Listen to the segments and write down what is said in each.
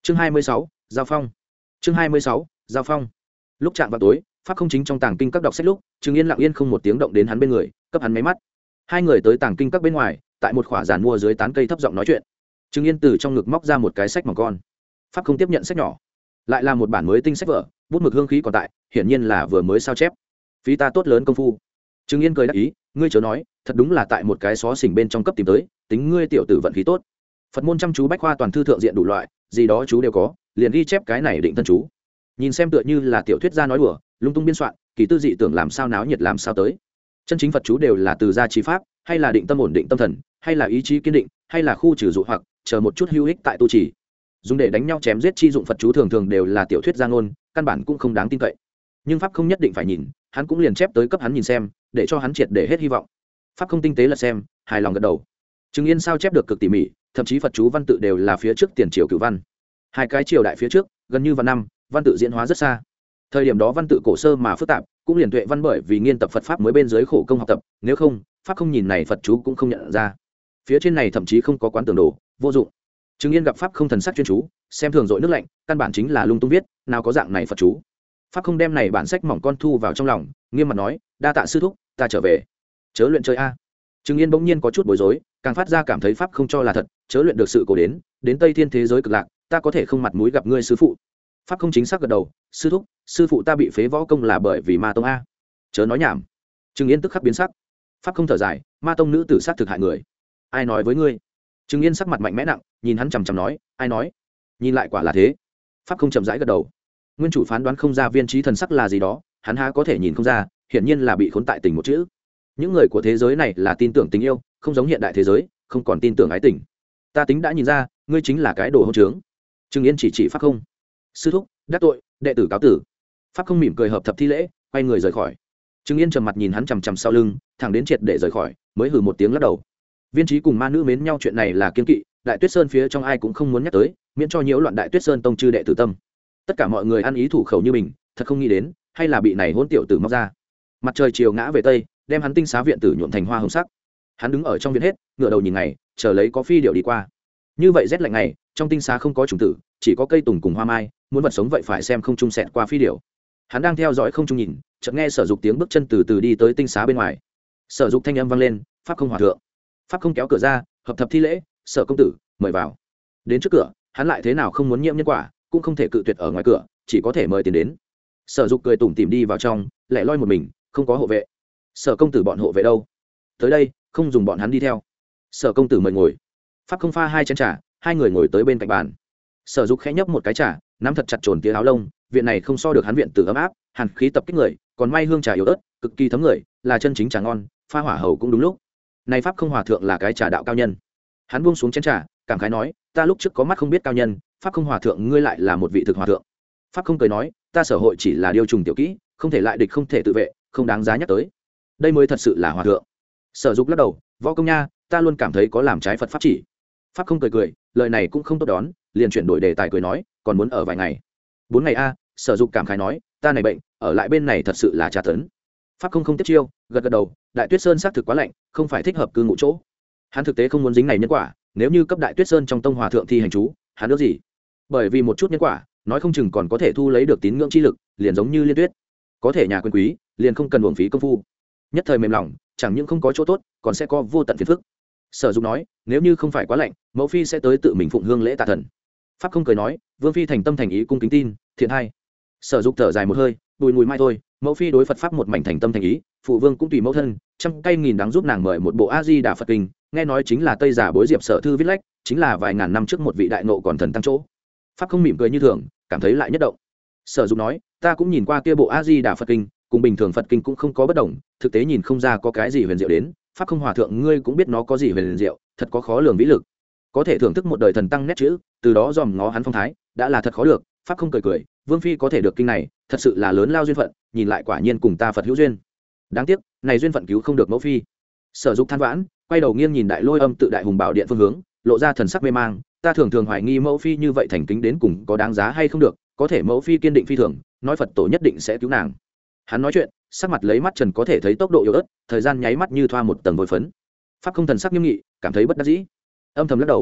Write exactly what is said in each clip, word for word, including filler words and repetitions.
chương hai mươi sáu giao phong. chương hai mươi sáu giao phong. Lúc chạm vào tối, pháp không chính trong tàng kinh các đọc sách lúc, Trừng Yên lặng yên không một tiếng động đến hắn bên người, cấp hắn máy mắt. Hai người tới tàng kinh các bên ngoài, tại một khỏa giàn mua dưới tán cây thấp giọng nói chuyện. Trừng Yên từ trong ngực móc ra một cái sách mỏng con. Pháp không tiếp nhận sách nhỏ, lại là một bản mới tinh sách vở, bút mực hương khí còn tại, hiển nhiên là vừa mới sao chép. Phí ta tốt lớn công phu. Trừng Yên cười đáp ý, ngươi chớ nói, thật đúng là tại một cái xó xỉnh bên trong cấp tìm tới, tính ngươi tiểu tử vận khí tốt. Phật môn chăm chú bách khoa toàn thư thượng diện đủ loại, gì đó chú đều có, liền ghi chép cái này định thân chú. Nhìn xem tựa như là tiểu thuyết gia nói đùa, lung tung biên soạn, kỳ tư dị tưởng làm sao náo nhiệt làm sao tới. Chân chính Phật chú đều là từ gia trí pháp, hay là định tâm ổn định tâm thần, hay là ý chí kiên định, hay là khu trừ dụ hoặc, chờ một chút hữu ích tại tu trì. Dùng để đánh nhau chém giết chi dụng Phật chú thường thường đều là tiểu thuyết gia ngôn, căn bản cũng không đáng tin cậy. Nhưng pháp không nhất định phải nhìn, hắn cũng liền chép tới cấp hắn nhìn xem, để cho hắn triệt để hết hy vọng. Pháp không tinh tế là xem, hài lòng gật đầu. Trừng Yên sao chép được cực tỉ mỉ, thậm chí Phật chú văn tự đều là phía trước tiền triều cửu văn. Hai cái triều đại phía trước, gần như vạn năm, văn tự diễn hóa rất xa. Thời điểm đó văn tự cổ sơ mà phức tạp, cũng liền tuệ văn bởi vì nghiên tập Phật pháp mới bên dưới khổ công học tập, nếu không, pháp không nhìn này Phật chú cũng không nhận ra. Phía trên này thậm chí không có quán tưởng đồ, vô dụng. Trừng Yên gặp pháp không thần sắc chuyên chú, xem thường dội nước lạnh, căn bản chính là lung tung viết, nào có dạng này Phật chú. Pháp không đem này bản sách mỏng con thu vào trong lòng, nghiêm mặt nói, đa tạ sư thúc, ta trở về. Chớ luyện chơi a. Trừng Yên bỗng nhiên có chút bối rối, càng phát ra cảm thấy pháp không cho là thật, chớ luyện được sự cổ đến, đến Tây Thiên thế giới cực lạc, ta có thể không mặt mũi gặp ngươi sư phụ. Pháp không chính xác gật đầu, sư thúc, sư phụ ta bị phế võ công là bởi vì ma tông a. Chớ nói nhảm. Trừng Yên tức khắc biến sắc. Pháp không thở dài, ma tông nữ tử sát thực hại người. Ai nói với ngươi? Trừng Yên sắc mặt mạnh mẽ nặng, nhìn hắn chằm chằm nói, ai nói? Nhìn lại quả là thế. Pháp không chậm rãi gật đầu. Nguyên chủ phán đoán không ra viên trí thần sắc là gì đó, hắn há có thể nhìn không ra, hiển nhiên là bị khốn tại tình một chữ. Những người của thế giới này là tin tưởng tình yêu, không giống hiện đại thế giới, không còn tin tưởng ái tình. Ta tính đã nhìn ra, ngươi chính là cái đồ hỗn trướng. Trừng Yên chỉ chỉ pháp không. Sư thúc, đắc tội, đệ tử cáo tử. Pháp không mỉm cười hợp thập thi lễ, quay người rời khỏi. Trừng Yên trầm mặt nhìn hắn chằm chằm sau lưng, thẳng đến triệt để rời khỏi, mới hừ một tiếng lắc đầu. Viên trí cùng ma nữ mến nhau chuyện này là kiên kỵ, Đại Tuyết Sơn phía trong ai cũng không muốn nhắc tới, miễn cho nhiễu loạn Đại Tuyết Sơn tông chư đệ tử tâm. Tất cả mọi người ăn ý thủ khẩu như mình, thật không nghĩ đến, hay là bị này hỗn tiểu tử móc ra. Mặt trời chiều ngã về tây, đem hắn tinh xá viện tử nhuộm thành hoa hồng sắc. Hắn đứng ở trong viện hết, ngửa đầu nhìn ngày, chờ lấy có phi điệu đi qua. Như vậy rét lạnh ngày, trong tinh xá không có trùng tử, chỉ có cây tùng cùng hoa mai, muốn vật sống vậy phải xem không trung xẹt qua phi điệu. Hắn đang theo dõi không trung nhìn, chợt nghe Sở Dục tiếng bước chân từ từ đi tới tinh xá bên ngoài. Sở Dục thanh âm vang lên, pháp không hòa thượng. Pháp không kéo cửa ra, hợp thập thi lễ, Sở công tử, mời vào. Đến trước cửa, hắn lại thế nào không muốn nhiễm nhân quả, cũng không thể cự tuyệt ở ngoài cửa, chỉ có thể mời tiền đến. Sở Dục cười tủm tỉm đi vào trong, lẻ loi một mình, không có hộ vệ. Sở công tử bọn hộ vệ đâu? Tới đây, không dùng bọn hắn đi theo. Sở công tử mời ngồi. Pháp không pha hai chén trà, hai người ngồi tới bên cạnh bàn. Sở Dục khẽ nhấp một cái trà, nắm thật chặt trồn tía áo lông, viện này không so được hắn viện tử ấm áp, hàn khí tập kích người, còn may hương trà yếu ớt, cực kỳ thấm người, là chân chính trà ngon, pha hỏa hầu cũng đúng lúc. Này pháp không hòa thượng là cái trà đạo cao nhân. Hắn buông xuống chén trà, cảm khái nói, ta lúc trước có mắt không biết cao nhân, pháp không hòa thượng ngươi lại là một vị thực hòa thượng. Pháp không cười nói, ta sở hội chỉ là điều trùng tiểu kỹ, không thể lại địch không thể tự vệ, không đáng giá nhắc tới. Đây mới thật sự là hòa thượng. Sở Dục lắc đầu, võ công nha, ta luôn cảm thấy có làm trái Phật pháp chỉ. Pháp không cười cười, lời này cũng không tốt đón, liền chuyển đổi đề tài cười nói, còn muốn ở vài ngày. Bốn ngày a. Sở Dục cảm khái nói, ta này bệnh, ở lại bên này thật sự là tra tấn. Pháp không không tiếp chiêu, gật gật đầu, Đại Tuyết Sơn xác thực quá lạnh, không phải thích hợp cư ngụ chỗ. Hắn thực tế không muốn dính này nhân quả, nếu như cấp Đại Tuyết Sơn trong tông hòa thượng thi hành chú, hắn ước gì? Bởi vì một chút nhân quả, nói không chừng còn có thể thu lấy được tín ngưỡng chi lực, liền giống như Liên Tuyết, có thể nhà quyền quý, liền không cần uổng phí công phu. Nhất thời mềm lòng, chẳng những không có chỗ tốt, còn sẽ có vô tận phiền phức. Sở Dục nói, nếu như không phải quá lạnh, mẫu phi sẽ tới tự mình phụng hương lễ tạ thần. Pháp không cười nói, vương phi thành tâm thành ý cung kính tin, thiện hay. Sở Dục thở dài một hơi, bùi mùi mai thôi, mẫu phi đối Phật pháp một mảnh thành tâm thành ý, phụ vương cũng tùy mẫu thân, trăm cây nghìn đắng giúp nàng mời một bộ A Di Đà Phật kinh, nghe nói chính là Tây giả bối diệp sở thư viết lách, chính là vài ngàn năm trước một vị đại nộ còn thần tăng chỗ. Pháp không mỉm cười như thường, cảm thấy lại nhất động. Sở Dục nói, ta cũng nhìn qua kia bộ A Di Đà Phật kinh, cùng bình thường Phật kinh cũng không có bất đồng, thực tế nhìn không ra có cái gì huyền diệu đến. Pháp không hòa thượng ngươi cũng biết nó có gì huyền diệu, thật có khó lường vĩ lực, có thể thưởng thức một đời thần tăng nét chữ, từ đó dòm ngó hắn phong thái, đã là thật khó được. Pháp không cười cười, vương phi có thể được kinh này, thật sự là lớn lao duyên phận, nhìn lại quả nhiên cùng ta Phật hữu duyên. Đáng tiếc, này duyên phận cứu không được mẫu phi. Sở Dục than vãn, quay đầu nghiêng nhìn Đại Lôi Âm tự Đại Hùng Bảo Điện phương hướng, lộ ra thần sắc mê mang, ta thường thường hoài nghi mẫu phi như vậy thành kính đến cùng có đáng giá hay không được, có thể mẫu phi kiên định phi thường, nói Phật tổ nhất định sẽ cứu nàng. Hắn nói chuyện, sắc mặt lấy mắt trần có thể thấy tốc độ yếu ớt, thời gian nháy mắt như thoa một tầng vôi phấn. Pháp không thần sắc nghiêm nghị, cảm thấy bất đắc dĩ, âm thầm lắc đầu.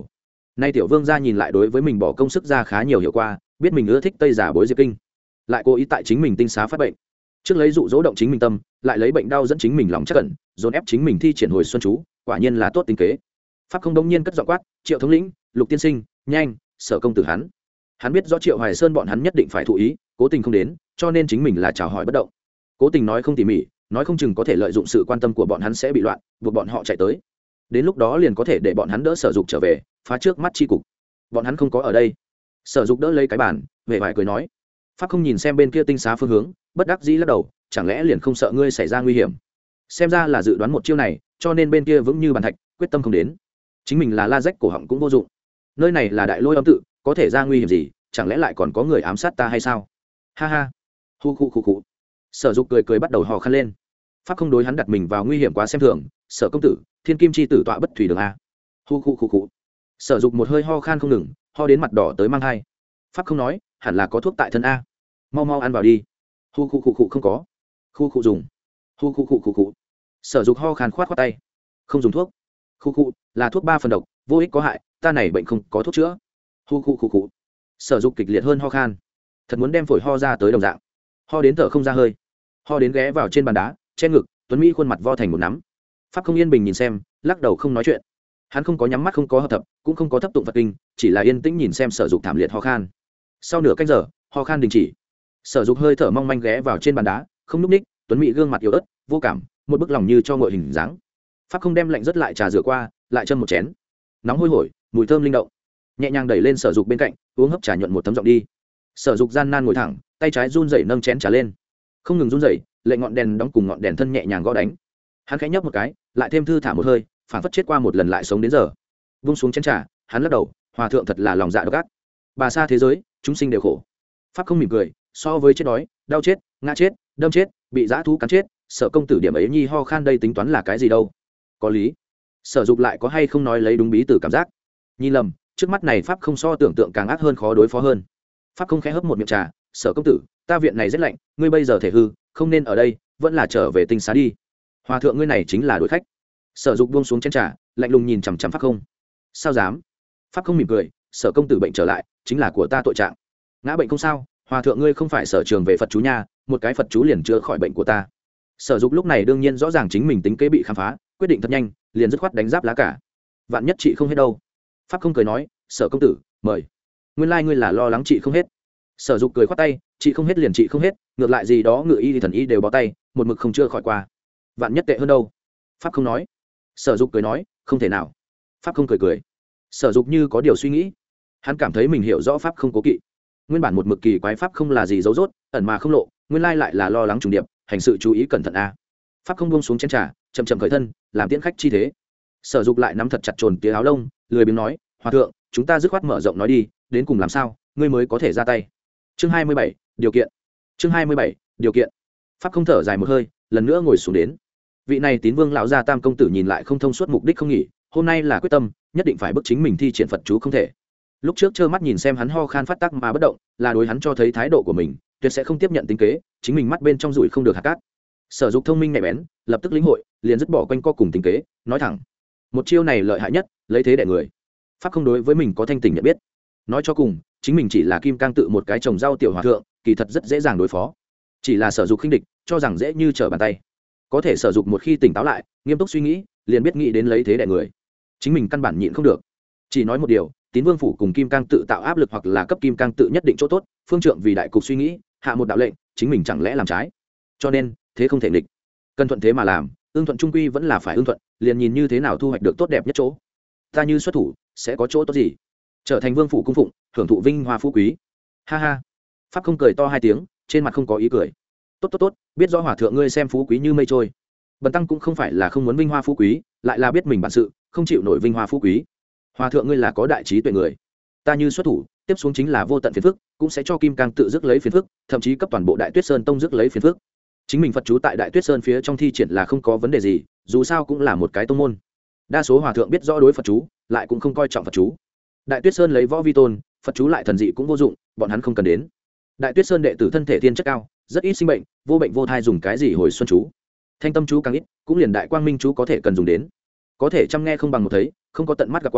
nay tiểu vương gia nhìn lại đối với mình bỏ công sức ra khá nhiều hiệu qua, biết mình ưa thích tây giả bối diệp kinh, lại cố ý tại chính mình tinh xá phát bệnh, trước lấy dụ dỗ động chính mình tâm, lại lấy bệnh đau dẫn chính mình lòng chắc cẩn, dồn ép chính mình thi triển hồi xuân chú, quả nhiên là tốt tính kế. Pháp không đông nhiên cất giọng quát, Triệu thống lĩnh, Lục tiên sinh, nhanh, Sở công tử hắn hắn biết rõ Triệu Hoài Sơn bọn hắn nhất định phải thụ ý, cố tình không đến, cho nên chính mình là chào hỏi bất động. Cố tình nói không tỉ mỉ, nói không chừng có thể lợi dụng sự quan tâm của bọn hắn sẽ bị loạn, buộc bọn họ chạy tới, đến lúc đó liền có thể để bọn hắn đỡ Sở Dục trở về, phá trước mắt chi cục. Bọn hắn không có ở đây. Sở Dục đỡ lấy cái bàn, vẻ vải cười nói. Pháp không nhìn xem bên kia tinh xá phương hướng, bất đắc dĩ lắc đầu, chẳng lẽ liền không sợ ngươi xảy ra nguy hiểm? Xem ra là dự đoán một chiêu này, cho nên bên kia vững như bàn thạch, quyết tâm không đến. Chính mình là la rách cổ họng cũng vô dụng. Nơi này là đại lôi âm tự, có thể ra nguy hiểm gì, chẳng lẽ lại còn có người ám sát ta hay sao? Ha ha. Hu khu khu khu. Sở Dục cười cười bắt đầu hò khăn lên. Pháp không đối hắn đặt mình vào nguy hiểm quá xem thường, Sở công tử, thiên kim chi tử tọa bất thủy đường a. Hu khu khu khu. Sở Dục một hơi ho khan không ngừng, ho đến mặt đỏ tới mang hai. Pháp không nói, hẳn là có thuốc tại thân a. Mau mau ăn vào đi. Hu khu khu khu không có. Khu khu dùng. Hu khu khu khu khu. Sở Dục ho khan khoát khoát tay. Không dùng thuốc. Khu khu là thuốc ba phần độc, vô ích có hại, ta này bệnh không có thuốc chữa. Hu khu khu khu. Sở Dục kịch liệt hơn ho khan, thật muốn đem phổi ho ra tới đồng dạng, ho đến thở không ra hơi, ho đến ghé vào trên bàn đá, che ngực, tuấn mỹ khuôn mặt vo thành một nắm. Pháp không yên bình nhìn xem, lắc đầu không nói chuyện. Hắn không có nhắm mắt, không có hợp thập, cũng không có thấp tụng Phật kinh, chỉ là yên tĩnh nhìn xem Sở Dục thảm liệt ho khan. Sau nửa canh giờ, ho khan đình chỉ. Sở Dục hơi thở mong manh ghé vào trên bàn đá, không núp ních, tuấn mỹ gương mặt yếu ớt, vô cảm, một bức lòng như cho ngội hình dáng. Pháp không đem lạnh rất lại trà rửa qua, lại châm một chén, nóng hôi hổi, mùi thơm linh động, nhẹ nhàng đẩy lên Sở Dục bên cạnh, uống hấp trà nhuận một tấm giọng đi. Sở Dục gian nan ngồi thẳng, tay trái run rẩy nâng chén trà lên, không ngừng run rẩy, lệ ngọn đèn đóng cùng ngọn đèn thân nhẹ nhàng gõ đánh. Hắn khẽ nhấp một cái, lại thêm thư thả một hơi, phản phất chết qua một lần lại sống đến giờ. Vung xuống chén trà, hắn lắc đầu, hòa thượng thật là lòng dạ độc ác. Bà xa thế giới, chúng sinh đều khổ. Pháp không mỉm cười, so với chết đói, đau chết, ngã chết, đâm chết, bị dã thú cắn chết, Sở công tử điểm ấy nhi ho khan đây tính toán là cái gì đâu? Có lý. Sở Dục lại có hay không nói lấy đúng bí tử cảm giác. Nhìn lầm, trước mắt này Pháp không so tưởng tượng càng ác hơn, khó đối phó hơn. Pháp không khẽ hấp một miệng trà, Sở công tử, ta viện này rất lạnh, ngươi bây giờ thể hư, không nên ở đây, vẫn là trở về tinh xá đi. Hòa thượng ngươi này chính là đối khách. Sở Dục buông xuống chén trà, lạnh lùng nhìn chằm chằm Pháp không. Sao dám? Pháp không mỉm cười, Sở công tử bệnh trở lại, chính là của ta tội trạng. Ngã bệnh không sao, hòa thượng ngươi không phải sở trường về Phật chú nha, một cái Phật chú liền chữa khỏi bệnh của ta. Sở Dục lúc này đương nhiên rõ ràng chính mình tính kế bị khám phá, quyết định thật nhanh, liền dứt khoát đánh giáp lá cả. Vạn nhất chị không hết đâu. Pháp không cười nói, Sở công tử, mời. Nguyên lai ngươi là lo lắng chị không hết. Sở Dục cười khoát tay, chị không hết liền chị không hết, ngược lại gì đó ngự y thì thần y đều bó tay, một mực không chưa khỏi qua. Vạn nhất tệ hơn đâu. Pháp không nói. Sở Dục cười nói, không thể nào. Pháp không cười cười. Sở Dục như có điều suy nghĩ, hắn cảm thấy mình hiểu rõ Pháp không cố kỵ. Nguyên bản một mực kỳ quái Pháp không là gì giấu rốt, ẩn mà không lộ, nguyên lai lại là lo lắng trùng điệp, hành sự chú ý cẩn thận a. Pháp không buông xuống chén trà, chậm chậm khởi thân, làm tiễn khách chi thế. Sở Dục lại nắm thật chặt trồn tía áo lông, lười biếng nói, hòa thượng, chúng ta dứt khoát mở rộng nói đi, đến cùng làm sao ngươi mới có thể ra tay. Chương hai mươi bảy, điều kiện. Chương hai mươi bảy, điều kiện. Pháp không thở dài một hơi, lần nữa ngồi xuống đến. Vị này Tín Vương lão gia tam công tử nhìn lại không thông suốt mục đích không nghỉ, hôm nay là quyết tâm, nhất định phải bức chính mình thi triển Phật chú không thể. Lúc trước trơ mắt nhìn xem hắn ho khan phát tác mà bất động, là đối hắn cho thấy thái độ của mình, tuyệt sẽ không tiếp nhận tính kế, chính mình mắt bên trong rủi không được hạt cát. Sở Dục thông minh nhạy bén, lập tức lĩnh hội, liền dứt bỏ quanh co cùng tính kế, nói thẳng, một chiêu này lợi hại nhất, lấy thế đẻ người. Pháp không đối với mình có thanh tỉnh nhận biết, nói cho cùng, chính mình chỉ là kim cang tự một cái trồng rau tiểu hòa thượng, kỳ thật rất dễ dàng đối phó. Chỉ là Sở Dục khinh địch, cho rằng dễ như trở bàn tay. Có thể Sở Dục một khi tỉnh táo lại, nghiêm túc suy nghĩ, liền biết nghĩ đến lấy thế đẻ người. Chính mình căn bản nhịn không được. Chỉ nói một điều, Tín Vương phủ cùng kim cang tự tạo áp lực hoặc là cấp kim cang tự nhất định chỗ tốt, phương trượng vì đại cục suy nghĩ, hạ một đạo lệnh, chính mình chẳng lẽ làm trái. Cho nên, thế không thể nghịch. Cần thuận thế mà làm, ương thuận trung quy vẫn là phải ương thuận, liền nhìn như thế nào thu hoạch được tốt đẹp nhất chỗ. Ta như xuất thủ, sẽ có chỗ tốt gì? Trở thành vương phủ cung phụng, hưởng thụ vinh hoa phú quý. Ha ha. Pháp không cười to hai tiếng, trên mặt không có ý cười. Tốt tốt tốt, biết rõ hòa thượng ngươi xem phú quý như mây trôi. Bần tăng cũng không phải là không muốn vinh hoa phú quý, lại là biết mình bản sự, không chịu nổi vinh hoa phú quý. Hòa thượng ngươi là có đại trí tuệ người. Ta như xuất thủ, tiếp xuống chính là vô tận phiền phức, cũng sẽ cho kim cang tự rước lấy phiền phức, thậm chí cấp toàn bộ đại tuyết sơn tông rước lấy phiền phức. Chính mình Phật chú tại đại tuyết sơn phía trong thi triển là không có vấn đề gì, dù sao cũng là một cái tông môn. Đa số hòa thượng biết rõ đối Phật chú, lại cũng không coi trọng Phật chú. Đại tuyết sơn lấy võ vi tôn, Phật chú lại thần dị cũng vô dụng, bọn hắn không cần đến. Đại tuyết sơn đệ tử thân thể thiên chất cao, rất ít sinh bệnh, vô bệnh vô thai dùng cái gì hồi xuân chú. Thanh tâm chú càng ít, cũng liền đại quang minh chú có thể cần dùng đến. Có thể chăm nghe không bằng một thấy, không có tận mắt gặp qua,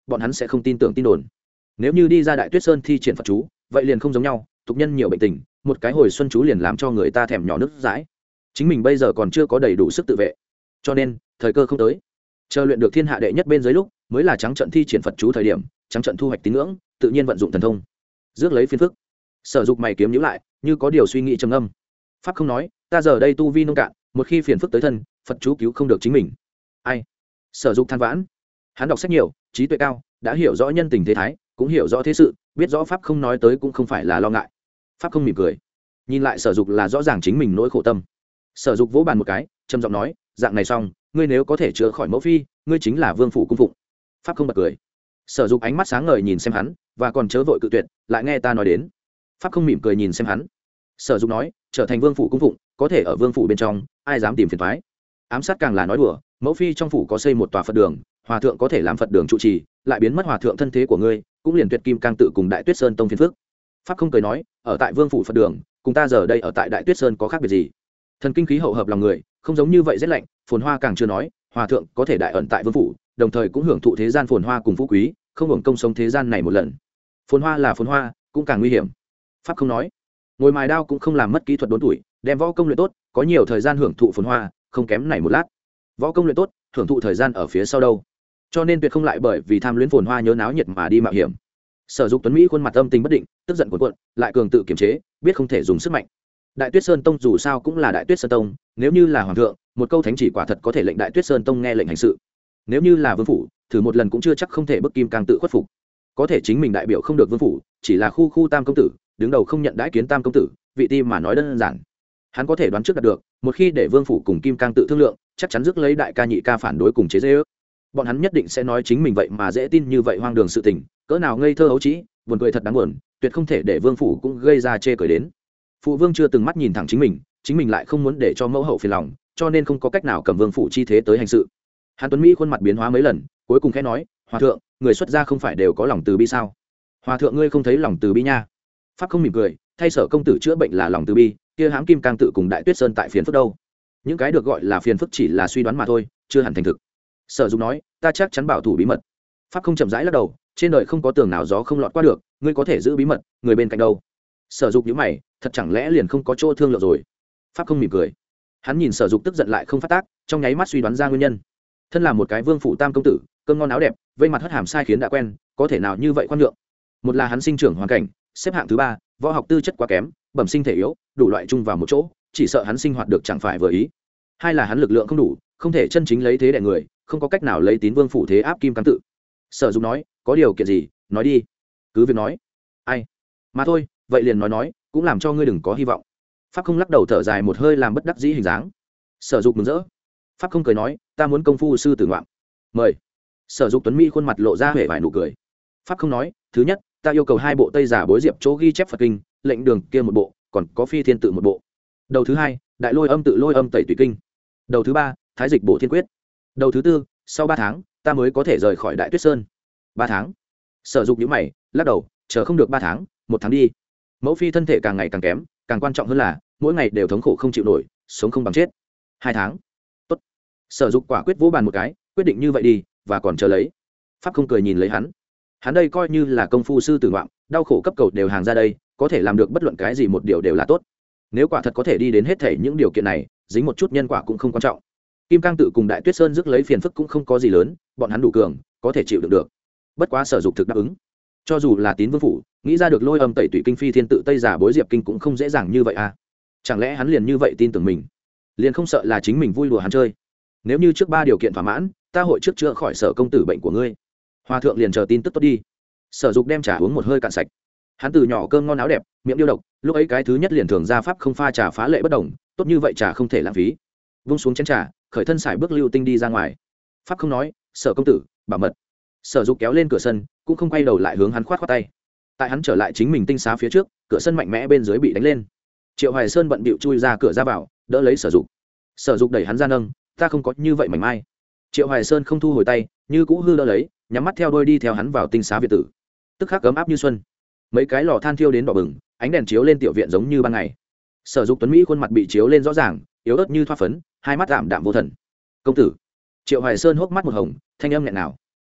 bọn hắn sẽ không tin tưởng tin đồn. Nếu như đi ra Đại Tuyết Sơn thi triển Phật chú, vậy liền không giống nhau, tục nhân nhiều bệnh tình, một cái hồi xuân chú liền làm cho người ta thèm nhỏ nước dãi. Chính mình bây giờ còn chưa có đầy đủ sức tự vệ, cho nên thời cơ không tới. Chờ luyện được thiên hạ đệ nhất bên dưới lúc, mới là trắng trận thi triển Phật chú thời điểm, trắng trận thu hoạch tín ngưỡng, tự nhiên vận dụng thần thông, rước lấy phiền phức. Sở Dục mày kiếm nhíu lại, như có điều suy nghĩ trầm ngâm. Pháp không nói, ta giờ đây tu vi nông cạn, một khi phiền phức tới thân, Phật chú cứu không được chính mình. Ai? Sở Dục than vãn. Hắn đọc sách nhiều, trí tuệ cao, đã hiểu rõ nhân tình thế thái, cũng hiểu rõ thế sự, biết rõ Pháp không nói tới cũng không phải là lo ngại. Pháp không mỉm cười, nhìn lại Sở Dục là rõ ràng chính mình nỗi khổ tâm. Sở Dục vỗ bàn một cái, trầm giọng nói, dạng này xong, ngươi nếu có thể chữa khỏi mẫu phi, ngươi chính là vương phủ cung phụng. Pháp không bật cười. Sở Dục ánh mắt sáng ngời nhìn xem hắn, và còn chớ vội cự tuyệt, lại nghe ta nói đến. Pháp không mỉm cười nhìn xem hắn. Sở Dục nói, trở thành vương phủ cung phụng, có thể ở vương phủ bên trong, ai dám tìm phiền toái. Ám sát càng là nói đùa, mẫu phi trong phủ có xây một tòa Phật đường, hòa thượng có thể làm Phật đường trụ trì, lại biến mất hòa thượng thân thế của ngươi, cũng liền tuyệt kim cang tự cùng Đại Tuyết Sơn tông phiền phức. Pháp không cười nói, ở tại vương phủ Phật đường, cùng ta giờ đây ở tại Đại Tuyết Sơn có khác biệt gì? Thần kinh khí hậu hợp lòng người, không giống như vậy rét lạnh, phồn hoa càng chưa nói, hòa thượng có thể đại ẩn tại vương phủ, đồng thời cũng hưởng thụ thế gian phồn hoa cùng phú quý, không hưởng công sống thế gian này một lần. Phồn hoa là phồn hoa, cũng càng nguy hiểm. Pháp không nói, ngồi mài đao cũng không làm mất kỹ thuật đốn tuổi, đem võ công luyện tốt, có nhiều thời gian hưởng thụ phồn hoa, không kém này một lát. Võ công luyện tốt, hưởng thụ thời gian ở phía sau đâu, cho nên tuyệt không lại bởi vì tham luyến phồn hoa nhớ náo nhiệt mà đi mạo hiểm. Sở Dục tuấn mỹ khuôn mặt âm tình bất định, tức giận cuộn cuộn, lại cường tự kiềm chế, biết không thể dùng sức mạnh. Đại Tuyết Sơn tông dù sao cũng là Đại Tuyết Sơn tông, nếu như là hoàng thượng, một câu thánh chỉ quả thật có thể lệnh Đại Tuyết Sơn tông nghe lệnh hành sự. Nếu như là vương phủ, thử một lần cũng chưa chắc không thể bức kim càng tự khuất phục. Có thể chính mình đại biểu không được vương phủ, chỉ là khu khu tam công tử, đứng đầu không nhận đãi kiến tam công tử, vị ti mà nói đơn giản. Hắn có thể đoán trước đạt được, một khi để vương phủ cùng kim cang tự thương lượng, chắc chắn rước lấy đại ca nhị ca phản đối cùng chế giễu. Bọn hắn nhất định sẽ nói chính mình vậy mà dễ tin như vậy hoang đường sự tình, cỡ nào ngây thơ ấu trĩ, buồn cười thật đáng buồn, tuyệt không thể để vương phủ cũng gây ra chê cười đến. Phụ vương chưa từng mắt nhìn thẳng chính mình, chính mình lại không muốn để cho mẫu hậu phiền lòng, cho nên không có cách nào cầm vương phủ chi thế tới hành sự. Hàn Tuấn Mỹ khuôn mặt biến hóa mấy lần, cuối cùng khẽ nói, hòa thượng, người xuất gia không phải đều có lòng từ bi sao? Hòa thượng ngươi không thấy lòng từ bi nha? Pháp không mỉm cười, thay Sở công tử chữa bệnh là lòng từ bi, kia hãm kim cang tự cùng Đại Tuyết Sơn tại phiền phức đâu? Những cái được gọi là phiền phức chỉ là suy đoán mà thôi, chưa hẳn thành thực. Sở Dục nói, ta chắc chắn bảo thủ bí mật. Pháp không chậm rãi lắc đầu, trên đời không có tường nào gió không lọt qua được, ngươi có thể giữ bí mật, người bên cạnh đâu? Sở Dục nhíu mày, thật chẳng lẽ liền không có chỗ thương lượng rồi? Pháp không mỉm cười, hắn nhìn Sở Dục tức giận lại không phát tác, trong nháy mắt suy đoán ra nguyên nhân. Thân là một cái vương phủ tam công tử, cơm ngon áo đẹp, vây mặt hất hàm sai khiến đã quen, có thể nào như vậy khoan nhượng? Một là hắn sinh trưởng hoàn cảnh, xếp hạng thứ ba, võ học tư chất quá kém, bẩm sinh thể yếu, đủ loại chung vào một chỗ, chỉ sợ hắn sinh hoạt được chẳng phải vừa ý. Hai là hắn lực lượng không đủ, không thể chân chính lấy thế đè người, không có cách nào lấy tín vương phủ thế áp kim cang tự. Sở Dục nói, có điều kiện gì, nói đi. Cứ việc nói. Ai? Mà thôi, vậy liền nói nói, cũng làm cho ngươi đừng có hy vọng. Pháp không lắc đầu thở dài một hơi làm bất đắc dĩ hình dáng. Sở Dục mừng rỡ. Pháp không cười nói, ta muốn công phu sư tử ngoạm. Mời. Sở Dục tuấn mỹ khuôn mặt lộ ra vẻ vài nụ cười. Pháp không nói, thứ nhất, ta yêu cầu hai bộ tây giả bối diệp chỗ ghi chép Phật kinh, lệnh đường kia một bộ, còn có phi thiên tự một bộ. Đầu thứ hai, đại lôi âm tự lôi âm tẩy tùy kinh. Đầu thứ ba, thái dịch bộ thiên quyết. Đầu thứ tư, sau ba tháng, ta mới có thể rời khỏi Đại Tuyết Sơn. Ba tháng. Sở Dục nhíu mày, lắc đầu, chờ không được ba tháng, một tháng đi. Mẫu phi thân thể càng ngày càng kém, càng quan trọng hơn là mỗi ngày đều thống khổ không chịu nổi, sống không bằng chết. Hai tháng. Tốt. Sở Dục quả quyết vỗ bàn một cái, quyết định như vậy đi, và còn chờ lấy. Pháp không cười nhìn lấy hắn. Hắn đây coi như là công phu sư tử ngoạm, đau khổ cấp cầu đều hàng ra đây, có thể làm được bất luận cái gì một điều đều là tốt. Nếu quả thật có thể đi đến hết thể những điều kiện này, dính một chút nhân quả cũng không quan trọng. Kim cang tự cùng Đại Tuyết Sơn rước lấy phiền phức cũng không có gì lớn, bọn hắn đủ cường, có thể chịu đựng được. Bất quá Sở Dục thực đáp ứng. Cho dù là tín vương phủ, nghĩ ra được lôi âm tẩy tủy kinh phi thiên tự tây giả bối diệp kinh cũng không dễ dàng như vậy à? Chẳng lẽ hắn liền như vậy tin tưởng mình, liền không sợ là chính mình vui đùa hắn chơi? Nếu như trước ba điều kiện thỏa mãn, ta hội trước chữa khỏi Sở công tử bệnh của ngươi. Hòa thượng liền chờ tin tức tốt đi. Sở Dục đem trà uống một hơi cạn sạch. Hắn từ nhỏ cơm ngon áo đẹp, miệng điêu độc, lúc ấy cái thứ nhất liền thường ra pháp không pha trà phá lệ bất đồng, tốt như vậy trà không thể lãng phí. Vung xuống chén trà, khởi thân xài bước lưu tinh đi ra ngoài. Pháp không nói, Sở công tử, bảo mật. Sở Dục kéo lên cửa sân, cũng không quay đầu lại hướng hắn khoát khoát tay. Tại hắn trở lại chính mình tinh xá phía trước, cửa sân mạnh mẽ bên dưới bị đánh lên. Triệu Hoài Sơn bận bịu chui ra cửa ra vào, đỡ lấy Sở Dục. Sở Dục đẩy hắn ra nâng, ta không có như vậy mảnh mai. Triệu Hoài Sơn không thu hồi tay, như cũ hư đỡ lấy, nhắm mắt theo đôi đi theo hắn vào tinh xá viện tử. Tức khắc ấm áp như xuân. Mấy cái lò than thiêu đến đỏ bừng, ánh đèn chiếu lên tiểu viện giống như ban ngày. Sở Dục tuấn mỹ khuôn mặt bị chiếu lên rõ ràng, yếu ớt như thoa phấn, hai mắt đạm đạm vô thần. Công tử. Triệu Hoài Sơn hốc mắt một hồng, thanh âm nghẹn nào.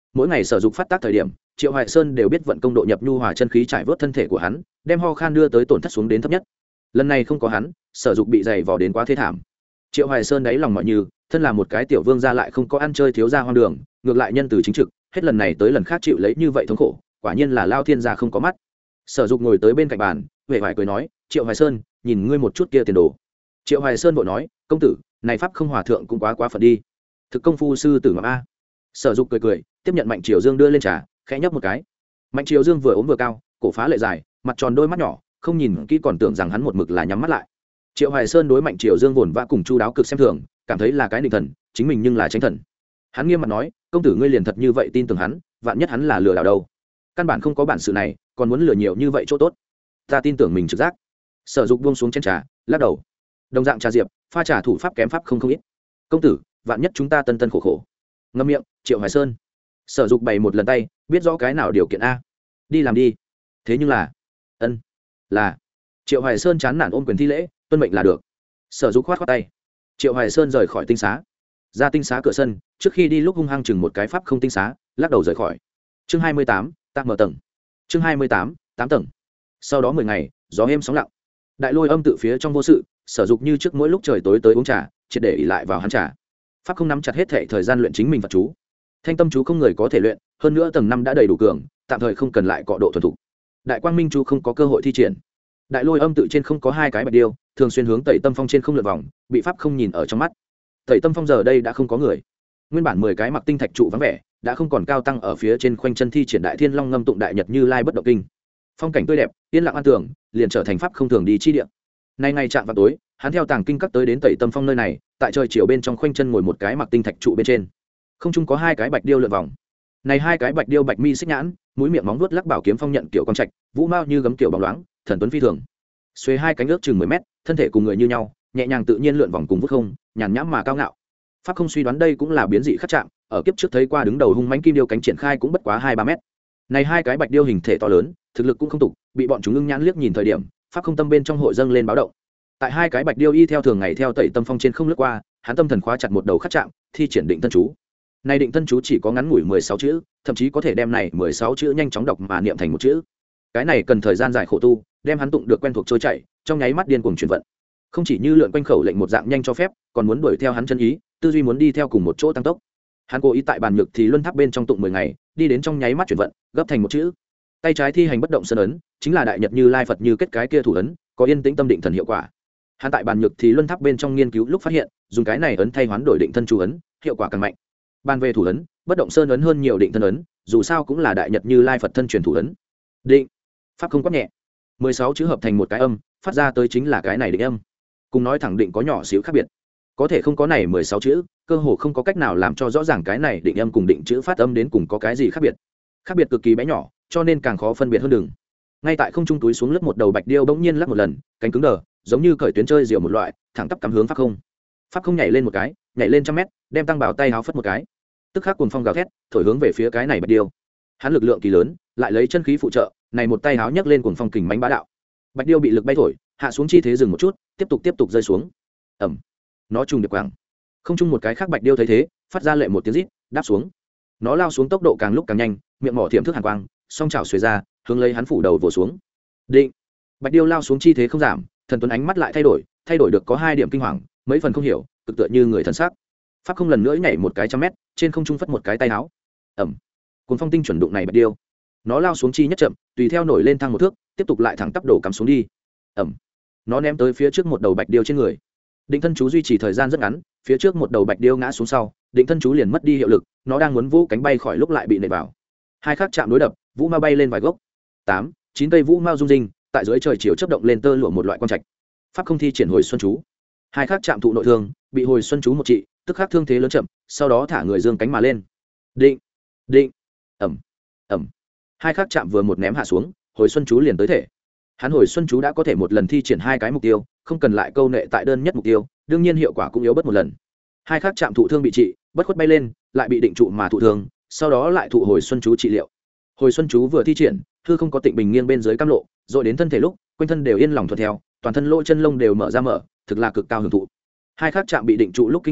mỗi ngày Sở Dục phát tác thời điểm, Triệu Hoài Sơn đều biết vận công độ nhập nhu hòa chân khí trải vớt thân thể của hắn, đem ho khan đưa tới tổn thất xuống đến thấp nhất. Lần này không có hắn, Sở Dục bị dày vò đến quá thê thảm. Triệu Hoài Sơn đáy lòng mọi như, thân là một cái tiểu vương gia lại không có ăn chơi thiếu gia hoang đường, ngược lại nhân từ chính trực, hết lần này tới lần khác chịu lấy như vậy thống khổ, quả nhiên là lao thiên gia không có mắt. Sở Dục ngồi tới bên cạnh bàn, huệ vải cười nói, Triệu Hoài Sơn, nhìn ngươi một chút kia tiền đồ. Triệu Hoài Sơn vội nói, công tử, này pháp không hòa thượng cũng quá quá phận đi. Thực công phu sư tử ngọc a. Sở Dục cười cười, tiếp nhận Mạnh Triều Dương đưa lên trà, khẽ nhấp một cái. Mạnh Triều Dương vừa ốm vừa cao, cổ phá lệ dài, mặt tròn đôi mắt nhỏ, không nhìn kỹ còn tưởng rằng hắn một mực là nhắm mắt lại. Triệu Hoài Sơn đối Mạnh Triều Dương vồn vã cùng chu đáo cực xem thường, cảm thấy là cái định thần, chính mình nhưng là tránh thần. Hắn nghiêm mặt nói, công tử ngươi liền thật như vậy tin tưởng hắn, vạn nhất hắn là lừa đảo đâu. Căn bản không có bản sự này, còn muốn lừa nhiều như vậy chỗ tốt. Ta tin tưởng mình trực giác. Sở Dục buông xuống chén trà, lắc đầu. Đồng dạng trà diệp, pha trà thủ pháp kém pháp không không ít. Công tử, vạn nhất chúng ta tân tân khổ khổ. Ngậm miệng, Triệu Hoài Sơn. Sở Dục bày một lần tay, biết rõ cái nào điều kiện a. Đi làm đi. Thế nhưng là, ân, là. Triệu Hoài Sơn chán nản ôm quyền thi lễ, tuân mệnh là được. Sở Dục khoát khoát tay. Triệu Hoài Sơn rời khỏi tinh xá, ra tinh xá cửa sân, trước khi đi lúc hung hăng chừng một cái pháp không tinh xá, lắc đầu rời khỏi. Chương hai mươi tám, tạm mở tầng. Chương hai mươi tám, tám tầng. Sau đó mười ngày, gió êm sóng lặng. Đại Lôi Âm tự phía trong vô sự, Sở Dục như trước mỗi lúc trời tối tới uống trà, triệt để ỷ lại vào hắn trà. Pháp không nắm chặt hết thệ thời gian luyện chính mình Phật chú. Thanh tâm chú không người có thể luyện, hơn nữa tầng năm đã đầy đủ cường, tạm thời không cần lại cọ độ thuần thục. Đại Quang Minh chú không có cơ hội thi triển. Đại Lôi Âm tự trên không có hai cái bạch điêu, thường xuyên hướng Tẩy Tâm Phong trên không lượn vòng, bị pháp không nhìn ở trong mắt. Tẩy Tâm Phong giờ đây đã không có người. Nguyên bản mười cái mặc tinh thạch trụ vắng vẻ, đã không còn cao tăng ở phía trên khoanh chân thi triển Đại Thiên Long ngâm tụng đại nhật Như Lai bất động kinh. Phong cảnh tươi đẹp, yên lặng an tường, liền trở thành pháp không thường đi chi địa. Nay ngày chạm vào tối, hắn theo tàng kinh các tới đến Tẩy Tâm Phong nơi này, tại trời chiều bên trong khoanh chân ngồi một cái mặc tinh thạch trụ bên trên. Không trung có hai cái bạch điêu lượn vòng. Này hai cái bạch điêu bạch mi xích nhãn, mũi miệng móng vuốt lắc bảo kiếm phong nhận kiểu con trạch, vũ mao như gấm kiểu bóng loáng, thần tuấn phi thường. Xuê hai cánh ước chừng mười mét, thân thể cùng người như nhau, nhẹ nhàng tự nhiên lượn vòng cùng vút không, nhàn nhãm mà cao ngạo. Pháp không suy đoán đây cũng là biến dị khắc trạng, ở kiếp trước thấy qua đứng đầu hung mãnh kim điêu cánh triển khai cũng bất quá hai ba mét. Này hai cái bạch điêu hình thể to lớn, thực lực cũng không tục, bị bọn chúng ưng nhãn liếc nhìn thời điểm, pháp không tâm bên trong hội dâng lên báo động. Tại hai cái bạch điêu y theo thường ngày theo Tẩy Tâm Phong trên không lướt qua, hắn tâm thần khóa chặt một đầu khắc trạng, thi triển định thân chú. Này định thân chú chỉ có ngắn ngủi mười sáu chữ, thậm chí có thể đem này mười sáu chữ nhanh chóng đọc mà niệm thành một chữ. Cái này cần thời gian dài khổ tu, đem hắn tụng được quen thuộc trôi chảy, trong nháy mắt điên cuồng chuyển vận. Không chỉ như lượn quanh khẩu lệnh một dạng nhanh cho phép, còn muốn đuổi theo hắn chân ý, tư duy muốn đi theo cùng một chỗ tăng tốc. Hắn cố ý tại bàn nhược thì luân tháp bên trong tụng mười ngày, đi đến trong nháy mắt chuyển vận, gấp thành một chữ. Tay trái thi hành bất động sơn ấn, chính là đại nhật Như Lai Phật như kết cái kia thủ ấn, có yên tĩnh tâm định thần hiệu quả. Hắn tại bàn nhược thì luân tháp bên trong nghiên cứu lúc phát hiện, dùng cái này ấn thay hoán đổi định thân chú ấn, hiệu quả càng mạnh. Bàn về thủ ấn, bất động sơn ấn hơn nhiều định thân ấn, dù sao cũng là đại nhật Như Lai Phật thân truyền thủ ấn. Định, pháp không quát nhẹ. mười sáu chữ hợp thành một cái âm, phát ra tới chính là cái này định âm. Cùng nói thẳng định có nhỏ xíu khác biệt. Có thể không có này mười sáu chữ, cơ hồ không có cách nào làm cho rõ ràng cái này định âm cùng định chữ phát âm đến cùng có cái gì khác biệt. Khác biệt cực kỳ bé nhỏ, cho nên càng khó phân biệt hơn đường. Ngay tại không trung túi xuống lướt một đầu bạch điêu bỗng nhiên lắc một lần, cánh cứng đờ, giống như cởi tuyến chơi diều một loại, thẳng tắp cắm hướng pháp không. Pháp không nhảy lên một cái, nhảy lên trăm mét, đem tăng bảo tay háo phất một cái. Tức khắc cuồng phong gào thét, thổi hướng về phía cái này bạch điêu. Hắn lực lượng kỳ lớn, lại lấy chân khí phụ trợ, này một tay háo nhấc lên cuồng phong kình mãnh bá đạo. Bạch điêu bị lực bay thổi, hạ xuống chi thế dừng một chút, tiếp tục tiếp tục rơi xuống. Ầm. Nó trùng điệp quẳng. Không trung một cái khác bạch điêu thấy thế, phát ra lệ một tiếng rít, đáp xuống. Nó lao xuống tốc độ càng lúc càng nhanh, miệng mỏ thiểm thức hàn quang, song chảo xuề ra, hướng lấy hắn phủ đầu vồ xuống. Định. Bạch điêu lao xuống chi thế không giảm, thần tuấn ánh mắt lại thay đổi, thay đổi được có hai điểm kinh hoàng, mấy phần không hiểu, cực tựa như người thần sắc. Pháp không lần nữa nhảy một cái trăm mét, trên không trung phất một cái tay áo. Ầm. Cuốn phong tinh chuẩn đụng này bạch điêu. Nó lao xuống chi nhất chậm, tùy theo nổi lên thang một thước, tiếp tục lại thẳng tắp đổ cắm xuống đi. Ầm. Nó ném tới phía trước một đầu bạch điêu trên người. Định thân chú duy trì thời gian rất ngắn, phía trước một đầu bạch điêu ngã xuống sau, định thân chú liền mất đi hiệu lực, nó đang muốn vũ cánh bay khỏi lúc lại bị nện vào. Hai khắc chạm đối đập, vũ ma bay lên vài gốc. Tám, chín cây vũ mao rung rinh, tại dưới trời chiều chớp động lên tơ lụa một loại quan trạch. Pháp không thi triển hồi xuân chú. Hai khắc chạm thụ nội thương, bị hồi xuân chú một trị, tức khắc thương thế lớn chậm, sau đó thả người dương cánh mà lên. Định, định, ầm, ầm. Hai khắc chạm vừa một ném hạ xuống, hồi xuân chú liền tới thể. Hắn hồi xuân chú đã có thể một lần thi triển hai cái mục tiêu, không cần lại câu nệ tại đơn nhất mục tiêu, đương nhiên hiệu quả cũng yếu bất một lần. Hai khắc chạm thụ thương bị trị, bất khuất bay lên, lại bị định trụ mà thụ thương, sau đó lại thụ hồi xuân chú trị liệu. Hồi xuân chú vừa thi triển, hư không có tịnh bình nghiêng bên dưới cam lộ, rồi đến thân thể lúc, quanh thân đều yên lòng thuận theo, toàn thân lỗ chân lông đều mở ra mở, thực là cực cao hưởng thụ. Hai khắc chạm bị định trụ lúc kinh hoàng,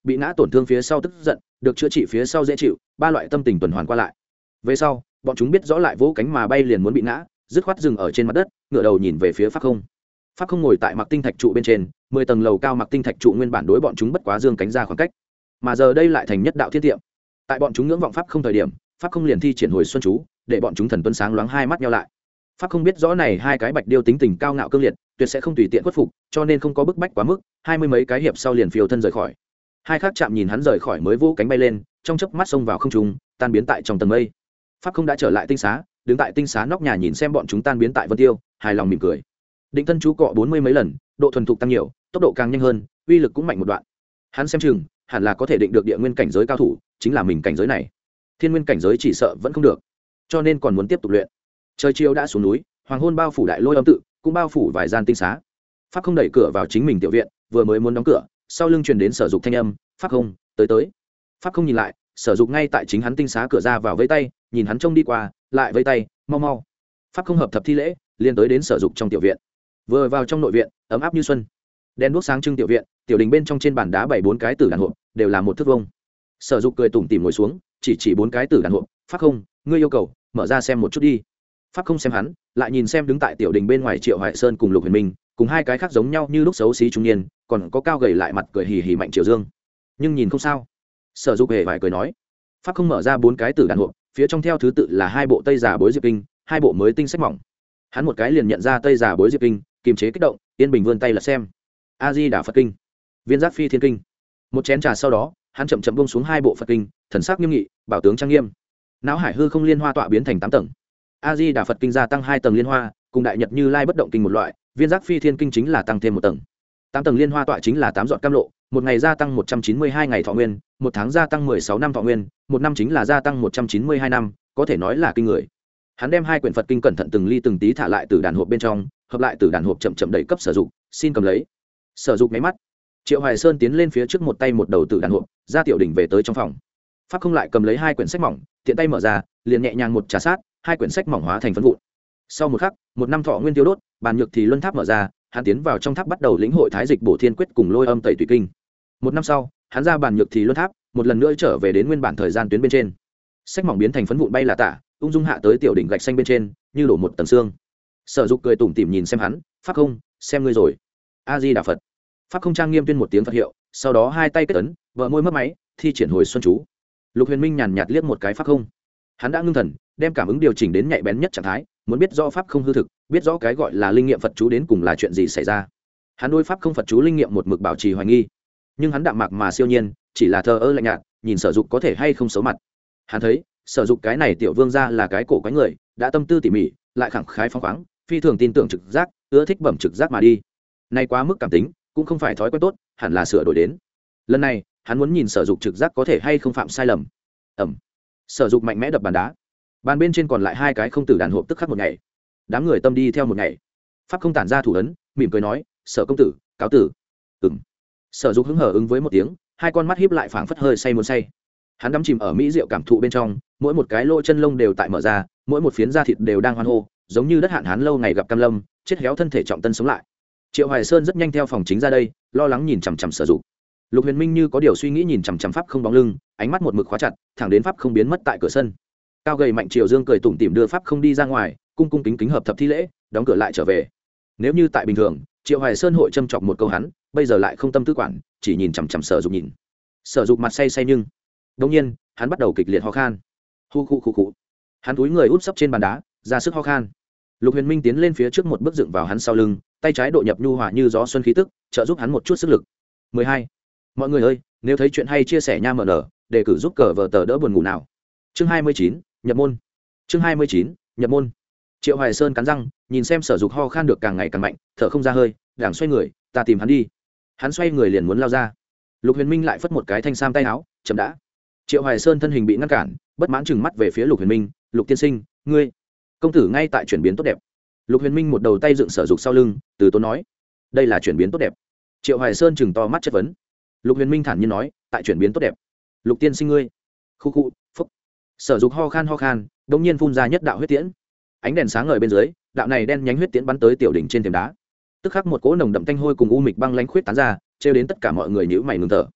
bị ngã tổn thương phía sau tức giận, được chữa trị phía sau dễ chịu, ba loại tâm tình tuần hoàn qua lại. Về sau bọn chúng biết rõ lại vỗ cánh mà bay liền muốn bị ngã, dứt khoát dừng ở trên mặt đất, ngửa đầu nhìn về phía Pháp Không. Pháp Không ngồi tại mặc tinh thạch trụ bên trên, mười tầng lầu cao mặc tinh thạch trụ nguyên bản đối bọn chúng bất quá dương cánh ra khoảng cách, mà giờ đây lại thành nhất đạo thiên tiệm. Tại bọn chúng ngưỡng vọng Pháp Không thời điểm, Pháp Không liền thi triển hồi xuân chú, để bọn chúng thần tuấn sáng loáng hai mắt nhau lại. Pháp Không biết rõ này hai cái bạch điêu tính tình cao ngạo cương liệt, tuyệt sẽ không tùy tiện khuất phục, cho nên không có bức bách quá mức, hai mươi mấy cái hiệp sau liền phiêu thân rời khỏi. Hai khác chạm nhìn hắn rời khỏi mới vỗ cánh bay lên, trong chớp mắt xông vào không trung, tan biến tại trong tầng mây. Pháp Không đã trở lại tinh xá, đứng tại tinh xá nóc nhà nhìn xem bọn chúng tan biến tại vân tiêu, hài lòng mỉm cười. Định thân chú cọ bốn mươi mấy lần, độ thuần thục tăng nhiều, tốc độ càng nhanh hơn, uy lực cũng mạnh một đoạn. Hắn xem chừng hẳn là có thể định được địa nguyên cảnh giới cao thủ, chính là mình cảnh giới này. Thiên nguyên cảnh giới chỉ sợ vẫn không được, cho nên còn muốn tiếp tục luyện. Trời chiều đã xuống núi, hoàng hôn bao phủ đại lôi âm tự, cũng bao phủ vài gian tinh xá. Pháp Không đẩy cửa vào chính mình tiểu viện, vừa mới muốn đóng cửa, sau lưng truyền đến Sở Dục thanh âm, "Pháp Không, tới tới." Pháp Không nhìn lại, Sở Dục ngay tại chính hắn tinh xá cửa ra vào vẫy tay, nhìn hắn trông đi qua, lại vẫy tay, "Mau mau." Pháp Không hợp thập thi lễ, liền tới đến Sở Dục trong tiểu viện. Vừa vào trong nội viện, ấm áp như xuân. Đèn đuốc sáng trưng tiểu viện, tiểu đình bên trong trên bàn đá bảy bốn cái tử đàn hộp, đều là một thước vuông. Sở Dục cười tủm tỉm ngồi xuống, chỉ chỉ bốn cái tử đàn hộp, "Pháp Không, ngươi yêu cầu, mở ra xem một chút đi." Pháp Không xem hắn, lại nhìn xem đứng tại tiểu đình bên ngoài Triệu Hoài Sơn cùng Lục Huyền Minh, cùng hai cái khác giống nhau như lúc xấu xí trung niên, còn có cao gầy lại mặt cười hì hì Mạnh Triều Dương. Nhưng nhìn không sao. Sở Dục hề vài cười nói. Pháp Không mở ra bốn cái tử đàn hộp, phía trong theo thứ tự là hai bộ Tây Giả Bối Diệp Kinh, hai bộ mới tinh sách mỏng. Hắn một cái liền nhận ra Tây Giả Bối Diệp Kinh, kiềm chế kích động, yên bình vươn tay lật xem. A Di Đà Phật Kinh, Viên Giác Phi Thiên Kinh. Một chén trà sau đó, hắn chậm chậm buông xuống hai bộ Phật kinh, thần sắc nghiêm nghị, bảo tướng trang nghiêm. Não hải hư không liên hoa tọa biến thành tám tầng. A Di Đà Phật Kinh gia tăng hai tầng liên hoa, cùng Đại Nhật Như Lai bất động kinh một loại, Viên Giác Phi Thiên Kinh chính là tăng thêm một tầng. Tám tầng liên hoa tọa chính là tám giọt cam lộ, một ngày gia tăng một trăm chín mươi hai ngày thọ nguyên, một tháng gia tăng mười sáu năm thọ nguyên, một năm chính là gia tăng một trăm chín mươi hai năm, có thể nói là kinh người. Hắn đem hai quyển Phật kinh cẩn thận từng ly từng tí thả lại từ đàn hộp bên trong, hợp lại từ đàn hộp chậm chậm đẩy cấp Sở Dục, "Xin cầm lấy." Sở Dục nháy mắt. Triệu Hoài Sơn tiến lên phía trước một tay một đầu từ đàn hộp, ra tiểu đỉnh về tới trong phòng. Pháp Không lại cầm lấy hai quyển sách mỏng, tiện tay mở ra, liền nhẹ nhàng một trà sát, hai quyển sách mỏng hóa thành phấn vụn. Sau một khắc, một năm thọ nguyên tiêu đốt, bàn nhược thì luân tháp mở ra, hắn tiến vào trong tháp bắt đầu lĩnh hội thái dịch bổ thiên quyết cùng lôi âm tẩy tùy kinh. Một năm sau, hắn ra bàn nhược thì luân tháp, một lần nữa trở về đến nguyên bản thời gian tuyến bên trên. Sách mỏng biến thành phấn vụn bay là tả, ung dung hạ tới tiểu đỉnh gạch xanh bên trên, như đổ một tầng xương. Sở Dục cười tủm tỉm nhìn xem hắn, "Pháp Không, xem ngươi rồi." A Di Đà Phật. Pháp Không trang nghiêm tuyên một tiếng Phật hiệu, sau đó hai tay kết ấn, vợ môi mấp máy, thi triển hồi xuân chú. Lục Huyền Minh nhàn nhạt liếc một cái Pháp Không. Hắn đã ngưng thần, đem cảm ứng điều chỉnh đến nhạy bén nhất trạng thái, muốn biết rõ Pháp Không hư thực, biết rõ cái gọi là linh nghiệm Phật chú đến cùng là chuyện gì xảy ra. Hắn đối Pháp Không Phật chú linh nghiệm một mực bảo trì hoài nghi, nhưng hắn đạm mạc mà siêu nhiên, chỉ là thờ ơ lạnh nhạt, nhìn Sở Dục có thể hay không xấu mặt. Hắn thấy, Sở Dục cái này tiểu vương gia là cái cổ quái người, đã tâm tư tỉ mỉ, lại khẳng khái phóng khoáng, phi thường tin tưởng trực giác, ưa thích bẩm trực giác mà đi. Nay quá mức cảm tính, cũng không phải thói quen tốt, hẳn là sửa đổi đến. Lần này, hắn muốn nhìn Sở Dục trực giác có thể hay không phạm sai lầm. Ẩm. Sở Dục mạnh mẽ đập bàn đá. Bàn bên trên còn lại hai cái không tử đàn hộp tức khắc một ngày. Đám người tâm đi theo một ngày. Pháp Không tản ra thủ ấn, mỉm cười nói, "Sở công tử, cáo tử." Ừm. Sở Dục hứng hở ứng với một tiếng, hai con mắt híp lại phảng phất hơi say muốn say. Hắn đắm chìm ở mỹ diệu cảm thụ bên trong, mỗi một cái lỗ chân lông đều tại mở ra, mỗi một phiến da thịt đều đang hoan hô, giống như đất hạn hán lâu ngày gặp cam lâm, chết héo thân thể trọng tân sống lại. Triệu Hoài Sơn rất nhanh theo phòng chính ra đây, lo lắng nhìn chằm chằm Sở Dục. Lục Huyền Minh như có điều suy nghĩ nhìn chằm chằm Pháp Không bóng lưng, ánh mắt một mực khóa chặt, thẳng đến Pháp Không biến mất tại cửa sân. Cao gầy Mạnh Triều Dương cười tủm tỉm đưa Pháp Không đi ra ngoài, cung cung kính kính hợp thập thi lễ, đóng cửa lại trở về. Nếu như tại bình thường, Triệu Hoài Sơn hội châm chọc một câu hắn, bây giờ lại không tâm tư quản, chỉ nhìn chằm chằm Sở Dục nhìn. Sở Dục mặt say say nhưng, đột nhiên, hắn bắt đầu kịch liệt ho khan. Hu khu khu khu. Hắn cúi người úp sấp trên bàn đá, ra sức ho khan. Lục Huyền Minh tiến lên phía trước một bước dựng vào hắn sau lưng, tay trái độ nhập nhu hòa như gió xuân khí tức, trợ giúp hắn một chút sức lực. mười hai. Mọi người ơi, nếu thấy chuyện hay chia sẻ nha mở nở, để cử giúp cờ vở tờ đỡ buồn ngủ nào. Chương hai mươi chín, nhập môn. Chương hai mươi chín, nhập môn. Triệu Hoài Sơn cắn răng, nhìn xem Sở Dục ho khan được càng ngày càng mạnh, thở không ra hơi, đảng xoay người, "Ta tìm hắn đi." Hắn xoay người liền muốn lao ra. Lục Huyền Minh lại phất một cái thanh sam tay áo, chậm đã. Triệu Hoài Sơn thân hình bị ngăn cản, bất mãn chừng mắt về phía Lục Huyền Minh, "Lục tiên sinh, ngươi..." "Công tử ngay tại chuyển biến tốt đẹp." Lục Huyền Minh một đầu tay dựng Sở Dục sau lưng, từ tốn nói, "Đây là chuyển biến tốt đẹp." Triệu Hoài Sơn chừng to mắt chất vấn. Lục Huyền Minh thản nhiên nói, "Tại chuyển biến tốt đẹp." "Lục tiên sinh ngươi..." Khu khu, phúc. Sở Dục ho khan ho khan, đột nhiên phun ra nhất đạo huyết tiễn. Ánh đèn sáng ngời bên dưới, đạo này đen nhánh huyết tiễn bắn tới tiểu đỉnh trên thềm đá. Tức khắc một cỗ nồng đậm tanh hôi cùng u mịch băng lãnh khuyết tán ra, trêu đến tất cả mọi người nhíu mày ngừng thở.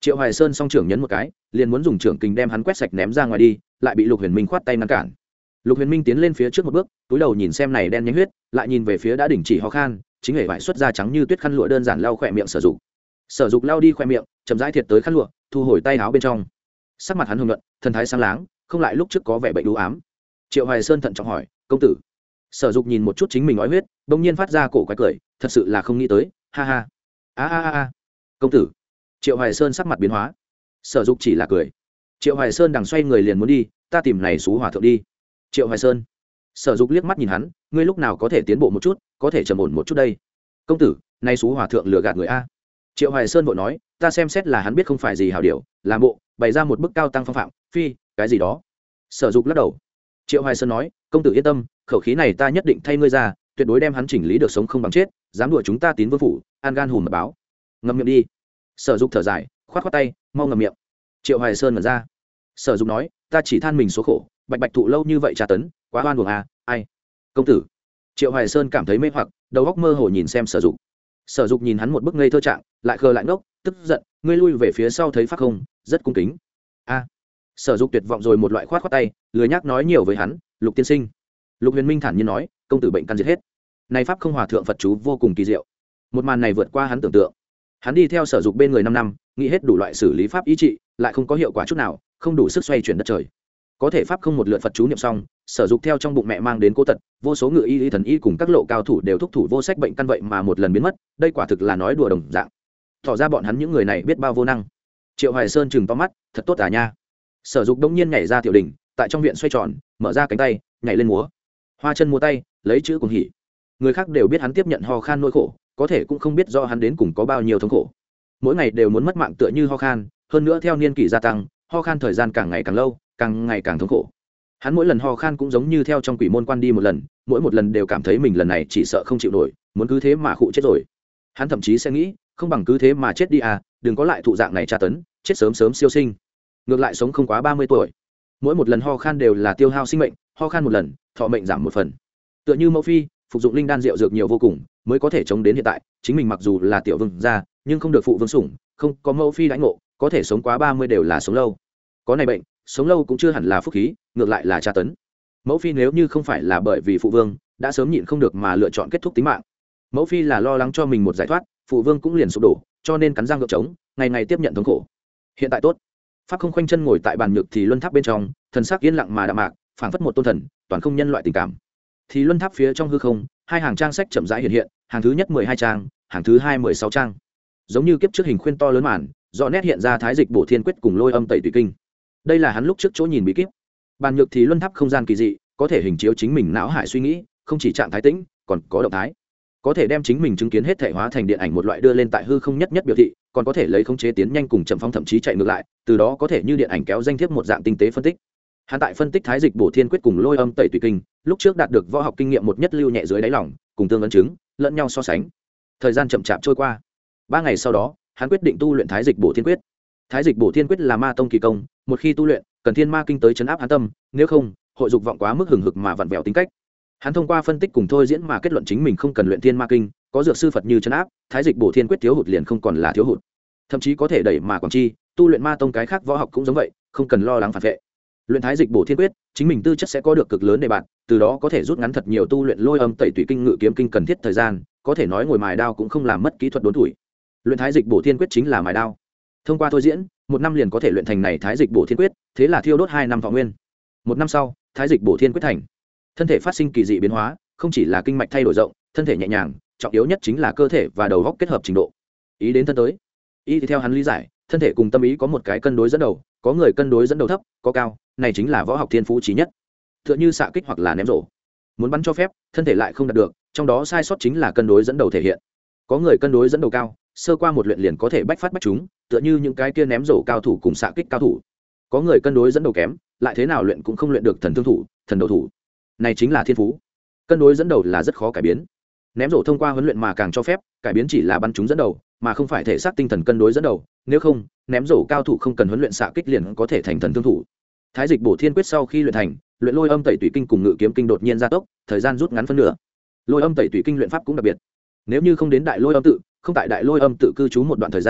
Triệu Hoài Sơn song trưởng nhấn một cái, liền muốn dùng trưởng kình đem hắn quét sạch ném ra ngoài đi, lại bị Lục Huyền Minh khoát tay ngăn cản. Lục Huyền Minh tiến lên phía trước một bước, túi đầu nhìn xem này đen nhánh huyết, lại nhìn về phía đã đình chỉ ho khan, chính hệ vải xuất ra trắng như tuyết khăn lụa đơn giản lau khỏe miệng Sở Dục. Sở Dục lau đi khỏe miệng, chậm rãi thiệt tới khăn lụa, thu hồi tay áo bên trong. Sắc mặt hắn hồng nhuận, thần thái sáng láng, không lại lúc trước có vẻ bệnh u ám. Triệu Hoài Sơn thận trọng hỏi, công tử. Sở Dục nhìn một chút chính mình ói huyết, bỗng nhiên phát ra cổ quái cười, thật sự là không nghĩ tới, ha ha. A a a, công tử. Triệu Hoài Sơn sắc mặt biến hóa. Sở Dục chỉ là cười. Triệu Hoài Sơn đằng xoay người liền muốn đi, ta tìm này xú hòa thượng đi. Triệu Hoài Sơn. Sở Dục liếc mắt nhìn hắn, ngươi lúc nào có thể tiến bộ một chút, có thể trầm ổn một chút đây. Công tử, nay xú hòa thượng lừa gạt người a. Triệu Hoài Sơn vội nói, ta xem xét là hắn biết không phải gì hảo điều, làm bộ bày ra một bức cao tăng phong phạm, phi cái gì đó. Sở Dục lắc đầu. Triệu Hoài Sơn nói, công tử yên tâm, khẩu khí này ta nhất định thay ngươi ra, tuyệt đối đem hắn chỉnh lý được sống không bằng chết, dám đùa chúng ta Tín Vương phủ, an gan hùm mật báo. Ngậm miệng đi. Sở Dục thở dài, khoát khoát tay, mau ngậm miệng. Triệu Hoài Sơn mở ra. Sở Dục nói, ta chỉ than mình số khổ, bạch bạch thụ lâu như vậy tra tấn, quá oan uổng à, ai. Công tử. Triệu Hoài Sơn cảm thấy mê hoặc, đầu óc mơ hồ nhìn xem Sở Dục. Sở Dục nhìn hắn một bức ngây thơ trạng, lại khờ lại ngốc, tức giận, ngươi lui về phía sau thấy pháp không, rất cung kính. A. Sở Dục tuyệt vọng rồi một loại khoát khoát tay, lười nhác nói nhiều với hắn, Lục tiên sinh. Lục Huyền Minh thản nhiên nói, công tử bệnh căn diệt hết. Này pháp không hòa thượng Phật chú vô cùng kỳ diệu. Một màn này vượt qua hắn tưởng tượng. Hắn đi theo Sở Dục bên người năm năm, nghĩ hết đủ loại xử lý pháp ý trị, lại không có hiệu quả chút nào, không đủ sức xoay chuyển đất trời. Có thể pháp không một lượt Phật chú niệm xong, Sở Dục theo trong bụng mẹ mang đến cố tật, vô số ngự y y thần y cùng các lộ cao thủ đều thúc thủ vô sách bệnh căn vậy mà một lần biến mất, đây quả thực là nói đùa đồng dạng. Tỏ ra bọn hắn những người này biết bao vô năng. Triệu Hoài Sơn chừng to mắt, thật tốt à nha. Sở Dục đống nhiên nhảy ra tiểu đỉnh, tại trong viện xoay tròn, mở ra cánh tay, nhảy lên múa. Hoa chân múa tay, lấy chữ cùng hỉ. Người khác đều biết hắn tiếp nhận ho khan nỗi khổ, có thể cũng không biết do hắn đến cùng có bao nhiêu thống khổ. Mỗi ngày đều muốn mất mạng tựa như ho khan, hơn nữa theo niên kỷ gia tăng, ho khan thời gian càng ngày càng lâu, càng ngày càng thống khổ. Hắn mỗi lần ho khan cũng giống như theo trong quỷ môn quan đi một lần, mỗi một lần đều cảm thấy mình lần này chỉ sợ không chịu nổi, muốn cứ thế mà khụ chết rồi. Hắn thậm chí sẽ nghĩ, không bằng cứ thế mà chết đi à, đừng có lại thụ dạng này tra tấn, chết sớm sớm siêu sinh. Ngược lại sống không quá ba mươi tuổi. Mỗi một lần ho khan đều là tiêu hao sinh mệnh, ho khan một lần, thọ mệnh giảm một phần. Tựa như mẫu phi, phục dụng linh đan rượu dược nhiều vô cùng, mới có thể chống đến hiện tại, chính mình mặc dù là tiểu vương gia, nhưng không được phụ vương sủng, không có mẫu phi đãi ngộ, có thể sống quá ba mươi đều là sống lâu. Có này bệnh, sống lâu cũng chưa hẳn là phúc khí, ngược lại là tra tấn. Mẫu phi nếu như không phải là bởi vì phụ vương đã sớm nhịn không được mà lựa chọn kết thúc tính mạng, mẫu phi là lo lắng cho mình một giải thoát, phụ vương cũng liền sụp đổ, cho nên cắn răng gượng chống, ngày ngày tiếp nhận thống khổ. Hiện tại tốt, pháp không khoanh chân ngồi tại bàn nhược thì luân tháp bên trong, thần sắc yên lặng mà đạm mạc, phảng phất một tôn thần, toàn không nhân loại tình cảm. Thì luân tháp phía trong hư không, hai hàng trang sách chậm rãi hiện hiện, hàng thứ nhất mười hai trang, hàng thứ hai mười sáu trang, giống như kiếp trước hình khuyên to lớn màn, rõ nét hiện ra thái dịch bổ thiên quyết cùng lôi âm tẩy tùy kinh. Đây là hắn lúc trước chỗ nhìn bí kíp. Bàn nhược thì luân tháp không gian kỳ dị, có thể hình chiếu chính mình não hải suy nghĩ, không chỉ trạng thái tĩnh, còn có động thái, có thể đem chính mình chứng kiến hết thể hóa thành điện ảnh một loại đưa lên tại hư không nhất nhất biểu thị, còn có thể lấy khống chế tiến nhanh cùng chậm phong thậm chí chạy ngược lại, từ đó có thể như điện ảnh kéo danh thiếp một dạng tinh tế phân tích. Hắn tại phân tích thái dịch bổ thiên quyết cùng lôi âm tẩy tùy kinh, lúc trước đạt được võ học kinh nghiệm một nhất lưu nhẹ dưới đáy lòng, cùng tương ấn chứng, lẫn nhau so sánh. Thời gian chậm chạp trôi qua, ba ngày sau đó, hắn quyết định tu luyện thái dịch bổ thiên quyết. Thái dịch bổ thiên quyết là ma tông kỳ công, một khi tu luyện, cần thiên ma kinh tới chấn áp hắn tâm, nếu không, hội dục vọng quá mức hừng hực mà vặn vẹo tính cách. Hắn thông qua phân tích cùng thôi diễn mà kết luận chính mình không cần luyện thiên ma kinh, có dược sư Phật như chấn áp, thái dịch bổ thiên quyết thiếu hụt liền không còn là thiếu hụt, thậm chí có thể đẩy mà quảng chi, tu luyện ma tông cái khác võ học cũng giống vậy, không cần lo lắng phản vệ. Luyện thái dịch bổ thiên quyết, chính mình tư chất sẽ có được cực lớn để bạn, từ đó có thể rút ngắn thật nhiều tu luyện lôi âm tẩy tùy kinh ngự kiếm kinh cần thiết thời gian, có thể nói ngồi mài đao cũng không làm mất kỹ thuật đốn tuổi. Luyện thái dịch bổ thiên quyết chính là mài đao. Thông qua thôi diễn, một năm liền có thể luyện thành này thái dịch bổ thiên quyết, thế là thiêu đốt hai năm thọ nguyên. Một năm sau, thái dịch bổ thiên quyết thành. Thân thể phát sinh kỳ dị biến hóa, không chỉ là kinh mạch thay đổi rộng, thân thể nhẹ nhàng, trọng yếu nhất chính là cơ thể và đầu óc kết hợp trình độ. Ý đến thân tới, ý thì theo hắn lý giải, thân thể cùng tâm ý có một cái cân đối dẫn đầu, có người cân đối dẫn đầu thấp, có cao, này chính là võ học thiên phú chí nhất. Tựa như xạ kích hoặc là ném rổ, muốn bắn cho phép, thân thể lại không đạt được, trong đó sai sót chính là cân đối dẫn đầu thể hiện. Có người cân đối dẫn đầu cao, sơ qua một luyện liền có thể bách phát bách trúng, tựa như những cái kia ném rổ cao thủ cùng xạ kích cao thủ. Có người cân đối dẫn đầu kém, lại thế nào luyện cũng không luyện được thần thương thủ, thần đầu thủ. Này chính là thiên phú. Cân đối dẫn đầu là rất khó cải biến. Ném rổ thông qua huấn luyện mà càng cho phép, cải biến chỉ là bắn trúng dẫn đầu, mà không phải thể xác tinh thần cân đối dẫn đầu, nếu không, ném rổ cao thủ không cần huấn luyện xạ kích liền có thể thành thần thương thủ. Thái dịch bổ thiên quyết sau khi luyện thành, luyện lôi âm tẩy tùy kinh cùng ngự kiếm kinh đột nhiên gia tốc, thời gian rút ngắn phân nửa. Lôi âm tẩy tùy kinh luyện pháp cũng đặc biệt. Nếu như không đến đại lôi âm tự, không tại đại lôi âm tự cư trú một đoạn thời gian,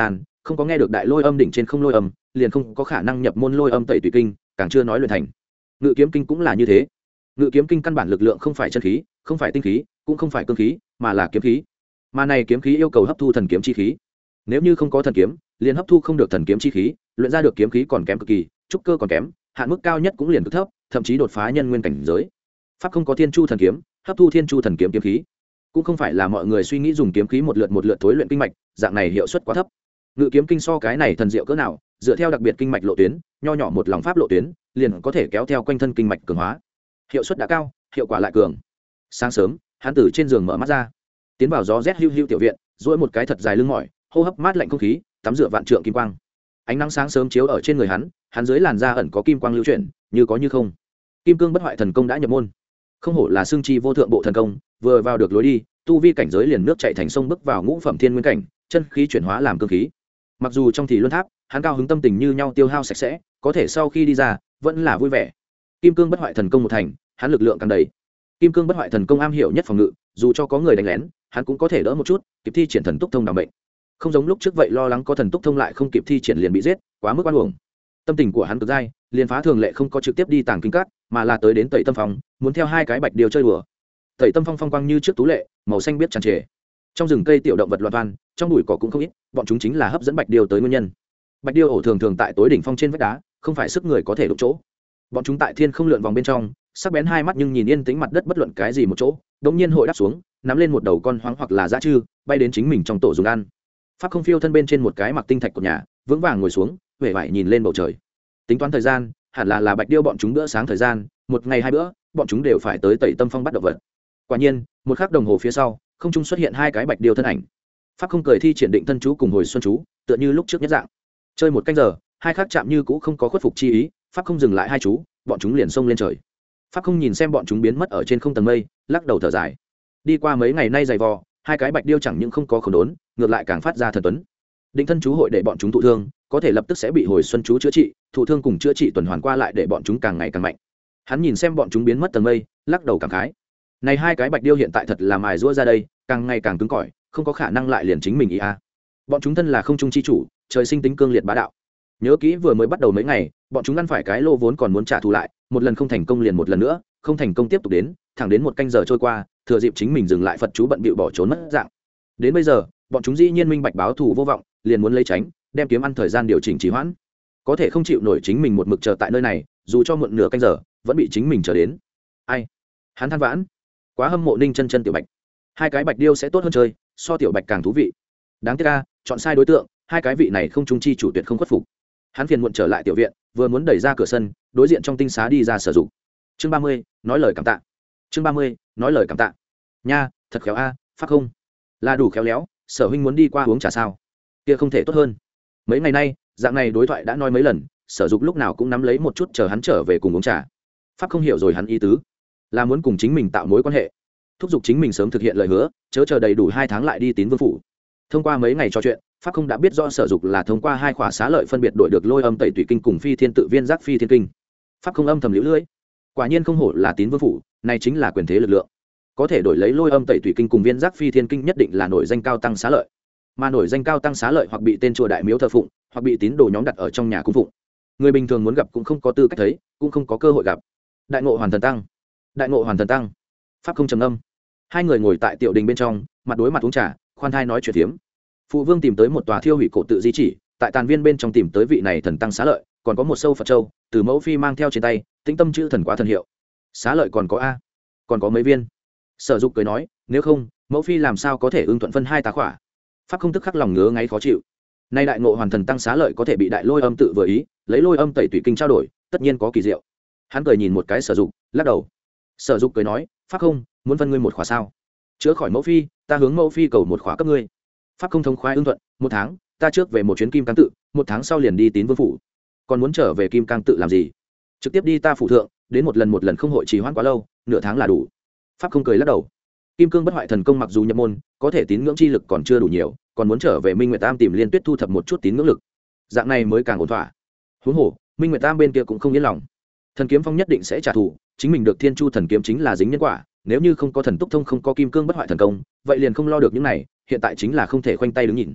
không có nghe được đại lôi âm đỉnh trên không lôi âm liền không có khả năng nhập môn lôi âm tẩy tùy kinh, càng chưa nói luyện thành. Ngự kiếm kinh cũng là như thế. Ngự kiếm kinh căn bản lực lượng không phải chân khí, không phải tinh khí, cũng không phải cương khí, mà là kiếm khí. Mà này kiếm khí yêu cầu hấp thu thần kiếm chi khí. Nếu như không có thần kiếm, liền hấp thu không được thần kiếm chi khí, luyện ra được kiếm khí còn kém cực kỳ, trúc cơ còn kém, hạn mức cao nhất cũng liền cực thấp, thậm chí đột phá nhân nguyên cảnh giới. Pháp không có thiên chu thần kiếm, hấp thu thiên chu thần kiếm kiếm khí, cũng không phải là mọi người suy nghĩ dùng kiếm khí một lượt một lượt thối luyện kinh mạch, dạng này hiệu suất quá thấp. Ngự kiếm kinh so cái này thần diệu cỡ nào, dựa theo đặc biệt kinh mạch lộ tuyến, nho nhỏ một lòng pháp lộ tuyến, liền có thể kéo theo quanh thân kinh mạch cường hóa. Hiệu suất đã cao, hiệu quả lại cường. Sáng sớm, hắn từ trên giường mở mắt ra, tiến vào gió rét hưu hưu tiểu viện, duỗi một cái thật dài lưng mỏi, hô hấp mát lạnh không khí, tắm rửa vạn trượng kim quang. Ánh nắng sáng sớm chiếu ở trên người hắn, hắn dưới làn da ẩn có kim quang lưu chuyển, như có như không. Kim cương bất hoại thần công đã nhập môn. Không hổ là xương chi vô thượng bộ thần công, vừa vào được lối đi, tu vi cảnh giới liền nước chảy thành sông bước vào ngũ phẩm thiên nguyên cảnh, chân khí chuyển hóa làm cương khí. Mặc dù trong thì luân tháp, hắn cao hứng tâm tình như nhau tiêu hao sạch sẽ, có thể sau khi đi ra, vẫn là vui vẻ. Kim cương bất hoại thần công một thành, hắn lực lượng càng đầy. Kim cương bất hoại thần công am hiểu nhất phòng ngự, dù cho có người đánh lén, hắn cũng có thể đỡ một chút, kịp thi triển thần túc thông đảm bệnh. Không giống lúc trước vậy lo lắng có thần túc thông lại không kịp thi triển liền bị giết, quá mức oan uổng. Tâm tình của hắn cực dai, liền phá thường lệ không có trực tiếp đi tàng kinh các, mà là tới đến Tẩy Tâm Phong, muốn theo hai cái bạch điều chơi đùa. Tẩy Tâm Phong phong quang như trước tú lệ, màu xanh biết tràn trề. Trong rừng cây tiểu động vật loạn toan, trong bụi cỏ cũng không ít, bọn chúng chính là hấp dẫn bạch điêu tới nguyên nhân. Bạch điêu ổ thường thường tại tối đỉnh phong trên vách đá, không phải sức người có thể đụng chỗ. Bọn chúng tại thiên không lượn vòng bên trong, sắc bén hai mắt nhưng nhìn yên tĩnh mặt đất bất luận cái gì một chỗ, đống nhiên hội đáp xuống, nắm lên một đầu con hoang hoặc là dã trư, bay đến chính mình trong tổ dùng ăn. Pháp không phiêu thân bên trên một cái mặc tinh thạch của nhà, vững vàng ngồi xuống, vẻ vải nhìn lên bầu trời. Tính toán thời gian, hẳn là là bạch điêu bọn chúng bữa sáng thời gian, một ngày hai bữa, bọn chúng đều phải tới Tẩy Tâm Phong bắt động vật. Quả nhiên, một khắc đồng hồ phía sau, không trung xuất hiện hai cái bạch điêu thân ảnh. Pháp không cười thi triển định thân chú cùng hồi xuân chú, tựa như lúc trước nhất dạng. Chơi một canh giờ, hai khắc chạm như cũ không có khuất phục chi ý, pháp không dừng lại hai chú, bọn chúng liền xông lên trời. Pháp không nhìn xem bọn chúng biến mất ở trên không tầng mây, lắc đầu thở dài. Đi qua mấy ngày nay dày vò, hai cái bạch điêu chẳng những không có khổ đốn, ngược lại càng phát ra thần tuấn. Định thân chú hội để bọn chúng thụ thương, có thể lập tức sẽ bị hồi xuân chú chữa trị, thụ thương cùng chữa trị tuần hoàn qua lại để bọn chúng càng ngày càng mạnh. Hắn nhìn xem bọn chúng biến mất tầng mây, lắc đầu cảm khái. Này hai cái bạch điêu hiện tại thật là mài giũa ra đây, càng ngày càng cứng cỏi, không có khả năng lại liền chính mình ý a. Bọn chúng thân là không trung chi chủ, trời sinh tính cương liệt bá đạo. Nhớ kỹ vừa mới bắt đầu mấy ngày, bọn chúng ăn phải cái lô vốn còn muốn trả thù lại, một lần không thành công liền một lần nữa, không thành công tiếp tục đến, thẳng đến một canh giờ trôi qua, thừa dịp chính mình dừng lại Phật chú bận bịu bỏ trốn mất dạng. Đến bây giờ, bọn chúng dĩ nhiên minh bạch báo thù vô vọng, liền muốn lấy tránh, đem kiếm ăn thời gian điều chỉnh trì hoãn. Có thể không chịu nổi chính mình một mực chờ tại nơi này, dù cho muộn nửa canh giờ, vẫn bị chính mình chờ đến. Ai? Hắn than vãn. Quá hâm mộ Ninh Chân Chân tiểu bạch. Hai cái bạch điêu sẽ tốt hơn chơi, so tiểu bạch càng thú vị. Đáng tiếc a, chọn sai đối tượng, hai cái vị này không trung chi chủ tuyệt không khuất phục. Hắn phiền muộn trở lại tiểu viện, vừa muốn đẩy ra cửa sân, đối diện trong tinh xá đi ra Sở Dục. Chương ba mươi, nói lời cảm tạ. Chương ba mươi, nói lời cảm tạ. Nha, thật khéo a, pháp không? Là đủ khéo léo, Sở huynh muốn đi qua uống trà sao? Kia không thể tốt hơn. Mấy ngày nay, dạng này đối thoại đã nói mấy lần, Sở Dục lúc nào cũng nắm lấy một chút chờ hắn trở về cùng uống trà. Pháp không hiểu rồi hắn ý tứ, là muốn cùng chính mình tạo mối quan hệ, thúc giục chính mình sớm thực hiện lời hứa, chớ chờ đầy đủ hai tháng lại đi Tín Vương phủ. Thông qua mấy ngày trò chuyện, Pháp không đã biết rõ Sở Dục là thông qua hai khóa xá lợi phân biệt đổi được lôi âm tẩy tùy kinh cùng phi thiên tự viên giác phi thiên kinh. Pháp không âm thầm liễu lưỡi, quả nhiên không hổ là Tín Vương phủ, này chính là quyền thế lực lượng, có thể đổi lấy lôi âm tẩy tùy kinh cùng viên giác phi thiên kinh nhất định là nổi danh cao tăng xá lợi, mà nổi danh cao tăng xá lợi hoặc bị tên chùa đại miếu thờ phụng, hoặc bị tín đồ nhóm đặt ở trong nhà cung phụng, người bình thường muốn gặp cũng không có tư cách thấy, cũng không có cơ hội gặp. Đại ngộ hoàn thần tăng, đại ngộ hoàn thần tăng. Pháp không trầm âm. Hai người ngồi tại tiểu đình bên trong, mặt đối mặt uống trà, khoan thai nói chuyện phiếm. Phụ vương tìm tới một tòa thiêu hủy cổ tự di chỉ, tại tàn viên bên trong tìm tới vị này thần tăng xá lợi, còn có một sâu Phật châu, từ mẫu phi mang theo trên tay, tĩnh tâm chữ thần quá thần hiệu. Xá lợi còn có a, còn có mấy viên. Sở Dục cười nói, nếu không, mẫu phi làm sao có thể ưng thuận phân hai tá khỏa. Pháp không tức khắc lòng ngứa ngáy khó chịu. Nay đại ngộ hoàn thần tăng xá lợi có thể bị đại lôi âm tự vừa ý, lấy lôi âm tẩy tùy kinh trao đổi, tất nhiên có kỳ diệu. Hắn cười nhìn một cái Sở Dục, lắc đầu. Sở Dục cười nói, Pháp không, muốn phân ngươi một khóa sao? Chữa khỏi mẫu phi, ta hướng mẫu phi cầu một khóa cấp ngươi. Pháp không thông khoái ưng thuận, một tháng, ta trước về một chuyến Kim Cang tự, một tháng sau liền đi Tín Vương phủ. Còn muốn trở về Kim Cang tự làm gì? Trực tiếp đi ta phủ thượng, đến một lần một lần không hội trì hoãn quá lâu, nửa tháng là đủ. Pháp không cười lắc đầu. Kim cương bất hoại thần công mặc dù nhập môn, có thể tín ngưỡng chi lực còn chưa đủ nhiều, còn muốn trở về Minh Nguyệt Tam tìm Liên Tuyết thu thập một chút tín ngưỡng lực. Dạng này mới càng ổn thỏa. Huống hồ, Minh Nguyệt Tam bên kia cũng không yên lòng. Thần kiếm phong nhất định sẽ trả thù, chính mình được Thiên Chu thần kiếm chính là dính nhân quả, nếu như không có thần túc thông không có kim cương bất hoại thần công, vậy liền không lo được những này, hiện tại chính là không thể khoanh tay đứng nhìn.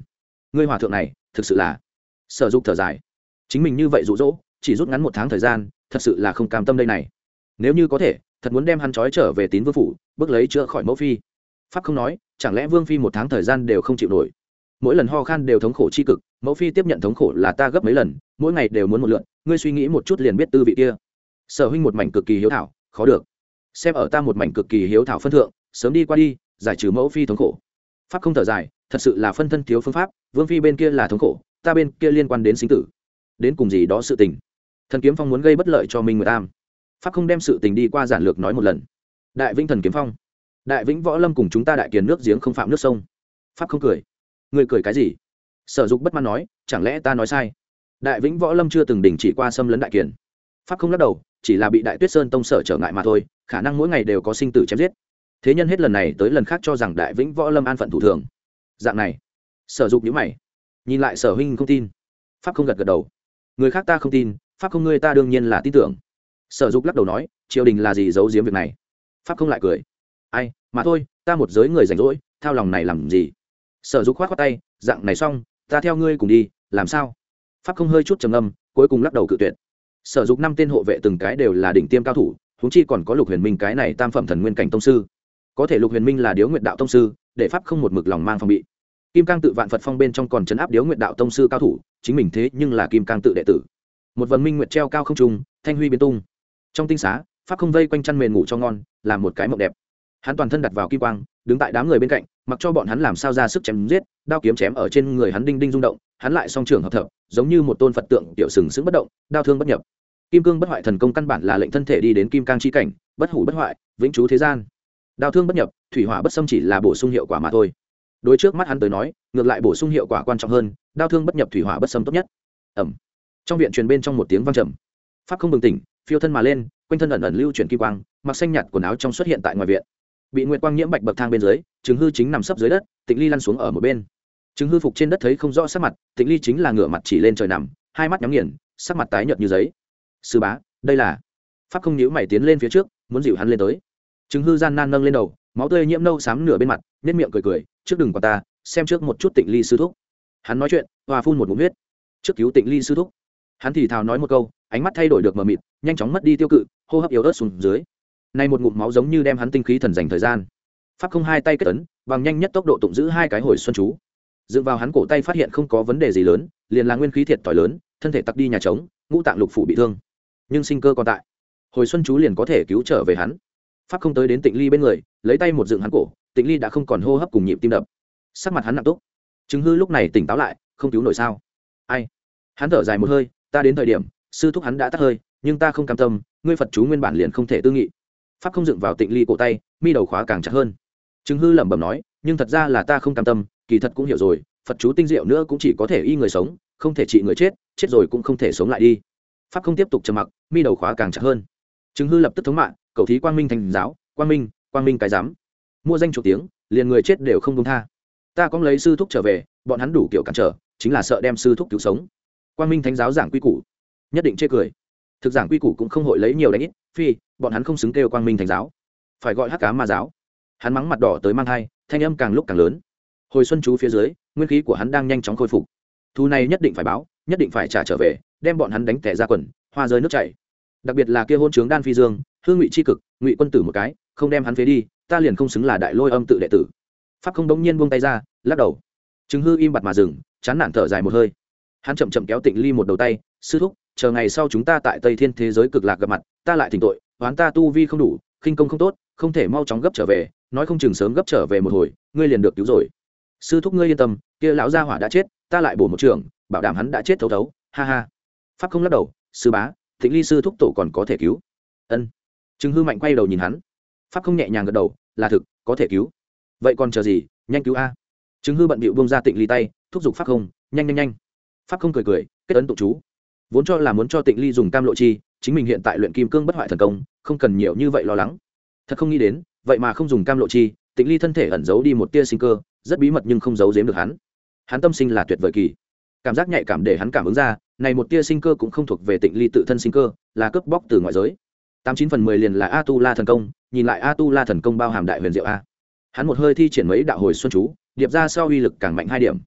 ngươi hòa thượng này thực sự là. Sở Dục thở dài, chính mình như vậy dụ dỗ chỉ rút ngắn một tháng thời gian, thật sự là không cam tâm đây này. Nếu như có thể, thật muốn đem hắn trói trở về Tín Vương phủ, bước lấy chữa khỏi mẫu phi. Pháp không nói, chẳng lẽ Vương phi một tháng thời gian đều không chịu nổi? Mỗi lần ho khan đều thống khổ chi cực, mẫu phi tiếp nhận thống khổ là ta gấp mấy lần, mỗi ngày đều muốn một lượt, ngươi suy nghĩ một chút liền biết tư vị kia. Sở huynh một mảnh cực kỳ hiếu thảo, khó được. Xem ở ta một mảnh cực kỳ hiếu thảo phân thượng, sớm đi qua đi, giải trừ mẫu phi thống khổ. Pháp không thở dài, thật sự là phân thân thiếu phương pháp, Vương phi bên kia là thống khổ, ta bên kia liên quan đến sinh tử, đến cùng gì đó sự tình. Thần Kiếm Phong muốn gây bất lợi cho Minh Nguyệt Am. Pháp không đem sự tình đi qua giản lược nói một lần. Đại Vĩnh Thần Kiếm Phong, Đại Vĩnh Võ Lâm cùng chúng ta đại kiền nước giếng không phạm nước sông. Pháp không cười, người cười cái gì? Sở Dục bất mãn nói, chẳng lẽ ta nói sai? Đại Vĩnh Võ Lâm chưa từng đình chỉ qua xâm lấn đại kiền. Pháp không lắc đầu, chỉ là bị Đại Tuyết Sơn tông sở trở ngại mà thôi, khả năng mỗi ngày đều có sinh tử chém giết. Thế nhân hết lần này tới lần khác cho rằng Đại Vĩnh Võ Lâm an phận thủ thường. Dạng này, Sở Dục nhíu mày, nhìn lại Sở huynh không tin. Pháp không gật gật đầu, người khác ta không tin, Pháp không ngươi ta đương nhiên là tin tưởng. Sở Dục lắc đầu nói, triều đình là gì giấu giếm việc này? Pháp không lại cười, ai mà thôi, ta một giới người rảnh rỗi, thao lòng này làm gì? Sở Dục khoát khoát tay, dạng này xong, ta theo ngươi cùng đi, làm sao? Pháp không hơi chút trầm ngâm, cuối cùng lắc đầu cự tuyệt. Sở Dục năm tên hộ vệ từng cái đều là đỉnh tiêm cao thủ, huống chi còn có Lục Huyền Minh cái này tam phẩm thần nguyên cảnh tông sư. Có thể Lục Huyền Minh là Điếu Nguyệt đạo tông sư, để Pháp không một mực lòng mang phòng bị. Kim Cang tự Vạn Phật Phong bên trong còn trấn áp Điếu Nguyệt đạo tông sư cao thủ, chính mình thế nhưng là Kim Cang tự đệ tử. Một vần minh nguyệt treo cao không trung, thanh huy biến tung. Trong tinh xá, Pháp không vây quanh chăn mền ngủ cho ngon, làm một cái mộng đẹp. Hắn toàn thân đặt vào kim quang, đứng tại đám người bên cạnh, mặc cho bọn hắn làm sao ra sức chém giết, đao kiếm chém ở trên người hắn đinh đinh rung động, hắn lại song trường hợp thập, giống như một tôn Phật tượng tiểu sừng sững bất động, đao thương bất nhập. Kim cương bất hoại thần công căn bản là lệnh thân thể đi đến kim cang chi cảnh, bất hủ bất hoại, vĩnh trú thế gian. Đao thương bất nhập, thủy hỏa bất xâm chỉ là bổ sung hiệu quả mà thôi. Đối trước mắt hắn tới nói, ngược lại bổ sung hiệu quả quan trọng hơn, đao thương bất nhập thủy hỏa bất xâm tốt nhất. Ầm. Trong viện truyền bên trong một tiếng vang trầm. Pháp không bừng tỉnh, phiêu thân mà lên, quanh thân ẩn ẩn lưu chuyển kim quang, mặc xanh nhạt quần áo trong xuất hiện tại ngoài viện. Bị nguyệt quang nhiễm bạch bậc thang bên dưới, Trừng Hư chính nằm sấp dưới đất, Tịnh Ly lăn xuống ở một bên. Trừng Hư phục trên đất thấy không rõ sắc mặt, Tịnh Ly chính là ngửa mặt chỉ lên trời nằm, hai mắt nhắm nghiền, sắc mặt tái nhợt như giấy. Sư bá, đây là. Pháp không nhíu mày tiến lên phía trước, muốn dịu hắn lên tới. Trừng Hư gian nan nâng lên đầu, máu tươi nhiễm nâu xám nửa bên mặt, nhếch miệng cười cười, trước đừng qua ta, xem trước một chút Tịnh Ly sư thúc. Hắn nói chuyện, hòa phun một ngụm huyết. Trước cứu Tịnh Ly sư thúc. Hắn thì thào nói một câu, ánh mắt thay đổi được mờ mịt, nhanh chóng mất đi tiêu cự, hô hấp yếu ớt xuống dưới. Nay một ngụm máu giống như đem hắn tinh khí thần dành thời gian. Pháp không hai tay kết ấn, bằng nhanh nhất tốc độ tụng giữ hai cái hồi xuân chú. Dựa vào hắn cổ tay phát hiện không có vấn đề gì lớn, liền là nguyên khí thiệt tỏi lớn, thân thể tặc đi nhà trống, ngũ tạng lục phủ bị thương, nhưng sinh cơ còn tại. Hồi xuân chú liền có thể cứu trở về hắn. Pháp không tới đến Tịnh Ly bên người, lấy tay một dựng hắn cổ, Tịnh Ly đã không còn hô hấp cùng nhịp tim đập. Sắc mặt hắn nặng túc. Trừng Hư lúc này tỉnh táo lại, không cứu nổi sao? Ai? Hắn thở dài một hơi, ta đến thời điểm, sư thúc hắn đã tắt hơi, nhưng ta không cam tâm, ngươi Phật chú nguyên bản liền không thể tư nghị. Pháp không dựng vào Tịnh Ly cổ tay, mi đầu khóa càng chặt hơn. Trừng Hư lẩm bẩm nói, nhưng thật ra là ta không cam tâm, kỳ thật cũng hiểu rồi, Phật chú tinh diệu nữa cũng chỉ có thể y người sống, không thể trị người chết, chết rồi cũng không thể sống lại đi. Pháp không tiếp tục trầm mặc, mi đầu khóa càng chặt hơn. Trừng Hư lập tức thống mạng, cầu thí Quang Minh thành giáo, Quang Minh, Quang Minh cái dám. Mua danh chủ tiếng, liền người chết đều không dung tha. Ta có lấy sư thúc trở về, bọn hắn đủ kiểu cản trở, chính là sợ đem sư thúc cứu sống. Quang Minh thánh giáo giảng quy củ, nhất định chê cười. Thực giảng quy củ cũng không hội lấy nhiều đánh ít, phi, bọn hắn không xứng kêu Quang Minh thánh giáo, phải gọi Hắc Ám ma giáo. Hắn mắng mặt đỏ tới mang thai, thanh âm càng lúc càng lớn. Hồi xuân chú phía dưới, nguyên khí của hắn đang nhanh chóng khôi phục. Thu này nhất định phải báo, nhất định phải trả trở về, đem bọn hắn đánh tẻ ra quần, hoa rơi nước chảy. Đặc biệt là kia hôn trướng Đan Phi Dương, hương ngụy chi cực, ngụy quân tử một cái, không đem hắn phế đi, ta liền không xứng là đại lôi âm tự đệ tử. Pháp không đống nhiên buông tay ra, lắc đầu. Trừng Hư im bặt mà dừng, chán nản thở dài một hơi. Hắn chậm chậm kéo Tịnh Ly một đầu tay, sư thúc, chờ ngày sau chúng ta tại Tây Thiên thế giới cực lạc gặp mặt, ta lại thỉnh tội, oán ta tu vi không đủ, khinh công không tốt, không thể mau chóng gấp trở về, nói không chừng sớm gấp trở về một hồi, ngươi liền được cứu rồi. Sư thúc ngươi yên tâm, kia lão gia hỏa đã chết, ta lại bổ một trường, bảo đảm hắn đã chết thấu thấu, ha ha. Pháp không lắc đầu, sư bá, Tịnh Ly sư thúc tổ còn có thể cứu. Ân. Trừng Hư mạnh quay đầu nhìn hắn. Pháp không nhẹ nhàng gật đầu, là thực, có thể cứu. Vậy còn chờ gì, nhanh cứu a. Trừng Hư bận bịu buông ra Tịnh Ly tay, thúc giục Pháp không, nhanh nhanh nhanh. Pháp không cười cười, kết ấn tụng chú. Vốn cho là muốn cho Tịnh Ly dùng cam lộ chi, chính mình hiện tại luyện kim cương bất hoại thần công, không cần nhiều như vậy lo lắng. Thật không nghĩ đến, vậy mà không dùng cam lộ chi, Tịnh Ly thân thể ẩn giấu đi một tia sinh cơ, rất bí mật nhưng không giấu giếm được hắn. Hắn tâm sinh là tuyệt vời kỳ, cảm giác nhạy cảm để hắn cảm ứng ra, này một tia sinh cơ cũng không thuộc về Tịnh Ly tự thân sinh cơ, là cướp bóc từ ngoại giới. Tám chín phần mười liền là A Tu La thần công, nhìn lại A Tu La thần công bao hàm đại huyền diệu a. Hắn một hơi thi triển mấy đạo hồi xuân chú, điệp ra sau uy lực càng mạnh hai điểm.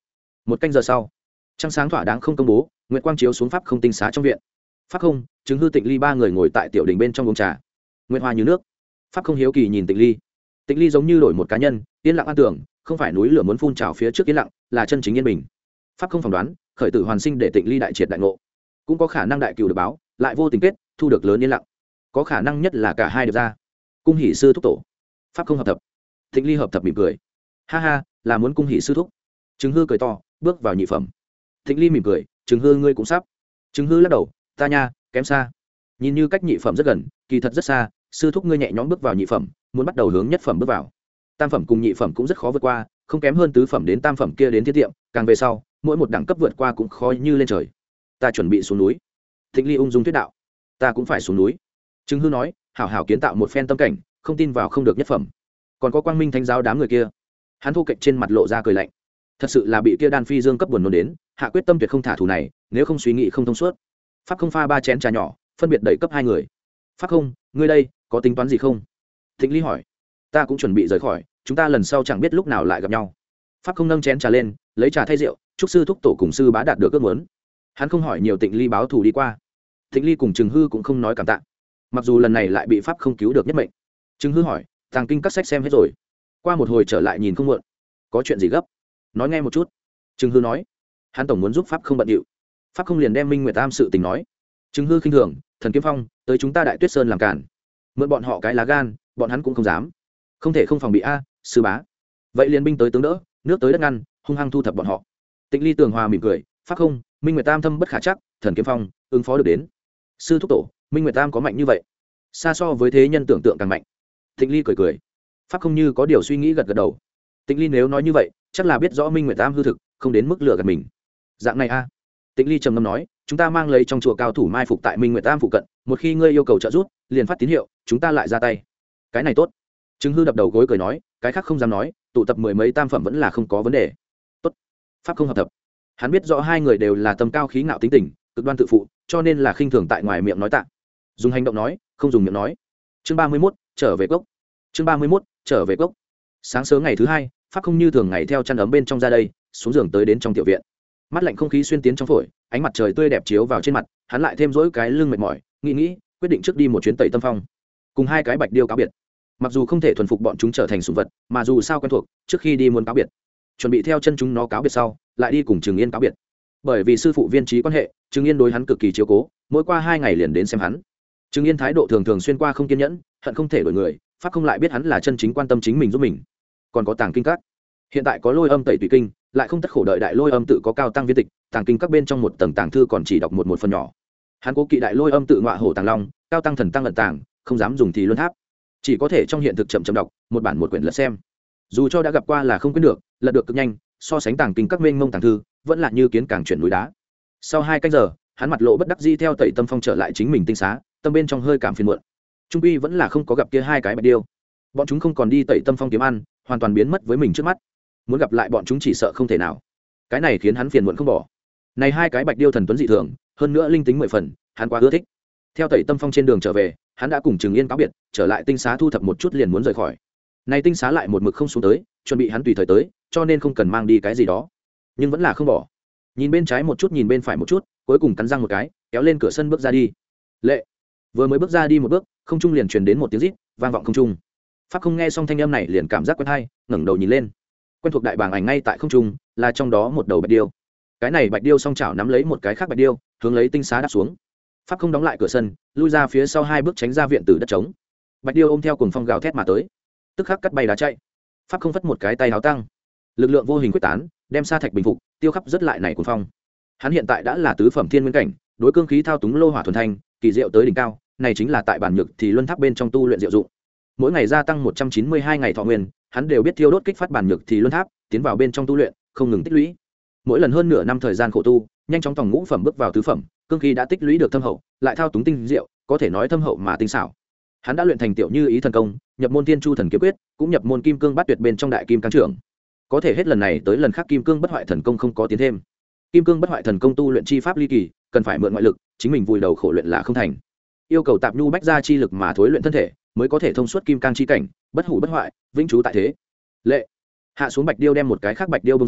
Một canh giờ sau, trăng sáng thỏa đáng không công bố, nguyệt quang chiếu xuống pháp không tinh xá trong viện. Pháp không, chứng hư, Tịnh Ly ba người ngồi tại tiểu đình bên trong uống trà. Nguyệt hoa như nước. Pháp không hiếu kỳ nhìn Tịnh Ly. Tịnh Ly giống như đổi một cá nhân, yên lặng an tưởng, không phải núi lửa muốn phun trào phía trước yên lặng, là chân chính yên bình. Pháp không phỏng đoán, khởi tử hoàn sinh để Tịnh Ly đại triệt đại ngộ, cũng có khả năng đại cừu được báo, lại vô tình kết, thu được lớn yên lặng. Có khả năng nhất là cả hai được ra. Cung hỷ sư thúc tổ. Pháp không hợp thập. Tịnh Ly hợp thập mỉm cười. Ha ha, là muốn cung hỷ sư thúc. Chứng hư cười to, bước vào nhị phẩm. Tịnh Ly mỉm cười, chứng hư ngươi cũng sắp. Chứng hư lắc đầu, ta nha, kém xa. Nhìn như cách nhị phẩm rất gần, kỳ thật rất xa. Sư thúc ngươi nhẹ nhõm bước vào nhị phẩm, muốn bắt đầu hướng nhất phẩm bước vào. Tam phẩm cùng nhị phẩm cũng rất khó vượt qua, không kém hơn tứ phẩm đến tam phẩm kia đến thiết tiệm, càng về sau, mỗi một đẳng cấp vượt qua cũng khó như lên trời. Ta chuẩn bị xuống núi. Tịnh Ly ung dung thuyết đạo, ta cũng phải xuống núi. Chứng hư nói, hảo hảo kiến tạo một phen tâm cảnh, không tin vào không được nhất phẩm. Còn có quang minh thánh giáo đám người kia. Hắn thu kịch trên mặt lộ ra cười lạnh, thật sự là bị kia đan phi dương cấp buồn nôn đến, hạ quyết tâm tuyệt không thả thù này, nếu không suy nghĩ không thông suốt. Pháp không pha ba chén trà nhỏ, phân biệt đẩy cấp hai người. Pháp không, ngươi đây có tính toán gì không? Tịnh Ly hỏi. Ta cũng chuẩn bị rời khỏi, chúng ta lần sau chẳng biết lúc nào lại gặp nhau. Pháp không nâng chén trà lên, lấy trà thay rượu, chúc sư thúc tổ cùng sư bá đạt được ước muốn. Hắn không hỏi nhiều, Tịnh Ly báo thù đi qua. Tịnh Ly cùng Trừng Hư cũng không nói cảm tạ, mặc dù lần này lại bị Pháp không cứu được nhất mệnh. Trừng Hư hỏi, tàng kinh các sách xem hết rồi? Qua một hồi trở lại nhìn không muộn. Có chuyện gì gấp? Nói nghe một chút. Trừng Hư nói, hắn tổng muốn giúp Pháp không bận điệu. Pháp không liền đem Minh Nguyệt Tam sự tình nói. Trừng Hư khinh thường, Thần Kiếm Phong tới chúng ta Đại Tuyết Sơn làm cản, mượn bọn họ cái lá gan, bọn hắn cũng không dám. Không thể không phòng bị a, sư bá. Vậy liền binh tới tướng đỡ, nước tới đất ngăn, hung hăng thu thập bọn họ. Tịnh Ly tường hòa mỉm cười, Pháp không, Minh Nguyệt Tam thâm bất khả chắc, Thần Kiếm Phong ứng phó được đến. Sư thúc tổ, Minh Nguyệt Tam có mạnh như vậy? Xa so với thế nhân tưởng tượng càng mạnh. Tịnh Ly cười cười. Pháp không như có điều suy nghĩ gật gật đầu. Tịnh Ly nếu nói như vậy, chắc là biết rõ Minh Nguyệt Tam hư thực, không đến mức lừa gạt mình. Dạng này a. Tịnh Ly trầm ngâm nói, chúng ta mang lấy trong chùa cao thủ mai phục tại Minh Nguyệt Tam phụ cận, một khi ngươi yêu cầu trợ giúp, liền phát tín hiệu, chúng ta lại ra tay. Cái này tốt. Chứng hư đập đầu gối cười nói, cái khác không dám nói, tụ tập mười mấy tam phẩm vẫn là không có vấn đề. Tốt. Pháp không hợp thập. Hắn biết rõ hai người đều là tầm cao khí ngạo tính tình, cực đoan tự phụ, cho nên là khinh thường tại ngoài miệng nói tạ, dùng hành động nói, không dùng miệng nói. Chương ba mươi mốt, trở về cốc. Chương ba mươi mốt, trở về cốc. Sáng sớm ngày thứ hai, Pháp không như thường ngày theo chăn ấm bên trong ra đây, xuống giường tới đến trong tiểu viện. Mắt lạnh không khí xuyên tiến trong phổi, ánh mặt trời tươi đẹp chiếu vào trên mặt, hắn lại thêm dỗi cái lưng mệt mỏi, nghĩ nghĩ, quyết định trước đi một chuyến tẩy tâm phong, cùng hai cái bạch điêu cáo biệt. Mặc dù không thể thuần phục bọn chúng trở thành sủng vật, mà dù sao quen thuộc, trước khi đi muốn cáo biệt, chuẩn bị theo chân chúng nó cáo biệt sau, lại đi cùng Trừng Yên cáo biệt. Bởi vì sư phụ viên trí quan hệ, Trừng Yên đối hắn cực kỳ chiếu cố, mỗi qua hai ngày liền đến xem hắn. Trừng Yên thái độ thường thường xuyên qua không kiên nhẫn, hận không thể đổi người, Pháp không lại biết hắn là chân chính quan tâm chính mình giúp mình. Còn có tàng kinh các, hiện tại có lôi âm tẩy tùy kinh, lại không tất khổ đợi đại lôi âm tự có cao tăng viên tịch, tàng kinh các bên trong một tầng tàng thư còn chỉ đọc một một phần nhỏ. Hắn cố kỵ đại lôi âm tự ngọa hổ tàng long, cao tăng thần tăng lận tàng, không dám dùng thì luân tháp, chỉ có thể trong hiện thực chậm chậm đọc, một bản một quyển lật xem. Dù cho đã gặp qua là không quên được, lật được cực nhanh, so sánh tàng kinh các mênh mông tàng thư, vẫn là như kiến càng chuyển núi đá. Sau hai canh giờ, hắn mặt lộ bất đắc dĩ theo tẩy tâm phong trở lại chính mình tinh xá, tâm bên trong hơi cảm phiền muộn. Trung quy vẫn là không có gặp kia hai cái bạch điêu. Bọn chúng không còn đi tẩy tâm phong kiếm ăn, hoàn toàn biến mất với mình trước mắt. Muốn gặp lại bọn chúng chỉ sợ không thể nào. Cái này khiến hắn phiền muộn không bỏ. Này hai cái bạch điêu thần tuấn dị thường, hơn nữa linh tính mười phần, hắn quá ưa thích. Theo tẩy tâm phong trên đường trở về, hắn đã cùng Trừng Yên cáo biệt, trở lại tinh xá thu thập một chút liền muốn rời khỏi. Này tinh xá lại một mực không xuống tới, chuẩn bị hắn tùy thời tới, cho nên không cần mang đi cái gì đó, nhưng vẫn là không bỏ. Nhìn bên trái một chút, nhìn bên phải một chút, cuối cùng cắn răng một cái, kéo lên cửa sân bước ra đi. Lệ. Vừa mới bước ra đi một bước, không trung liền truyền đến một tiếng rít, vang vọng không trung. Pháp không nghe xong thanh âm này liền cảm giác quen tai, ngẩng đầu nhìn lên. Quen thuộc đại bảng ảnh ngay tại không trung, là trong đó một đầu bạch điêu. Cái này bạch điêu song chảo nắm lấy một cái khác bạch điêu, hướng lấy tinh xá đáp xuống. Pháp không đóng lại cửa sân, lui ra phía sau hai bước tránh ra viện tử đất trống. Bạch điêu ôm theo cuồng phong gào thét mà tới, tức khắc cắt bay đá chạy. Pháp không phất một cái tay áo tăng, lực lượng vô hình quyết tán, đem sa thạch bình phục, tiêu khắp rất lại này cuồng phong. Hắn hiện tại đã là tứ phẩm thiên nguyên cảnh, đối cương khí thao túng lô hỏa thuần thanh, kỳ diệu tới đỉnh cao, này chính là tại bản nhược thì luân tháp bên trong tu luyện diệu dụng. Mỗi ngày gia tăng một trăm chín mươi hai ngày thọ nguyên, hắn đều biết thiêu đốt kích phát bản nhược thì luân tháp, tiến vào bên trong tu luyện, không ngừng tích lũy. Mỗi lần hơn nửa năm thời gian khổ tu, nhanh chóng tòng ngũ phẩm bước vào tứ phẩm, cương khí đã tích lũy được thâm hậu, lại thao túng tinh diệu, có thể nói thâm hậu mà tinh xảo. Hắn đã luyện thành tiểu như ý thần công, nhập môn tiên chu thần kiếm quyết, cũng nhập môn kim cương bát tuyệt bên trong đại kim cang trưởng. Có thể hết lần này tới lần khác kim cương bất hoại thần công không có tiến thêm. Kim cương bất hoại thần công tu luyện chi pháp ly kỳ, cần phải mượn ngoại lực, chính mình vùi đầu khổ luyện là không thành. Yêu cầu tạp nhu bách gia chi lực mà thối luyện thân thể, mới có thể thông suốt kim cang chi cảnh, bất hủ bất hoại, vĩnh trú tại thế. Lệ. Hạ xuống bạch điêu đem một cái khác bạch điêu bông ra,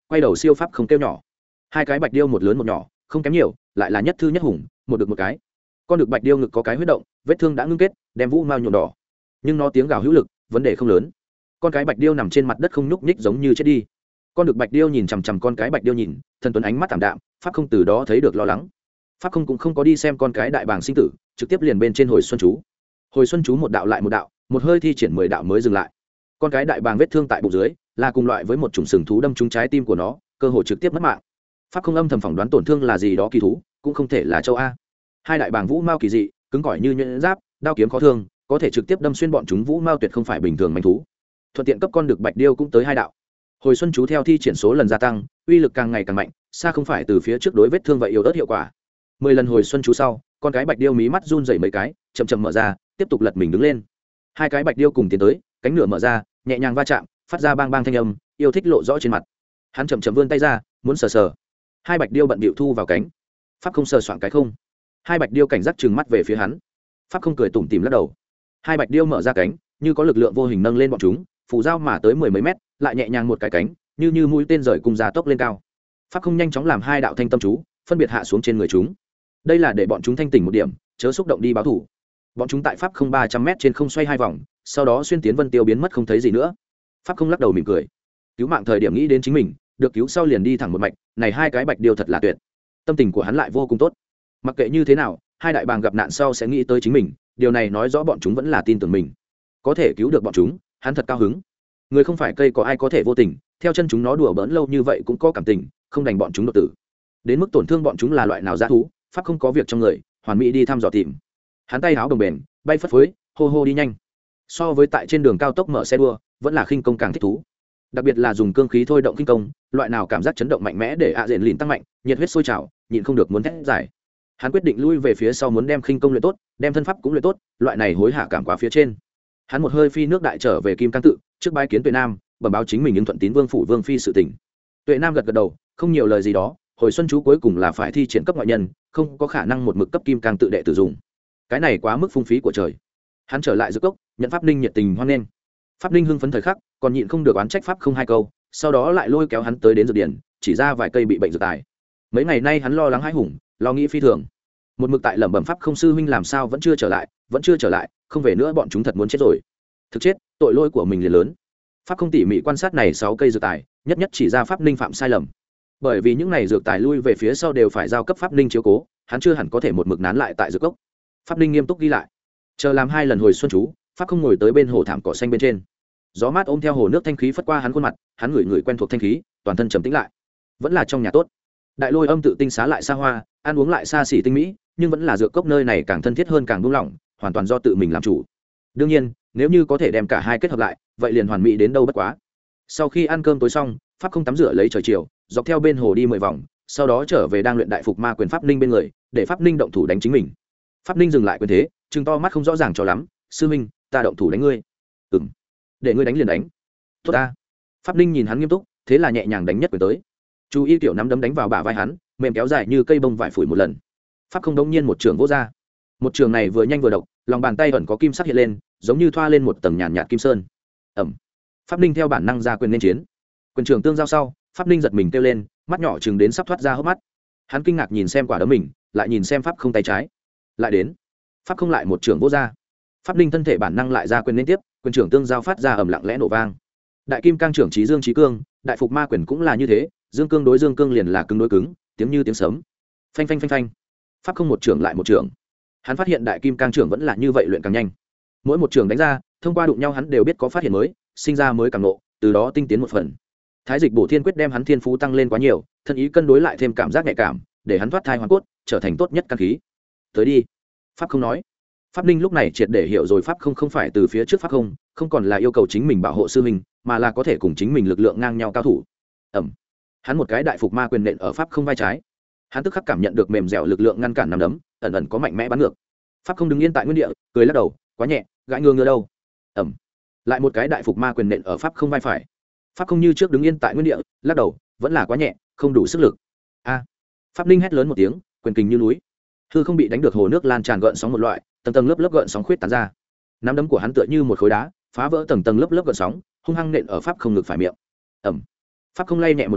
quay đầu siêu pháp không kêu nhỏ. Hai cái bạch điêu một lớn một nhỏ, không kém nhiều, lại là nhất thư nhất hùng, một được một cái. Con được bạch điêu ngực có cái huyết động, vết thương đã ngưng kết, đem vũ mao nhuộm đỏ, nhưng nó tiếng gào hữu lực, vấn đề không lớn. Con cái bạch điêu nằm trên mặt đất không nhúc nhích giống như chết đi. Con được bạch điêu nhìn chằm chằm con cái bạch điêu nhìn, thần tuấn ánh mắt thảm đạm, pháp không từ đó thấy được lo lắng. Pháp không cũng không có đi xem con cái đại bàng sinh tử, trực tiếp liền bên trên hồi xuân chú. Hồi xuân chú một đạo lại một đạo, một hơi thi triển mười đạo mới dừng lại. Con cái đại bàng vết thương tại bụng dưới, là cùng loại với một chủng sừng thú đâm trúng trái tim của nó, cơ hội trực tiếp mất mạng. Pháp không âm thầm phỏng đoán tổn thương là gì đó kỳ thú, cũng không thể là châu a. Hai đại bàng vũ mao kỳ dị, cứng cỏi như nhuyễn giáp, đao kiếm khó thương, có thể trực tiếp đâm xuyên bọn chúng vũ mao tuyệt không phải bình thường manh thú. Thuận tiện cấp con được bạch điêu cũng tới hai đạo. Hồi xuân chú theo thi triển số lần gia tăng, uy lực càng ngày càng mạnh, xa không phải từ phía trước đối vết thương vậy yếu ớt hiệu quả. Mười lần hồi xuân chú sau, con cái bạch điêu mí mắt run rẩy mấy cái, chậm chậm mở ra, tiếp tục lật mình đứng lên. Hai cái bạch điêu cùng tiến tới, cánh nửa mở ra, nhẹ nhàng va chạm, phát ra bang bang thanh âm, yêu thích lộ rõ trên mặt. Hắn chậm chậm vươn tay ra, muốn sờ sờ. Hai bạch điêu bận bịu thu vào cánh. Pháp không sờ soạn cái không. Hai bạch điêu cảnh giác trừng mắt về phía hắn. Pháp không cười tủm tỉm lắc đầu. Hai bạch điêu mở ra cánh, như có lực lượng vô hình nâng lên bọn chúng, phủ dao mà tới mười mấy mét, lại nhẹ nhàng một cái cánh, như như mũi tên rời cùng giá tốc lên cao. Pháp không nhanh chóng làm hai đạo thanh tâm chú, phân biệt hạ xuống trên người chúng. Đây là để bọn chúng thanh tỉnh một điểm, chớ xúc động đi báo thủ. Bọn chúng tại pháp không ba trăm mét trên không xoay hai vòng, sau đó xuyên tiến vân tiêu biến mất không thấy gì nữa. Pháp không lắc đầu mỉm cười. Cứu mạng thời điểm nghĩ đến chính mình, được cứu sau liền đi thẳng một mạch, này hai cái bạch điêu thật là tuyệt. Tâm tình của hắn lại vô cùng tốt. Mặc kệ như thế nào, hai đại bàng gặp nạn sau sẽ nghĩ tới chính mình, điều này nói rõ bọn chúng vẫn là tin tưởng mình. Có thể cứu được bọn chúng, hắn thật cao hứng. Người không phải cây có ai có thể vô tình, theo chân chúng nó đùa bỡn lâu như vậy cũng có cảm tình, không đành bọn chúng đột tử. Đến mức tổn thương bọn chúng là loại nào dã thú, pháp không có việc trong người, hoàn mỹ đi thăm dò tìm. Hắn tay háo đồng bền, bay phất phới, hô hô đi nhanh. So với tại trên đường cao tốc mở xe đua, vẫn là khinh công càng thích thú. Đặc biệt là dùng cương khí thôi động khinh công, loại nào cảm giác chấn động mạnh mẽ để ạ diện lìn tăng mạnh, nhiệt huyết sôi trào, nhịn không được muốn thét giải. Hắn quyết định lui về phía sau muốn đem khinh công luyện tốt, đem thân pháp cũng luyện tốt, loại này hối hả cảm quá phía trên. Hắn một hơi phi nước đại trở về Kim Cang tự, trước bái kiến Tuệ Nam, bẩm báo chính mình nhưng thuận tín vương phủ vương phi sự tình. Tuệ Nam gật gật đầu, không nhiều lời gì đó, hồi xuân chú cuối cùng là phải thi triển cấp ngoại nhân, không có khả năng một mực cấp Kim Cang tự đệ tử dùng. Cái này quá mức phung phí của trời. Hắn trở lại dược cốc, nhận pháp ninh nhiệt tình hoan nghênh. Pháp ninh hưng phấn thời khắc, còn nhịn không được oán trách pháp không hai câu, sau đó lại lôi kéo hắn tới đến dược điển, chỉ ra vài cây bị bệnh dược tài. Mấy ngày nay hắn lo lắng hãi hùng, lo nghĩ phi thường. Một mực tại lẩm bẩm pháp không sư huynh làm sao vẫn chưa trở lại, vẫn chưa trở lại, không về nữa bọn chúng thật muốn chết rồi. Thực chết, tội lỗi của mình liền lớn. Pháp không tỉ mỉ quan sát này sáu cây dược tài, nhất nhất chỉ ra pháp ninh phạm sai lầm. Bởi vì những này dược tài lui về phía sau đều phải giao cấp pháp ninh chiếu cố, hắn chưa hẳn có thể một mực nán lại tại dược cốc. Pháp ninh nghiêm túc ghi lại. Chờ làm hai lần hồi xuân chú, pháp không ngồi tới bên hồ thảm cỏ xanh bên trên. Gió mát ôm theo hồ nước thanh khí phất qua hắn khuôn mặt, hắn ngửi ngửi quen thuộc thanh khí, toàn thân trầm tĩnh lại. Vẫn là trong nhà tốt. Đại Lôi Âm tự tinh xá lại xa hoa, ăn uống lại xa xỉ tinh mỹ, nhưng vẫn là dược cốc nơi này càng thân thiết hơn càng buông lỏng, hoàn toàn do tự mình làm chủ. Đương nhiên, nếu như có thể đem cả hai kết hợp lại, vậy liền hoàn mỹ đến đâu bất quá. Sau khi ăn cơm tối xong, pháp không tắm rửa lấy trời chiều, dọc theo bên hồ đi mười vòng, sau đó trở về đang luyện đại phục ma quyền pháp ninh bên người, để pháp ninh động thủ đánh chính mình. Pháp ninh dừng lại quyền thế, trừng to mắt không rõ ràng cho lắm, sư minh, ta động thủ đánh ngươi. Ừm, để ngươi đánh liền đánh. Tốt ta. Pháp ninh nhìn hắn nghiêm túc, thế là nhẹ nhàng đánh nhất quyền tới. Chú ý tiểu nắm đấm đánh vào bả vai hắn, mềm kéo dài như cây bông vải phủi một lần. Pháp không đống nhiên một trường vỗ ra. Một trường này vừa nhanh vừa độc, lòng bàn tay ẩn có kim sắc hiện lên, giống như thoa lên một tầng nhàn nhạt kim sơn. Ẩm. Pháp ninh theo bản năng ra quyền nên chiến. Quyền trường tương giao sau, pháp ninh giật mình kêu lên, mắt nhỏ chừng đến sắp thoát ra hốc mắt. Hắn kinh ngạc nhìn xem quả đấm mình, lại nhìn xem pháp không tay trái. Lại đến. Pháp không lại một trường vỗ ra. Pháp ninh thân thể bản năng lại ra quyền liên tiếp, quyền trưởng tương giao phát ra ầm lặng lẽ nổ vang. Đại kim cang trưởng trí dương trí cương, đại phục ma quyền cũng là như thế, dương cương đối dương cương liền là cứng đối cứng, tiếng như tiếng sấm. Phanh phanh phanh phanh. Pháp không một trưởng lại một trưởng. Hắn phát hiện đại kim cang trưởng vẫn là như vậy luyện càng nhanh. Mỗi một trưởng đánh ra, thông qua đụng nhau hắn đều biết có phát hiện mới, sinh ra mới càng nộ, từ đó tinh tiến một phần. Thái dịch bổ thiên quyết đem hắn thiên phú tăng lên quá nhiều, thân ý cân đối lại thêm cảm giác nhạy cảm, để hắn thoát thai hoàn cốt, trở thành tốt nhất căn khí. Tới đi. Pháp không nói. Pháp ninh lúc này triệt để hiểu rồi pháp không không phải từ phía trước pháp không, không còn là yêu cầu chính mình bảo hộ sư mình, mà là có thể cùng chính mình lực lượng ngang nhau cao thủ. Ẩm. Hắn một cái đại phục ma quyền nện ở pháp không vai trái. Hắn tức khắc cảm nhận được mềm dẻo lực lượng ngăn cản nắm đấm, ẩn ẩn có mạnh mẽ bắn ngược. Pháp không đứng yên tại nguyên địa, cười lắc đầu, quá nhẹ, gãi ngứa ngứa đâu. Ẩm. Lại một cái đại phục ma quyền nện ở pháp không vai phải. Pháp không như trước đứng yên tại nguyên địa, lắc đầu, vẫn là quá nhẹ, không đủ sức lực. A. Pháp ninh hét lớn một tiếng, quyền kình như núi. Hư không bị đánh được hồ nước lan tràn gợn sóng một loại, tầng tầng lớp lớp gợn sóng khuyết tán ra. Nắm đấm của hắn tựa như một khối đá, phá vỡ tầng tầng lớp lớp gợn sóng, hung hăng nện ở pháp không ngực phải miệng. Ẩm. Pháp không lay nhẹ một lần,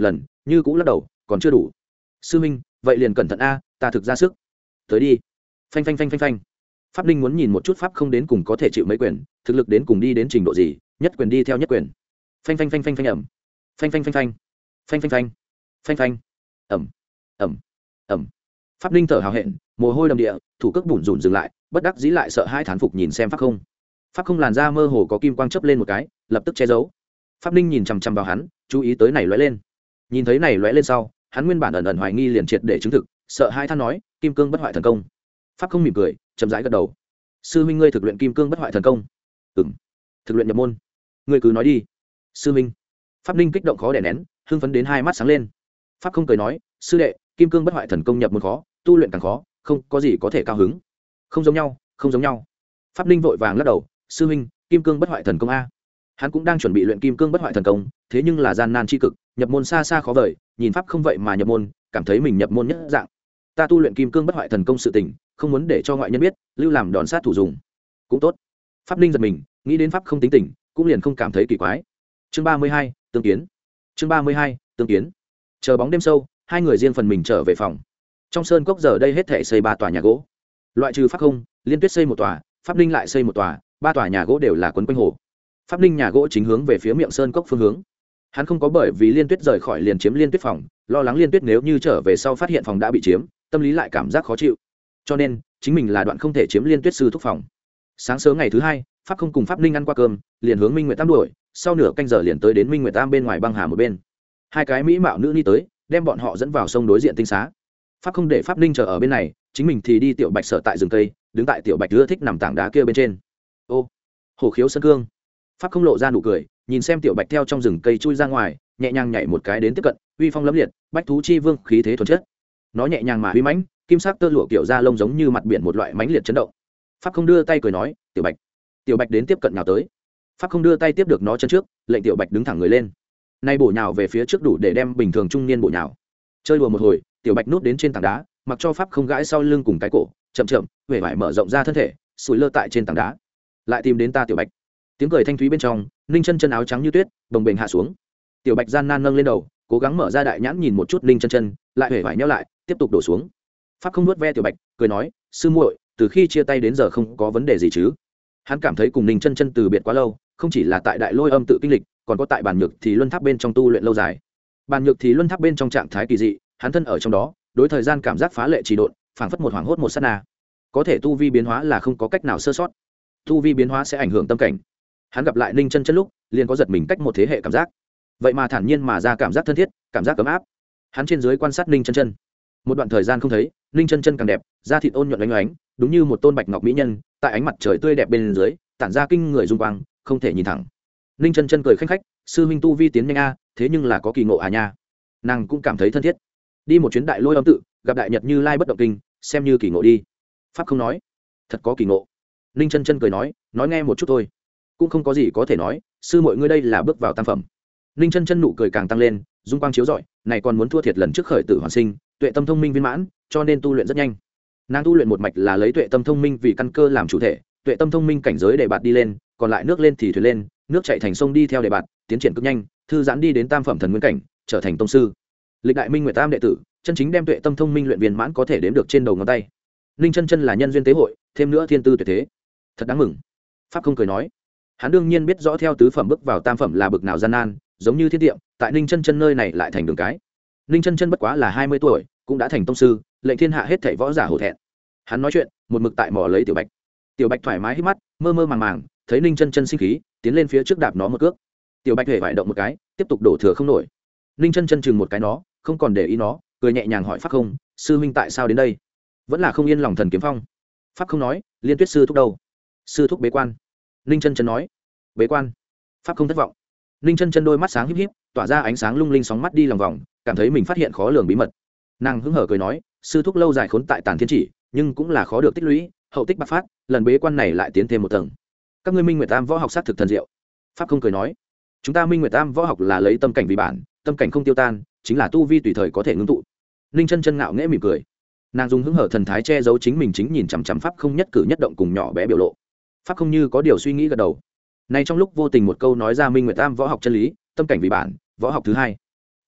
như cũng lắc đầu còn chưa đủ. Sư minh vậy liền cẩn thận a, ta thực ra sức. Tới đi. Phanh phanh phanh phanh phanh. Pháp Ninh muốn nhìn một chút pháp không đến cùng có thể chịu mấy quyền, thực lực đến cùng đi đến trình độ gì, nhất quyền đi theo nhất quyền. Phanh phanh phanh phanh phanh ẩm. Phanh phanh phanh phanh. Phanh phanh phanh. Phanh phanh. Ẩm. Ẩm. Ẩm. Pháp Ninh thở hào hẹn, mồ hôi đầm địa, thủ cước bủn rủn dừng lại, bất đắc dĩ lại sợ hai thán phục nhìn xem pháp không. Pháp không làn da mơ hồ có kim quang chớp lên một cái, lập tức che giấu. Pháp Ninh nhìn chằm chằm vào hắn, chú ý tới này lóe lên. Nhìn thấy này lóe lên sau, hắn nguyên bản ẩn ẩn hoài nghi liền triệt để chứng thực, sợ hai than nói, kim cương bất hoại thần công. Pháp không mỉm cười, chậm rãi gật đầu. Sư huynh ngươi thực luyện kim cương bất hoại thần công? Ừm. Thực luyện nhập môn. Ngươi cứ nói đi. Sư huynh. Pháp Ninh kích động khó đè nén, hưng phấn đến hai mắt sáng lên. Pháp không cười nói, sư đệ, kim cương bất hoại thần công nhập môn khó, tu luyện càng khó, không có gì có thể cao hứng. Không giống nhau, không giống nhau. Pháp Ninh vội vàng lắc đầu, sư huynh, kim cương bất hoại thần công a. Hắn cũng đang chuẩn bị luyện kim cương bất hoại thần công, thế nhưng là gian nan chi cực, nhập môn xa xa khó vời, nhìn pháp không vậy mà nhập môn, cảm thấy mình nhập môn nhất dạng. Ta tu luyện kim cương bất hoại thần công sự tình, không muốn để cho ngoại nhân biết, lưu làm đòn sát thủ dùng. Cũng tốt. Pháp Ninh giật mình, nghĩ đến pháp không tính tình, cũng liền không cảm thấy kỳ quái. Chương ba mươi hai, tương kiến. Chương ba mươi hai, tương kiến. Chờ bóng đêm sâu, hai người riêng phần mình trở về phòng. Trong sơn cốc giờ đây hết thảy xây ba tòa nhà gỗ. Loại trừ pháp không, Liên Tuyết xây một tòa, Pháp Ninh lại xây một tòa, ba tòa nhà gỗ đều là quấn quanh hồ. Pháp Ninh nhà gỗ chính hướng về phía miệng sơn cốc phương hướng. Hắn không có bởi vì Liên Tuyết rời khỏi liền chiếm Liên Tuyết phòng, lo lắng Liên Tuyết nếu như trở về sau phát hiện phòng đã bị chiếm, tâm lý lại cảm giác khó chịu. Cho nên, chính mình là đoạn không thể chiếm Liên Tuyết sư thúc phòng. Sáng sớm ngày thứ hai, Pháp không cùng Pháp Ninh ăn qua cơm, liền hướng Minh Nguyệt Tam đuổi, sau nửa canh giờ liền tới đến Minh Nguyệt Tam bên ngoài băng hà một bên. Hai cái mỹ mạo nữ ni tới, đem bọn họ dẫn vào sông đối diện tinh xá. Pháp không để Pháp Ninh chờ ở bên này, chính mình thì đi tiểu Bạch sở tại rừng cây, đứng tại tiểu Bạch ưa thích nằm tảng đá kia bên trên. Ô, hổ khiếu sơn cương. Pháp không lộ ra nụ cười, nhìn xem tiểu Bạch theo trong rừng cây chui ra ngoài, nhẹ nhàng nhảy một cái đến tiếp cận, uy phong lẫm liệt, bách thú chi vương khí thế thuần chất. Nó nhẹ nhàng mà uy mãnh, kim sắc tơ lụa kiểu da lông giống như mặt biển một loại mãnh liệt chấn động. Pháp không đưa tay cười nói, tiểu Bạch. Tiểu Bạch đến tiếp cận nhào tới. Pháp không đưa tay tiếp được nó chân trước, lệnh tiểu Bạch đứng thẳng người lên. Nay bổ nhào về phía trước đủ để đem bình thường trung niên bổ nhào. Chơi đùa một hồi, tiểu Bạch núp đến trên tảng đá, mặc cho Pháp không gãi sau lưng cùng cái cổ, chậm chậm, huệ vải mở rộng ra thân thể, sủi lơ tại trên tảng đá. Lại tìm đến ta tiểu Bạch. Tiếng cười thanh thúy bên trong, Ninh Chân Chân áo trắng như tuyết, bồng bềnh hạ xuống. Tiểu Bạch gian nan nâng lên đầu, cố gắng mở ra đại nhãn nhìn một chút Ninh Chân Chân, lại huệ vải nheo lại, tiếp tục đổ xuống. Pháp không nuốt ve tiểu Bạch, cười nói, sư muội, từ khi chia tay đến giờ không có vấn đề gì chứ? Hắn cảm thấy cùng Ninh Chân Chân từ biệt quá lâu, không chỉ là tại Đại Lôi Âm tự kinh lịch, còn có tại Bàn Nhược thì Luân Tháp bên trong tu luyện lâu dài. Bàn Nhược thì Luân Tháp bên trong trạng thái kỳ dị, hắn thân ở trong đó, đối thời gian cảm giác phá lệ trì độn, phảng phất một hoàng hốt một sát na. Có thể tu vi biến hóa là không có cách nào sơ sót. Tu vi biến hóa sẽ ảnh hưởng tâm cảnh. Hắn gặp lại Ninh Chân Chân lúc, liền có giật mình cách một thế hệ cảm giác. Vậy mà thản nhiên mà ra cảm giác thân thiết, cảm giác ấm áp. Hắn trên dưới quan sát Ninh Chân Chân. Một đoạn thời gian không thấy, Ninh Chân Chân càng đẹp, da thịt ôn nhuận oánh oánh, đúng như một tôn bạch ngọc mỹ nhân, tại ánh mặt trời tươi đẹp bên dưới, tản ra kinh người dung quang, không thể nhìn thẳng. Ninh Chân Chân cười khanh khách, sư huynh tu vi tiến nhanh a, thế nhưng là có kỳ ngộ à nha. Nàng cũng cảm thấy thân thiết. Đi một chuyến Đại Lôi Âm tự, gặp đại nhật Như Lai bất động kinh, xem như kỳ ngộ đi. Pháp không nói, thật có kỳ ngộ. Ninh Chân Chân cười nói, nói nghe một chút thôi. Cũng không có gì có thể nói, sư muội ngươi đây là bước vào tam phẩm. Ninh Chân Chân nụ cười càng tăng lên, dung quang chiếu rọi, này còn muốn thua thiệt lần trước khởi tử hoàn sinh, tuệ tâm thông minh viên mãn, cho nên tu luyện rất nhanh. Nàng tu luyện một mạch là lấy tuệ tâm thông minh vì căn cơ làm chủ thể, tuệ tâm thông minh cảnh giới để bạt đi lên, còn lại nước lên thì thuyền lên, nước chảy thành sông đi theo để bạt, tiến triển cực nhanh, thư giãn đi đến tam phẩm thần nguyên cảnh, trở thành tông sư. Lịch đại Minh Nguyệt Tam đệ tử, chân chính đem tuệ tâm thông minh luyện viên mãn có thể đếm được trên đầu ngón tay. Ninh Chân Chân là nhân duyên tế hội, thêm nữa thiên tư tuyệt thế, thật đáng mừng. Pháp không cười nói, hắn đương nhiên biết rõ theo tứ phẩm bước vào tam phẩm là bực nào gian nan, giống như thiết tiệm, tại Ninh Chân Chân nơi này lại thành đường cái. Ninh Chân Chân bất quá là hai mươi tuổi, cũng đã thành tông sư, lệnh thiên hạ hết thảy võ giả hổ thẹn. Hắn nói chuyện, một mực tại mò lấy tiểu Bạch. Tiểu Bạch thoải mái hít mắt, mơ mơ màng màng, thấy Ninh Chân Chân sinh khí, tiến lên phía trước đạp nó một cước. Tiểu Bạch hề vải động một cái, tiếp tục đổ thừa không nổi. Ninh Chân Chân chừng một cái nó, không còn để ý nó, cười nhẹ nhàng hỏi Pháp không, sư huynh tại sao đến đây? Vẫn là không yên lòng thần kiếm phong. Pháp không nói, Liên Tuyết sư thúc đâu? Sư thúc bế quan. Ninh Chân Chân nói, bế quan. Pháp không thất vọng. Ninh Chân Chân đôi mắt sáng híp híp, tỏa ra ánh sáng lung linh sóng mắt đi lòng vòng, cảm thấy mình phát hiện khó lường bí mật. Nàng hứng hở cười nói, sư thúc lâu dài khốn tại Tàn Thiên Chỉ, nhưng cũng là khó được tích lũy, hậu tích bạc phát, lần bế quan này lại tiến thêm một tầng. Các ngươi Minh Nguyệt Tam võ học sát thực thần diệu. Pháp không cười nói, chúng ta Minh Nguyệt Tam võ học là lấy tâm cảnh vì bản, tâm cảnh không tiêu tan, chính là tu vi tùy thời có thể ngưng tụ. Ninh Chân Chân ngạo nghễ mỉm cười. Nàng dùng hứng hở thần thái che giấu chính mình, chính nhìn chằm chằm Pháp không nhất cử nhất động cùng nhỏ bé biểu lộ. Pháp không như có điều suy nghĩ gật đầu. Này trong lúc vô tình một câu nói ra Minh Nguyệt Tam võ học chân lý, tâm cảnh vì bản, võ học thứ hai.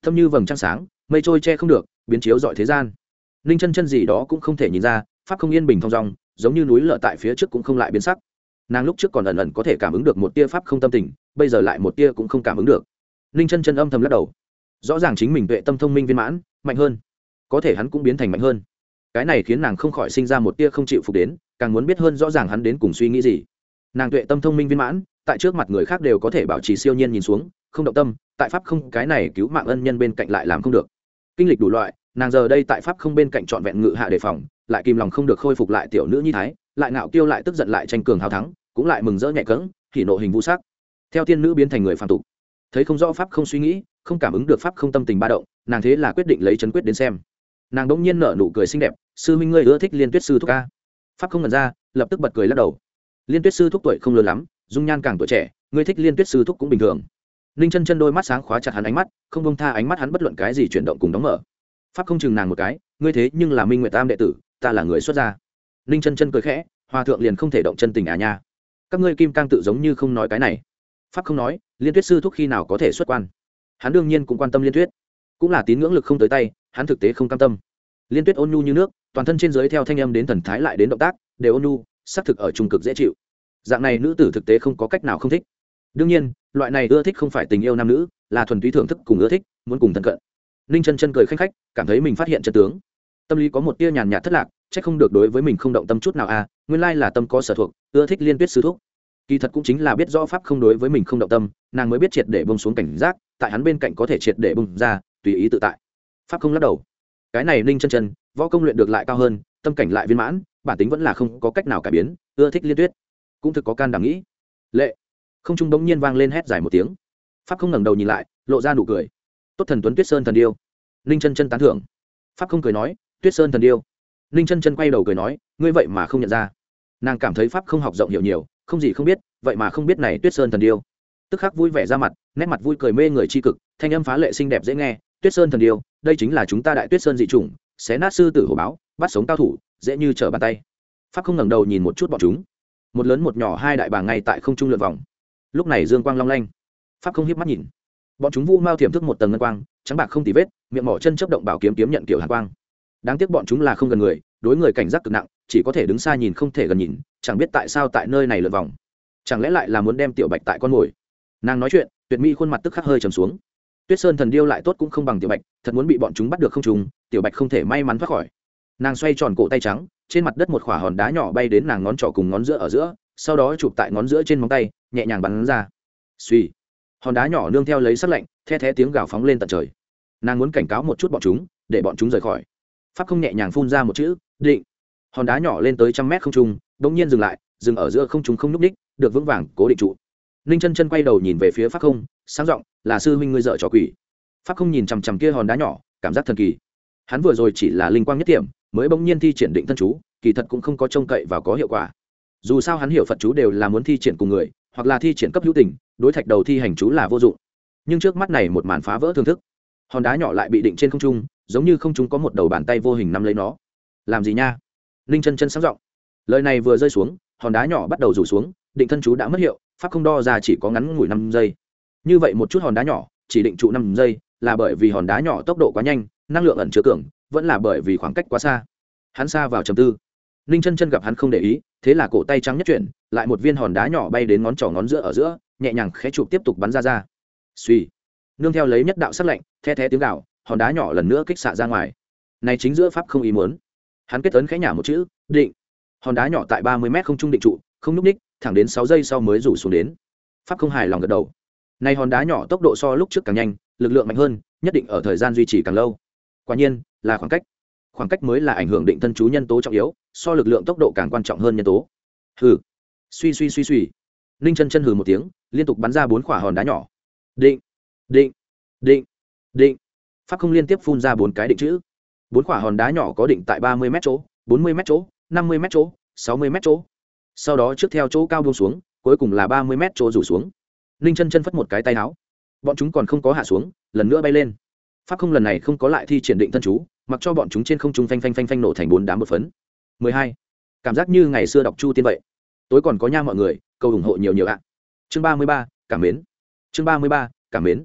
thâm như vầng trăng sáng, mây trôi che không được, biến chiếu rọi thế gian. Ninh chân chân gì đó cũng không thể nhìn ra, pháp không yên bình thong dong, giống như núi lở tại phía trước cũng không lại biến sắc. Nàng lúc trước còn ẩn ẩn có thể cảm ứng được một tia pháp không tâm tình, bây giờ lại một tia cũng không cảm ứng được. Ninh chân chân âm thầm lắc đầu, rõ ràng chính mình tuệ tâm thông minh viên mãn, mạnh hơn, có thể hắn cũng biến thành mạnh hơn. Cái này khiến nàng không khỏi sinh ra một tia không chịu phục đến, càng muốn biết hơn rõ ràng hắn đến cùng suy nghĩ gì. Nàng tuệ tâm thông minh viên mãn, tại trước mặt người khác đều có thể bảo trì siêu nhiên nhìn xuống, không động tâm, tại pháp không cái này cứu mạng ân nhân bên cạnh lại làm không được. Kinh lịch đủ loại, nàng giờ đây tại pháp không bên cạnh trọn vẹn ngự hạ đề phòng, lại kìm lòng không được khôi phục lại tiểu nữ nhi thái, lại ngạo kiêu lại tức giận lại tranh cường hào thắng, cũng lại mừng rỡ nhẹ cẫng, hỉ nộ hình vũ sắc. Theo tiên nữ biến thành người phàm tục, thấy không rõ pháp không suy nghĩ, không cảm ứng được pháp không tâm tình ba động, nàng thế là quyết định lấy chấn quyết đến xem. Nàng đỗng nhiên nở nụ cười xinh đẹp, sư huynh ngươi ưa thích Liên Tuyết sư thúc a? Pháp không ngần ra, lập tức bật cười lắc đầu. Liên Tuyết sư thúc tuổi không lớn lắm, dung nhan càng tuổi trẻ, ngươi thích Liên Tuyết sư thúc cũng bình thường. Ninh chân chân đôi mắt sáng khóa chặt hắn ánh mắt, không buông tha ánh mắt hắn bất luận cái gì chuyển động cùng đóng mở. Pháp không chừng nàng một cái, ngươi thế nhưng là Minh Nguyệt Tam đệ tử, ta là người xuất gia. Ninh chân chân cười khẽ, hòa thượng liền không thể động chân tình à nha. Các ngươi kim cang tự giống như không nói cái này. Pháp không nói, Liên Tuyết sư thúc khi nào có thể xuất quan? Hắn đương nhiên cũng quan tâm Liên Tuyết, cũng là tín ngưỡng lực không tới tay, hắn thực tế không cam tâm. Liên Tuyết ôn nhu như nước, toàn thân trên dưới theo thanh âm đến thần thái lại đến động tác đều ôn nhu, xác thực ở trung cực dễ chịu. Dạng này nữ tử thực tế không có cách nào không thích. Đương nhiên, loại này ưa thích không phải tình yêu nam nữ, là thuần túy thưởng thức cùng ưa thích, muốn cùng thân cận. Ninh chân chân cười khanh khách, cảm thấy mình phát hiện chân tướng, tâm lý có một tia nhàn nhạt thất lạc, chắc không được đối với mình không động tâm chút nào à, nguyên lai là tâm có sở thuộc, ưa thích Liên Tuyết sư thúc. Kỳ thật cũng chính là biết rõ pháp không đối với mình không động tâm, nàng mới biết triệt để bông xuống cảnh giác, tại hắn bên cạnh có thể triệt để bông ra, tùy ý tự tại. Pháp không lắc đầu, cái này Ninh chân chân võ công luyện được lại cao hơn, tâm cảnh lại viên mãn, bản tính vẫn là không có cách nào cải biến, ưa thích Liên Tuyết, cũng thực có can đảm nghĩ. Lệ, không trung bỗng nhiên vang lên hét dài một tiếng. Pháp không ngẩng đầu nhìn lại, lộ ra nụ cười. Tốt thần tuấn Tuyết Sơn thần điêu. Ninh chân chân tán thưởng. Pháp không cười nói, Tuyết Sơn thần điêu. Ninh chân chân quay đầu cười nói, ngươi vậy mà không nhận ra. Nàng cảm thấy pháp không học rộng hiểu nhiều, không gì không biết, vậy mà không biết này Tuyết Sơn thần điêu. Tức khắc vui vẻ ra mặt, nét mặt vui cười mê người chi cực, thanh âm phá lệ xinh đẹp dễ nghe. Tuyết Sơn thần điêu, đây chính là chúng ta Đại Tuyết Sơn dị chủng, xé nát sư tử hổ báo, bắt sống cao thủ, dễ như trở bàn tay. Pháp không ngẩng đầu nhìn một chút bọn chúng, một lớn một nhỏ hai đại bàng ngay tại không trung lượn vòng. Lúc này dương quang long lanh, pháp không hiếp mắt nhìn, bọn chúng vu mao thiểm thức một tầng ngân quang, trắng bạc không tì vết, miệng mỏ chân chấp động bảo kiếm kiếm nhận kiểu hàn quang. Đáng tiếc bọn chúng là không gần người, đối người cảnh giác cực nặng, chỉ có thể đứng xa nhìn không thể gần nhìn, chẳng biết tại sao tại nơi này lượn vòng, chẳng lẽ lại là muốn đem tiểu bạch tại con mồi. Nàng nói chuyện, tuyệt mỹ khuôn mặt tức khắc hơi trầm xuống. Tuyết Sơn thần điêu lại tốt cũng không bằng tiểu bạch, thật muốn bị bọn chúng bắt được không trùng, tiểu bạch không thể may mắn thoát khỏi. Nàng xoay tròn cổ tay trắng, trên mặt đất một khỏa hòn đá nhỏ bay đến nàng ngón trỏ cùng ngón giữa ở giữa, sau đó chụp tại ngón giữa trên móng tay, nhẹ nhàng bắn ra. Suy, hòn đá nhỏ nương theo lấy sắc lạnh, the thé tiếng gào phóng lên tận trời. Nàng muốn cảnh cáo một chút bọn chúng, để bọn chúng rời khỏi. Pháp không nhẹ nhàng phun ra một chữ, định. Hòn đá nhỏ lên tới trăm mét không trung, đột nhiên dừng lại, dừng ở giữa không trung không nhúc nhích, được vững vàng cố định trụ. Ninh chân chân quay đầu nhìn về phía pháp không, sáng giọng, là sư huynh ngươi dợ trò quỷ. Pháp không nhìn chằm chằm kia hòn đá nhỏ, cảm giác thần kỳ. Hắn vừa rồi chỉ là linh quang nhất điểm, mới bỗng nhiên thi triển định thân chú, kỳ thật cũng không có trông cậy vào có hiệu quả. Dù sao hắn hiểu Phật chú đều là muốn thi triển cùng người, hoặc là thi triển cấp hữu tình, đối thạch đầu thi hành chú là vô dụng. Nhưng trước mắt này một màn phá vỡ thương thức, hòn đá nhỏ lại bị định trên không trung, giống như không trung có một đầu bàn tay vô hình nắm lấy nó. Làm gì nha? Ninh chân chân sáng giọng. Lời này vừa rơi xuống, hòn đá nhỏ bắt đầu rủ xuống, định thân chú đã mất hiệu, pháp không đo ra chỉ có ngắn ngủi năm giây. Như vậy một chút hòn đá nhỏ, chỉ định trụ năm giây, là bởi vì hòn đá nhỏ tốc độ quá nhanh, năng lượng ẩn chứa cường, vẫn là bởi vì khoảng cách quá xa. Hắn xa vào trầm tư. Ninh chân chân gặp hắn không để ý, thế là cổ tay trắng nhất chuyển, lại một viên hòn đá nhỏ bay đến ngón trỏ ngón giữa ở giữa, nhẹ nhàng khẽ chụp tiếp tục bắn ra ra. Suy, nương theo lấy nhất đạo sắc lạnh, the thé tiếng gào, hòn đá nhỏ lần nữa kích xạ ra ngoài. Này chính giữa pháp không ý muốn. Hắn kết ấn khẽ nhả một chữ, định. Hòn đá nhỏ tại ba mươi mét không trung định trụ, không nhúc ních, thẳng đến sáu giây sau mới rủ xuống đến. Pháp không hài lòng gật đầu. Này hòn đá nhỏ tốc độ so lúc trước càng nhanh, lực lượng mạnh hơn, nhất định ở thời gian duy trì càng lâu. Quả nhiên, là khoảng cách. Khoảng cách mới là ảnh hưởng định thân chú nhân tố trọng yếu, so lực lượng tốc độ càng quan trọng hơn nhân tố. Hừ. Suy suy suy suy. Ninh chân chân hừ một tiếng, liên tục bắn ra bốn quả hòn đá nhỏ. Định, định, định, định. Pháp không liên tiếp phun ra bốn cái định chữ. Bốn quả hòn đá nhỏ có định tại ba mươi mét chỗ, bốn mươi mét chỗ, năm mươi mét chỗ, sáu mươi mét chỗ. Sau đó trước theo chỗ cao buông xuống, cuối cùng là ba mươi mét chỗ rủ xuống. Ninh chân chân phất một cái tay áo. Bọn chúng còn không có hạ xuống, lần nữa bay lên. Pháp không lần này không có lại thi triển định thân chú, mặc cho bọn chúng trên không trung phanh phanh phanh phanh nổ thành bốn đám một phấn. mười hai. Cảm giác như ngày xưa đọc Chu Tiên vậy. Tối còn có nha mọi người, cầu ủng hộ nhiều nhiều ạ. Chương ba mươi ba, cảm mến. Chương ba mươi ba, cảm mến.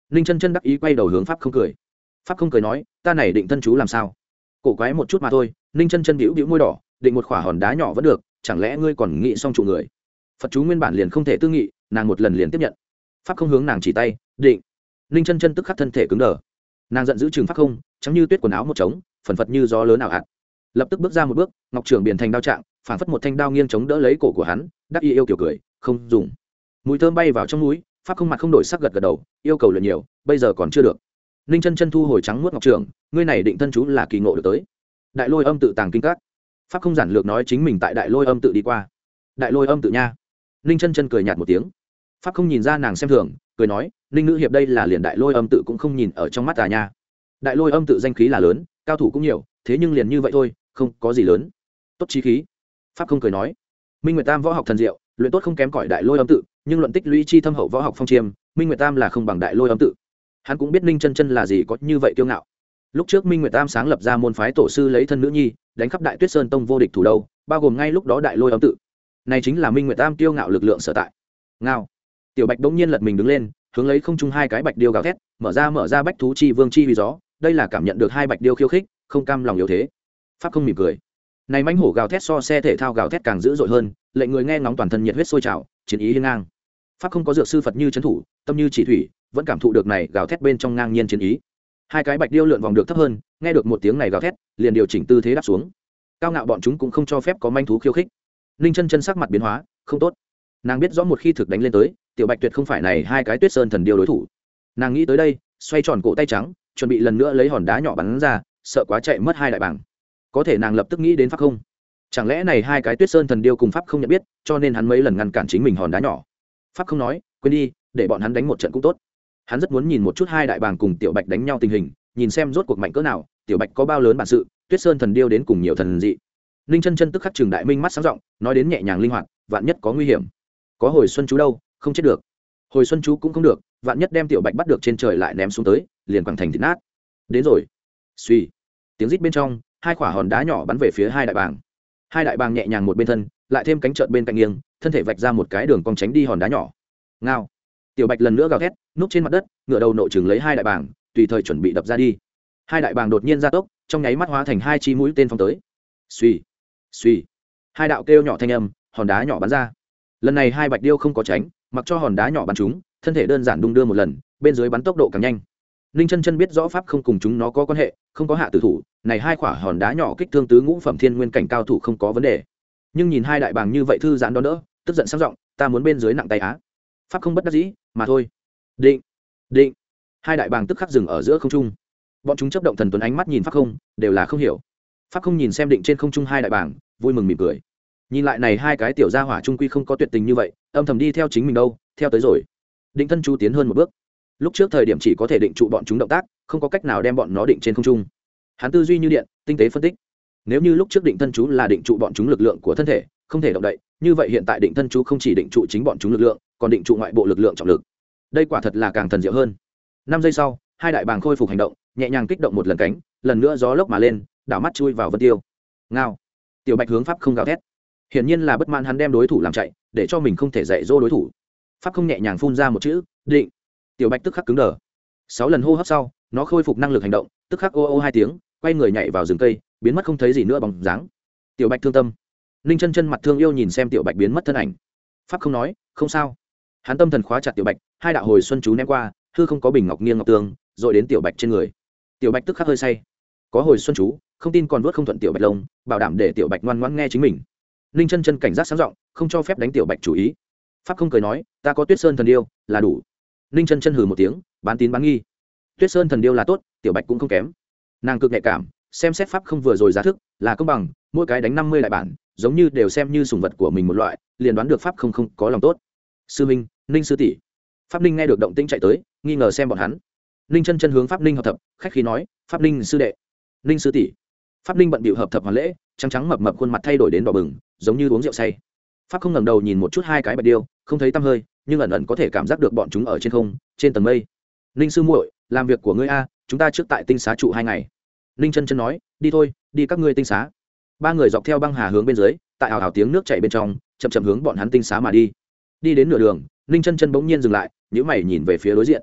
ninh chân chân đắc ý quay đầu hướng pháp không cười. Pháp không cười nói, ta này định thân chú làm sao? Cổ quái một chút mà thôi. Ninh chân chân bĩu bĩu môi đỏ, định một khỏa hòn đá nhỏ vẫn được, chẳng lẽ ngươi còn nghĩ xong trụ người? Phật chú nguyên bản liền không thể tư nghị, nàng một lần liền tiếp nhận. Pháp không hướng nàng chỉ tay, định. Ninh chân chân tức khắc thân thể cứng đờ. Nàng giận dữ chừng Pháp không, trắng như tuyết quần áo một trống, phần phật như gió lớn ảo ạt. Lập tức bước ra một bước, ngọc trường biển thành đao trạng, phản phất một thanh đao nghiêng chống đỡ lấy cổ của hắn, đắc ý yêu kiểu cười, không dùng. Mùi thơm bay vào trong núi, Pháp không mặt không đổi sắc gật gật đầu, yêu cầu luyện nhiều, bây giờ còn chưa được. Ninh chân chân thu hồi trắng muốt ngọc trường, ngươi này định thân chú là kỳ ngộ được tới. Đại Lôi Âm tự tàng kinh các. Pháp không giản lược nói chính mình tại Đại Lôi Âm tự đi qua. Đại Lôi Âm tự nha. Ninh chân chân cười nhạt một tiếng. Pháp không nhìn ra nàng xem thường, cười nói, Ninh nữ hiệp đây là liền Đại Lôi Âm tự cũng không nhìn ở trong mắt ta nha. Đại Lôi Âm tự danh khí là lớn, cao thủ cũng nhiều, thế nhưng liền như vậy thôi, không có gì lớn. Tốt chí khí. Pháp không cười nói, Minh Nguyệt Tam võ học thần diệu, luyện tốt không kém cỏi Đại Lôi Âm tự, nhưng luận tích lũy chi thâm hậu võ học phong chiêm, Minh Nguyệt Tam là không bằng Đại Lôi Âm tự. Hắn cũng biết Ninh chân chân là gì có như vậy kiêu ngạo. Lúc trước Minh Nguyệt Tam sáng lập ra môn phái tổ sư lấy thân nữ nhi, đánh khắp Đại Tuyết Sơn tông vô địch thủ đầu, bao gồm ngay lúc đó Đại Lôi Âm tự. Này chính là Minh Nguyệt Tam kiêu ngạo lực lượng sở tại. Ngao. Tiểu Bạch bỗng nhiên lật mình đứng lên, hướng lấy không trung hai cái bạch điêu gào thét, mở ra mở ra bách thú chi vương chi huy gió, đây là cảm nhận được hai bạch điêu khiêu khích, không cam lòng yếu thế. Pháp không mỉm cười. Này mãnh hổ gào thét so xe thể thao gào thét càng dữ dội hơn, lệnh người nghe ngóng toàn thân nhiệt huyết sôi trào, chiến ý hiên ngang. Pháp không có dược sư Phật như trấn thủ, tâm như chỉ thủy, vẫn cảm thụ được này gào thét bên trong ngang nhiên chiến ý. Hai cái bạch điêu lượn vòng được thấp hơn, nghe được một tiếng này gào thét, liền điều chỉnh tư thế đáp xuống. Cao ngạo bọn chúng cũng không cho phép có manh thú khiêu khích. Ninh chân chân sắc mặt biến hóa, không tốt. Nàng biết rõ một khi thực đánh lên tới, tiểu bạch tuyệt không phải này hai cái Tuyết Sơn thần điêu đối thủ. Nàng nghĩ tới đây, xoay tròn cổ tay trắng, chuẩn bị lần nữa lấy hòn đá nhỏ bắn ra, sợ quá chạy mất hai đại bảng. Có thể nàng lập tức nghĩ đến Pháp không. Chẳng lẽ này hai cái Tuyết Sơn thần điêu cùng Pháp không nhận biết, cho nên hắn mấy lần ngăn cản chính mình hòn đá nhỏ. Pháp không nói, quên đi, để bọn hắn đánh một trận cũng tốt. Hắn rất muốn nhìn một chút hai đại bàng cùng tiểu bạch đánh nhau tình hình, nhìn xem rốt cuộc mạnh cỡ nào, tiểu bạch có bao lớn bản sự, Tuyết Sơn thần điêu đến cùng nhiều thần dị. Ninh chân chân tức khắc trường đại minh mắt sáng rộng, nói đến nhẹ nhàng linh hoạt, vạn nhất có nguy hiểm. Có hồi xuân chú đâu, không chết được. Hồi xuân chú cũng không được, vạn nhất đem tiểu bạch bắt được trên trời lại ném xuống tới, liền quẳng thành thịt nát. Đến rồi. Suy. Tiếng rít bên trong, hai quả hòn đá nhỏ bắn về phía hai đại bàng. Hai đại bàng nhẹ nhàng một bên thân, lại thêm cánh trợn bên cạnh nghiêng, thân thể vạch ra một cái đường cong tránh đi hòn đá nhỏ. Ngao. Tiểu bạch lần nữa gào thét, núp trên mặt đất, ngửa đầu nộ chừng lấy hai đại bàng, tùy thời chuẩn bị đập ra đi. Hai đại bàng đột nhiên gia tốc, trong nháy mắt hóa thành hai chi mũi tên phóng tới. Suy. Suy. Hai đạo kêu nhỏ thanh âm, hòn đá nhỏ bắn ra. Lần này hai bạch điêu không có tránh, mặc cho hòn đá nhỏ bắn chúng, thân thể đơn giản đung đưa một lần, bên dưới bắn tốc độ càng nhanh. Ninh chân chân biết rõ pháp không cùng chúng nó có quan hệ, không có hạ tử thủ, này hai quả hòn đá nhỏ kích thương tứ ngũ phẩm thiên nguyên cảnh cao thủ không có vấn đề. Nhưng nhìn hai đại bàng như vậy thư giãn đó đỡ, tức giận sang giọng, ta muốn bên dưới nặng tay á. Pháp không bất đắc dĩ, mà thôi. Định, định. Hai đại bàng tức khắc dừng ở giữa không trung. Bọn chúng chớp động thần tuấn ánh mắt nhìn pháp không, đều là không hiểu. Pháp không nhìn xem định trên không trung hai đại bàng, vui mừng mỉm cười. Nhìn lại này hai cái tiểu gia hỏa trung quy không có tuyệt tình như vậy, âm thầm đi theo chính mình đâu, theo tới rồi. Định thân chú tiến hơn một bước. Lúc trước thời điểm chỉ có thể định trụ bọn chúng động tác, không có cách nào đem bọn nó định trên không trung. Hắn tư duy như điện, tinh tế phân tích. Nếu như lúc trước định thân chú là định trụ bọn chúng lực lượng của thân thể, không thể động đậy, như vậy hiện tại định thân chú không chỉ định trụ chính bọn chúng lực lượng, còn định trụ ngoại bộ lực lượng trọng lực. Đây quả thật là càng thần diệu hơn. Năm giây sau, hai đại bàng khôi phục hành động, nhẹ nhàng kích động một lần cánh, lần nữa gió lốc mà lên, đảo mắt chui vào vân tiêu. Ngao. Tiểu bạch hướng pháp không gào thét. Hiển nhiên là bất mãn hắn đem đối thủ làm chạy, để cho mình không thể dạy dỗ đối thủ. Pháp không nhẹ nhàng phun ra một chữ, định. Tiểu bạch tức khắc cứng đờ. Sáu lần hô hấp sau, nó khôi phục năng lực hành động, tức khắc ô ô hai tiếng, quay người nhảy vào rừng cây, biến mất không thấy gì nữa bóng dáng. Tiểu bạch thương tâm. Ninh chân chân mặt thương yêu nhìn xem tiểu bạch biến mất thân ảnh. Pháp không nói, không sao. Hắn tâm thần khóa chặt tiểu bạch, hai đạo hồi xuân chú ném qua, hư không có bình ngọc nghiêng ngọc tương, rồi đến tiểu bạch trên người. Tiểu bạch tức khắc hơi say. Có hồi xuân chú, không tin còn vớt không thuận tiểu bạch lông, bảo đảm để tiểu bạch ngoan ngoãn nghe chính mình. Ninh chân chân cảnh giác sáng giọng, không cho phép đánh tiểu bạch chủ ý. Pháp không cười nói, ta có Tuyết Sơn thần điêu, là đủ. Ninh chân chân hừ một tiếng, bán tín bán nghi. Tuyết Sơn thần điêu là tốt, tiểu bạch cũng không kém. Nàng cực nhạy cảm, xem xét pháp không vừa rồi giá thức là công bằng, mỗi cái đánh năm mươi đại bản, giống như đều xem như sủng vật của mình một loại, liền đoán được pháp không không có lòng tốt. Sư minh, Ninh sư tỷ. Pháp Ninh nghe được động tĩnh chạy tới, nghi ngờ xem bọn hắn. Ninh chân chân hướng pháp Ninh hợp thập, khách khí nói, pháp Ninh sư đệ, Ninh sư tỷ. Pháp Ninh bận bịu hợp thập hoàn lễ, trắng trắng mập mập khuôn mặt thay đổi đến đỏ bừng, giống như uống rượu say. Pháp không ngẩng đầu nhìn một chút hai cái bạch điêu, không thấy tăm hơi, nhưng ẩn ẩn có thể cảm giác được bọn chúng ở trên không, trên tầng mây. Ninh sư muội, làm việc của ngươi a, chúng ta trước tại tinh xá trụ hai ngày. Ninh chân chân nói, đi thôi, đi các ngươi tinh xá. Ba người dọc theo băng hà hướng bên dưới, tại ảo ảo tiếng nước chảy bên trong, chậm chậm hướng bọn hắn tinh xá mà đi. Đi đến nửa đường, Ninh chân chân bỗng nhiên dừng lại, nhíu mày nhìn về phía đối diện.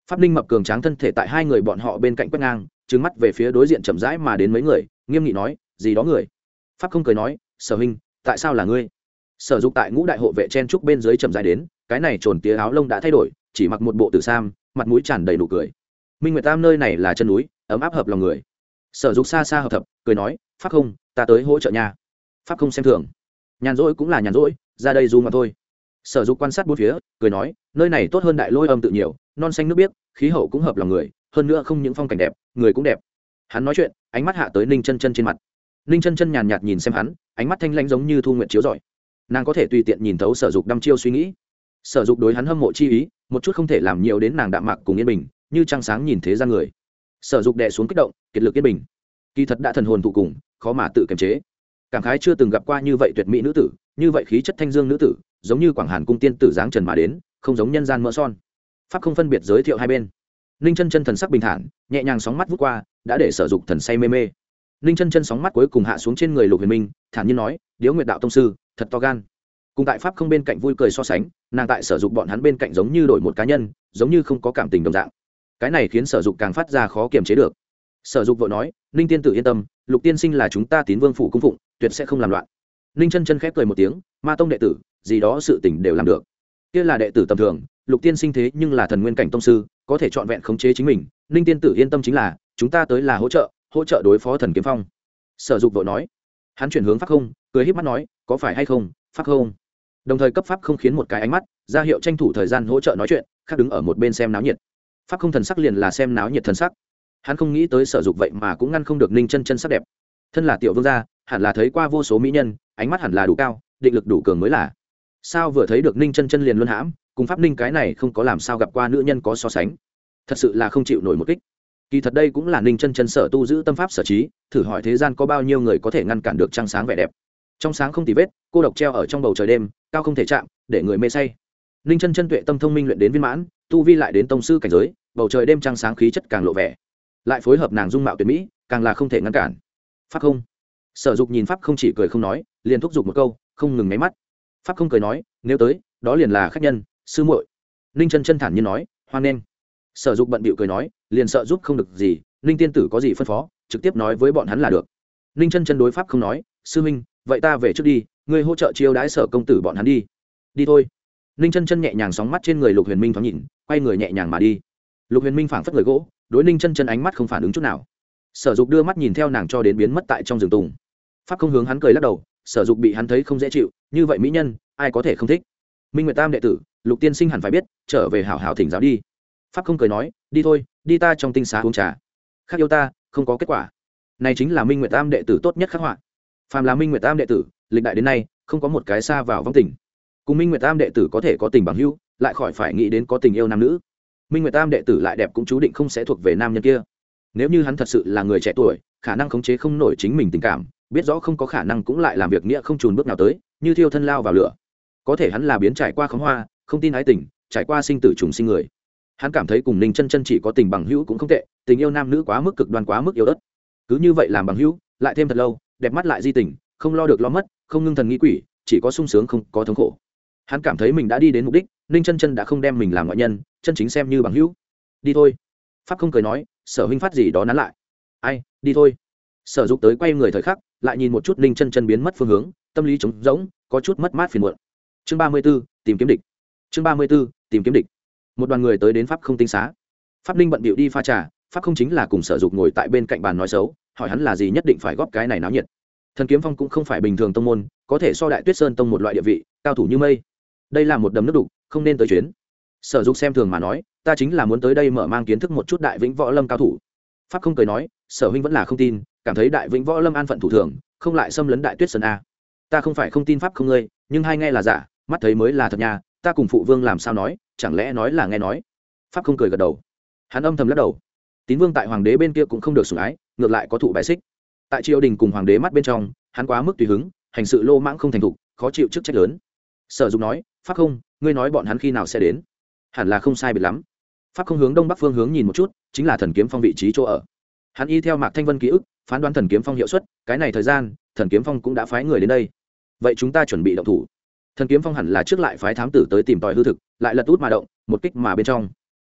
Pháp Ninh mập cường tráng thân thể tại hai người bọn họ bên cạnh quét ngang, trừng mắt về phía đối diện chậm rãi mà đến mấy người, nghiêm nghị nói, gì đó người. Pháp không cười nói, Sở huynh, tại sao là ngươi? Sở Dục tại ngũ đại hộ vệ chen trúc bên dưới chậm rãi đến, cái này trồn tía áo lông đã thay đổi, chỉ mặc một bộ tử sam, mặt mũi tràn đầy nụ cười. Minh Nguyệt Tam nơi này là chân núi, ấm áp hợp lòng người. Sở Dục xa xa hợp thập, cười nói, Pháp không, ta tới hỗ trợ nhà. Pháp không xem thường, nhàn rỗi cũng là nhàn rỗi, ra đây du mà thôi. Sở Dục quan sát bốn phía, cười nói, nơi này tốt hơn Đại Lôi Âm tự nhiều, non xanh nước biếc, khí hậu cũng hợp lòng người, hơn nữa không những phong cảnh đẹp, người cũng đẹp. Hắn nói chuyện, ánh mắt hạ tới Ninh Chân Chân trên mặt. Ninh Chân Chân nhàn nhạt nhìn xem hắn, ánh mắt thanh lãnh giống như thu nguyệt chiếu rọi. Nàng có thể tùy tiện nhìn thấu Sở Dục đăm chiêu suy nghĩ. Sở Dục đối hắn hâm mộ chi ý, một chút không thể làm nhiều đến nàng đạm mạc cùng yên bình, như trăng sáng nhìn thế gian người. Sở Dục đè xuống kích động, kiệt lực yên bình. Kỳ thật đã thần hồn tụ cùng, khó mà tự kiềm chế. Cảm khái chưa từng gặp qua như vậy tuyệt mỹ nữ tử, như vậy khí chất thanh dương nữ tử, giống như Quảng Hàn cung tiên tử dáng trần mà đến, không giống nhân gian mỡ son. Pháp không phân biệt giới thiệu hai bên. Ninh Chân Chân thần sắc bình thản, nhẹ nhàng sóng mắt vút qua, đã để Sở Dục thần say mê mê. Ninh Chân Chân sóng mắt cuối cùng hạ xuống trên người Lục Huyền Minh, thản nhiên nói, Điếu Nguyệt đạo tông sư, thật to gan. Cùng tại Pháp không bên cạnh vui cười so sánh, nàng tại Sở Dục bọn hắn bên cạnh giống như đổi một cá nhân, giống như không có cảm tình đồng dạng. Cái này khiến Sở Dục càng phát ra khó kiềm chế được. Sở Dục vội nói, Ninh tiên tử yên tâm, Lục tiên sinh là chúng ta Tín Vương phủ cung phụng, tuyệt sẽ không làm loạn. Ninh Chân Chân khép cười một tiếng, Ma tông đệ tử, gì đó sự tình đều làm được. Kia là đệ tử tầm thường, Lục tiên sinh thế nhưng là thần nguyên cảnh tông sư, có thể trọn vẹn khống chế chính mình. Ninh tiên tử yên tâm chính là, chúng ta tới là hỗ trợ, hỗ trợ đối phó thần kiếm phong. Sở Dục vội nói. Hắn chuyển hướng Pháp không, cười híp mắt nói, có phải hay không, Pháp không. Đồng thời cấp Pháp không khiến một cái ánh mắt, ra hiệu tranh thủ thời gian hỗ trợ nói chuyện, khác đứng ở một bên xem náo nhiệt. Pháp không thần sắc liền là xem náo nhiệt thần sắc. Hắn không nghĩ tới Sở Dục vậy mà cũng ngăn không được Ninh Chân Chân sắc đẹp. Thân là tiểu vương gia, hẳn là thấy qua vô số mỹ nhân, ánh mắt hẳn là đủ cao, định lực đủ cường mới là. Sao vừa thấy được Ninh Chân Chân liền luân hãm, cùng Pháp Ninh cái này không có làm sao gặp qua nữ nhân có so sánh. Thật sự là không chịu nổi một kích. Kỳ thật đây cũng là Ninh Chân Chân sở tu giữ tâm pháp sở trí, thử hỏi thế gian có bao nhiêu người có thể ngăn cản được trăng sáng vẻ đẹp. Trong sáng không tì vết, cô độc treo ở trong bầu trời đêm, cao không thể chạm, để người mê say. Ninh Chân Chân tuệ tâm thông minh luyện đến viên mãn, tu vi lại đến tông sư cảnh giới, bầu trời đêm trăng sáng khí chất càng lộ vẻ. Lại phối hợp nàng dung mạo tuyệt mỹ, càng là không thể ngăn cản. Pháp không. Sở Dục nhìn Pháp không chỉ cười không nói, liền thúc giục một câu, không ngừng nháy mắt. Pháp không cười nói, nếu tới, đó liền là khách nhân, sư muội. Ninh Chân Chân thản nhiên nói, hoan nghênh. Sở Dục bận bịu cười nói, liền sợ giúp không được gì, Ninh tiên tử có gì phân phó, trực tiếp nói với bọn hắn là được. Ninh Chân Chân đối Pháp không nói, sư minh, vậy ta về trước đi, ngươi hỗ trợ chiêu đãi Sở công tử bọn hắn đi. Đi thôi. Ninh Chân Chân nhẹ nhàng sóng mắt trên người Lục Huyền Minh thoáng nhìn, quay người nhẹ nhàng mà đi. Lục Huyền Minh phảng phất người gỗ, đối Ninh Chân Chân ánh mắt không phản ứng chút nào. Sở Dục đưa mắt nhìn theo nàng cho đến biến mất tại trong rừng tùng. Pháp không hướng hắn cười lắc đầu, Sở Dục bị hắn thấy không dễ chịu, như vậy mỹ nhân, ai có thể không thích. Minh Nguyệt Tam đệ tử, Lục tiên sinh hẳn phải biết, trở về hảo hảo thỉnh giáo đi. Pháp không cười nói, đi thôi, đi ta trong tinh xá uống trà. Khác yêu ta, không có kết quả. Này chính là Minh Nguyệt Tam đệ tử tốt nhất khắc họa. Phàm là Minh Nguyệt Tam đệ tử, lịch đại đến nay, không có một cái xa vào vong tình. Cùng Minh Nguyệt Tam đệ tử có thể có tình bằng hữu, lại khỏi phải nghĩ đến có tình yêu nam nữ. Minh Nguyệt Tam đệ tử lại đẹp cũng chú định không sẽ thuộc về nam nhân kia. Nếu như hắn thật sự là người trẻ tuổi, khả năng khống chế không nổi chính mình tình cảm, biết rõ không có khả năng cũng lại làm việc nghĩa không chùn bước nào tới, như thiêu thân lao vào lửa. Có thể hắn là biến trải qua khóm hoa, không tin ái tình, trải qua sinh tử trùng sinh người. Hắn cảm thấy cùng Ninh Chân Chân chỉ có tình bằng hữu cũng không tệ, tình yêu nam nữ quá mức cực đoan quá mức yếu ớt. Cứ như vậy làm bằng hữu, lại thêm thật lâu, đẹp mắt lại di tình, không lo được lo mất, không ngưng thần nghĩ quỷ, chỉ có sung sướng không có thống khổ. Hắn cảm thấy mình đã đi đến mục đích, Ninh Chân Chân đã không đem mình làm ngoại nhân, chân chính xem như bằng hữu. Đi thôi. Pháp không cười nói, Sở huynh phát gì đó nán lại. Ai, đi thôi. Sở Dục tới quay người thời khắc, lại nhìn một chút Ninh Chân Chân biến mất phương hướng, tâm lý trống rỗng, có chút mất mát phiền muộn. Chương ba mươi b ố, tìm kiếm địch. Chương ba mươi b ố, tìm kiếm địch. Một đoàn người tới đến Pháp không tinh xá. Pháp Ninh bận bịu đi pha trà, Pháp không chính là cùng Sở Dục ngồi tại bên cạnh bàn nói xấu, hỏi hắn là gì nhất định phải góp cái này náo nhiệt. Thần Kiếm Phong cũng không phải bình thường tông môn, có thể so Đại Tuyết Sơn tông một loại địa vị, cao thủ như mây. Đây là một đầm nước đục, không nên tới chuyến. Sở Dục xem thường mà nói, ta chính là muốn tới đây mở mang kiến thức một chút Đại Vĩnh Võ Lâm cao thủ. Pháp không cười nói, Sở huynh vẫn là không tin, cảm thấy Đại Vĩnh Võ Lâm an phận thủ thường, không lại xâm lấn Đại Tuyết Sơn a. Ta không phải không tin Pháp không ngươi, nhưng hai nghe là giả, mắt thấy mới là thật nha, ta cùng phụ vương làm sao nói, chẳng lẽ nói là nghe nói. Pháp không cười gật đầu. Hắn âm thầm lắc đầu. Tín Vương tại hoàng đế bên kia cũng không được sủng ái, ngược lại có thụ bài xích. Tại triều đình cùng hoàng đế mắt bên trong, hắn quá mức tùy hứng, hành sự lô mãng không thành thục, khó chịu chức trách lớn. Sở Dục nói, Pháp không, ngươi nói bọn hắn khi nào sẽ đến? Hẳn là không sai biệt lắm. Pháp không hướng đông bắc phương hướng nhìn một chút, chính là Thần Kiếm Phong vị trí chỗ ở. Hắn y theo Mạc Thanh Vân ký ức, phán đoán Thần Kiếm Phong hiệu suất, cái này thời gian, Thần Kiếm Phong cũng đã phái người đến đây. Vậy chúng ta chuẩn bị động thủ. Thần Kiếm Phong hẳn là trước lại phái thám tử tới tìm tòi hư thực, lại lật út mà động, một kích mà bên trong.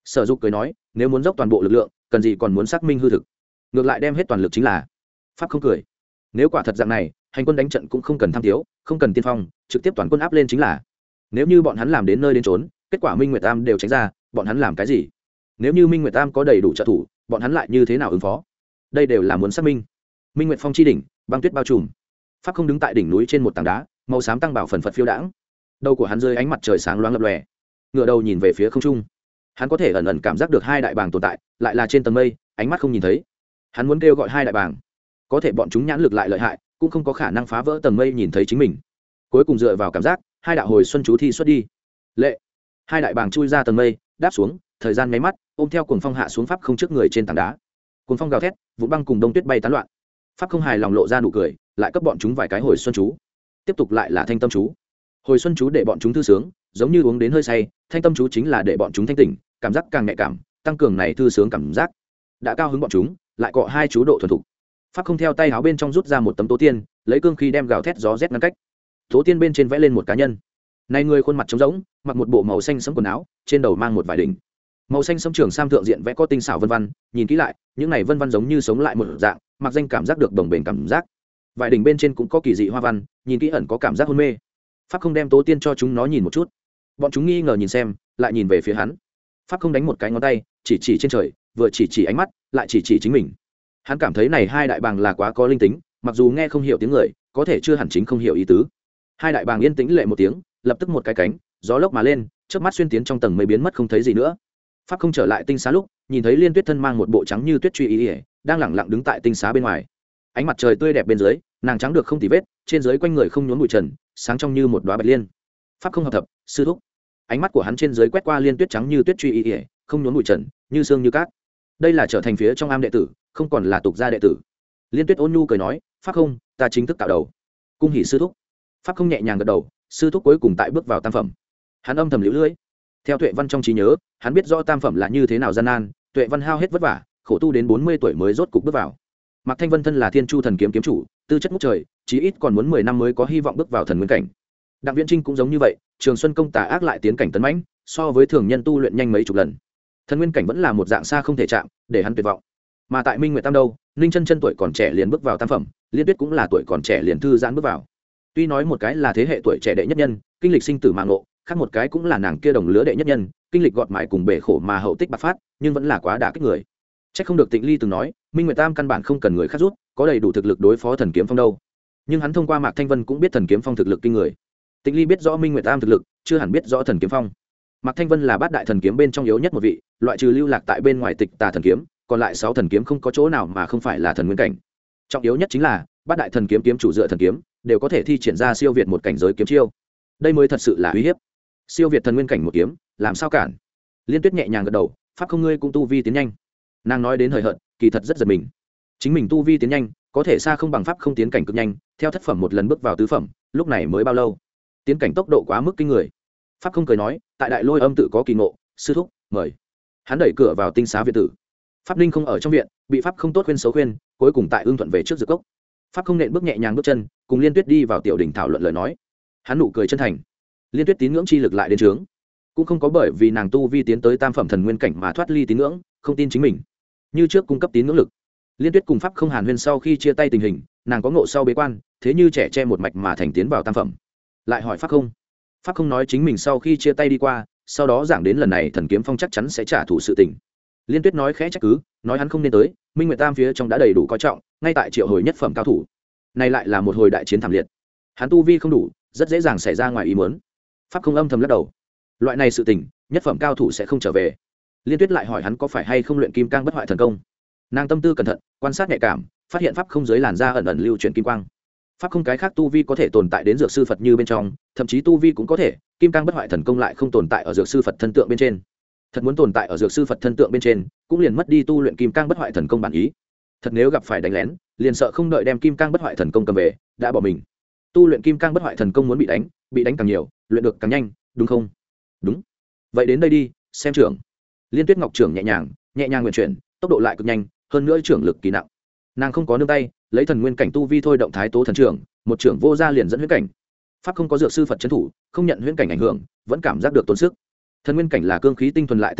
Sở Dục cười nói, nếu muốn dốc toàn bộ lực lượng, cần gì còn muốn xác minh hư thực, ngược lại đem hết toàn lực chính là. Pháp không cười, nếu quả thật dạng này, hành quân đánh trận cũng không cần tham thiếu, không cần tiên phong, trực tiếp toàn quân áp lên chính là. Nếu như bọn hắn làm đến nơi đến trốn, kết quả Minh Nguyệt Tam đều tránh ra, bọn hắn làm cái gì? Nếu như Minh Nguyệt Tam có đầy đủ trợ thủ, bọn hắn lại như thế nào ứng phó? Đây đều là muốn xác minh. Minh Nguyệt Phong chi đỉnh, băng tuyết bao trùm. Pháp không đứng tại đỉnh núi trên một tảng đá, màu xám tăng bảo phần phật phiêu đãng. Đầu của hắn rơi ánh mặt trời sáng loáng lập lòe, ngửa đầu nhìn về phía không trung. Hắn có thể ẩn ẩn cảm giác được hai đại bàng tồn tại, lại là trên tầng mây, ánh mắt không nhìn thấy. Hắn muốn kêu gọi hai đại bàng, có thể bọn chúng nhãn lực lại lợi hại, cũng không có khả năng phá vỡ tầng mây nhìn thấy chính mình. Cuối cùng dựa vào cảm giác, hai đạo hồi xuân chú thi xuất đi. Lệ, hai đại bàng chui ra tầng mây, đáp xuống, thời gian nháy mắt, ôm theo cuồng phong hạ xuống pháp không trước người trên tảng đá. Cuồng phong gào thét, vụn băng cùng đông tuyết bay tán loạn. Pháp không hài lòng lộ ra nụ cười, lại cấp bọn chúng vài cái hồi xuân chú. Tiếp tục lại là thanh tâm chú. Hồi xuân chú để bọn chúng thư sướng, giống như uống đến hơi say, thanh tâm chú chính là để bọn chúng thanh tỉnh, cảm giác càng nhạy cảm, tăng cường này thư sướng cảm giác. Đã cao hứng bọn chúng, lại cọ hai chú độ thuần thục. Pháp không theo tay áo bên trong rút ra một tấm tố tiên, lấy cương khí đem gào thét gió rét ngăn cách. Tố tiên bên trên vẽ lên một cá nhân. Này người khuôn mặt trống rỗng, mặc một bộ màu xanh sẫm quần áo, trên đầu mang một vải đỉnh. Màu xanh sẫm trường sam thượng diện vẽ có tinh xảo vân văn, nhìn kỹ lại, những này vân văn giống như sống lại một dạng, mặc danh cảm giác được đồng bền cảm giác. Vải đỉnh bên trên cũng có kỳ dị hoa văn, nhìn kỹ ẩn có cảm giác hôn mê. Pháp không đem tố tiên cho chúng nó nhìn một chút. Bọn chúng nghi ngờ nhìn xem, lại nhìn về phía hắn. Pháp không đánh một cái ngón tay, chỉ chỉ trên trời, vừa chỉ chỉ ánh mắt, lại chỉ chỉ chính mình. Hắn cảm thấy này hai đại bàng là quá có linh tính, mặc dù nghe không hiểu tiếng người, có thể chưa hẳn chính không hiểu ý tứ. Hai đại bàng yên tĩnh lệ một tiếng, lập tức một cái cánh, gió lốc mà lên, chớp mắt xuyên tiến trong tầng mây biến mất không thấy gì nữa. Pháp không trở lại tinh xá lúc, nhìn thấy Liên Tuyết thân mang một bộ trắng như tuyết truy y, đang lẳng lặng đứng tại tinh xá bên ngoài. Ánh mặt trời tươi đẹp bên dưới, nàng trắng được không tì vết, trên dưới quanh người không nhốn bụi trần, sáng trong như một đóa bạch liên. Pháp không hợp thập, sư thúc. Ánh mắt của hắn trên dưới quét qua Liên Tuyết trắng như tuyết truy y, không nhốn bụi trần, như xương như cát. Đây là trở thành phía trong am đệ tử, không còn là tục gia đệ tử. Liên Tuyết ôn nhu cười nói, pháp không, ta chính thức tạo đầu. Cung hỉ sư thúc. Pháp không nhẹ nhàng gật đầu, sư thúc cuối cùng tại bước vào tam phẩm. Hắn âm thầm liễu lưỡi. Theo Tuệ Văn trong trí nhớ, hắn biết rõ tam phẩm là như thế nào gian nan, Tuệ Văn hao hết vất vả, khổ tu đến bốn mươi tuổi mới rốt cục bước vào. Mạc Thanh Vân thân là Thiên Chu thần kiếm kiếm chủ, tư chất ngút trời, chí ít còn muốn mười năm mới có hy vọng bước vào thần nguyên cảnh. Đặng Viễn Trinh cũng giống như vậy, Trường Xuân công tà ác lại tiến cảnh tấn mãnh, so với thường nhân tu luyện nhanh mấy chục lần. Thần nguyên cảnh vẫn là một dạng xa không thể chạm, để hắn tuyệt vọng. Mà tại Minh Nguyệt Tam đâu, Ninh Chân Chân tuổi còn trẻ liền bước vào tam phẩm, Liên Tuyết cũng là tuổi còn trẻ liền thư giãn bước vào. Tuy nói một cái là thế hệ tuổi trẻ đệ nhất nhân, kinh lịch sinh tử mạng ngộ, khác một cái cũng là nàng kia đồng lứa đệ nhất nhân, kinh lịch gọt mài cùng bể khổ mà hậu tích bạc phát, nhưng vẫn là quá đả kích người. Chắc không được Tịnh Ly từng nói, Minh Nguyệt Tam căn bản không cần người khác rút, có đầy đủ thực lực đối phó Thần Kiếm Phong đâu. Nhưng hắn thông qua Mạc Thanh Vân cũng biết Thần Kiếm Phong thực lực kinh người. Tịnh Ly biết rõ Minh Nguyệt Tam thực lực, chưa hẳn biết rõ Thần Kiếm Phong. Mạc Thanh Vân là bát đại thần kiếm bên trong yếu nhất một vị, loại trừ lưu lạc tại bên ngoài Tịch Tà thần kiếm, còn lại sáu thần kiếm không có chỗ nào mà không phải là thần nguyên cảnh. Trọng yếu nhất chính là bát đại thần kiếm kiếm chủ dựa thần kiếm, đều có thể thi triển ra siêu việt một cảnh giới kiếm chiêu. Đây mới thật sự là uy hiếp. Siêu việt thần nguyên cảnh một kiếm, làm sao cản? Liên Tuyết nhẹ nhàng gật đầu, pháp không ngươi cũng tu vi tiến nhanh. Nàng nói đến hời hợt, kỳ thật rất giật mình. Chính mình tu vi tiến nhanh, có thể xa không bằng pháp không tiến cảnh cực nhanh, theo thất phẩm một lần bước vào tứ phẩm, lúc này mới bao lâu? Tiến cảnh tốc độ quá mức kinh người. Pháp không cười nói, tại Đại Lôi Âm tự có kỳ ngộ, sư thúc, mời. Hắn đẩy cửa vào tinh xá viện tử. Pháp Ninh không ở trong viện, bị pháp không tốt khuyên xấu khuyên, cuối cùng tại ương thuận về trước dược cốc. Pháp không nện bước nhẹ nhàng bước chân, cùng Liên Tuyết đi vào tiểu đỉnh thảo luận lời nói. Hắn nụ cười chân thành. Liên Tuyết tín ngưỡng chi lực lại đến trướng, cũng không có bởi vì nàng tu vi tiến tới tam phẩm thần nguyên cảnh mà thoát ly tín ngưỡng, không tin chính mình. Như trước cung cấp tín ngưỡng lực. Liên Tuyết cùng pháp không hàn huyên sau khi chia tay tình hình, nàng có ngộ sau bế quan, thế như trẻ che một mạch mà thành tiến vào tam phẩm. Lại hỏi pháp không, pháp không nói chính mình sau khi chia tay đi qua, sau đó giảng đến lần này Thần Kiếm Phong chắc chắn sẽ trả thù sự tình. Liên Tuyết nói khẽ trách cứ, nói hắn không nên tới, Minh Nguyệt Tam phía trong đã đầy đủ coi trọng, ngay tại triệu hồi nhất phẩm cao thủ. Này lại là một hồi đại chiến thảm liệt. Hắn tu vi không đủ, rất dễ dàng xảy ra ngoài ý muốn. Pháp không âm thầm lắc đầu. Loại này sự tình, nhất phẩm cao thủ sẽ không trở về. Liên Tuyết lại hỏi hắn có phải hay không luyện kim cang bất hoại thần công. Nàng tâm tư cẩn thận, quan sát nhạy cảm, phát hiện pháp không dưới làn da ẩn ẩn lưu chuyển kim quang. Pháp không cái khác tu vi có thể tồn tại đến dược sư Phật như bên trong, thậm chí tu vi cũng có thể, kim cang bất hoại thần công lại không tồn tại ở dược sư Phật thân tượng bên trên. Thật muốn tồn tại ở dược sư Phật thân tượng bên trên, cũng liền mất đi tu luyện kim cang bất hoại thần công bản ý. Thật nếu gặp phải đánh lén, liền sợ không đợi đem kim cang bất hoại thần công cầm về, đã bỏ mình. Tu luyện kim cang bất hoại thần công muốn bị đánh, bị đánh càng nhiều, luyện được càng nhanh, đúng không? Đúng. Vậy đến đây đi, xem trưởng. Liên Tuyết ngọc trưởng nhẹ nhàng, nhẹ nhàng nguyện chuyển, tốc độ lại cực nhanh, hơn nữa trưởng lực kỳ nặng. Nàng không có nương tay, lấy thần nguyên cảnh tu vi thôi động thái tố thần trưởng, một trưởng vô ra liền dẫn huyễn cảnh. Pháp không có dược sư Phật trấn thủ, không nhận huyễn cảnh ảnh hưởng, vẫn cảm giác được tốn sức. Thần nguyên cảnh là cương khí tinh thuần lại tinh thuần,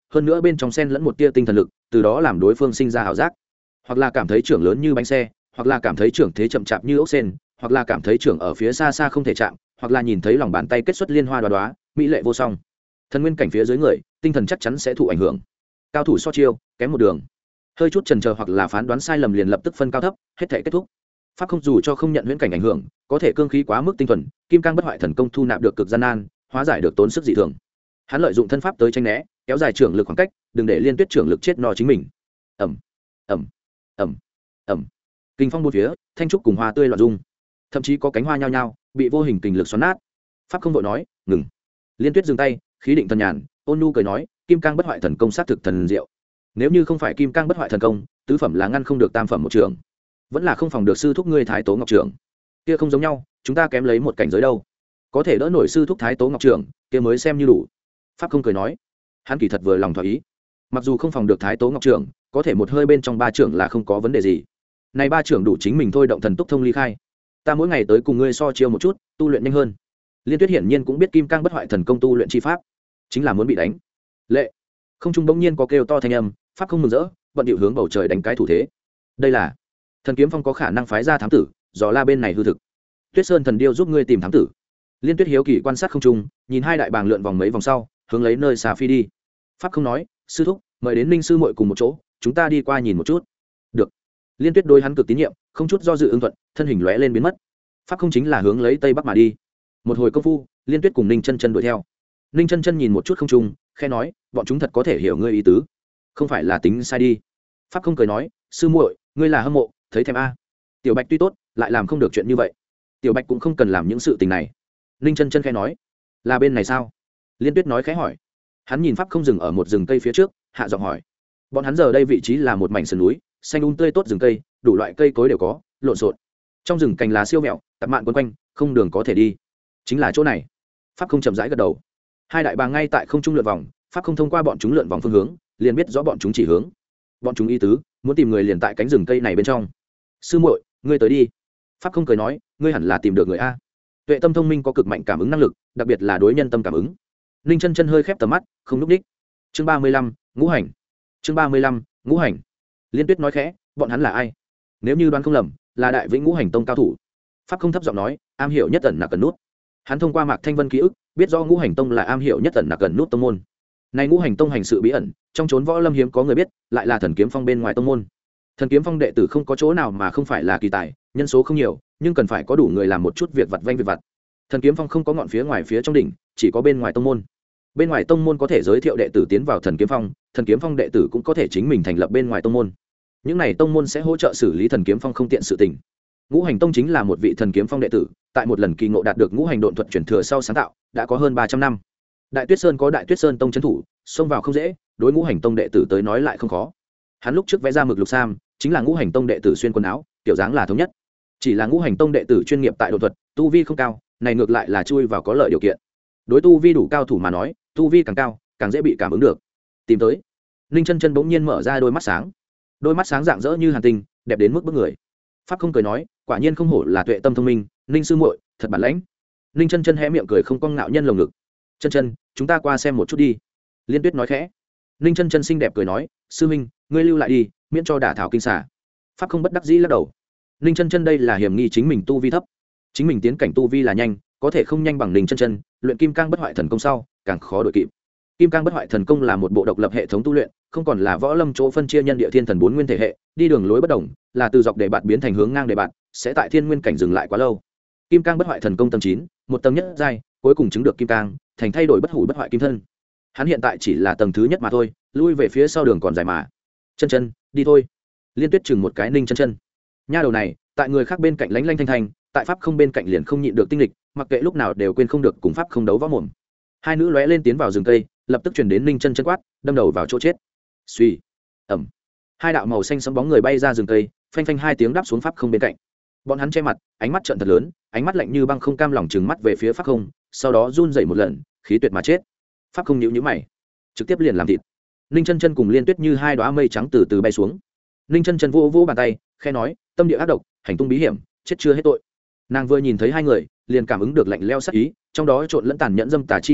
hơn nữa bên trong sen lẫn một tia tinh thần lực, từ đó làm đối phương sinh ra ảo giác, hoặc là cảm thấy trưởng lớn như bánh xe, hoặc là cảm thấy trưởng thế chậm chạp như ốc sen, hoặc là cảm thấy trưởng ở phía xa xa không thể chạm, hoặc là nhìn thấy lòng bàn tay kết xuất liên hoa đoá đoá, mỹ lệ vô song. Thần nguyên cảnh phía dưới người, tinh thần chắc chắn sẽ thụ ảnh hưởng. Cao thủ so chiêu, kém một đường. Hơi chút chần chờ hoặc là phán đoán sai lầm liền lập tức phân cao thấp, hết thể kết thúc. Pháp không dù cho không nhận huyễn cảnh ảnh hưởng, có thể cương khí quá mức tinh thuần, kim cang bất hoại thần công thu nạp được cực gian nan, hóa giải được tốn sức dị thường. Hắn lợi dụng thân pháp tới tranh né, kéo dài trưởng lực khoảng cách, đừng để liên tuyết trưởng lực chết no chính mình. Ầm, ầm, ầm, ầm. Kinh phong bốn phía, thanh trúc cùng hoa tươi loạn dung, thậm chí có cánh hoa nhao nhao bị vô hình kình lực xoắn nát. Pháp không vội nói, ngừng. Liên tuyết dừng tay, khí định thần nhàn, ôn nhu cười nói, kim cang bất hoại thần công sát thực thần diệu. Nếu như không phải kim cang bất hoại thần công, tứ phẩm là ngăn không được tam phẩm một trường, vẫn là không phòng được sư thúc ngươi thái tố ngọc trưởng. Kia không giống nhau, chúng ta kém lấy một cảnh giới đâu, có thể đỡ nổi sư thúc thái tố ngọc trưởng, kia mới xem như đủ. Pháp không cười nói, hắn kỳ thật vừa lòng thỏa ý, mặc dù không phòng được thái tố ngọc trưởng, có thể một hơi bên trong ba trưởng là không có vấn đề gì. Này ba trưởng đủ chính mình thôi động thần túc thông ly khai. Ta mỗi ngày tới cùng ngươi so chiêu một chút, tu luyện nhanh hơn. Liên tuyết hiển nhiên cũng biết kim cang bất hoại thần công tu luyện chi pháp, chính là muốn bị đánh. Lệ, không trung bỗng nhiên có kêu to thanh âm, Pháp không mừng rỡ, bận điệu hướng bầu trời đánh cái thủ thế. Đây là Thần Kiếm Phong có khả năng phái ra thám tử, dò la bên này hư thực. Tuyết Sơn thần điêu giúp ngươi tìm thám tử. Liên tuyết hiếu kỳ quan sát không trung, nhìn hai đại bàng lượn vòng mấy vòng sau, hướng lấy nơi xa phi đi. Pháp không nói, sư thúc, mời đến Ninh sư muội cùng một chỗ, chúng ta đi qua nhìn một chút. Được. Liên tuyết đối hắn cực tín nhiệm, không chút do dự ứng thuận, thân hình lóe lên biến mất. Pháp không chính là hướng lấy tây bắc mà đi. Một hồi công phu, Liên tuyết cùng Ninh chân chân đuổi theo. Ninh chân chân nhìn một chút không trung, khẽ nói, bọn chúng thật có thể hiểu ngươi ý tứ, không phải là tính sai đi. Pháp không cười nói, sư muội, ngươi là hâm mộ, thấy thèm a. Tiểu bạch tuy tốt, lại làm không được chuyện như vậy. Tiểu bạch cũng không cần làm những sự tình này. Ninh chân chân khẽ nói, là bên này sao? Liên tuyết nói khẽ hỏi. Hắn nhìn Pháp không dừng ở một rừng cây phía trước, hạ giọng hỏi. Bọn hắn giờ đây vị trí là một mảnh sườn núi, xanh um tươi tốt rừng cây, đủ loại cây cối đều có, lộn xộn. Trong rừng cành lá siêu mẹo, tạp mạn quấn quanh, không đường có thể đi. Chính là chỗ này. Pháp không chậm rãi gật đầu. Hai đại bàng ngay tại không trung lượn vòng, Pháp không thông qua bọn chúng lượn vòng phương hướng, liền biết rõ bọn chúng chỉ hướng. Bọn chúng ý tứ, muốn tìm người liền tại cánh rừng cây này bên trong. Sư muội, ngươi tới đi. Pháp không cười nói, ngươi hẳn là tìm được người a. Tuệ tâm thông minh có cực mạnh cảm ứng năng lực, đặc biệt là đối nhân tâm cảm ứng. Ninh chân chân hơi khép tầm mắt, không núp đích. Chương ba mươi lăm, ngũ hành. Chương ba mươi lăm, ngũ hành. Liên tuyết nói khẽ, bọn hắn là ai? Nếu như đoán không lầm, là đại vĩnh ngũ hành tông cao thủ. Pháp không thấp giọng nói, am hiểu nhất ẩn nặc cần nút. Hắn thông qua Mạc Thanh Vân ký ức, biết rõ ngũ hành tông là am hiểu nhất ẩn nặc cần nút tông môn. Này ngũ hành tông hành sự bí ẩn, trong chốn võ lâm hiếm có người biết, lại là Thần Kiếm Phong bên ngoài tông môn. Thần Kiếm Phong đệ tử không có chỗ nào mà không phải là kỳ tài, nhân số không nhiều, nhưng cần phải có đủ người làm một chút việc vặt vanh việc vặt. Thần Kiếm Phong không có ngọn phía ngoài phía trong đỉnh, chỉ có bên ngoài tông môn. Bên ngoài tông môn có thể giới thiệu đệ tử tiến vào Thần Kiếm Phong, Thần Kiếm Phong đệ tử cũng có thể chính mình thành lập bên ngoài tông môn. Những này tông môn sẽ hỗ trợ xử lý Thần Kiếm Phong không tiện sự tình. Ngũ hành tông chính là một vị Thần Kiếm Phong đệ tử, tại một lần kỳ ngộ đạt được ngũ hành độn thuật truyền thừa sau sáng tạo, đã có hơn ba trăm năm. Đại Tuyết Sơn có Đại Tuyết Sơn tông trấn thủ, xông vào không dễ, đối ngũ hành tông đệ tử tới nói lại không khó. Hắn lúc trước vẽ ra mực lục sam, chính là ngũ hành tông đệ tử xuyên quần áo, kiểu dáng là thống nhất. Chỉ là ngũ hành tông đệ tử chuyên nghiệp tại độn thuật, tu vi không cao, này ngược lại là chui vào có lợi điều kiện. Đối tu vi đủ cao thủ mà nói, tu vi càng cao, càng dễ bị cảm ứng được. Tìm tới. Ninh chân chân bỗng nhiên mở ra đôi mắt sáng. Đôi mắt sáng rạng rỡ như hàn tinh, đẹp đến mức bức người. Pháp không cười nói, quả nhiên không hổ là tuệ tâm thông minh, Ninh sư muội, thật bản lãnh. Ninh chân chân hé miệng cười không cong ngạo nhân lồng ngực. Chân chân, chúng ta qua xem một chút đi. Liên tuyết nói khẽ. Ninh chân chân xinh đẹp cười nói, sư minh, ngươi lưu lại đi, miễn cho đả thảo kinh xả. Pháp không bất đắc dĩ lắc đầu. Ninh chân chân đây là hiểm nghi chính mình tu vi thấp, chính mình tiến cảnh tu vi là nhanh, có thể không nhanh bằng Ninh chân chân, luyện kim cang bất hoại thần công sau càng khó đội kịp. Kim cang bất hoại thần công là một bộ độc lập hệ thống tu luyện, không còn là võ lâm chỗ phân chia nhân địa thiên thần bốn nguyên thể hệ, đi đường lối bất đồng, là từ dọc đề bạt biến thành hướng ngang đề bạt, sẽ tại thiên nguyên cảnh dừng lại quá lâu. Kim cang bất hoại thần công tầng chín, một tầng nhất giai, cuối cùng chứng được kim cang, thành thay đổi bất hủ bất hoại kim thân. Hắn hiện tại chỉ là tầng thứ nhất mà thôi, lui về phía sau đường còn dài mà. Chân chân, đi thôi. Liên tuyết chừng một cái Ninh chân chân. Nha đầu này, tại người khác bên cạnh lánh lanh thanh thanh, tại pháp không bên cạnh liền không nhịn được tinh lịch, mặc kệ lúc nào đều quên không được cùng pháp không đấu võ mồm. Hai nữ lóe lên tiến vào rừng cây, lập tức truyền đến Ninh chân chân quát, đâm đầu vào chỗ chết. Suy, ầm. Hai đạo màu xanh sẫm bóng người bay ra rừng cây, phanh phanh hai tiếng đáp xuống pháp không bên cạnh. Bọn hắn che mặt, ánh mắt trợn thật lớn, ánh mắt lạnh như băng không cam lòng trừng mắt về phía pháp không, sau đó run rẩy một lần, khí tuyệt mà chết. Pháp không nhíu nhíu mày, trực tiếp liền làm thịt. Ninh chân chân cùng Liên tuyết như hai đóa mây trắng từ từ bay xuống. Ninh chân chân vỗ vỗ bàn tay, khẽ nói, tâm địa ác độc, hành tung bí hiểm, chết chưa hết tội. Nàng vừa nhìn thấy hai người, liền cảm ứng được lạnh lẽo sát ý, trong đó trộn lẫn tàn nhẫn dâm tà chi ý,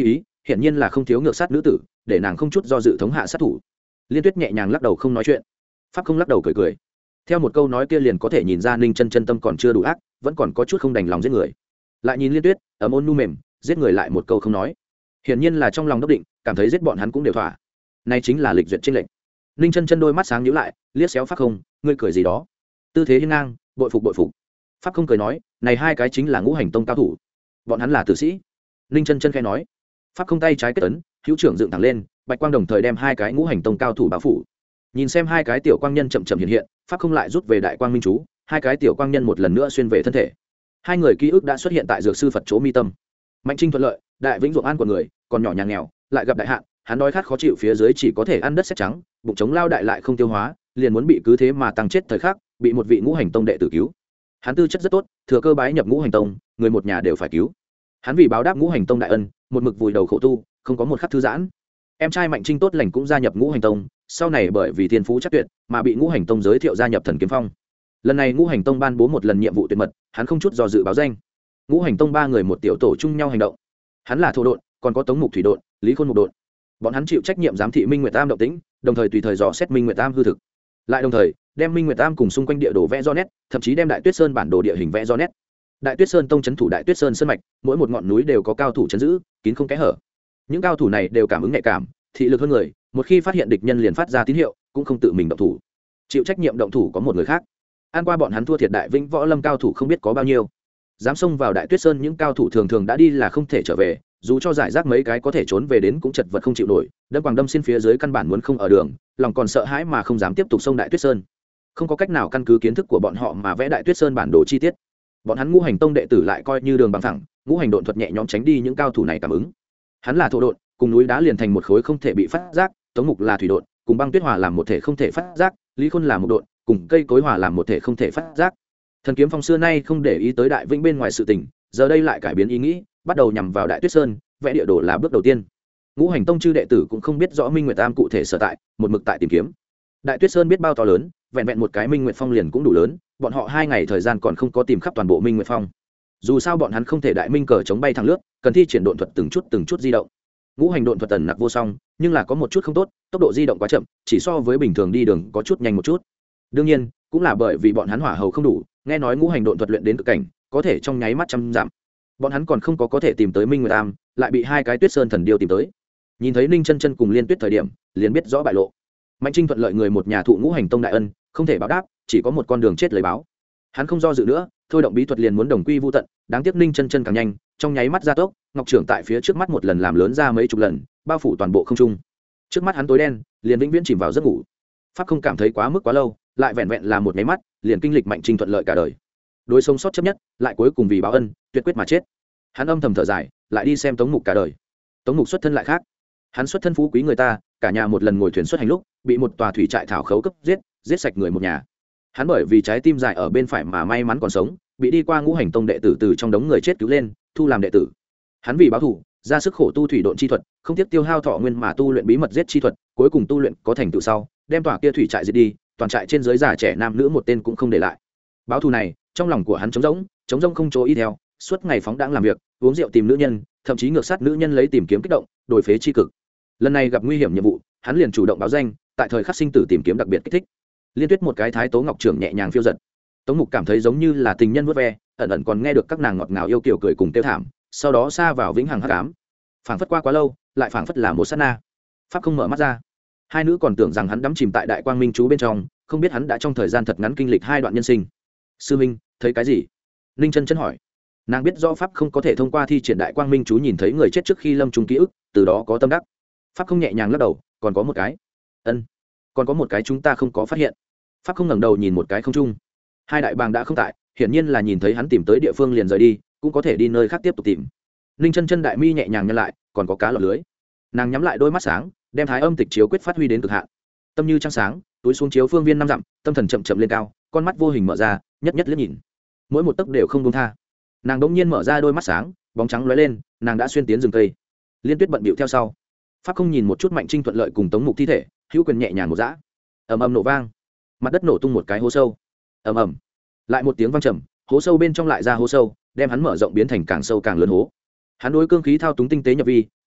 hiển nhiên là không thiếu ngược sát nữ tử để nàng không chút do dự thống hạ sát thủ. Liên Tuyết nhẹ nhàng lắc đầu không nói chuyện. Pháp không lắc đầu cười cười. Theo một câu nói kia liền có thể nhìn ra Ninh Chân Chân tâm còn chưa đủ ác, vẫn còn có chút không đành lòng giết người. Lại nhìn Liên Tuyết, ấm ôn nu mềm, giết người lại một câu không nói. Hiển nhiên là trong lòng đốc định, cảm thấy giết bọn hắn cũng đều thỏa. Này chính là lịch duyệt trên lệnh. Ninh Chân Chân đôi mắt sáng nhíu lại, liếc xéo Pháp không, ngươi cười gì đó? Tư thế hiên ngang, bội phục bội phục. Pháp không cười nói, này hai cái chính là ngũ hành tông cao thủ, bọn hắn là tử sĩ. Ninh Chân Chân khẽ nói. Pháp không tay trái kết ấn, hữu trưởng dựng thẳng lên, bạch quang đồng thời đem hai cái ngũ hành tông cao thủ bao phủ. Nhìn xem hai cái tiểu quang nhân chậm chậm hiện hiện, Pháp không lại rút về đại quang minh chú, hai cái tiểu quang nhân một lần nữa xuyên về thân thể. Hai người ký ức đã xuất hiện tại dược sư Phật chỗ mi tâm. Mạnh Trinh thuận lợi, đại vĩnh ruộng an của người, còn nhỏ nhà nghèo, lại gặp đại hạn, hắn đói khát khó chịu phía dưới chỉ có thể ăn đất sét trắng, bụng trống lao đại lại không tiêu hóa, liền muốn bị cứ thế mà tăng chết thời khắc, bị một vị ngũ hành tông đệ tử cứu. Hắn tư chất rất tốt, thừa cơ bái nhập ngũ hành tông, người một nhà đều phải cứu. Hắn vì báo đáp ngũ hành tông đại ân, một mực vùi đầu khổ tu, không có một khắc thư giãn. Em trai Mạnh Trinh tốt lành cũng gia nhập ngũ hành tông, sau này bởi vì thiên phú chắc tuyệt mà bị ngũ hành tông giới thiệu gia nhập thần kiếm phong. Lần này ngũ hành tông ban bố một lần nhiệm vụ tuyệt mật, hắn không chút do dự báo danh. Ngũ hành tông ba người một tiểu tổ chung nhau hành động. Hắn là thổ độn, còn có Tống Mục thủy độn, Lý Khôn mục độn. Bọn hắn chịu trách nhiệm giám thị Minh Nguyệt Tam động tĩnh, đồng thời tùy thời dò xét Minh Nguyệt Tam hư thực. Lại đồng thời đem Minh Nguyệt Tam cùng xung quanh địa đồ vẽ rõ nét, thậm chí đem Đại Tuyết Sơn bản đồ địa hình vẽ rõ nét. Đại Tuyết Sơn tông trấn thủ Đại Tuyết Sơn sơn mạch, mỗi một ngọn núi đều có cao thủ trấn giữ, kín không kẽ hở. Những cao thủ này đều cảm ứng nhạy cảm, thị lực hơn người, một khi phát hiện địch nhân liền phát ra tín hiệu, cũng không tự mình động thủ. Chịu trách nhiệm động thủ có một người khác. An qua bọn hắn thua thiệt Đại Vĩnh võ lâm cao thủ không biết có bao nhiêu. Dám xông vào Đại Tuyết Sơn những cao thủ thường thường đã đi là không thể trở về, dù cho giải rác mấy cái có thể trốn về đến cũng chật vật không chịu nổi, đâm quàng đâm xin phía dưới căn bản muốn không ở đường, lòng còn sợ hãi mà không dám tiếp tục xông Đại Tuyết Sơn. Không có cách nào căn cứ kiến thức của bọn họ mà vẽ Đại Tuyết Sơn bản đồ chi tiết. Bọn hắn ngũ hành tông đệ tử lại coi như đường bằng thẳng, ngũ hành độn thuật nhẹ nhõm tránh đi những cao thủ này cảm ứng. Hắn là thổ độn, cùng núi đá liền thành một khối không thể bị phát giác, Tống Mục là thủy độn, cùng băng tuyết hòa làm một thể không thể phát giác, Lý Khôn là một độn, cùng cây cối hòa làm một thể không thể phát giác. Thần kiếm phong xưa nay không để ý tới Đại Vĩnh bên ngoài sự tình, giờ đây lại cải biến ý nghĩ, bắt đầu nhằm vào Đại Tuyết Sơn, vẽ địa đồ là bước đầu tiên. Ngũ hành tông chư đệ tử cũng không biết rõ Minh Nguyệt Tam cụ thể sở tại, một mực tại tìm kiếm. Đại Tuyết Sơn biết bao to lớn, vẹn vẹn một cái Minh Nguyệt Phong liền cũng đủ lớn, bọn họ hai ngày thời gian còn không có tìm khắp toàn bộ Minh Nguyệt Phong. Dù sao bọn hắn không thể đại minh cờ chống bay thẳng lướt, cần thi triển độn thuật từng chút từng chút di động. Ngũ hành độn thuật tần nặc vô song, nhưng là có một chút không tốt, tốc độ di động quá chậm, chỉ so với bình thường đi đường có chút nhanh một chút. Đương nhiên, cũng là bởi vì bọn hắn hỏa hầu không đủ, nghe nói ngũ hành độn thuật luyện đến cực cảnh, có thể trong nháy mắt trăm dặm. Bọn hắn còn không có có thể tìm tới Minh Nguyệt Tam, lại bị hai cái Tuyết Sơn thần điêu tìm tới. Nhìn thấy Ninh Chân Chân cùng Liên Tuyết thời điểm, liền biết rõ bại lộ. Mạnh Trinh thuận lợi người một nhà thụ ngũ hành tông đại ân, không thể báo đáp, chỉ có một con đường chết lấy báo. Hắn không do dự nữa, thôi động bí thuật liền muốn đồng quy vu tận, đáng tiếc Ninh Chân Chân càng nhanh, trong nháy mắt gia tốc, ngọc trưởng tại phía trước mắt một lần làm lớn ra mấy chục lần, bao phủ toàn bộ không trung. Trước mắt hắn tối đen, liền vĩnh viễn chìm vào giấc ngủ. Pháp không cảm thấy quá mức quá lâu, lại vẹn vẹn là một cái mắt, liền kinh lịch Mạnh Trinh thuận lợi cả đời. Đối sống sót chấp nhất, lại cuối cùng vì báo ân, tuyệt quyết mà chết. Hắn âm thầm thở dài, lại đi xem Tống Mục cả đời. Tống Mục xuất thân lại khác, hắn xuất thân phú quý người ta, cả nhà một lần ngồi thuyền xuất hành lúc bị một tòa thủy trại thảo khấu cấp giết, giết sạch người một nhà. Hắn bởi vì trái tim dài ở bên phải mà may mắn còn sống, bị đi qua ngũ hành tông đệ tử từ trong đống người chết cứu lên, thu làm đệ tử. Hắn vì báo thù, ra sức khổ tu thủy độn chi thuật, không tiếc tiêu hao thọ nguyên mà tu luyện bí mật giết chi thuật, cuối cùng tu luyện có thành tựu sau, đem tòa kia thủy trại diệt đi, toàn trại trên dưới già trẻ nam nữ một tên cũng không để lại. Báo thù này, trong lòng của hắn trống rỗng, trống rỗng không chỗ y theo, suốt ngày phóng đãng làm việc, uống rượu tìm nữ nhân, thậm chí ngược sát nữ nhân lấy tìm kiếm kích động, đổi phế chi cực. Lần này gặp nguy hiểm nhiệm vụ, hắn liền chủ động báo danh, tại thời khắc sinh tử tìm kiếm đặc biệt kích thích. Liên Tuyết một cái thái tố ngọc trưởng nhẹ nhàng phiêu giật. Tống Mục cảm thấy giống như là tình nhân vuốt ve, ẩn ẩn còn nghe được các nàng ngọt ngào yêu kiều cười cùng tiêu thảm, sau đó xa vào vĩnh hằng hắc ám. Phảng phất qua quá lâu, lại phảng phất là một sát na. Pháp không mở mắt ra. Hai nữ còn tưởng rằng hắn đắm chìm tại đại quang minh chú bên trong, không biết hắn đã trong thời gian thật ngắn kinh lịch hai đoạn nhân sinh. Sư minh, thấy cái gì? Ninh Chân Chân hỏi. Nàng biết rõ Pháp không có thể thông qua thi triển đại quang minh chú nhìn thấy người chết trước khi lâm chung ký ức, từ đó có tâm đắc. Pháp không nhẹ nhàng lắc đầu, còn có một cái. Ân, còn có một cái chúng ta không có phát hiện. Pháp không ngẩng đầu nhìn một cái không trung. Hai đại bàng đã không tại, hiển nhiên là nhìn thấy hắn tìm tới địa phương liền rời đi, cũng có thể đi nơi khác tiếp tục tìm. Ninh Chân Chân đại mi nhẹ nhàng nhăn lại, còn có cá lọt lưới. Nàng nhắm lại đôi mắt sáng, đem thái âm tịch chiếu quyết phát huy đến cực hạn. Tâm như trăng sáng, túi xuống chiếu phương viên năm dặm, tâm thần chậm chậm lên cao, con mắt vô hình mở ra, nhất nhất liếc nhìn. Mỗi một tấc đều không buông tha. Nàng đống nhiên mở ra đôi mắt sáng, bóng trắng lóe lên, nàng đã xuyên tiến rừng cây. Liên Tuyết bận bịu theo sau. Pháp không nhìn một chút Mạnh Trinh thuận lợi cùng Tống Mục thi thể, hữu quyền nhẹ nhàng một dã. Ầm ầm nổ vang, mặt đất nổ tung một cái hố sâu. Ầm ầm, lại một tiếng vang trầm, hố sâu bên trong lại ra hố sâu, đem hắn mở rộng biến thành càng sâu càng lớn hố. Hắn đối cương khí thao túng tinh tế nhập vi,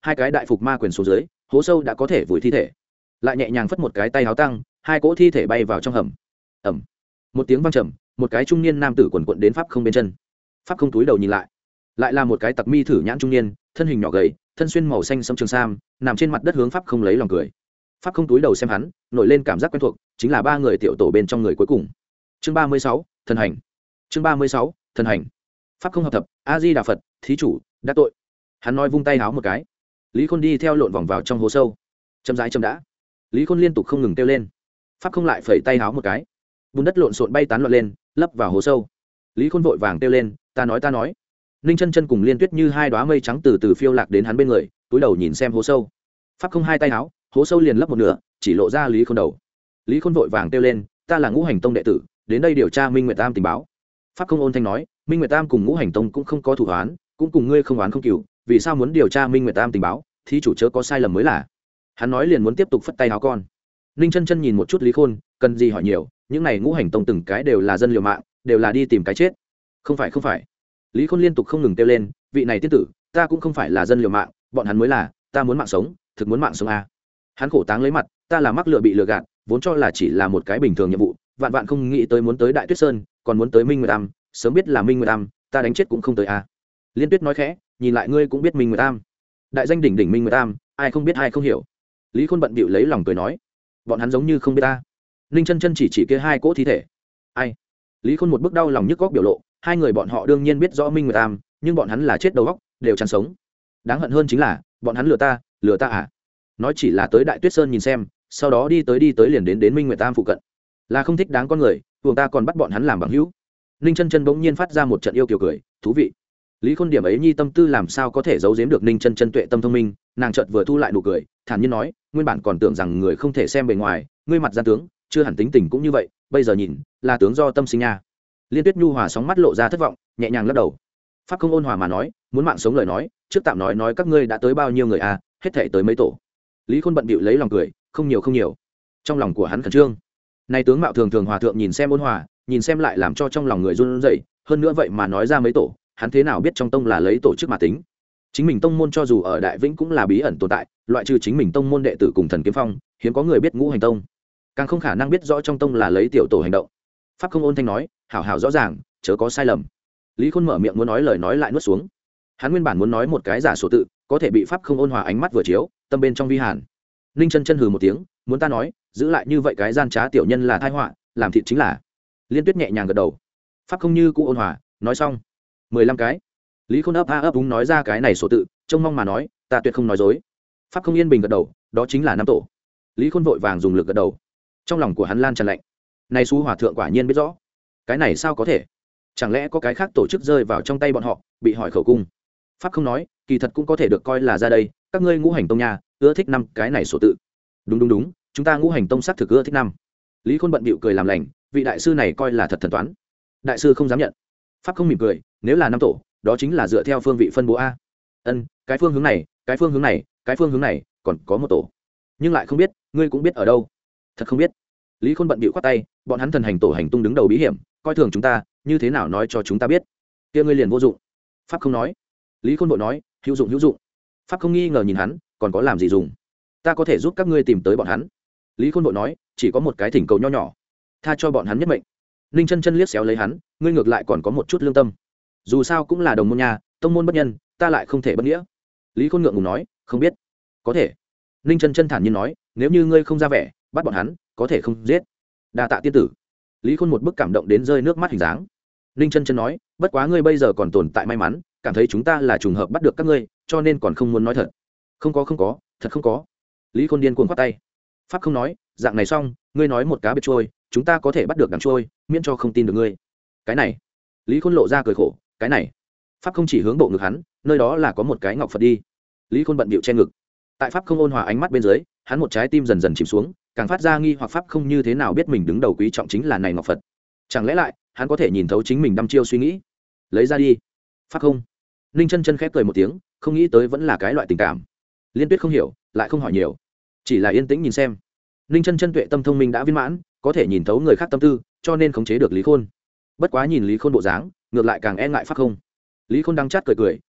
hai cái đại phục ma quyền xuống dưới, hố sâu đã có thể vùi thi thể. Lại nhẹ nhàng phất một cái tay háo tăng, hai cỗ thi thể bay vào trong hầm. Ầm. Một tiếng vang trầm, một cái trung niên nam tử quần quật đến pháp không bên chân. Pháp không túi đầu nhìn lại, lại là một cái tặc mi thử nhãn trung niên, thân hình nhỏ gầy, thân xuyên màu xanh sẫm trường sam, nằm trên mặt đất hướng pháp không lấy lòng cười. Pháp không túi đầu xem hắn, nổi lên cảm giác quen thuộc, chính là ba người tiểu tổ bên trong người cuối cùng. Chương ba mươi sáu, thần hành. Chương ba mươi sáu, thần hành. Pháp không hợp thập, A Di Đà Phật, thí chủ, đã tội. Hắn nói vung tay háo một cái. Lý Khôn đi theo lộn vòng vào trong hố sâu. Chậm rãi chậm đã. Lý Khôn liên tục không ngừng kêu lên. Pháp không lại phẩy tay háo một cái. Bùn đất lộn xộn bay tán loạn lên, lấp vào hố sâu. Lý Khôn vội vàng kêu lên, ta nói ta nói. Ninh Chân Chân cùng Liên Tuyết như hai đóa mây trắng từ từ phiêu lạc đến hắn bên người, túi đầu nhìn xem hố sâu. Pháp không hai tay háo, hố sâu liền lấp một nửa, chỉ lộ ra Lý Khôn đầu. Lý Khôn vội vàng kêu lên, ta là Ngũ Hành Tông đệ tử, đến đây điều tra Minh Nguyệt Tam tình báo. Pháp không ôn thanh nói, Minh Nguyệt Tam cùng Ngũ Hành Tông cũng không có thủ oán, cũng cùng ngươi không oán không cừu, vì sao muốn điều tra Minh Nguyệt Tam tình báo, thí chủ chớ có sai lầm mới là. Hắn nói liền muốn tiếp tục phất tay áo con. Ninh Chân Chân nhìn một chút Lý Khôn, cần gì hỏi nhiều, những này Ngũ Hành Tông từng cái đều là dân liều mạng, đều là đi tìm cái chết. Không phải không phải. Lý Khôn liên tục không ngừng kêu lên, vị này tiên tử, ta cũng không phải là dân liều mạng, bọn hắn mới là, ta muốn mạng sống, thực muốn mạng sống a. Hắn khổ táng lấy mặt, ta là mắc lừa bị lừa gạt, vốn cho là chỉ là một cái bình thường nhiệm vụ, vạn vạn không nghĩ tới muốn tới Đại Tuyết Sơn, còn muốn tới Minh Nguyệt Tam, sớm biết là Minh Nguyệt Tam, ta đánh chết cũng không tới a. Liên Tuyết nói khẽ, nhìn lại ngươi cũng biết Minh Nguyệt Tam. Đại danh đỉnh đỉnh Minh Nguyệt Tam, ai không biết ai không hiểu. Lý Khôn bận bịu lấy lòng cười nói, bọn hắn giống như không biết ta. Ninh Chân Chân chỉ chỉ kia hai cỗ thi thể. Ai? Lý Khôn một bước đau lòng nhức góc biểu lộ, hai người bọn họ đương nhiên biết rõ Minh Nguyệt Tam, nhưng bọn hắn là chết đầu óc, đều chẳng sống. Đáng hận hơn chính là, bọn hắn lừa ta, lừa ta à? Nói chỉ là tới Đại Tuyết Sơn nhìn xem, sau đó đi tới đi tới liền đến đến Minh Nguyệt Tam phụ cận. Là không thích đáng con người, tuồng ta còn bắt bọn hắn làm bằng hữu. Ninh Chân Chân bỗng nhiên phát ra một trận yêu kiều cười, thú vị. Lý Khôn điểm ấy nhi tâm tư làm sao có thể giấu giếm được Ninh Chân Chân tuệ tâm thông minh, nàng chợt vừa thu lại nụ cười, thản nhiên nói, nguyên bản còn tưởng rằng người không thể xem bề ngoài, ngươi mặt gian tướng, chưa hẳn tính tình cũng như vậy, bây giờ nhìn, là tướng do tâm sinh nha. Liên Tuyết nhu hòa sóng mắt lộ ra thất vọng, nhẹ nhàng lắc đầu. Pháp không ôn hòa mà nói, muốn mạng sống lời nói, trước tạm nói nói các ngươi đã tới bao nhiêu người à, hết thảy tới mấy tổ. Lý Khôn bận bịu lấy lòng cười, không nhiều không nhiều. Trong lòng của hắn khẩn trương. Này tướng mạo thường thường hòa thượng nhìn xem ôn hòa, nhìn xem lại làm cho trong lòng người run rẩy, hơn nữa vậy mà nói ra mấy tổ, hắn thế nào biết trong tông là lấy tổ chức mà tính. Chính mình tông môn cho dù ở Đại Vĩnh cũng là bí ẩn tồn tại, loại trừ chính mình tông môn đệ tử cùng Thần Kiếm Phong, hiếm có người biết Ngũ Hành Tông, càng không khả năng biết rõ trong tông là lấy tiểu tổ hành động. Pháp không ôn thanh nói, hảo hảo rõ ràng, chớ có sai lầm. Lý Khôn mở miệng muốn nói lời nói lại nuốt xuống. Hắn nguyên bản muốn nói một cái giả số tự, có thể bị Pháp không ôn hòa ánh mắt vừa chiếu, tâm bên trong vi hàn. Ninh Chân Chân hừ một tiếng, muốn ta nói, giữ lại như vậy cái gian trá tiểu nhân là tai họa, làm thịt chính là. Liên Tuyết nhẹ nhàng gật đầu. Pháp không như cũ ôn hòa, nói xong, mười lăm cái. Lý Khôn ấp a ấp đúng nói ra cái này số tự, trông mong mà nói, ta tuyệt không nói dối. Pháp không yên bình gật đầu, đó chính là năm tổ. Lý Khôn vội vàng dùng lực gật đầu. Trong lòng của hắn lan tràn lạnh. Này xú hòa thượng quả nhiên biết rõ. Cái này sao có thể? Chẳng lẽ có cái khác tổ chức rơi vào trong tay bọn họ, bị hỏi khẩu cung? Pháp không nói, kỳ thật cũng có thể được coi là ra đây, các ngươi Ngũ Hành Tông nhà, ưa thích năm cái này số tự. Đúng đúng đúng, chúng ta Ngũ Hành Tông xác thực ưa thích năm. Lý Khôn bận bịu cười làm lành, vị đại sư này coi là thật thần toán. Đại sư không dám nhận. Pháp không mỉm cười, nếu là năm tổ, đó chính là dựa theo phương vị phân bố a. Ân, cái phương hướng này, cái phương hướng này, cái phương hướng này, còn có một tổ. Nhưng lại không biết, ngươi cũng biết ở đâu. Thật không biết. Lý Khôn bận bịu khoát tay, bọn hắn thần hành tổ hành tung đứng đầu bí hiểm, coi thường chúng ta, như thế nào nói cho chúng ta biết? Kia ngươi liền vô dụng. Pháp không nói. Lý Khôn vội nói, hữu dụng hữu dụng. Pháp không nghi ngờ nhìn hắn, còn có làm gì dùng? Ta có thể giúp các ngươi tìm tới bọn hắn. Lý Khôn vội nói, chỉ có một cái thỉnh cầu nho nhỏ, tha cho bọn hắn nhất mệnh. Ninh Chân Chân liếc xéo lấy hắn, ngươi ngược lại còn có một chút lương tâm. Dù sao cũng là đồng môn nhà, tông môn bất nhân, ta lại không thể bất nghĩa. Lý Khôn ngượng ngùng nói, không biết. Có thể. Ninh Chân Chân thản nhiên nói, nếu như ngươi không ra vẻ, bắt bọn hắn, có thể không giết. Đa tạ tiên tử. Lý Khôn một bức cảm động đến rơi nước mắt hình dáng. Ninh Chân Chân nói, bất quá ngươi bây giờ còn tồn tại may mắn, cảm thấy chúng ta là trùng hợp bắt được các ngươi, cho nên còn không muốn nói thật. Không có không có, thật không có. Lý Khôn điên cuồng khoát tay. Pháp không nói, dạng này xong, ngươi nói một cá biệt trôi, chúng ta có thể bắt được đằng trôi, miễn cho không tin được ngươi. Cái này. Lý Khôn lộ ra cười khổ, cái này. Pháp không chỉ hướng bộ ngực hắn, nơi đó là có một cái ngọc Phật đi. Lý Khôn bận bịu che ngực. Tại Pháp không ôn hòa ánh mắt bên dưới, hắn một trái tim dần dần chìm xuống, càng phát ra nghi hoặc Pháp không như thế nào biết mình đứng đầu quý trọng chính là này ngọc Phật. Chẳng lẽ lại, hắn có thể nhìn thấu chính mình đăm chiêu suy nghĩ? Lấy ra đi. Pháp không. Ninh Chân Chân khép cười một tiếng, không nghĩ tới vẫn là cái loại tình cảm. Liên Tuyết không hiểu, lại không hỏi nhiều, chỉ là yên tĩnh nhìn xem. Ninh Chân Chân tuệ tâm thông minh đã viên mãn, có thể nhìn thấu người khác tâm tư, cho nên khống chế được Lý Khôn. Bất quá nhìn Lý Khôn bộ dáng, ngược lại càng e ngại Pháp không. Lý Khôn đang chát cười cười,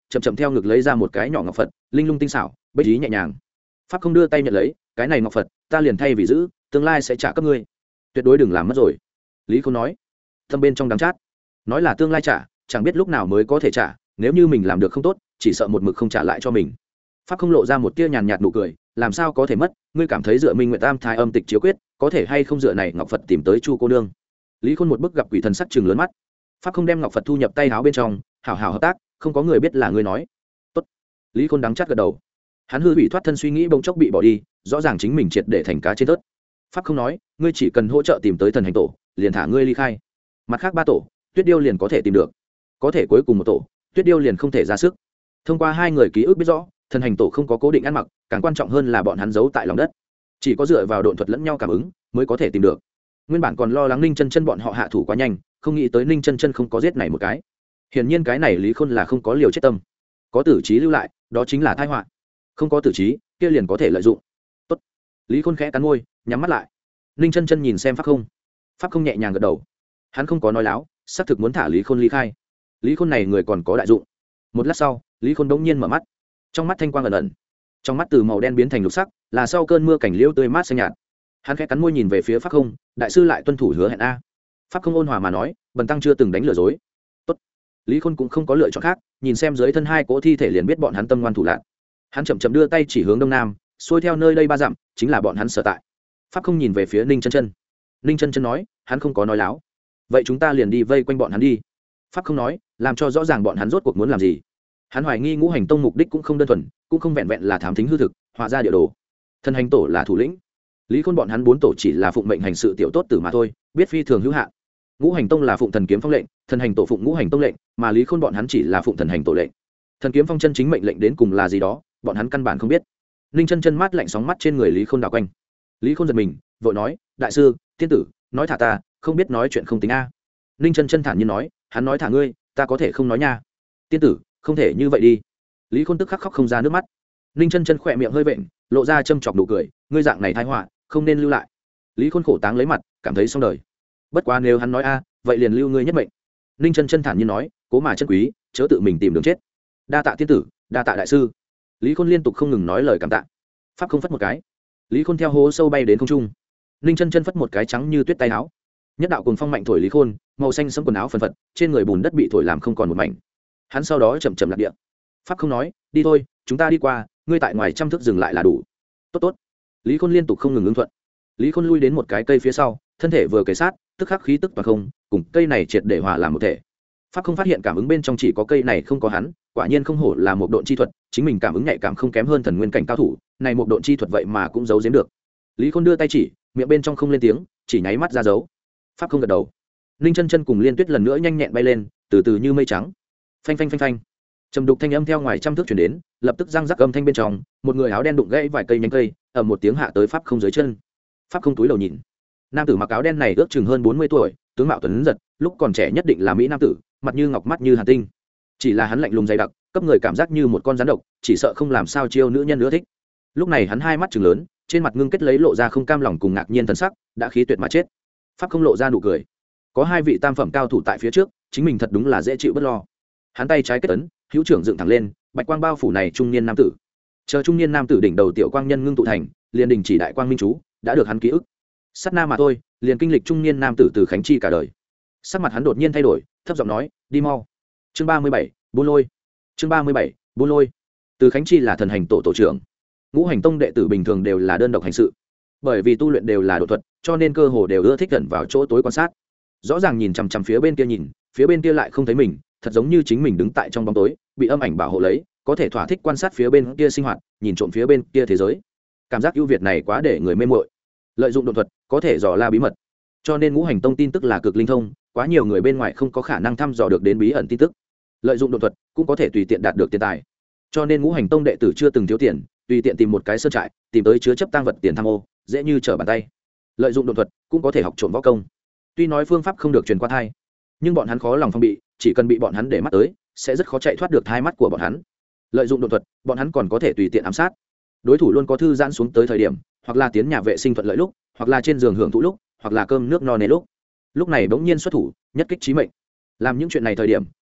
chậm chậm theo ngực lấy ra một cái nhỏ ngọc phật, linh lung tinh xảo, bích ý nhẹ nhàng. Pháp không đưa tay nhận lấy, cái này ngọc phật ta liền thay vì giữ, tương lai sẽ trả cấp ngươi, tuyệt đối đừng làm mất rồi. Lý Khôn nói, thâm bên trong đắng chát, nói là tương lai trả, chẳng biết lúc nào mới có thể trả, nếu như mình làm được không tốt, chỉ sợ một mực không trả lại cho mình. Pháp không lộ ra một tia nhàn nhạt nụ cười, làm sao có thể mất, ngươi cảm thấy dựa Minh Nguyệt Tam Thái âm tịch chiếu quyết, có thể hay không dựa này ngọc phật tìm tới Chu cô nương. Lý Khôn một bức gặp quỷ thần sắc trừng lớn mắt. Pháp không đem ngọc phật thu nhập tay áo bên trong, hảo hảo hợp tác, không có người biết là ngươi nói. Tốt. Lý Khôn đắng chát gật đầu. Hắn hư hủy thoát thân suy nghĩ bỗng chốc bị bỏ đi, rõ ràng chính mình triệt để thành cá trên tớt. Pháp không nói, ngươi chỉ cần hỗ trợ tìm tới thần hành tổ, liền thả ngươi ly khai. Mặt khác ba tổ, Tuyết Điêu liền có thể tìm được. Có thể cuối cùng một tổ, Tuyết Điêu liền không thể ra sức. Thông qua hai người ký ức biết rõ, thần hành tổ không có cố định ăn mặc, càng quan trọng hơn là bọn hắn giấu tại lòng đất, chỉ có dựa vào độn thuật lẫn nhau cảm ứng mới có thể tìm được. Nguyên bản còn lo lắng Ninh Chân Chân bọn họ hạ thủ quá nhanh, không nghĩ tới Ninh Chân Chân không có giết này một cái. Hiển nhiên cái này Lý Khôn là không có liều chết tâm, có tử trí lưu lại, đó chính là tai họa. Không có tử trí, kia liền có thể lợi dụng. Tốt. Lý Khôn khẽ cắn môi, nhắm mắt lại. Ninh Chân Chân nhìn xem Pháp Không, Pháp Không nhẹ nhàng gật đầu. Hắn không có nói láo, xác thực muốn thả Lý Khôn ly khai. Lý Khôn này người còn có đại dụng. Một lát sau, Lý Khôn đống nhiên mở mắt, trong mắt thanh quang ẩn ẩn, trong mắt từ màu đen biến thành lục sắc, là sau cơn mưa cảnh liễu tươi mát xanh nhạt. Hắn khẽ cắn môi nhìn về phía Pháp Không, đại sư lại tuân thủ hứa hẹn a. Pháp Không ôn hòa mà nói, bần tăng chưa từng đánh lừa dối. Tốt. Lý Khôn cũng không có lựa chọn khác, nhìn xem dưới thân hai cỗ thi thể liền biết bọn hắn tâm ngoan thủ lạn. Hắn chậm chậm đưa tay chỉ hướng đông nam, xuôi theo nơi đây ba dặm, chính là bọn hắn sở tại. Pháp Không nhìn về phía Ninh Chân Chân. Ninh Chân Chân nói, hắn không có nói láo. Vậy chúng ta liền đi vây quanh bọn hắn đi. Pháp Không nói, làm cho rõ ràng bọn hắn rốt cuộc muốn làm gì. Hắn hoài nghi Ngũ Hành Tông mục đích cũng không đơn thuần, cũng không vẹn vẹn là thám thính hư thực, hóa ra địa đồ. Thần hành tổ là thủ lĩnh, Lý Khôn bọn hắn bốn tổ chỉ là phụng mệnh hành sự tiểu tốt tử mà thôi, biết phi thường hữu hạn. Ngũ Hành Tông là phụng thần kiếm phong lệnh, thần hành tổ phụng Ngũ Hành Tông lệnh, mà Lý Khôn bọn hắn chỉ là phụng thần hành tổ lệnh. Thần kiếm phong chân chính mệnh lệnh đến cùng là gì đó, bọn hắn căn bản không biết. Ninh Chân Chân mát lạnh sóng mắt trên người Lý Khôn đảo quanh. Lý Khôn giật mình, vội nói, đại sư, tiên tử, nói thả ta, không biết nói chuyện không tính a. Ninh Chân Chân thản nhiên nói, hắn nói thả ngươi, ta có thể không nói nha. Tiên tử, không thể như vậy đi. Lý Khôn tức khắc khóc không ra nước mắt. Ninh Chân Chân khỏe miệng hơi vện, lộ ra châm chọc nụ cười, ngươi dạng này tai họa, không nên lưu lại. Lý Khôn khổ táng lấy mặt, cảm thấy xong đời. Bất quá nếu hắn nói a, vậy liền lưu ngươi nhất mệnh. Ninh Chân Chân thản nhiên nói, cố mà chân quý, chớ tự mình tìm đường chết. Đa tạ tiên tử, đa tạ đại sư. Lý Khôn liên tục không ngừng nói lời cảm tạ. Pháp không phất một cái, Lý Khôn theo hố sâu bay đến không trung. Ninh Chân Chân phất một cái trắng như tuyết tay áo, nhất đạo cuồng phong mạnh thổi Lý Khôn, màu xanh sẫm quần áo phần phật, trên người bùn đất bị thổi làm không còn một mảnh. Hắn sau đó chậm chậm lạc địa. Pháp không nói, đi thôi, chúng ta đi qua, ngươi tại ngoài trăm thước dừng lại là đủ. Tốt tốt. Lý Khôn liên tục không ngừng ứng thuận. Lý Khôn lui đến một cái cây phía sau, thân thể vừa kề sát, tức khắc khí tức toàn không, cùng cây này triệt để hòa làm một thể. Pháp không phát hiện cảm ứng bên trong chỉ có cây này không có hắn, quả nhiên không hổ là một độn chi thuật, chính mình cảm ứng nhạy cảm không kém hơn thần nguyên cảnh cao thủ, này một độn chi thuật vậy mà cũng giấu giếm được. Lý Khôn đưa tay chỉ, miệng bên trong không lên tiếng, chỉ nháy mắt ra dấu. Pháp không gật đầu. Ninh Chân Chân cùng Liên Tuyết lần nữa nhanh nhẹn bay lên, từ từ như mây trắng. Phanh phanh phanh phanh. Trầm đục thanh âm theo ngoài trăm thước truyền đến, lập tức răng rắc âm thanh bên trong, một người áo đen đụng gãy vài cây nhánh cây, ở một tiếng hạ tới Pháp không dưới chân. Pháp không túi đầu nhìn. Nam tử mặc áo đen này ước chừng hơn bốn mươi tuổi, tướng mạo tuấn giật, lúc còn trẻ nhất định là mỹ nam tử, mặt như ngọc mắt như hàn tinh. Chỉ là hắn lạnh lùng dày đặc, cấp người cảm giác như một con rắn độc, chỉ sợ không làm sao chiêu nữ nhân nữa thích. Lúc này hắn hai mắt trừng lớn, trên mặt ngưng kết lấy lộ ra không cam lòng cùng ngạc nhiên thần sắc, đã khí tuyệt mà chết. Pháp không lộ ra nụ cười. Có hai vị tam phẩm cao thủ tại phía trước, chính mình thật đúng là dễ chịu bất lo. Hắn tay trái kết ấn, hữu trưởng dựng thẳng lên, bạch quang bao phủ này trung niên nam tử. Chờ trung niên nam tử đỉnh đầu tiểu quang nhân ngưng tụ thành, liền đình chỉ đại quang minh chú, đã được hắn ký ức. Sát na mà thôi, liền kinh lịch trung niên nam tử từ khánh chi cả đời. Sắc mặt hắn đột nhiên thay đổi, thấp giọng nói, đi mau. Chương ba mươi bảy, Buôn Lôi. Chương ba mươi bảy, Buôn Lôi. Từ khánh chi là thần hành tổ tổ trưởng. Ngũ hành tông đệ tử bình thường đều là đơn độc hành sự, bởi vì tu luyện đều là độ thuật, cho nên cơ hồ đều ưa thích gần vào chỗ tối quan sát. Rõ ràng nhìn chằm chằm phía bên kia nhìn, phía bên kia lại không thấy mình, thật giống như chính mình đứng tại trong bóng tối, bị âm ảnh bảo hộ lấy, có thể thỏa thích quan sát phía bên kia sinh hoạt, nhìn trộm phía bên kia thế giới. Cảm giác ưu việt này quá để người mê mội. Lợi dụng độ thuật, có thể dò la bí mật. Cho nên Ngũ hành tông tin tức là cực linh thông, quá nhiều người bên ngoài không có khả năng thăm dò được đến bí ẩn tin tức. Lợi dụng độ thuật, cũng có thể tùy tiện đạt được tiền tài. Cho nên Ngũ hành tông đệ tử chưa từng thiếu tiền, tùy tiện tìm một cái sơn trại, tìm tới chứa chấp tang vật tiền tham ô, dễ như trở bàn tay. Lợi dụng độ thuật, cũng có thể học trộm võ công. Tuy nói phương pháp không được truyền qua thai, nhưng bọn hắn khó lòng phòng bị, chỉ cần bị bọn hắn để mắt tới, sẽ rất khó chạy thoát được thai mắt của bọn hắn. Lợi dụng độ thuật, bọn hắn còn có thể tùy tiện ám sát. Đối thủ luôn có thư giãn xuống tới thời điểm, hoặc là tiến nhà vệ sinh thuận lợi lúc, hoặc là trên giường hưởng thụ lúc, hoặc là cơm nước no nê lúc. Lúc này bỗng nhiên xuất thủ, nhất kích chí mệnh. Làm những chuyện này thời điểm,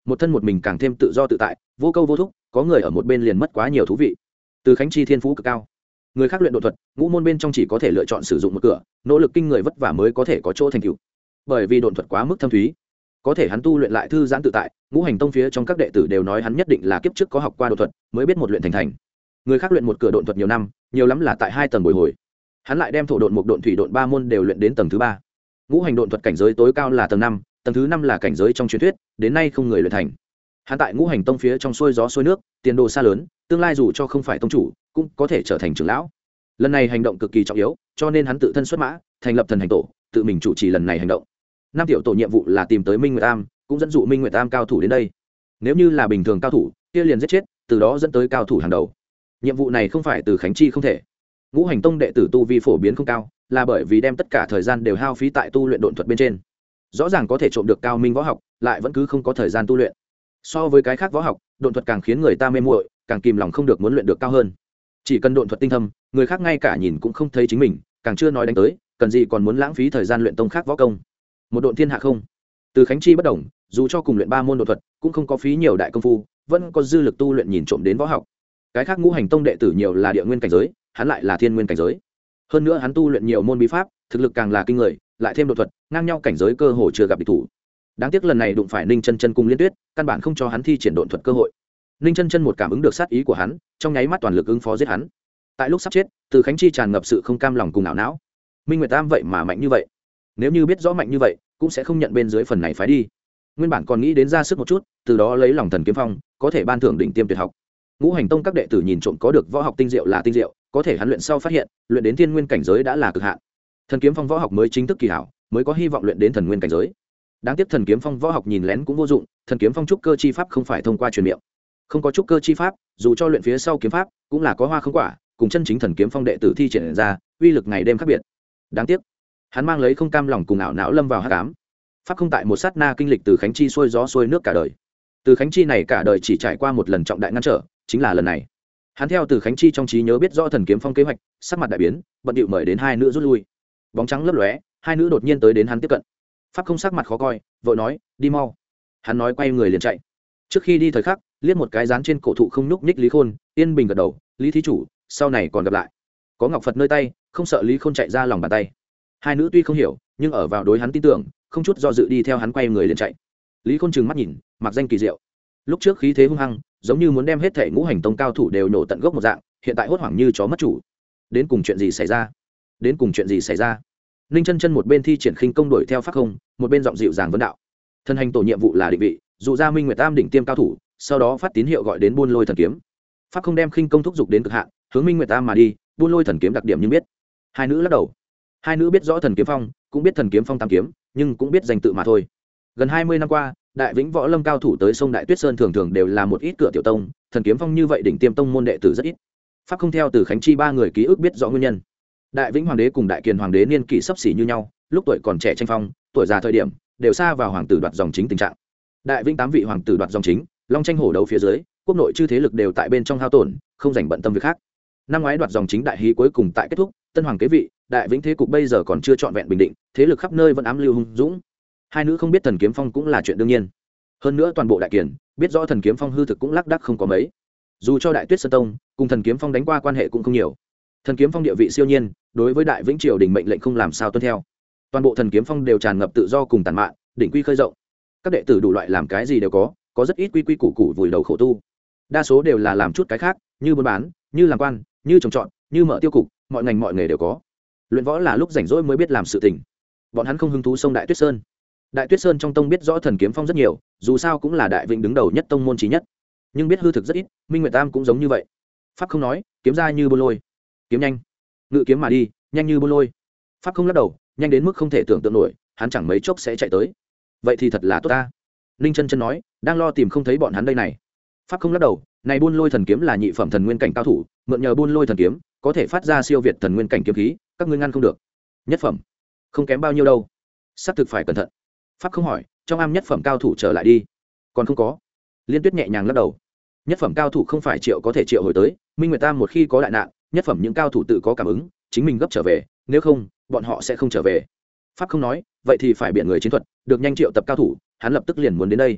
một thân một mình càng thêm tự do tự tại, vô câu vô thúc, có người ở một bên liền mất quá nhiều thú vị. Từ Khánh Chi thiên phú cực cao, người khác luyện độ thuật, ngũ môn bên trong chỉ có thể lựa chọn sử dụng một cửa, nỗ lực kinh người vất vả mới có thể có chỗ thành tựu. Bởi vì độ thuật quá mức thâm thúy, có thể hắn tu luyện lại thư giãn tự tại, ngũ hành tông phía trong các đệ tử đều nói hắn nhất định là kiếp trước có học qua độ thuật, mới biết một luyện thành thành. Người khác luyện một cửa độ thuật nhiều năm, nhiều lắm là tại hai tầng bồi hồi. Hắn lại đem thổ độn, mộc độn, thủy độn ba môn đều luyện đến tầng thứ ba. Ngũ hành độn thuật cảnh giới tối cao là tầng năm, tầng thứ năm là cảnh giới trong truyền thuyết, đến nay không người luyện thành. Hắn tại ngũ hành tông phía trong xuôi gió xuôi nước, tiền đồ xa lớn, tương lai dù cho không phải tông chủ, cũng có thể trở thành trưởng lão. Lần này hành động cực kỳ trọng yếu, cho nên hắn tự thân xuất mã, thành lập thần hành tổ, tự mình chủ trì lần này hành động. Nam tiểu tổ nhiệm vụ là tìm tới Minh Nguyệt Am, cũng dẫn dụ Minh Nguyệt Am cao thủ đến đây. Nếu như là bình thường cao thủ, kia liền giết chết, từ đó dẫn tới cao thủ hàng đầu. Nhiệm vụ này không phải từ Khánh Chi không thể. Ngũ hành tông đệ tử tu vi phổ biến không cao, là bởi vì đem tất cả thời gian đều hao phí tại tu luyện độn thuật bên trên. Rõ ràng có thể trộm được cao minh võ học, lại vẫn cứ không có thời gian tu luyện. So với cái khác võ học, độn thuật càng khiến người ta mê muội, càng kìm lòng không được muốn luyện được cao hơn. Chỉ cần độn thuật tinh thâm, người khác ngay cả nhìn cũng không thấy chính mình, càng chưa nói đánh tới, cần gì còn muốn lãng phí thời gian luyện tông khác võ công. Một độn thiên hạ không. Từ Khánh Chi bất đồng, dù cho cùng luyện ba môn độn thuật, cũng không có phí nhiều đại công phu, vẫn có dư lực tu luyện nhìn trộm đến võ học. Cái khác ngũ hành tông đệ tử nhiều là địa nguyên cảnh giới, hắn lại là thiên nguyên cảnh giới. Hơn nữa hắn tu luyện nhiều môn bí pháp, thực lực càng là kinh người, lại thêm độn thuật, ngang nhau cảnh giới cơ hồ chưa gặp địch thủ. Đáng tiếc lần này đụng phải Ninh Chân Chân cùng Liên Tuyết, căn bản không cho hắn thi triển độn thuật cơ hội. Ninh Chân Chân một cảm ứng được sát ý của hắn, trong nháy mắt toàn lực ứng phó giết hắn. Tại lúc sắp chết, Từ Khánh Chi tràn ngập sự không cam lòng cùng ảo não. Minh Nguyệt Tam vậy mà mạnh như vậy, nếu như biết rõ mạnh như vậy, cũng sẽ không nhận bên dưới phần này phái đi. Nguyên bản còn nghĩ đến ra sức một chút, từ đó lấy lòng Thần Kiếm Phong, có thể ban thưởng đỉnh tiêm tuyệt học. Ngũ hành tông các đệ tử nhìn trộm có được võ học tinh diệu là tinh diệu, có thể hắn luyện sau phát hiện, luyện đến thiên nguyên cảnh giới đã là cực hạn. Thần Kiếm Phong võ học mới chính thức kỳ hảo, mới có hy vọng luyện đến thần nguyên cảnh giới. Đáng tiếc Thần Kiếm Phong võ học nhìn lén cũng vô dụng, Thần Kiếm Phong trúc cơ chi pháp không phải thông qua truyền miệng. Không có trúc cơ chi pháp, dù cho luyện phía sau kiếm pháp, cũng là có hoa không quả, cùng chân chính Thần Kiếm Phong đệ tử thi triển ra, uy lực ngày đêm khác biệt. Đáng tiếc, hắn mang lấy không cam lòng cùng ảo não lâm vào hắc ám. Pháp không tại một sát na kinh lịch từ Khánh Chi xuôi gió xuôi nước cả đời. Từ Khánh Chi này cả đời chỉ trải qua một lần trọng đại ngăn trở, chính là lần này. Hắn theo từ Khánh Chi trong trí nhớ biết rõ Thần Kiếm Phong kế hoạch, sắc mặt đại biến, bận điệu mời đến hai nữ rút lui. Bóng trắng lấp lóe, hai nữ đột nhiên tới đến hắn tiếp cận. Pháp không sắc mặt khó coi, vội nói, đi mau. Hắn nói quay người liền chạy. Trước khi đi thời khắc, liếc một cái dán trên cổ thụ không nhúc nhích Lý Khôn, yên bình gật đầu, Lý thí chủ, sau này còn gặp lại. Có ngọc Phật nơi tay, không sợ Lý Khôn chạy ra lòng bàn tay. Hai nữ tuy không hiểu, nhưng ở vào đối hắn tin tưởng, không chút do dự đi theo hắn quay người liền chạy. Lý Khôn trừng mắt nhìn, mặc danh kỳ diệu. Lúc trước khí thế hung hăng, giống như muốn đem hết thể ngũ hành tông cao thủ đều nổ tận gốc một dạng, hiện tại hốt hoảng như chó mất chủ. Đến cùng chuyện gì xảy ra? Đến cùng chuyện gì xảy ra? Ninh Chân Chân một bên thi triển khinh công đuổi theo Pháp Không, một bên giọng dịu dàng vấn đạo. Thân hành tổ nhiệm vụ là định vị, dụ ra Minh Nguyệt Tam đỉnh tiêm cao thủ, sau đó phát tín hiệu gọi đến Buôn Lôi Thần Kiếm. Pháp Không đem khinh công thúc giục đến cực hạn, hướng Minh Nguyệt Tam mà đi, Buôn Lôi Thần Kiếm đặc điểm nhưng biết. Hai nữ lắc đầu. Hai nữ biết rõ Thần Kiếm Phong, cũng biết Thần Kiếm Phong tam kiếm, nhưng cũng biết danh tự mà thôi. Gần hai mươi năm qua, Đại Vĩnh Võ Lâm cao thủ tới sông Đại Tuyết Sơn thường thường đều là một ít cửa tiểu tông, Thần Kiếm Phong như vậy đỉnh tiêm tông môn đệ tử rất ít. Pháp Không theo từ Khánh Chi ba người ký ức biết rõ nguyên nhân. Đại Vĩnh Hoàng đế cùng Đại Kiền Hoàng đế niên kỷ sắp xỉ như nhau, lúc tuổi còn trẻ tranh phong, tuổi già thời điểm đều xa vào hoàng tử đoạt dòng chính tình trạng. Đại Vĩnh tám vị hoàng tử đoạt dòng chính, long tranh hổ đấu phía dưới, quốc nội chư thế lực đều tại bên trong hao tổn, không dành bận tâm việc khác. Năm ngoái đoạt dòng chính đại hí cuối cùng tại kết thúc, tân hoàng kế vị, Đại Vĩnh thế cục bây giờ còn chưa trọn vẹn bình định, thế lực khắp nơi vẫn ám lưu hung dũng. Hai nữ không biết Thần Kiếm Phong cũng là chuyện đương nhiên. Hơn nữa toàn bộ Đại Kiền biết rõ Thần Kiếm Phong hư thực cũng lác đác không có mấy. Dù cho Đại Tuyết Sơn Tông cùng Thần Kiếm Phong đánh qua quan hệ cũng không nhiều. Thần Kiếm Phong địa vị siêu nhiên, đối với Đại Vĩnh triều đình mệnh lệnh không làm sao tuân theo. Toàn bộ Thần Kiếm Phong đều tràn ngập tự do cùng tàn mạn, đỉnh quy khơi rộng. Các đệ tử đủ loại làm cái gì đều có, có rất ít quy quy củ củ vùi đầu khổ tu. Đa số đều là làm chút cái khác, như buôn bán, như làm quan, như trồng trọt, như mở tiêu cục, mọi ngành mọi nghề đều có. Luyện võ là lúc rảnh rỗi mới biết làm sự tình. Bọn hắn không hứng thú sông Đại Tuyết Sơn. Đại Tuyết Sơn trong tông biết rõ Thần Kiếm Phong rất nhiều, dù sao cũng là Đại Vĩnh đứng đầu nhất tông môn chí nhất, nhưng biết hư thực rất ít. Minh Nguyệt Tam cũng giống như vậy. Pháp Không nói, kiếm ra như buôn lôi, kiếm nhanh, ngự kiếm mà đi, nhanh như buôn lôi. Pháp Không lắc đầu, nhanh đến mức không thể tưởng tượng nổi, hắn chẳng mấy chốc sẽ chạy tới. Vậy thì thật là tốt ta. Ninh Chân Chân nói, đang lo tìm không thấy bọn hắn đây này. Pháp Không lắc đầu, này Buôn Lôi Thần Kiếm là nhị phẩm thần nguyên cảnh cao thủ, mượn nhờ Buôn Lôi Thần Kiếm, có thể phát ra siêu việt thần nguyên cảnh kiếm khí, các ngươi ngăn không được. Nhất phẩm, không kém bao nhiêu đâu. Sắp thực phải cẩn thận. Pháp Không hỏi, trong am nhất phẩm cao thủ trở lại đi. Còn không có. Liên Tuyết nhẹ nhàng lắc đầu. Nhất phẩm cao thủ không phải triệu có thể triệu hồi tới, Minh Nguyệt Tam một khi có đại nạn, nhất phẩm những cao thủ tự có cảm ứng, chính mình gấp trở về, nếu không, bọn họ sẽ không trở về. Pháp Không nói, vậy thì phải biện người chiến thuật, được nhanh triệu tập cao thủ, hắn lập tức liền muốn đến đây.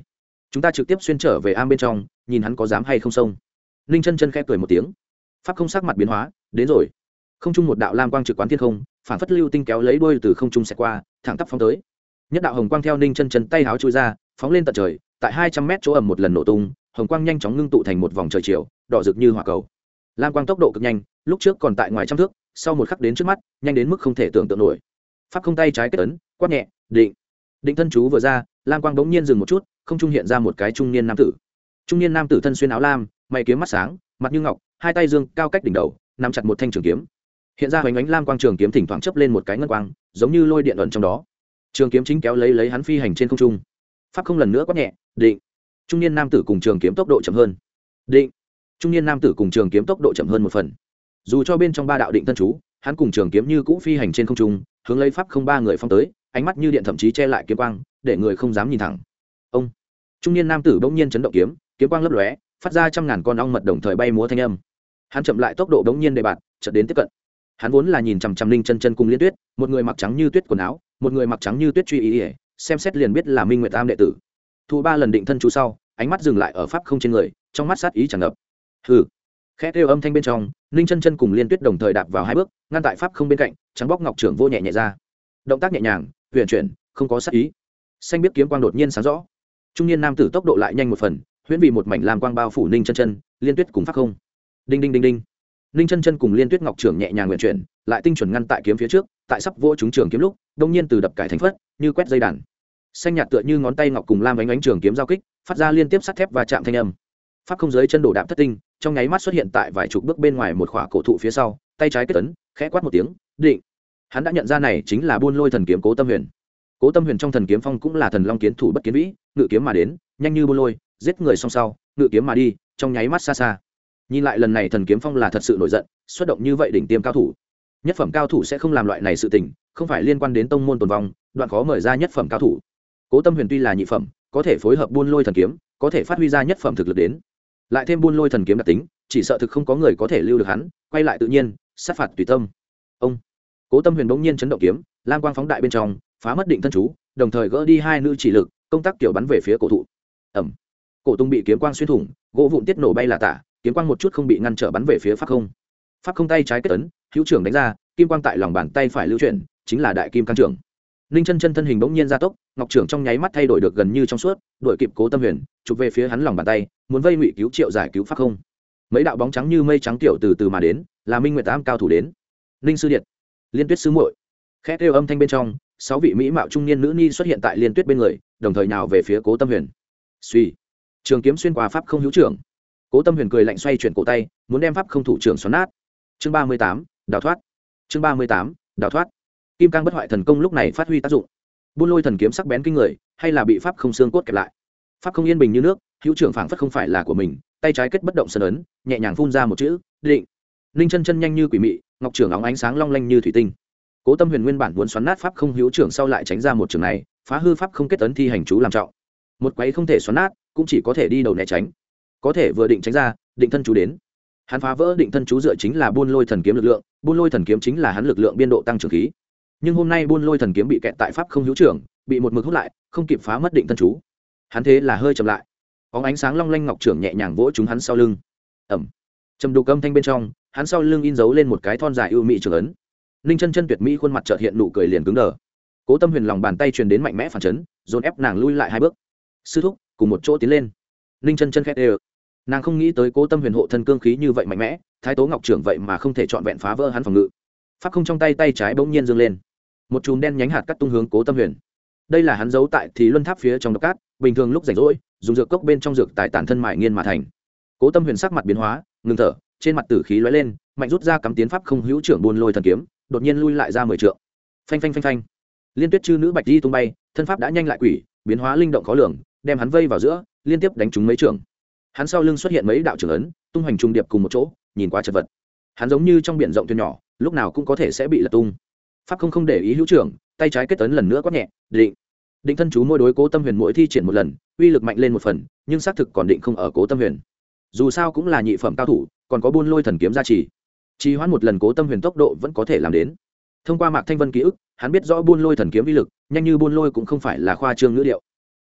chúng ta trực tiếp xuyên trở về am bên trong nhìn hắn có dám hay không xông. Ninh chân chân khẽ cười một tiếng. Pháp không sắc mặt biến hóa, đến rồi. Không trung một đạo lam quang trực quán thiên không, phản phất lưu tinh kéo lấy đuôi từ không trung xẹt qua, thẳng tắp phóng tới. Nhất đạo hồng quang theo Ninh chân chân tay háo chui ra, phóng lên tận trời, tại hai trăm mét chỗ ầm một lần nổ tung, hồng quang nhanh chóng ngưng tụ thành một vòng trời chiều, đỏ rực như hỏa cầu. Lam quang tốc độ cực nhanh, lúc trước còn tại ngoài trăm thước, sau một khắc đến trước mắt, nhanh đến mức không thể tưởng tượng nổi. Pháp không tay trái kết ấn, quát nhẹ, định. Định thân chú vừa ra, lam quang bỗng nhiên dừng một chút, không trung hiện ra một cái trung niên nam tử. Trung niên nam tử thân xuyên áo lam, mày kiếm mắt sáng, mặt như ngọc, hai tay dương cao cách đỉnh đầu, nắm chặt một thanh trường kiếm. Hiện ra hoành ánh lam quang trường kiếm thỉnh thoảng chớp lên một cái ngân quang, giống như lôi điện ẩn trong đó. Trường kiếm chính kéo lấy lấy hắn phi hành trên không trung. Pháp không lần nữa quát nhẹ, định. Trung niên nam tử cùng trường kiếm tốc độ chậm hơn. Định. Trung niên nam tử cùng trường kiếm tốc độ chậm hơn một phần. Dù cho bên trong ba đạo định thân chú, hắn cùng trường kiếm như cũ phi hành trên không trung, hướng lấy pháp không ba người phong tới, ánh mắt như điện thậm chí che lại kiếm quang, để người không dám nhìn thẳng. Ông. Trung niên nam tử bỗng nhiên chấn động kiếm, kiếm quang lấp lóe, phát ra trăm ngàn con ong mật đồng thời bay múa thanh âm. Hắn chậm lại tốc độ bỗng nhiên đề bạt, chợt đến tiếp cận. Hắn vốn là nhìn chằm chằm Ninh chân chân cùng Liên Tuyết, một người mặc trắng như tuyết quần áo, một người mặc trắng như tuyết truy ý, ý xem xét liền biết là Minh Nguyệt Am đệ tử. Thu ba lần định thân chú sau, ánh mắt dừng lại ở pháp không trên người, trong mắt sát ý tràn ngập. Hừ. Khẽ kêu âm thanh bên trong, Ninh chân chân cùng Liên Tuyết đồng thời đạp vào hai bước, ngăn tại pháp không bên cạnh, trắng bóc ngọc trưởng vô nhẹ nhẹ ra. Động tác nhẹ nhàng, huyền chuyển, không có sát ý. Xanh biết kiếm quang đột nhiên sáng rõ. Trung niên nam tử tốc độ lại nhanh một phần, huyễn vì một mảnh lam quang bao phủ Ninh chân chân, Liên Tuyết cùng pháp không. Đinh đinh đinh đinh. Ninh chân chân cùng Liên Tuyết ngọc trưởng nhẹ nhàng huyền chuyển, lại tinh chuẩn ngăn tại kiếm phía trước, tại sắp vô chúng trường kiếm lúc, đông nhiên từ đập cải thành phất, như quét dây đàn. Xanh nhạt tựa như ngón tay ngọc cùng lam ánh ánh trường kiếm giao kích, phát ra liên tiếp sắt thép và chạm thanh âm. Pháp không dưới chân đổ đạp thất tinh, trong nháy mắt xuất hiện tại vài chục bước bên ngoài một khỏa cổ thụ phía sau, tay trái kết ấn, khẽ quát một tiếng, định. Hắn đã nhận ra này chính là Buôn Lôi thần kiếm Cố Tâm Huyền. Cố Tâm Huyền trong thần kiếm phong cũng là thần long kiến thủ bất kiến vĩ, ngự kiếm mà đến, nhanh như buôn lôi, giết người song sau, ngự kiếm mà đi, trong nháy mắt xa xa. Nhìn lại lần này thần kiếm phong là thật sự nổi giận, xuất động như vậy đỉnh tiêm cao thủ. Nhất phẩm cao thủ sẽ không làm loại này sự tình, không phải liên quan đến tông môn tồn vong, đoạn khó mời ra nhất phẩm cao thủ. Cố Tâm Huyền tuy là nhị phẩm, có thể phối hợp Buôn Lôi thần kiếm, có thể phát huy ra nhất phẩm thực lực đến. Lại thêm Buôn Lôi thần kiếm đặc tính, chỉ sợ thực không có người có thể lưu được hắn, quay lại tự nhiên, sát phạt tùy tâm. Ông. Cố Tâm Huyền bỗng nhiên chấn động kiếm, lam quang phóng đại bên trong, phá mất định thân chú, đồng thời gỡ đi hai nữ chỉ lực, công tác kiểu bắn về phía cổ thụ. Ầm. Cổ tung bị kiếm quang xuyên thủng, gỗ vụn tiết nổ bay là tả, kiếm quang một chút không bị ngăn trở bắn về phía pháp không. Pháp không tay trái kết ấn, hữu trưởng đánh ra, kim quang tại lòng bàn tay phải lưu chuyển, chính là đại kim cang trưởng. Ninh chân chân thân hình bỗng nhiên gia tốc, ngọc trưởng trong nháy mắt thay đổi được gần như trong suốt, đuổi kịp Cố Tâm Huyền, chụp về phía hắn lòng bàn tay, muốn vây ngụy cứu triệu giải cứu pháp không. Mấy đạo bóng trắng như mây trắng tiểu từ từ mà đến, là Minh Nguyệt Am cao thủ đến. Ninh sư điệt, Liên Tuyết sư muội. Khẽ kêu âm thanh bên trong, sáu vị mỹ mạo trung niên nữ ni xuất hiện tại Liên Tuyết bên người, đồng thời nào về phía Cố Tâm Huyền. Suy, trường kiếm xuyên qua pháp không hữu trưởng. Cố Tâm Huyền cười lạnh xoay chuyển cổ tay, muốn đem pháp không thủ trưởng xoắn nát. Chương ba mươi tám, đào thoát. Chương ba mươi tám, đào thoát. Kim cang bất hoại thần công lúc này phát huy tác dụng. Buôn Lôi thần kiếm sắc bén kinh người, hay là bị pháp không xương cốt kẹp lại. Pháp không yên bình như nước, hữu trưởng phảng phất không phải là của mình, tay trái kết bất động sơn ấn, nhẹ nhàng phun ra một chữ, định. Ninh chân chân nhanh như quỷ mị, ngọc trưởng óng ánh sáng long lanh như thủy tinh. Cố Tâm Huyền nguyên bản muốn xoắn nát pháp không hữu trưởng sau lại tránh ra một trường này, phá hư pháp không kết ấn thi hành chú làm trọng. Một quấy không thể xoắn nát, cũng chỉ có thể đi đầu né tránh. Có thể vừa định tránh ra, định thân chú đến. Hắn phá vỡ định thân chú dựa chính là Buôn Lôi thần kiếm lực lượng, Buôn Lôi thần kiếm chính là hắn lực lượng biên độ tăng trưởng khí. Nhưng hôm nay Buôn Lôi thần kiếm bị kẹt tại pháp không hữu trưởng, bị một mực hút lại, không kịp phá mất định thân chú. Hắn thế là hơi chậm lại. Bóng ánh sáng long lanh ngọc trưởng nhẹ nhàng vỗ trúng hắn sau lưng. Ầm. Trầm đục âm thanh bên trong, hắn sau lưng in dấu lên một cái thon dài ưu mỹ trường ấn. Ninh chân chân tuyệt mỹ khuôn mặt chợt hiện nụ cười liền cứng đờ. Cố Tâm Huyền lòng bàn tay truyền đến mạnh mẽ phản chấn, dồn ép nàng lui lại hai bước. Sư thúc, cùng một chỗ tiến lên. Ninh chân chân khét ê. Nàng không nghĩ tới Cố Tâm Huyền hộ thân cương khí như vậy mạnh mẽ, Thái Tố Ngọc trưởng vậy mà không thể chọn vẹn phá vỡ hắn phòng ngự. Pháp không trong tay tay trái bỗng nhiên giương lên, một chùm đen nhánh hạt cắt tung hướng Cố Tâm Huyền. Đây là hắn giấu tại thì luân tháp phía trong độc cát, bình thường lúc rảnh rỗi, dùng dược cốc bên trong dược tài tản thân mại nghiên mà thành. Cố Tâm Huyền sắc mặt biến hóa, ngừng thở, trên mặt tử khí lóe lên, mạnh rút ra cắm tiến pháp không hữu trưởng Buôn Lôi thần kiếm, đột nhiên lui lại ra mười trượng. Phanh phanh phanh phanh. Liên Tuyết chư nữ bạch di tung bay, thân pháp đã nhanh lại quỷ, biến hóa linh động khó lường, đem hắn vây vào giữa, liên tiếp đánh trúng mấy trường. Hắn sau lưng xuất hiện mấy đạo trưởng ấn, tung hoành trùng điệp cùng một chỗ, nhìn quá chật vật. Hắn giống như trong biển rộng thuyền nhỏ, lúc nào cũng có thể sẽ bị lật tung. Pháp không không để ý hữu trưởng, tay trái kết ấn lần nữa quát nhẹ, định. Định thân chú mỗi đối Cố Tâm Huyền mỗi thi triển một lần, uy lực mạnh lên một phần, nhưng xác thực còn định không ở Cố Tâm Huyền. Dù sao cũng là nhị phẩm cao thủ, còn có Buôn Lôi thần kiếm gia trì. Trì hoãn một lần Cố Tâm Huyền tốc độ vẫn có thể làm đến. Thông qua Mạc Thanh Vân ký ức, hắn biết rõ Buôn Lôi thần kiếm uy lực, nhanh như buôn lôi cũng không phải là khoa trương ngữ điệu.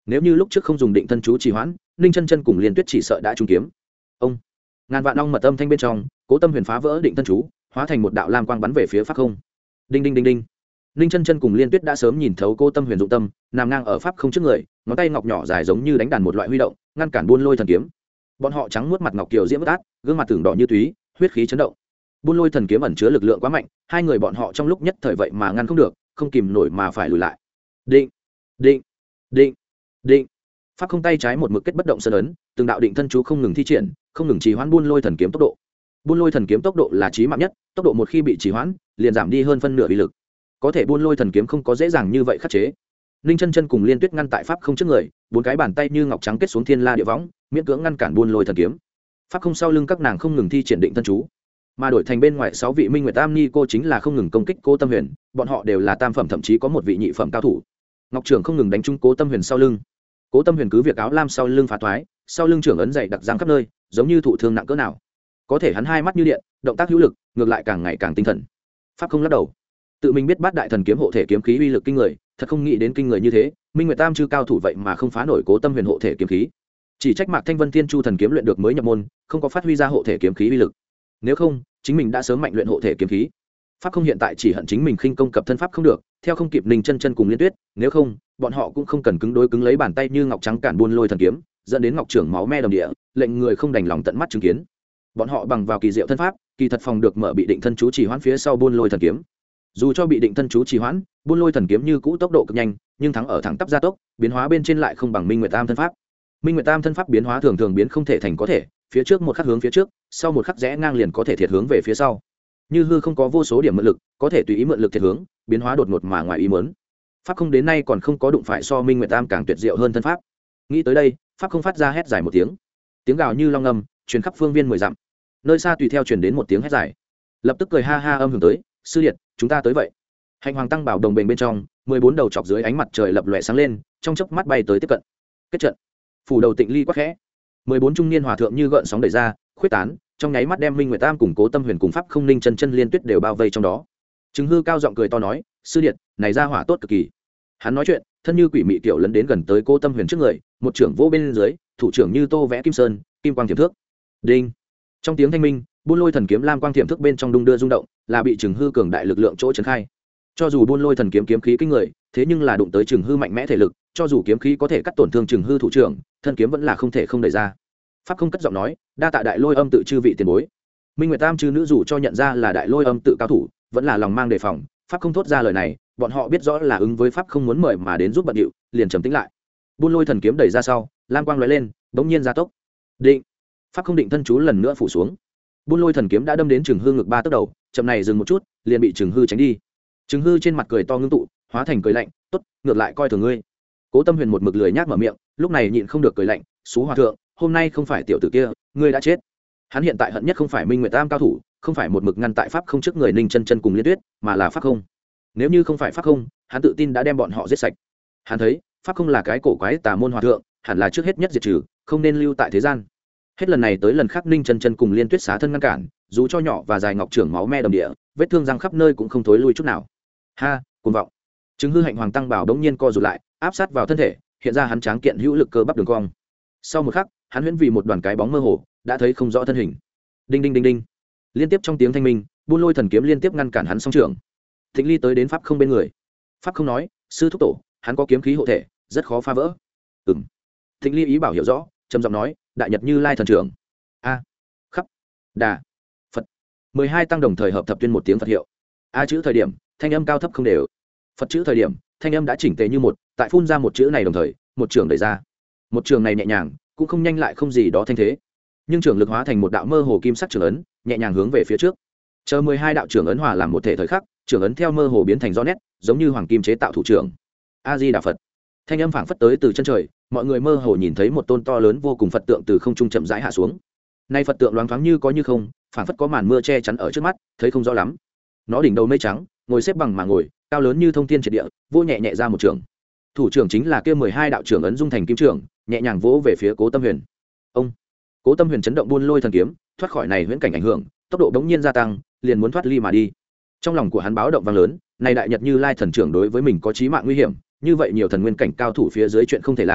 nếu như lúc trước không dùng định thân chú trì hoãn, Ninh Chân Chân cùng Liên Tuyết chỉ sợ đã trúng kiếm. Ông ngàn vạn ong mật âm thanh bên trong, Cố Tâm Huyền phá vỡ định thân chú, hóa thành một đạo lam quang bắn về phía pháp không. Đinh đinh đinh đinh. Ninh Chân Chân cùng Liên Tuyết đã sớm nhìn thấu Cố Tâm Huyền dụng tâm, nằm ngang ở pháp không trước người, ngón tay ngọc nhỏ dài giống như đánh đàn một loại huy động, ngăn cản buôn lôi thần kiếm. Bọn họ trắng muốt mặt ngọc kiều diễm át, gương mặt tưởng đỏ như túy, huyết khí chấn động. Buôn lôi thần kiếm ẩn chứa lực lượng quá mạnh, hai người bọn họ trong lúc nhất thời vậy mà ngăn không được, không kìm nổi mà phải lùi lại. Định, định, định, định. Pháp không tay trái một mực kết bất động sơn ấn, từng đạo định thân chú không ngừng thi triển, không ngừng trì hoãn buôn lôi thần kiếm tốc độ. Buôn lôi thần kiếm tốc độ là chí mạng nhất, tốc độ một khi bị trì hoãn, liền giảm đi hơn phân nửa uy lực. Có thể buôn lôi thần kiếm không có dễ dàng như vậy khắc chế. Ninh Chân Chân cùng Liên Tuyết ngăn tại pháp không trước người, bốn cái bàn tay như ngọc trắng kết xuống thiên la địa võng, miễn cưỡng ngăn cản buôn lôi thần kiếm. Pháp không sau lưng các nàng không ngừng thi triển định thân chú, mà đổi thành bên ngoài sáu vị Minh Nguyệt Tam Ni cô chính là không ngừng công kích Cố Tâm Huyền, bọn họ đều là tam phẩm, thậm chí có một vị nhị phẩm cao thủ. Ngọc trưởng không ngừng đánh trúng Cố Tâm Huyền sau lưng. Cố Tâm Huyền cứ việc áo lam sau lưng phá thoái, sau lưng trưởng ấn dày đặc giang khắp nơi, giống như thụ thương nặng cỡ nào. Có thể hắn hai mắt như điện, động tác hữu lực, ngược lại càng ngày càng tinh thần. Pháp không lắc đầu, tự mình biết bát đại thần kiếm hộ thể kiếm khí uy lực kinh người, thật không nghĩ đến kinh người như thế, Minh Nguyệt Tam chư cao thủ vậy mà không phá nổi Cố Tâm Huyền hộ thể kiếm khí. Chỉ trách Mạc Thanh Vân Thiên Chu thần kiếm luyện được mới nhập môn, không có phát huy ra hộ thể kiếm khí uy lực. Nếu không, chính mình đã sớm mạnh luyện hộ thể kiếm khí. Pháp không hiện tại chỉ hận chính mình khinh công cập thân pháp không được, theo không kịp Ninh Chân Chân cùng Liên Tuyết, nếu không, bọn họ cũng không cần cứng đối cứng lấy bàn tay như ngọc trắng cản buôn lôi thần kiếm, dẫn đến ngọc trưởng máu me đồng địa, lệnh người không đành lòng tận mắt chứng kiến. Bọn họ bằng vào kỳ diệu thân pháp, kỳ thật phòng được mở bị định thân chú trì hoãn phía sau buôn lôi thần kiếm. Dù cho bị định thân chú trì hoãn, buôn lôi thần kiếm như cũ tốc độ cực nhanh, nhưng thắng ở thẳng tắp gia tốc, biến hóa bên trên lại không bằng Minh Nguyệt Tam thân pháp. Minh Nguyệt Tam thân pháp biến hóa thường thường biến không thể thành có thể, phía trước một khắc hướng phía trước, sau một khắc rẽ ngang liền có thể thiệt hướng về phía sau. Như hư không có vô số điểm mượn lực, có thể tùy ý mượn lực thiệt hướng, biến hóa đột ngột mà ngoài ý muốn. Pháp không đến nay còn không có đụng phải so Minh Nguyệt Tam càng tuyệt diệu hơn thân pháp. Nghĩ tới đây, pháp không phát ra hét dài một tiếng, tiếng gào như long ngâm, truyền khắp phương viên mười dặm. Nơi xa tùy theo truyền đến một tiếng hét dài, lập tức cười ha ha âm hưởng tới, sư điệt, chúng ta tới vậy. Hành hoàng tăng bảo đồng bền bên trong, mười bốn đầu chọc dưới ánh mặt trời lập lòe sáng lên, trong chớp mắt bay tới tiếp cận. Kết trận. Phủ đầu Tịnh Ly quắc khẽ, mười bốn trung niên hòa thượng như gợn sóng đẩy ra, khuyết tán, trong nháy mắt đem Minh Nguyệt Tam cùng Cố Tâm Huyền cùng pháp không Ninh Chân Chân Liên Tuyết đều bao vây trong đó. Trừng Hư cao giọng cười to nói, sư điện, này ra hỏa tốt cực kỳ. Hắn nói chuyện, thân như quỷ mị tiểu lấn đến gần tới Cố Tâm Huyền trước người, một trưởng vô bên dưới, thủ trưởng như tô vẽ kim sơn, kim quang thiểm thước. Đinh. Trong tiếng thanh minh, buôn lôi thần kiếm lam quang thiểm thước bên trong đung đưa rung động, là bị Trừng Hư cường đại lực lượng chỗ trấn khai. Cho dù buôn lôi thần kiếm kiếm khí kinh người, thế nhưng là đụng tới Trừng Hư mạnh mẽ thể lực, cho dù kiếm khí có thể cắt tổn thương Trừng Hư thủ trưởng, thân kiếm vẫn là không thể không đẩy ra. Pháp không cất giọng nói, đa tạ đại lôi âm tự chư vị tiền bối. Minh Nguyệt Tam chư nữ dù cho nhận ra là đại lôi âm tự cao thủ, vẫn là lòng mang đề phòng. Pháp không thốt ra lời này, bọn họ biết rõ là ứng với pháp không muốn mời mà đến giúp bận điệu, liền trầm tĩnh lại. Buôn lôi thần kiếm đẩy ra sau, lam quang lóe lên, bỗng nhiên gia tốc. Định. Pháp không định thân chú lần nữa phủ xuống. Buôn lôi thần kiếm đã đâm đến Trừng Hư ngực ba tấc đầu, chậm này dừng một chút, liền bị Trừng Hư tránh đi. Trừng Hư trên mặt cười to ngưng tụ, hóa thành cười lạnh, tốt, ngược lại coi thường ngươi. Cố Tâm Huyền một mực lười nhác mở miệng, lúc này nhịn không được cười lạnh, xú hòa thượng, hôm nay không phải tiểu tử kia, ngươi đã chết. Hắn hiện tại hận nhất không phải Minh Nguyệt Tam cao thủ, không phải một mực ngăn tại pháp không trước người Ninh Chân Chân cùng Liên Tuyết, mà là pháp không. Nếu như không phải pháp không, hắn tự tin đã đem bọn họ giết sạch. Hắn thấy, pháp không là cái cổ quái tà môn hòa thượng, hẳn là trước hết nhất diệt trừ, không nên lưu tại thế gian. Hết lần này tới lần khác Ninh Chân Chân cùng Liên Tuyết xá thân ngăn cản, dù cho nhỏ và dài ngọc trưởng máu me đầm địa, vết thương răng khắp nơi cũng không thối lui chút nào. Ha, cuồng vọng. Trừng Hư hạnh hoàng tăng bảo đống nhiên co rụt lại, áp sát vào thân thể, hiện ra hắn tráng kiện hữu lực cơ bắp đường cong. Sau một khắc, hắn huyễn vì một đoàn cái bóng mơ hồ, đã thấy không rõ thân hình. Đinh đinh đinh đinh. Liên tiếp trong tiếng thanh minh, buôn lôi thần kiếm liên tiếp ngăn cản hắn song trưởng. Thịnh Ly tới đến pháp không bên người. Pháp không nói, sư thúc tổ, hắn có kiếm khí hộ thể, rất khó phá vỡ. Ừm. Thịnh Ly ý bảo hiểu rõ, trầm giọng nói, đại nhật Như Lai thần trưởng. A. Khắp. Đà. Phật. mười hai tăng đồng thời hợp thập tuyên một tiếng Phật hiệu. A chữ thời điểm, thanh âm cao thấp không đều. Phật chữ thời điểm, thanh âm đã chỉnh tề như một, tại phun ra một chữ này đồng thời, một trường đẩy ra. Một trường này nhẹ nhàng, cũng không nhanh lại không gì đó thanh thế. Nhưng trường lực hóa thành một đạo mơ hồ kim sắc trường ấn, nhẹ nhàng hướng về phía trước. Chờ mười hai đạo trường ấn hòa làm một thể thời khắc, trường ấn theo mơ hồ biến thành rõ nét, giống như hoàng kim chế tạo thủ trưởng. A Di Đà Phật. Thanh âm phảng phất tới từ chân trời, mọi người mơ hồ nhìn thấy một tôn to lớn vô cùng Phật tượng từ không trung chậm rãi hạ xuống. Nay Phật tượng loáng thoáng như có như không, phảng phất có màn mưa che chắn ở trước mắt, thấy không rõ lắm. Nó đỉnh đầu mây trắng, ngồi xếp bằng mà ngồi, cao lớn như thông thiên triệt địa, vô nhẹ nhẹ ra một trường. Thủ trưởng chính là kia mười hai đạo trưởng ấn dung thành kim trưởng, nhẹ nhàng vỗ về phía Cố Tâm Huyền. Ông. Cố Tâm Huyền chấn động buôn lôi thần kiếm, thoát khỏi này huyễn cảnh ảnh hưởng, tốc độ bỗng nhiên gia tăng, liền muốn thoát ly mà đi. Trong lòng của hắn báo động vang lớn, này đại nhật Như Lai thần trưởng đối với mình có chí mạng nguy hiểm, như vậy nhiều thần nguyên cảnh cao thủ phía dưới chuyện không thể làm,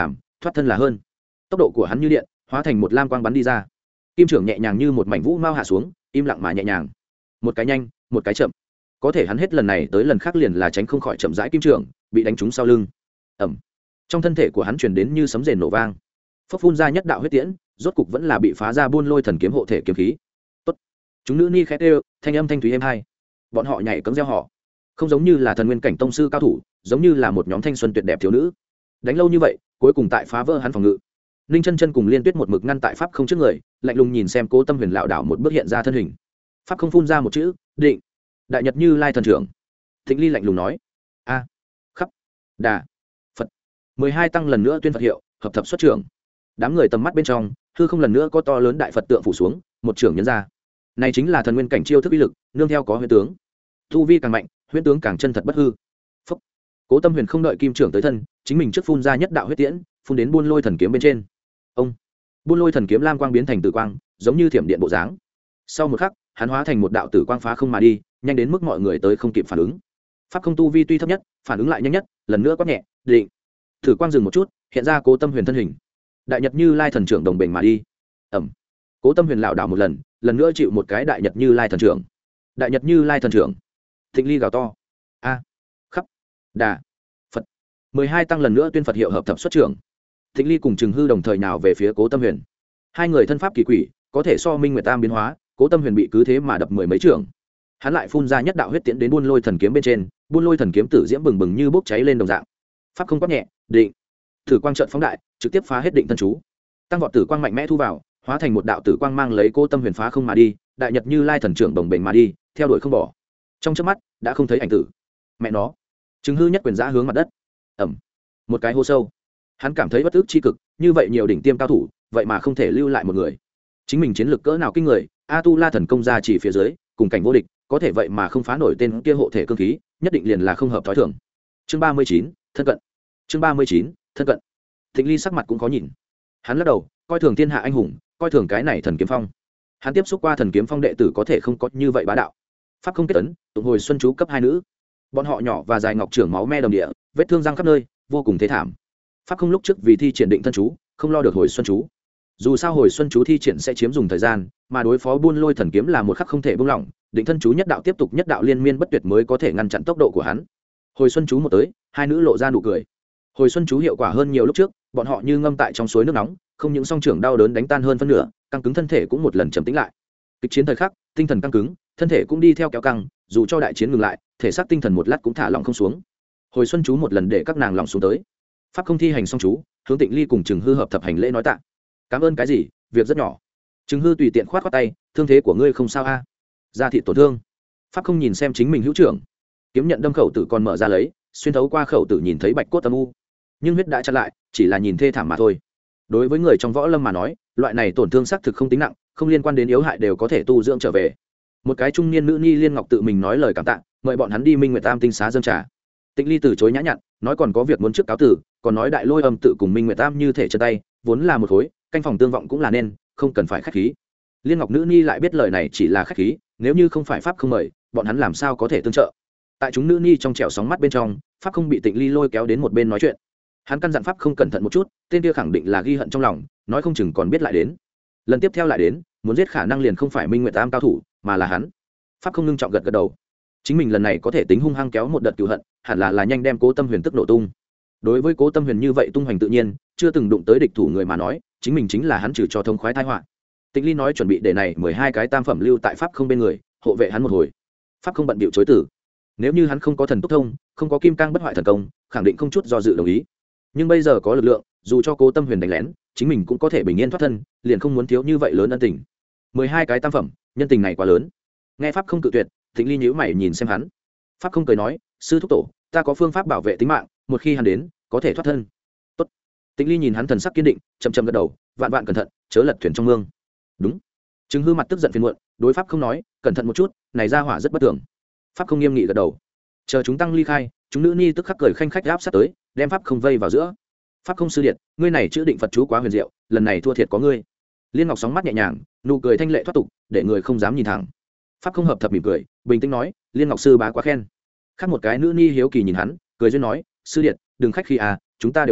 thoát thân là hơn. Tốc độ của hắn như điện, hóa thành một lam quang bắn đi ra. Kim trưởng nhẹ nhàng như một mảnh vũ mao hạ xuống, im lặng mà nhẹ nhàng. Một cái nhanh, một cái chậm. Có thể hắn hết lần này tới lần khác liền là tránh không khỏi chậm rãi kim trưởng, bị đánh trúng sau lưng. Ầm. Trong thân thể của hắn truyền đến như sấm rền nổ vang. Phốc phun ra nhất đạo huyết tiễn, rốt cục vẫn là bị phá ra buôn lôi thần kiếm hộ thể kiếm khí. Tốt. Chúng nữ ni khẽ kêu, thanh âm thanh thúy êm hai. Bọn họ nhảy cẫng reo họ, không giống như là thần nguyên cảnh tông sư cao thủ, giống như là một nhóm thanh xuân tuyệt đẹp thiếu nữ. Đánh lâu như vậy, cuối cùng tại phá vỡ hắn phòng ngự. Ninh chân chân cùng Liên Tuyết một mực ngăn tại pháp không trước người, lạnh lùng nhìn xem Cố Tâm Huyền lảo đảo một bước hiện ra thân hình. Pháp không phun ra một chữ, định. Đại Nhật Như Lai thần trưởng. Thịnh Ly lạnh lùng nói: A, khắp, đà, Phật. Mười hai tăng lần nữa tuyên Phật hiệu, hợp thập xuất trưởng. Đám người tầm mắt bên trong, hư không lần nữa có to lớn đại Phật tượng phủ xuống, một trưởng nhấn ra. Này chính là thần nguyên cảnh chiêu thức uy lực, nương theo có huyễn tướng. Tu vi càng mạnh, huyễn tướng càng chân thật bất hư. Phúc. Cố Tâm Huyền không đợi kim trưởng tới thân, chính mình trước phun ra nhất đạo huyết tiễn, phun đến buôn lôi thần kiếm bên trên. Ông. Buôn lôi thần kiếm lam quang biến thành tử quang, giống như thiểm điện bộ dáng. Sau một khắc, hắn hóa thành một đạo tử quang phá không mà đi, nhanh đến mức mọi người tới không kịp phản ứng. Pháp không tu vi tuy thấp nhất, phản ứng lại nhanh nhất, lần nữa quát nhẹ, định. Tử quang dừng một chút, hiện ra Cố Tâm Huyền thân hình. Đại Nhật Như Lai thần trưởng đồng bền mà đi. Ầm. Cố Tâm Huyền lảo đảo một lần, lần nữa chịu một cái Đại Nhật Như Lai thần trưởng. Đại Nhật Như Lai thần trưởng. Thịnh Ly gào to: A, khắp, đà, Phật. Mười hai tăng lần nữa tuyên Phật hiệu hợp thập xuất trưởng. Thịnh Ly cùng Trừng Hư đồng thời nào về phía Cố Tâm Huyền. Hai người thân pháp kỳ quỷ, có thể so Minh Nguyệt Tam biến hóa. Cố Tâm Huyền bị cứ thế mà đập mười mấy trưởng. Hắn lại phun ra nhất đạo huyết tiễn đến buôn lôi thần kiếm bên trên, buôn lôi thần kiếm tử diễm bừng bừng như bốc cháy lên đồng dạng. Pháp không quát nhẹ, định. Thử quang trận phóng đại, trực tiếp phá hết định thân chú. Tăng vọt tử quang mạnh mẽ thu vào, hóa thành một đạo tử quang mang lấy Cố Tâm Huyền phá không mà đi, Đại Nhật Như Lai thần trưởng đồng bền mà đi, theo đuổi không bỏ. Trong chớp mắt đã không thấy ảnh tử. Mẹ nó. Trừng Hư nhất quyền giã hướng mặt đất. Ẩm. Một cái hố sâu. Hắn cảm thấy bất ức chi cực, như vậy nhiều đỉnh tiêm cao thủ, vậy mà không thể lưu lại một người. Chính mình chiến lược cỡ nào kinh người, A Tu La thần công ra chỉ phía dưới, cùng cảnh vô địch, có thể vậy mà không phá nổi tên kia hộ thể cương khí, nhất định liền là không hợp thói thường. Chương ba mươi chín, thân cận. Chương ba mươi chín, thân cận. Thịnh Ly sắc mặt cũng khó nhìn. Hắn lắc đầu, coi thường thiên hạ anh hùng, coi thường cái này thần kiếm phong. Hắn tiếp xúc qua thần kiếm phong đệ tử có thể không có như vậy bá đạo. Pháp không kết ấn, tụng hồi xuân chú cấp hai nữ. Bọn họ nhỏ và dài ngọc trưởng máu me đồng địa, vết thương răng khắp nơi, vô cùng thế thảm. Pháp không lúc trước vì thi triển định thân chú, không lo được hồi xuân chú. Dù sao hồi xuân chú thi triển sẽ chiếm dùng thời gian, mà đối phó buôn lôi thần kiếm là một khắc không thể buông lỏng, định thân chú nhất đạo tiếp tục nhất đạo liên miên bất tuyệt mới có thể ngăn chặn tốc độ của hắn. Hồi xuân chú một tới, hai nữ lộ ra nụ cười. Hồi xuân chú hiệu quả hơn nhiều lúc trước, bọn họ như ngâm tại trong suối nước nóng, không những song trưởng đau đớn đánh tan hơn phân nửa, căng cứng thân thể cũng một lần trầm tĩnh lại. Kịch chiến thời khắc, tinh thần căng cứng, thân thể cũng đi theo kéo căng, dù cho đại chiến ngừng lại, thể xác tinh thần một lát cũng thả lỏng không xuống. Hồi xuân chú một lần để các nàng lỏng xuống tới. Pháp không thi hành xong chú, hướng Tịnh Ly cùng Trừng Hư hợp thập hành lễ nói tạ. Cảm ơn cái gì, việc rất nhỏ. Trừng Hư tùy tiện khoát khoát tay, thương thế của ngươi không sao a? À? Da thịt tổn thương. Pháp không nhìn xem chính mình hữu trưởng, kiếm nhận đâm khẩu tử còn mở ra lấy, xuyên thấu qua khẩu tử nhìn thấy bạch cốt âm u, nhưng huyết đã chặn lại, chỉ là nhìn thê thảm mà thôi. Đối với người trong võ lâm mà nói, loại này tổn thương xác thực không tính nặng, không liên quan đến yếu hại đều có thể tu dưỡng trở về. Một cái trung niên nữ nhi Liên Ngọc tự mình nói lời cảm tạ, mời bọn hắn đi Minh Nguyệt Tam tinh xá dâng trà. Tịnh Ly từ chối nhã nhặn, nói còn có việc muốn trước cáo tử, còn nói Đại Lôi Âm tự cùng Minh Nguyệt Tam như thể chân tay, vốn là một khối, canh phòng tương vọng cũng là nên, không cần phải khách khí. Liên Ngọc nữ nhi lại biết lời này chỉ là khách khí, nếu như không phải pháp không mời, bọn hắn làm sao có thể tương trợ. Tại chúng nữ nhi trong trẻo sóng mắt bên trong, pháp không bị Tịnh Ly lôi kéo đến một bên nói chuyện. Hắn căn dặn pháp không cẩn thận một chút, tên kia khẳng định là ghi hận trong lòng, nói không chừng còn biết lại đến. Lần tiếp theo lại đến, muốn giết khả năng liền không phải Minh Nguyệt Tam cao thủ, mà là hắn. Pháp không ngưng trọng gật gật đầu. Chính mình lần này có thể tính hung hăng kéo một đợt cừu hận, hẳn là là nhanh đem Cố Tâm Huyền tức nổ tung. Đối với Cố Tâm Huyền như vậy tung hoành tự nhiên, chưa từng đụng tới địch thủ người mà nói, chính mình chính là hắn trừ cho thông khoái tai họa. Tịnh Ly nói chuẩn bị để này mười hai cái tam phẩm lưu tại pháp không bên người, hộ vệ hắn một hồi. Pháp không bận bịu chối từ. Nếu như hắn không có thần túc thông, không có kim cang bất hoại thần công, khẳng định không chút do dự đồng ý. Nhưng bây giờ có lực lượng, dù cho Cố Tâm Huyền đánh lén, chính mình cũng có thể bình yên thoát thân, liền không muốn thiếu như vậy lớn ân tình. mười hai cái tam phẩm, nhân tình này quá lớn. Nghe pháp không cự tuyệt, Tịnh Ly nhíu mày nhìn xem hắn. Pháp không cười nói, sư thúc tổ, ta có phương pháp bảo vệ tính mạng, một khi hắn đến, có thể thoát thân. Tốt. Tịnh Ly nhìn hắn thần sắc kiên định, chậm chậm gật đầu, vạn vạn cẩn thận, chớ lật thuyền trong mương. Đúng. Trừng Hư mặt tức giận phiền muộn, đối pháp không nói, cẩn thận một chút, này ra hỏa rất bất thường. Pháp không nghiêm nghị gật đầu. Chờ chúng tăng ly khai, chúng nữ ni tức khắc cười khanh khách áp sát tới, đem pháp không vây vào giữa. Pháp không sư điện, ngươi này chữ định Phật chú quá huyền diệu, lần này thua thiệt có ngươi. Liên Ngọc sóng mắt nhẹ nhàng, nụ cười thanh lệ thoát tục, để người không dám nhìn thẳng. Pháp không hợp thập mỉm cười, bình tĩnh nói, Liên Ngọc sư bá quá khen. Khác một cái nữ ni hiếu kỳ nhìn hắn, cười duyên nói, sư điện, đừng khách khí à, chúng ta đều biết,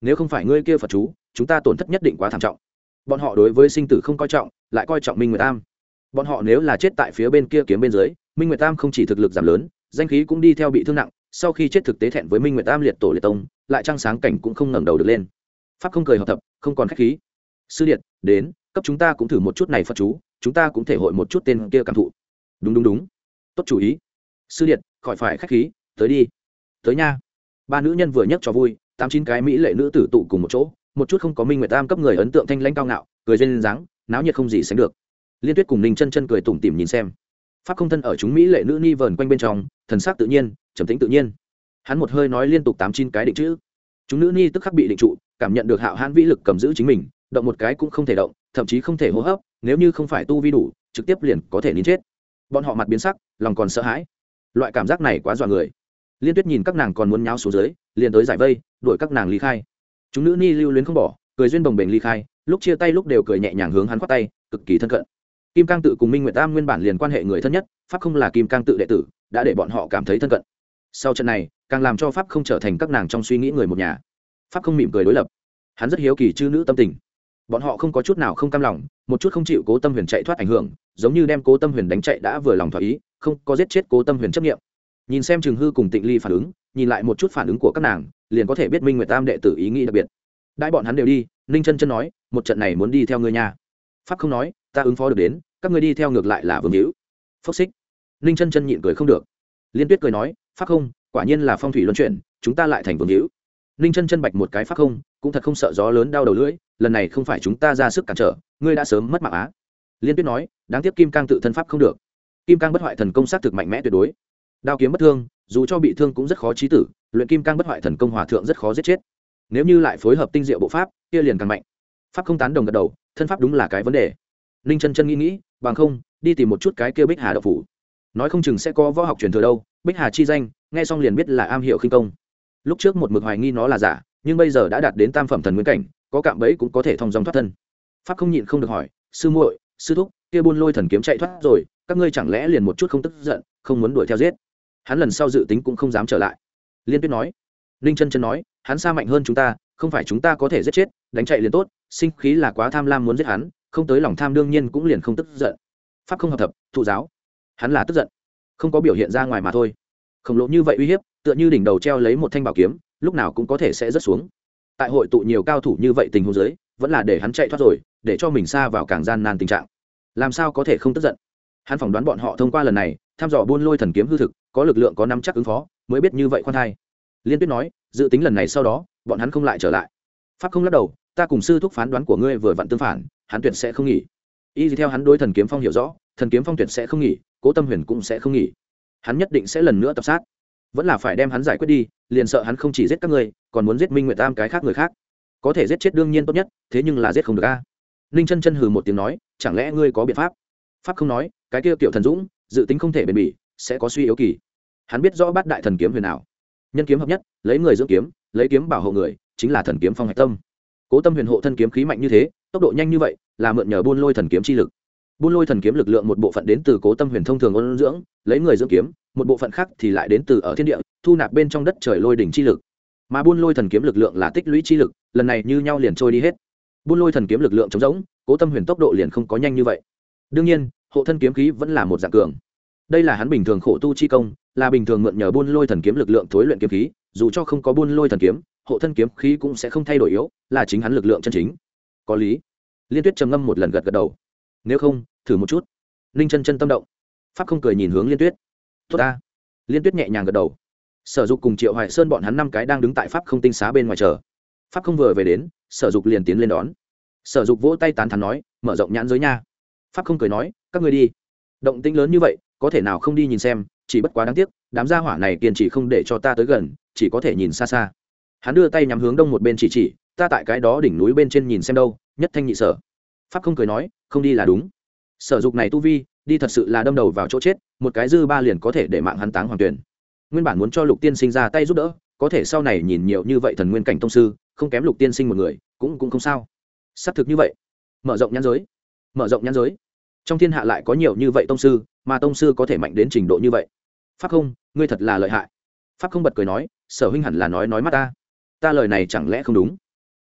nếu không phải ngươi kia phật chú chúng ta tổn thất nhất định quá thảm trọng. Bọn họ đối với sinh tử không coi trọng, lại coi trọng Minh Nguyệt Tam. Bọn họ nếu là chết tại phía bên kia kiếm bên dưới, Minh Nguyệt Tam không chỉ thực lực giảm lớn, danh khí cũng đi theo bị thương nặng, sau khi chết thực tế thẹn với Minh Nguyệt Tam liệt tổ liệt tông, lại trăng sáng cảnh cũng không ngẩng đầu được lên. Pháp không cười hợp thập, không còn khách khí. Sư điện, đến, cấp chúng ta cũng thử một chút này Phật chú, chúng ta cũng thể hội một chút tên kia cảm thụ. Đúng đúng đúng. Tốt chủ ý. Sư điện, khỏi phải khách khí, tới đi. Tới nha. Ba nữ nhân vừa nhấc cho vui, tám chín cái mỹ lệ nữ tử tụ cùng một chỗ, một chút không có Minh Nguyệt Tam cấp người ấn tượng thanh lãnh cao ngạo, cười duyên dáng, náo nhiệt không gì sánh được. Liên Tuyết cùng Ninh Chân Chân cười tủm tỉm nhìn xem. Pháp không thân ở chúng mỹ lệ nữ ni vờn quanh bên trong, thần sắc tự nhiên, trầm tĩnh tự nhiên. Hắn một hơi nói liên tục tám chín cái định chữ. Chúng nữ ni tức khắc bị định trụ, cảm nhận được hạo hãn vĩ lực cầm giữ chính mình, động một cái cũng không thể động, thậm chí không thể hô hấp, nếu như không phải tu vi đủ, trực tiếp liền có thể nín chết. Bọn họ mặt biến sắc, lòng còn sợ hãi. Loại cảm giác này quá dọa người. Liên Tuyết nhìn các nàng còn muốn nháo xuống dưới, liền tới giải vây, đuổi các nàng ly khai. Chúng nữ ni lưu luyến không bỏ, cười duyên bồng bềnh ly khai, lúc chia tay lúc đều cười nhẹ nhàng hướng hắn khoát tay, cực kỳ thân cận. Kim Cang tự cùng Minh Nguyệt Tam nguyên bản liền quan hệ người thân nhất, pháp không là Kim Cang tự đệ tử, đã để bọn họ cảm thấy thân cận. Sau trận này, càng làm cho pháp không trở thành các nàng trong suy nghĩ người một nhà. Pháp không mỉm cười đối lập, hắn rất hiếu kỳ chư nữ tâm tình. Bọn họ không có chút nào không cam lòng, một chút không chịu Cố Tâm Huyền chạy thoát ảnh hưởng, giống như đem Cố Tâm Huyền đánh chạy đã vừa lòng thỏa ý, không có giết chết Cố Tâm Huyền chấp niệm. Nhìn xem Trường Hư cùng Tịnh Ly phản ứng, nhìn lại một chút phản ứng của các nàng, liền có thể biết Minh Nguyệt Tam đệ tử ý nghĩ đặc biệt. Đại bọn hắn đều đi, Ninh Chân Chân nói, một trận này muốn đi theo ngươi nha. Pháp không nói, ta ứng phó được đến, các ngươi đi theo ngược lại là vương hữu. Phốc xích. Ninh Chân Chân nhịn cười không được. Liên Tuyết cười nói, Pháp không, quả nhiên là phong thủy luân chuyển, chúng ta lại thành vương hữu. Ninh Chân Chân bạch một cái Pháp không, cũng thật không sợ gió lớn đau đầu lưỡi, lần này không phải chúng ta ra sức cản trở, ngươi đã sớm mất mạng á. Liên Tuyết nói, đáng tiếc Kim Cang tự thân pháp không được. Kim Cang bất hoại thần công sát thực mạnh mẽ tuyệt đối. Đao kiếm bất thương, dù cho bị thương cũng rất khó chí tử, luyện Kim Cang bất hoại thần công hòa thượng rất khó giết chết. Nếu như lại phối hợp tinh diệu bộ pháp, kia liền càng mạnh. Pháp không tán đồng gật đầu, thân pháp đúng là cái vấn đề. Ninh Chân Chân nghĩ nghĩ, bằng không, đi tìm một chút cái kia Bích Hà đạo phủ. Nói không chừng sẽ có võ học truyền thừa đâu, Bích Hà chi danh, nghe xong liền biết là am hiểu khinh công. Lúc trước một mực hoài nghi nó là giả, nhưng bây giờ đã đạt đến tam phẩm thần nguyên cảnh, có cạm bẫy cũng có thể thông dong thoát thân. Pháp không nhịn không được hỏi, sư muội, sư thúc, kia buôn lôi thần kiếm chạy thoát rồi, các ngươi chẳng lẽ liền một chút không tức giận, không muốn đuổi theo giết? Hắn lần sau dự tính cũng không dám trở lại. Liên Tuyết nói. Ninh Chân Chân nói, hắn xa mạnh hơn chúng ta, không phải chúng ta có thể giết chết, đánh chạy liền tốt, sinh khí là quá tham lam muốn giết hắn, không tới lòng tham đương nhiên cũng liền không tức giận. Pháp không hợp thập, thụ giáo. Hắn là tức giận, không có biểu hiện ra ngoài mà thôi. Khổng lồ như vậy uy hiếp, tựa như đỉnh đầu treo lấy một thanh bảo kiếm, lúc nào cũng có thể sẽ rớt xuống. Tại hội tụ nhiều cao thủ như vậy tình huống dưới, vẫn là để hắn chạy thoát rồi, để cho mình xa vào càng gian nan tình trạng. Làm sao có thể không tức giận? Hắn phỏng đoán bọn họ thông qua lần này, thăm dò buôn lôi thần kiếm hư thực, có lực lượng có nắm chắc ứng phó, mới biết như vậy khoan thai. Liên Tuyết nói, dự tính lần này sau đó, bọn hắn không lại trở lại. Pháp không lắc đầu, ta cùng sư thúc phán đoán của ngươi vừa vặn tương phản, hắn tuyệt sẽ không nghỉ. Y theo hắn đối thần kiếm phong hiểu rõ, thần kiếm phong tuyệt sẽ không nghỉ, Cố Tâm Huyền cũng sẽ không nghỉ. Hắn nhất định sẽ lần nữa tập sát. Vẫn là phải đem hắn giải quyết đi, liền sợ hắn không chỉ giết các ngươi, còn muốn giết Minh Nguyệt Tam cái khác người khác. Có thể giết chết đương nhiên tốt nhất, thế nhưng là giết không được a. Ninh Chân Chân hừ một tiếng nói, chẳng lẽ ngươi có biện pháp? Pháp không nói, cái kia Tiểu Thần Dũng, dự tính không thể bền bỉ, sẽ có suy yếu kỳ. Hắn biết rõ bát đại thần kiếm huyền nào, nhân kiếm hợp nhất, lấy người dưỡng kiếm, lấy kiếm bảo hộ người, chính là thần kiếm phong hạch tâm. Cố Tâm Huyền hộ thân kiếm khí mạnh như thế, tốc độ nhanh như vậy, là mượn nhờ buôn lôi thần kiếm chi lực. Buôn lôi thần kiếm lực lượng một bộ phận đến từ Cố Tâm Huyền thông thường ôn dưỡng, lấy người dưỡng kiếm, một bộ phận khác thì lại đến từ ở thiên địa, thu nạp bên trong đất trời lôi đỉnh chi lực. Mà buôn lôi thần kiếm lực lượng là tích lũy chi lực, lần này như nhau liền trôi đi hết. Buôn lôi thần kiếm lực lượng trống rỗng, Cố Tâm Huyền tốc độ liền không có nhanh như vậy. Đương nhiên, hộ thân kiếm khí vẫn là một dạng cường. Đây là hắn bình thường khổ tu chi công, là bình thường mượn nhờ buôn lôi thần kiếm lực lượng thối luyện kiếm khí, dù cho không có buôn lôi thần kiếm, hộ thân kiếm khí cũng sẽ không thay đổi yếu, là chính hắn lực lượng chân chính. Có lý. Liên Tuyết trầm ngâm một lần gật gật đầu. Nếu không, thử một chút. Ninh Chân Chân tâm động. Pháp không cười nhìn hướng Liên Tuyết. Tốt ta. Liên Tuyết nhẹ nhàng gật đầu. Sở Dục cùng Triệu Hoài Sơn bọn hắn năm cái đang đứng tại Pháp không tinh xá bên ngoài chờ. Pháp không vừa về đến, Sở Dục liền tiến lên đón. Sở Dục vỗ tay tán thán nói, mở rộng nhãn giới nha. Pháp không cười nói, các ngươi đi. Động tĩnh lớn như vậy, có thể nào không đi nhìn xem, chỉ bất quá đáng tiếc, đám gia hỏa này kiên trì không để cho ta tới gần, chỉ có thể nhìn xa xa. Hắn đưa tay nhắm hướng đông một bên chỉ chỉ, ta tại cái đó đỉnh núi bên trên nhìn xem đâu, nhất thanh nhị sở. Pháp không cười nói, không đi là đúng. Sở Dục này tu vi, đi thật sự là đâm đầu vào chỗ chết, một cái dư ba liền có thể để mạng hắn táng hoàng tuyển. Nguyên bản muốn cho Lục Tiên Sinh ra tay giúp đỡ, có thể sau này nhìn nhiều như vậy thần nguyên cảnh tông sư, không kém Lục Tiên Sinh một người, cũng cũng không sao. Xác thực như vậy. Mở rộng nhãn giới. Mở rộng nhãn giới. Trong thiên hạ lại có nhiều như vậy tông sư, mà tông sư có thể mạnh đến trình độ như vậy. Pháp không, ngươi thật là lợi hại. Pháp không bật cười nói, Sở huynh hẳn là nói nói mắt ta. Ta lời này chẳng lẽ không đúng?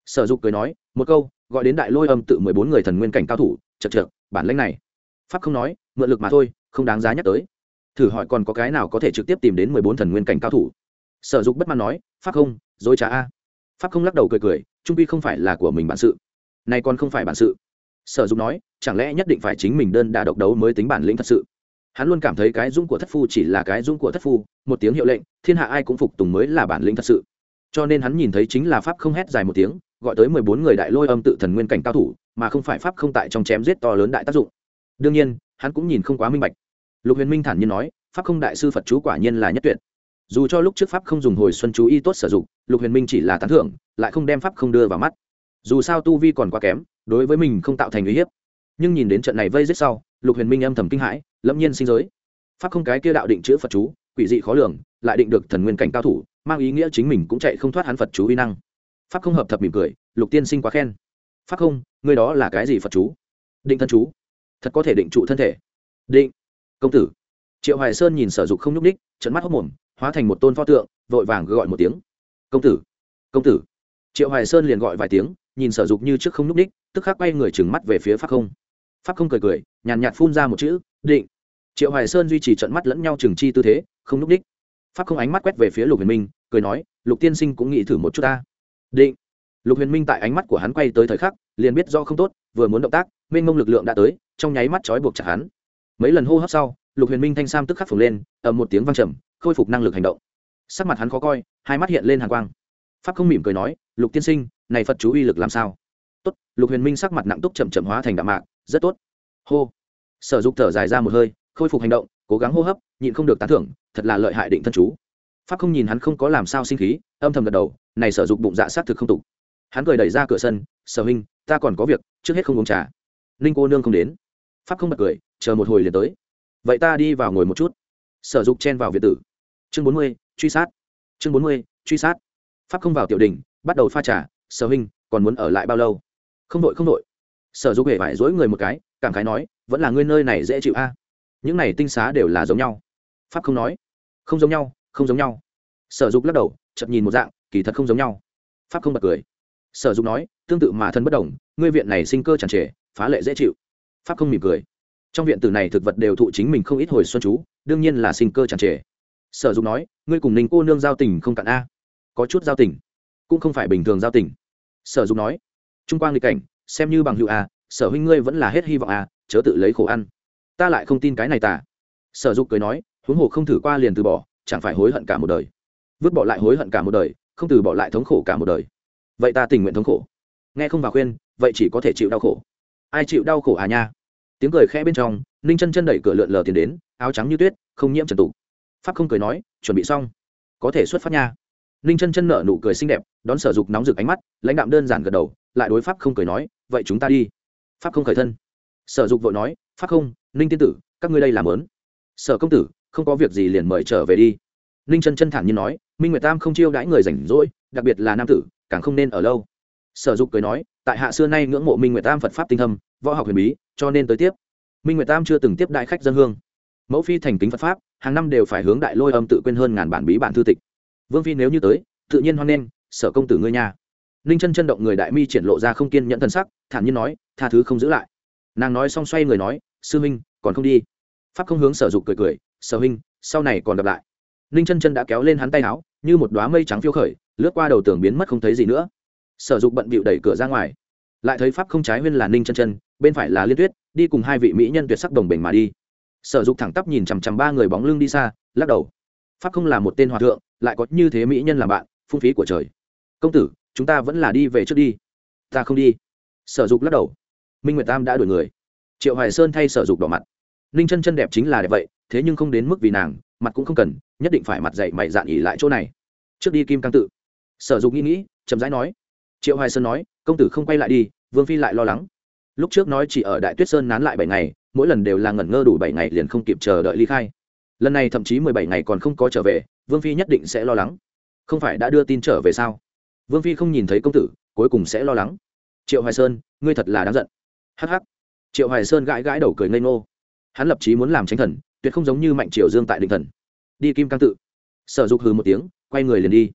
Sở Dục cười nói một câu, gọi đến đại lôi âm tự mười bốn người thần nguyên cảnh cao thủ, chật chật, bản lĩnh này pháp không nói, mượn lực mà thôi, không đáng giá nhắc tới. Thử hỏi còn có cái nào có thể trực tiếp tìm đến mười bốn thần nguyên cảnh cao thủ? Sở Dục bất mãn nói, pháp không, dối trá a. Pháp không lắc đầu cười cười, trung quy không phải là của mình bản sự, này còn không phải bản sự. Sở Dục nói, chẳng lẽ nhất định phải chính mình đơn đả độc đấu mới tính bản lĩnh thật sự? Hắn luôn cảm thấy cái dũng của thất phu chỉ là cái dũng của thất phu, một tiếng hiệu lệnh, thiên hạ ai cũng phục tùng mới là bản lĩnh thật sự. Cho nên hắn nhìn thấy chính là pháp không hét dài một tiếng, gọi tới mười bốn người đại lôi âm tự thần nguyên cảnh cao thủ, mà không phải pháp không tại trong chém giết to lớn đại tác dụng. Đương nhiên, hắn cũng nhìn không quá minh bạch. Lục Huyền Minh thản nhiên nói, pháp không đại sư Phật chú quả nhiên là nhất tuyệt. Dù cho lúc trước pháp không dùng hồi xuân chú y tốt sử dụng, Lục Huyền Minh chỉ là tán thưởng, lại không đem pháp không đưa vào mắt. Dù sao tu vi còn quá kém, đối với mình không tạo thành uy hiếp. Nhưng nhìn đến trận này vây giết sau, Lục Huyền Minh âm thầm kinh hãi, lâm nhiên sinh giới. Pháp không cái kia đạo định chữ Phật chú, quỷ dị khó lường, lại định được thần nguyên cảnh cao thủ, mang ý nghĩa chính mình cũng chạy không thoát hắn Phật chú uy năng. Pháp không hợp thập mỉm cười, Lục tiên sinh quá khen. Pháp không, ngươi đó là cái gì Phật chú? Định thân chú. Thật có thể định trụ thân thể. Định. Công tử. Triệu Hoài Sơn nhìn Sở Dục không nhúc ních, trợn mắt hốt mồm, hóa thành một tôn pho tượng, vội vàng gọi một tiếng. Công tử, công tử. Triệu Hoài Sơn liền gọi vài tiếng, nhìn Sở Dục như trước không nhúc ních, tức khắc quay người trừng mắt về phía Pháp không. Pháp không cười cười, nhàn nhạt phun ra một chữ, định. Triệu Hoài Sơn duy trì trận mắt lẫn nhau trừng chi tư thế, không nhúc ních. Pháp không ánh mắt quét về phía Lục Huyền Minh, cười nói, Lục tiên sinh cũng nghĩ thử một chút ta. Định. Lục Huyền Minh tại ánh mắt của hắn quay tới thời khắc, liền biết do không tốt, vừa muốn động tác, mênh mông lực lượng đã tới, trong nháy mắt trói buộc chặt hắn. Mấy lần hô hấp sau, Lục Huyền Minh thanh sam tức khắc phồng lên, ầm một tiếng vang trầm, khôi phục năng lực hành động. Sắc mặt hắn khó coi, hai mắt hiện lên hàn quang. Pháp không mỉm cười nói, Lục tiên sinh, này Phật chú uy lực làm sao? Tốt. Lục Huyền Minh sắc mặt nặng túc chậm chậm hóa thành đạm mạc, rất tốt. Hô. Sở Dục thở dài ra một hơi, khôi phục hành động, cố gắng hô hấp, nhịn không được tán thưởng, thật là lợi hại định thân chú. Pháp không nhìn hắn không có làm sao sinh khí, âm thầm gật đầu, này Sở Dục bụng dạ sát thực không tục. Hắn cười đẩy ra cửa sân, Sở huynh, ta còn có việc, trước hết không uống trà. Ninh cô nương không đến. Pháp không bật cười, chờ một hồi liền tới. Vậy ta đi vào ngồi một chút. Sở Dục chen vào viện tử. Chương bốn mươi, truy sát. Chương bốn mươi, truy sát. Pháp không vào tiểu đình, bắt đầu pha trà. Sở huynh, còn muốn ở lại bao lâu? Không đội không đội. Sở Dục hề vải dối người một cái, cảm khái nói, vẫn là ngươi nơi này dễ chịu a. Những này tinh xá đều là giống nhau. Pháp không nói, không giống nhau, không giống nhau. Sở Dục lắc đầu, chợt nhìn một dạng, kỳ thật không giống nhau. Pháp không bật cười. Sở Dục nói, tương tự mà thân bất đồng, ngươi viện này sinh cơ tràn trề, phá lệ dễ chịu. Pháp không mỉm cười. Trong viện tử này thực vật đều thụ chính mình không ít hồi xuân chú, đương nhiên là sinh cơ tràn trề. Sở Dục nói, ngươi cùng Ninh cô nương giao tình không cạn a. Có chút giao tình, cũng không phải bình thường giao tình. Sở Dục nói, trung quang nghịch cảnh, xem như bằng hữu a, Sở huynh ngươi vẫn là hết hy vọng a, chớ tự lấy khổ ăn. Ta lại không tin cái này tà. Sở Dục cười nói, huống hồ không thử qua liền từ bỏ, chẳng phải hối hận cả một đời. Vứt bỏ lại hối hận cả một đời, không từ bỏ lại thống khổ cả một đời. Vậy ta tình nguyện thống khổ. Nghe không vào khuyên, vậy chỉ có thể chịu đau khổ. Ai chịu đau khổ à nha? Tiếng cười khẽ bên trong, Ninh chân chân đẩy cửa lượn lờ tiến đến, áo trắng như tuyết, không nhiễm trần tục. Pháp không cười nói, chuẩn bị xong, có thể xuất phát nha. Ninh chân chân nở nụ cười xinh đẹp, đón Sở Dục nóng rực ánh mắt, lãnh đạm đơn giản gật đầu, lại đối Pháp không cười nói, vậy chúng ta đi. Pháp không khởi thân. Sở Dục vội nói, Pháp không, Ninh tiên tử, các ngươi đây làm lớn. Sở công tử, không có việc gì liền mời trở về đi. Ninh chân chân thản nhiên nói, Minh Nguyệt Tam không chiêu đãi người rảnh rỗi, đặc biệt là nam tử, càng không nên ở lâu. Sở Dục cười nói, tại hạ xưa nay ngưỡng mộ Minh Nguyệt Tam Phật pháp tinh thâm, võ học huyền bí, cho nên tới tiếp. Minh Nguyệt Tam chưa từng tiếp đại khách dân hương. Mẫu phi thành kính Phật pháp, hàng năm đều phải hướng đại lôi âm tự quên hơn ngàn bản bí bản thư tịch. Vương phi nếu như tới, tự nhiên hoan nghênh, Sở công tử ngươi nhà. Ninh chân chân động người đại mi triển lộ ra không kiên nhẫn thân sắc, thản nhiên nói, tha thứ không giữ lại. Nàng nói xong xoay người nói, sư huynh, còn không đi. Pháp không hướng Sở Dục cười cười, Sở huynh, sau này còn gặp lại. Ninh chân chân đã kéo lên hắn tay áo, như một đóa mây trắng phiêu khởi, lướt qua đầu tường biến mất không thấy gì nữa. Sở Dục bận bịu đẩy cửa ra ngoài, lại thấy Pháp không trái huyên là Ninh chân chân, bên phải là Liên Tuyết, đi cùng hai vị mỹ nhân tuyệt sắc đồng bình mà đi. Sở Dục thẳng tắp nhìn chằm chằm ba người bóng lưng đi xa, lắc đầu. Pháp không là một tên hòa thượng, lại có như thế mỹ nhân làm bạn, phung phí của trời. Công tử, chúng ta vẫn là đi về trước đi. Ta không đi. Sở Dục lắc đầu. Minh Nguyệt Tam đã đuổi người. Triệu Hoài Sơn thay Sở Dục đỏ mặt. Ninh chân chân đẹp chính là đẹp vậy, thế nhưng không đến mức vì nàng, mặt cũng không cần, nhất định phải mặt dày mày dạn ỉ lại chỗ này. Trước đi Kim Cang tự. Sở Dục nghĩ nghĩ, chậm rãi nói. Triệu Hoài Sơn nói, công tử không quay lại đi, Vương phi lại lo lắng. Lúc trước nói chỉ ở Đại Tuyết Sơn nán lại bảy ngày, mỗi lần đều là ngẩn ngơ đủ bảy ngày liền không kịp chờ đợi ly khai. Lần này thậm chí mười bảy ngày còn không có trở về, Vương phi nhất định sẽ lo lắng. Không phải đã đưa tin trở về sao? Vương phi không nhìn thấy công tử, cuối cùng sẽ lo lắng. Triệu Hoài Sơn, ngươi thật là đáng giận. Hắc hắc. Triệu Hoài Sơn gãi gãi đầu cười ngây ngô. Hắn lập chí muốn làm tránh thần, tuyệt không giống như Mạnh Triều Dương tại Định Thần. Đi Kim Cang tự. Sở Dục hừ một tiếng, quay người liền đi.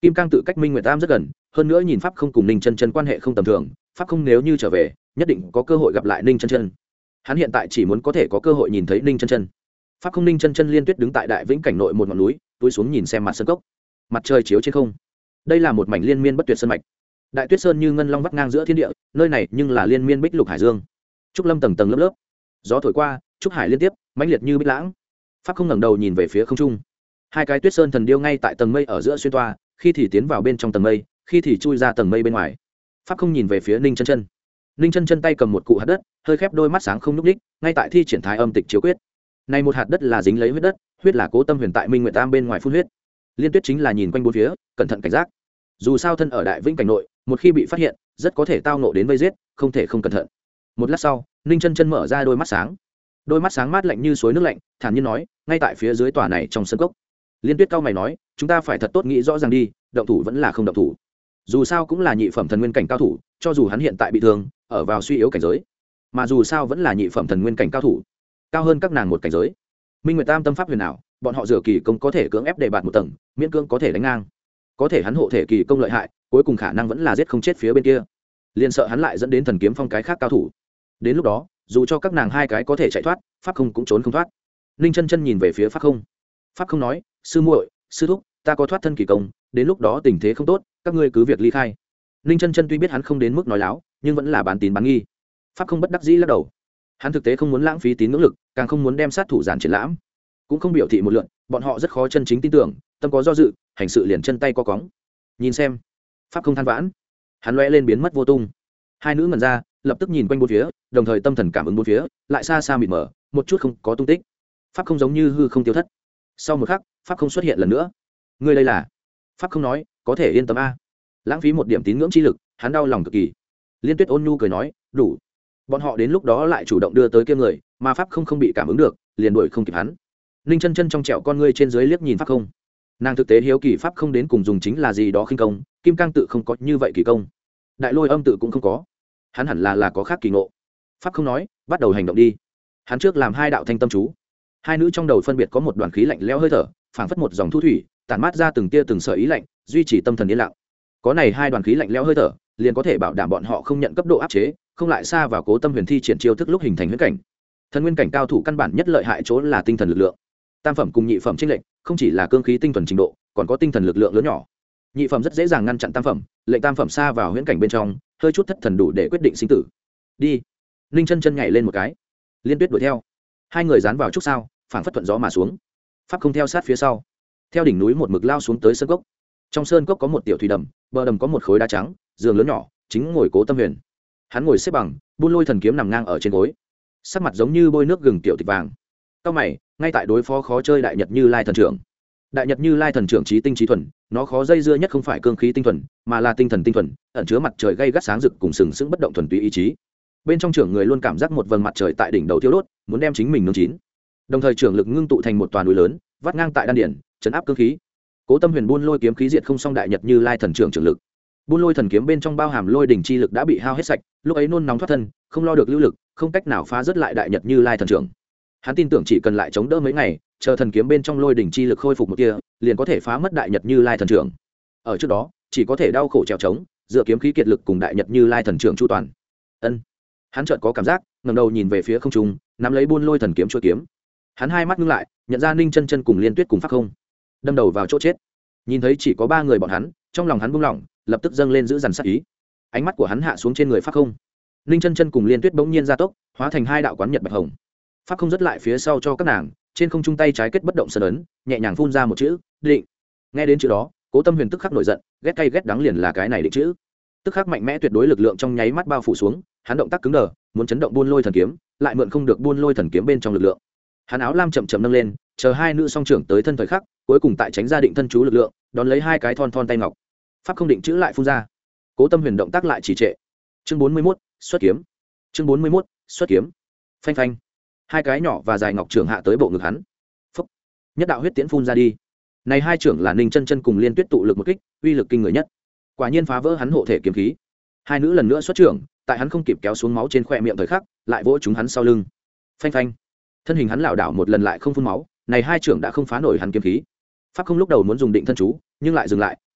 Kim Cang tự cách Minh Nguyệt Tam rất gần, hơn nữa nhìn pháp không cùng Ninh Chân Chân quan hệ không tầm thường, pháp không nếu như trở về, nhất định có cơ hội gặp lại Ninh Chân Chân. Hắn hiện tại chỉ muốn có thể có cơ hội nhìn thấy Ninh Chân Chân. Pháp không Ninh Chân Chân Liên Tuyết đứng tại Đại Vĩnh cảnh nội một ngọn núi, túi xuống nhìn xem mặt sơn cốc. Mặt trời chiếu trên không. Đây là một mảnh liên miên bất tuyệt sơn mạch. Đại Tuyết Sơn như ngân long vắt ngang giữa thiên địa, nơi này nhưng là liên miên bích lục hải dương. Trúc lâm tầng tầng lớp lớp. Gió thổi qua, trúc hải liên tiếp, mãnh liệt như bích lãng. Pháp không ngẩng đầu nhìn về phía không trung. Hai cái Tuyết Sơn thần điêu ngay tại tầng mây ở giữa xuyên toa, khi thì tiến vào bên trong tầng mây, khi thì chui ra tầng mây bên ngoài. Pháp không nhìn về phía Ninh Chân Chân. Ninh Chân Chân tay cầm một cụ hạt đất, hơi khép đôi mắt sáng không nhúc nhích, ngay tại thi triển thái âm tịch chiếu quyết. Này một hạt đất là dính lấy huyết đất, huyết là Cố Tâm Huyền tại Minh Nguyệt Tam bên ngoài phun huyết. Liên Tuyết chính là nhìn quanh bốn phía, cẩn thận cảnh giác. Dù sao thân ở Đại Vĩnh cảnh nội, một khi bị phát hiện, rất có thể tao nộ đến vây giết, không thể không cẩn thận. Một lát sau, Ninh Chân Chân mở ra đôi mắt sáng. Đôi mắt sáng mát lạnh như suối nước lạnh, thản nhiên nói, ngay tại phía dưới tòa này trong sân cốc. Liên Tuyết cao mày nói, chúng ta phải thật tốt nghĩ rõ ràng đi, động thủ vẫn là không động thủ. Dù sao cũng là nhị phẩm thần nguyên cảnh cao thủ, cho dù hắn hiện tại bị thương, ở vào suy yếu cảnh giới, mà dù sao vẫn là nhị phẩm thần nguyên cảnh cao thủ, cao hơn các nàng một cảnh giới. Minh Nguyệt Tam tâm pháp huyền ảo, bọn họ dựa kỳ công có thể cưỡng ép đề bạt một tầng, miễn cưỡng có thể đánh ngang. Có thể hắn hộ thể kỳ công lợi hại, cuối cùng khả năng vẫn là giết không chết phía bên kia. Liên sợ hắn lại dẫn đến thần kiếm phong cái khác cao thủ. Đến lúc đó, dù cho các nàng hai cái có thể chạy thoát, pháp không cũng trốn không thoát. Ninh Chân Chân nhìn về phía pháp không. Pháp không nói, sư muội, sư thúc, ta có thoát thân kỳ công, đến lúc đó tình thế không tốt, các ngươi cứ việc ly khai. Ninh Chân Chân tuy biết hắn không đến mức nói láo, nhưng vẫn là bán tín bán nghi. Pháp không bất đắc dĩ lắc đầu. Hắn thực tế không muốn lãng phí tín ngưỡng lực, càng không muốn đem sát thủ giản triển lãm, cũng không biểu thị một lượt, bọn họ rất khó chân chính tin tưởng, tâm có do dự, hành sự liền chân tay co cóng. Nhìn xem, pháp không than vãn, hắn lóe lên biến mất vô tung. Hai nữ ngẩn ra, lập tức nhìn quanh bốn phía, đồng thời tâm thần cảm ứng bốn phía, lại xa xa mịt mờ, một chút không có tung tích. Pháp không giống như hư không tiêu thất. Sau một khắc, pháp không xuất hiện lần nữa. Ngươi đây là? Pháp không nói, có thể yên tâm a. Lãng phí một điểm tín ngưỡng chi lực, hắn đau lòng cực kỳ. Liên Tuyết ôn nhu cười nói, đủ. Bọn họ đến lúc đó lại chủ động đưa tới kia người, mà pháp không không bị cảm ứng được, liền đuổi không kịp hắn. Ninh Chân Chân trong trẻo con ngươi trên dưới liếc nhìn pháp không. Nàng thực tế hiếu kỳ pháp không đến cùng dùng chính là gì đó khinh công, Kim Cang tự không có như vậy kỳ công, Đại Lôi Âm tự cũng không có, hắn hẳn là là có khác kỳ ngộ. Pháp không nói, bắt đầu hành động đi. Hắn trước làm hai đạo thanh tâm chú. Hai nữ trong đầu phân biệt có một đoàn khí lạnh lẽo hơi thở, phảng phất một dòng thu thủy, tản mát ra từng tia từng sợi ý lạnh, duy trì tâm thần yên lặng. Có này hai đoàn khí lạnh lẽo hơi thở, liền có thể bảo đảm bọn họ không nhận cấp độ áp chế, không lại xa vào Cố Tâm Huyền thi triển chiêu thức lúc hình thành huyễn cảnh. Thần nguyên cảnh cao thủ căn bản nhất lợi hại chỗ là tinh thần lực lượng. Tam phẩm cùng nhị phẩm chênh lệch, không chỉ là cương khí tinh thuần trình độ, còn có tinh thần lực lượng lớn nhỏ. Nhị phẩm rất dễ dàng ngăn chặn tam phẩm, lệnh tam phẩm xa vào huyễn cảnh bên trong, hơi chút thất thần đủ để quyết định sinh tử. Đi. Ninh Chân Chân nhảy lên một cái, Liên Tuyết đuổi theo. Hai người dán vào trúc sao, phảng phất thuận gió mà xuống. Pháp không theo sát phía sau, theo đỉnh núi một mực lao xuống tới sơn cốc. Trong sơn cốc có một tiểu thủy đầm, bờ đầm có một khối đá trắng, giường lớn nhỏ, chính ngồi Cố Tâm Huyền. Hắn ngồi xếp bằng, buôn lôi thần kiếm nằm ngang ở trên gối, sắc mặt giống như bôi nước gừng tiểu tịch vàng. Cao mày, ngay tại đối phó khó chơi Đại Nhật Như Lai thần trưởng. Đại Nhật Như Lai thần trưởng trí tinh trí thuần, nó khó dây dưa nhất không phải cương khí tinh thuần, mà là tinh thần tinh thuần, ẩn chứa mặt trời gay gắt sáng rực cùng sừng sững bất động thuần túy ý chí. Bên trong trưởng người luôn cảm giác một vầng mặt trời tại đỉnh đầu thiêu đốt, muốn đem chính mình nướng chín. Đồng thời trưởng lực ngưng tụ thành một toàn núi lớn, vắt ngang tại đan điển, chấn áp cương khí. Cố Tâm Huyền buôn lôi kiếm khí diệt không xong Đại Nhật Như Lai thần trưởng trưởng lực. Buôn lôi thần kiếm bên trong bao hàm lôi đỉnh chi lực đã bị hao hết sạch, lúc ấy nôn nóng thoát thân, không lo được lưu lực, không cách nào phá rớt lại Đại Nhật Như Lai thần trưởng. Hắn tin tưởng chỉ cần lại chống đỡ mấy ngày, chờ thần kiếm bên trong lôi đỉnh chi lực khôi phục một tia, liền có thể phá mất Đại Nhật Như Lai thần trưởng. Ở trước đó, chỉ có thể đau khổ trèo trống, dựa kiếm khí kiệt lực cùng Đại Nhật Như Lai thần trưởng chu toàn. Ân. Hắn chợt có cảm giác, ngẩng đầu nhìn về phía không trung, nắm lấy buôn lôi thần kiếm chuôi kiếm. Hắn hai mắt ngưng lại, nhận ra Ninh Chân Chân cùng Liên Tuyết cùng pháp không, đâm đầu vào chỗ chết. Nhìn thấy chỉ có ba người bọn hắn, trong lòng hắn buông lỏng, lập tức dâng lên giữ dằn sát ý. Ánh mắt của hắn hạ xuống trên người pháp không. Ninh Chân Chân cùng Liên Tuyết bỗng nhiên gia tốc, hóa thành hai đạo quán nhật bạch hồng. Pháp không dứt lại phía sau cho các nàng, trên không trung tay trái kết bất động sơn ấn, nhẹ nhàng phun ra một chữ định. Nghe đến chữ đó, Cố Tâm Huyền tức khắc nổi giận, ghét cay ghét đắng liền là cái này định chữ. Tức khắc mạnh mẽ tuyệt đối lực lượng trong nháy mắt bao phủ xuống, hắn động tác cứng đờ, muốn chấn động buôn lôi thần kiếm, lại mượn không được buôn lôi thần kiếm bên trong lực lượng. Hắn áo lam chậm chậm nâng lên, chờ hai nữ song trưởng tới thân thời khắc, cuối cùng tại tránh ra định thân chú lực lượng, đón lấy hai cái thon thon tay ngọc. Pháp không định chữ lại phun ra. Cố Tâm Huyền động tác lại trì trệ. Chương bốn mươi mốt, xuất kiếm. Chương bốn mươi mốt, xuất kiếm. Phanh phanh. Hai cái nhỏ và dài ngọc trưởng hạ tới bộ ngực hắn. Phốc. Nhất đạo huyết tiễn phun ra đi. Này hai trưởng là Ninh Chân Chân cùng Liên Tuyết tụ lực một kích, uy lực kinh người nhất. Quả nhiên phá vỡ hắn hộ thể kiếm khí. Hai nữ lần nữa xuất trưởng, tại hắn không kịp kéo xuống máu trên khóe miệng thời khắc, lại vỗ chúng hắn sau lưng. Phanh phanh. Thân hình hắn lảo đảo một lần lại không phun máu, này hai trưởng đã không phá nổi hắn kiếm khí. Pháp không lúc đầu muốn dùng định thân chú, nhưng lại dừng lại,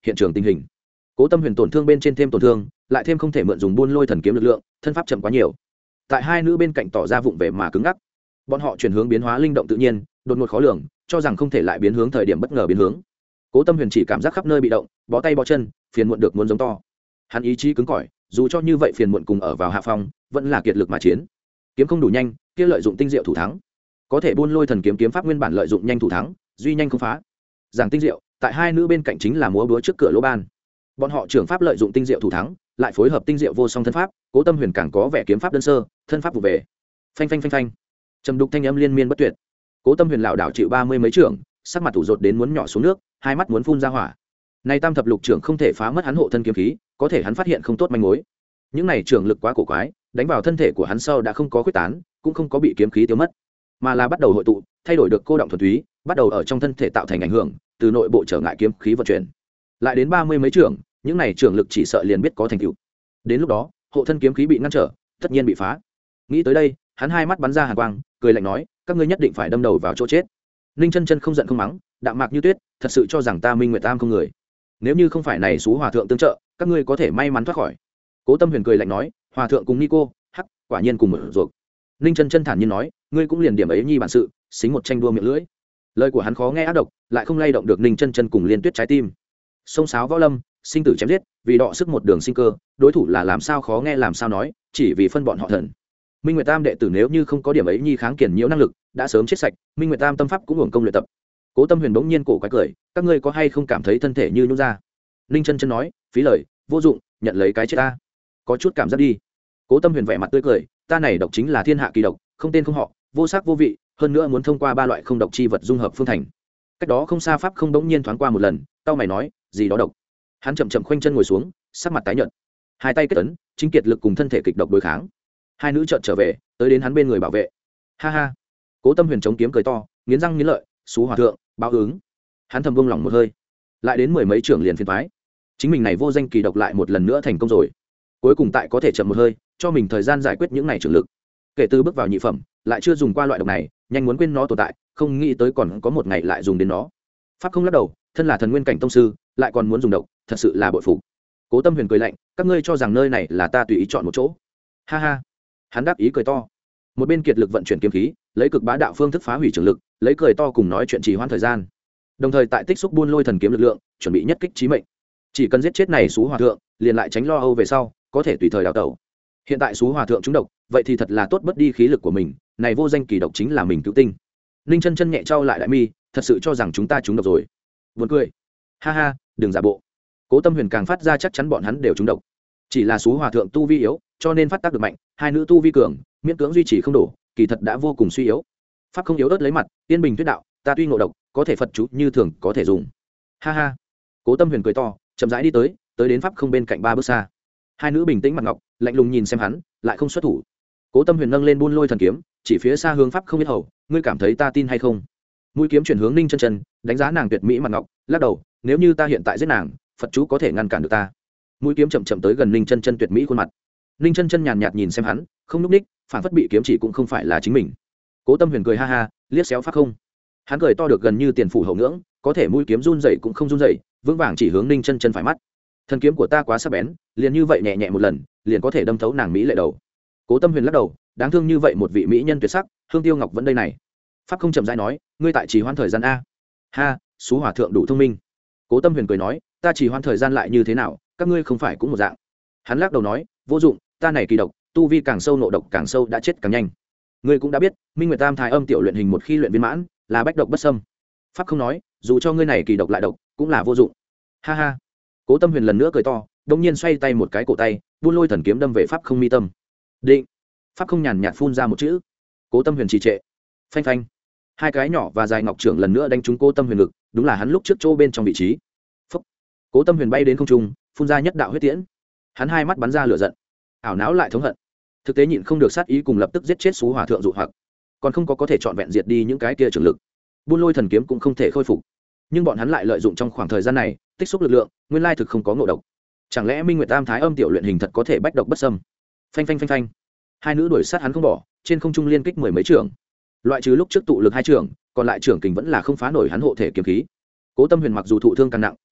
hiện trường tình hình. Cố Tâm Huyền tổn thương bên trên thêm tổn thương, lại thêm không thể mượn dùng buôn lôi thần kiếm lực lượng, thân pháp chậm quá nhiều. Tại hai nữ bên cạnh tỏ ra vụng về mà cứng ngắc. Bọn họ chuyển hướng biến hóa linh động tự nhiên, đột ngột khó lường, cho rằng không thể lại biến hướng thời điểm bất ngờ biến hướng. Cố Tâm Huyền chỉ cảm giác khắp nơi bị động, bó tay bó chân, phiền muộn được muốn giống to. Hắn ý chí cứng cỏi, dù cho như vậy phiền muộn cùng ở vào hạ phong, vẫn là kiệt lực mà chiến. Kiếm không đủ nhanh, kia lợi dụng tinh diệu thủ thắng. Có thể buôn lôi thần kiếm kiếm pháp nguyên bản lợi dụng nhanh thủ thắng, duy nhanh không phá. Giảng tinh diệu, tại hai nữ bên cạnh chính là múa búa trước cửa lỗ ban. Bọn họ trưởng pháp lợi dụng tinh diệu thủ thắng, lại phối hợp tinh diệu vô song thân pháp, Cố Tâm Huyền càng có vẻ kiếm pháp đơn sơ, thân pháp vụ về. Phanh phanh phanh phanh. Trầm đục thanh âm liên miên bất tuyệt. Cố Tâm Huyền lảo đảo chịu ba mươi mấy trưởng, sắc mặt tủ rột đến muốn nhỏ xuống nước, hai mắt muốn phun ra hỏa. Này tam thập lục trưởng không thể phá mất hắn hộ thân kiếm khí, có thể hắn phát hiện không tốt manh mối. Những này trưởng lực quá cổ quái, đánh vào thân thể của hắn sau đã không có khuyết tán, cũng không có bị kiếm khí tiêu mất, mà là bắt đầu hội tụ, thay đổi được cô động thuần túy, bắt đầu ở trong thân thể tạo thành ảnh hưởng, từ nội bộ trở ngại kiếm khí vận chuyển. Lại đến ba mươi mấy trưởng, những này trưởng lực chỉ sợ liền biết có thành tựu. Đến lúc đó, hộ thân kiếm khí bị ngăn trở, tất nhiên bị phá. Nghĩ tới đây, hắn hai mắt bắn ra hàn quang, cười lạnh nói, các ngươi nhất định phải đâm đầu vào chỗ chết. Ninh Chân Chân không giận không mắng, đạm mạc như tuyết, thật sự cho rằng ta Minh Nguyệt Tam không người. Nếu như không phải này xú hòa thượng tương trợ, các ngươi có thể may mắn thoát khỏi. Cố Tâm Huyền cười lạnh nói, hòa thượng cùng Nico, hắc, quả nhiên cùng một ruột. Ninh Chân Chân thản nhiên nói, ngươi cũng liền điểm ấy nhi bản sự, xính một tranh đua miệng lưỡi. Lời của hắn khó nghe ác độc, lại không lay động được Ninh Chân Chân cùng Liên Tuyết trái tim. Sông sáo võ lâm, sinh tử chém giết, vì đọ sức một đường sinh cơ, đối thủ là làm sao khó nghe làm sao nói, chỉ vì phân bọn họ thần. Minh Nguyệt Tam đệ tử nếu như không có điểm ấy nhi kháng kiển nhiễu năng lực, đã sớm chết sạch, Minh Nguyệt Tam tâm pháp cũng hưởng công luyện tập. Cố Tâm Huyền bỗng nhiên cổ quái cười, các ngươi có hay không cảm thấy thân thể như nhũn ra? Ninh Chân Chân nói, phí lời, vô dụng, nhận lấy cái chết ta. Có chút cảm giác đi. Cố Tâm Huyền vẻ mặt tươi cười, ta này độc chính là thiên hạ kỳ độc, không tên không họ, vô sắc vô vị, hơn nữa muốn thông qua ba loại không độc chi vật dung hợp phương thành. Cách đó không xa pháp không bỗng nhiên thoáng qua một lần, tao mày nói, gì đó độc. Hắn chậm chậm khoanh chân ngồi xuống, sắc mặt tái nhợt, hai tay kết ấn, chính kiệt lực cùng thân thể kịch độc đối kháng. Hai nữ chợt trở về, tới đến hắn bên người bảo vệ. Ha ha. Cố Tâm Huyền chống kiếm cười to, nghiến răng nghiến lợi, xú hòa thượng, báo ứng. Hắn thầm buông lỏng một hơi, lại đến mười mấy trưởng liền phiền toái. Chính mình này vô danh kỳ độc lại một lần nữa thành công rồi. Cuối cùng tại có thể chậm một hơi, cho mình thời gian giải quyết những này trưởng lực. Kể từ bước vào nhị phẩm, lại chưa dùng qua loại độc này, nhanh muốn quên nó tồn tại, không nghĩ tới còn có một ngày lại dùng đến nó. Pháp không lắc đầu, thân là thần nguyên cảnh tông sư, lại còn muốn dùng độc, thật sự là bội phục. Cố Tâm Huyền cười lạnh, các ngươi cho rằng nơi này là ta tùy ý chọn một chỗ? Ha ha. Hắn đáp ý cười to. Một bên kiệt lực vận chuyển kiếm khí, lấy cực bá đạo phương thức phá hủy trường lực, lấy cười to cùng nói chuyện trì hoãn thời gian. Đồng thời tại tích xúc buôn lôi thần kiếm lực lượng, chuẩn bị nhất kích chí mệnh. Chỉ cần giết chết này xú hòa thượng, liền lại tránh lo âu về sau, có thể tùy thời đào tẩu. Hiện tại xú hòa thượng trúng độc, vậy thì thật là tốt bất đi khí lực của mình, này vô danh kỳ độc chính là mình cứu tinh. Ninh Chân Chân nhẹ trao lại đại mi, thật sự cho rằng chúng ta trúng độc rồi. Buồn cười. Ha ha, đừng giả bộ. Cố Tâm Huyền càng phát ra chắc chắn bọn hắn đều trúng độc. Chỉ là xú hòa thượng tu vi yếu, cho nên phát tác được mạnh, hai nữ tu vi cường, miễn cưỡng duy trì không đủ, kỳ thật đã vô cùng suy yếu. Pháp không yếu ớt lấy mặt, tiên bình thuyết đạo, ta tuy ngộ độc, có thể Phật chú như thường có thể dùng. Ha ha. Cố Tâm Huyền cười to, chậm rãi đi tới, tới đến pháp không bên cạnh ba bước xa. Hai nữ bình tĩnh mặt ngọc, lạnh lùng nhìn xem hắn, lại không xuất thủ. Cố Tâm Huyền nâng lên buôn lôi thần kiếm, chỉ phía xa hướng pháp không biết hầu, ngươi cảm thấy ta tin hay không? Mũi kiếm chuyển hướng Ninh Chân Chân, đánh giá nàng tuyệt mỹ mặt ngọc, lắc đầu, nếu như ta hiện tại giết nàng, Phật chú có thể ngăn cản được ta. Mũi kiếm chậm chậm tới gần Ninh Chân Chân tuyệt mỹ khuôn mặt. Ninh Chân Chân nhàn nhạt nhìn xem hắn, không lúc ních, phản phất bị kiếm chỉ cũng không phải là chính mình. Cố Tâm Huyền cười ha ha, liếc xéo pháp không. Hắn cười to được gần như tiền phủ hậu ngưỡng, có thể mũi kiếm run rẩy cũng không run rẩy, vững vàng chỉ hướng Ninh Chân Chân phải mắt. Thần kiếm của ta quá sắc bén, liền như vậy nhẹ nhẹ một lần, liền có thể đâm thấu nàng mỹ lệ đầu. Cố Tâm Huyền lắc đầu, đáng thương như vậy một vị mỹ nhân tuyệt sắc, Hương Tiêu Ngọc vẫn đây này. Pháp không chậm rãi nói, ngươi tại trì hoãn thời gian a. Ha, xú hòa thượng đủ thông minh. Cố Tâm Huyền cười nói, ta trì hoãn thời gian lại như thế nào, các ngươi không phải cũng một dạng. Hắn lắc đầu nói, vô dụng, ta này kỳ độc, tu vi càng sâu nộ độc càng sâu đã chết càng nhanh. Ngươi cũng đã biết, Minh Nguyệt Tam Thái Âm tiểu luyện hình một khi luyện viên mãn, là bách độc bất xâm. Pháp không nói, dù cho ngươi này kỳ độc lại độc, cũng là vô dụng. Ha ha. Cố Tâm Huyền lần nữa cười to, đột nhiên xoay tay một cái cổ tay, buôn lôi thần kiếm đâm về pháp không mi tâm. Định. Pháp không nhàn nhạt phun ra một chữ. Cố Tâm Huyền trì trệ. Phanh phanh. Hai cái nhỏ và dài ngọc trưởng lần nữa đánh trúng Cố Tâm Huyền ngực, đúng là hắn lúc trước chỗ bên trong vị trí. Phốc. Cố Tâm Huyền bay đến không trung, phun ra nhất đạo huyết tiễn. Hắn hai mắt bắn ra lửa giận, ảo não lại thống hận. Thực tế nhịn không được sát ý cùng lập tức giết chết xú hòa thượng dụ hoặc, còn không có có thể chọn vẹn diệt đi những cái kia trường lực. Buôn lôi thần kiếm cũng không thể khôi phục, nhưng bọn hắn lại lợi dụng trong khoảng thời gian này tích xúc lực lượng, nguyên lai thực không có ngộ độc. Chẳng lẽ Minh Nguyệt Tam Thái Âm tiểu luyện hình thật có thể bách độc bất xâm? Phanh phanh phanh phanh. Hai nữ đuổi sát hắn không bỏ, trên không trung liên kích mười mấy trường. Loại trừ lúc trước tụ lực hai trường, còn lại trường kình vẫn là không phá nổi hắn hộ thể kiếm khí. Cố Tâm Huyền mặc dù thụ thương càng nặng,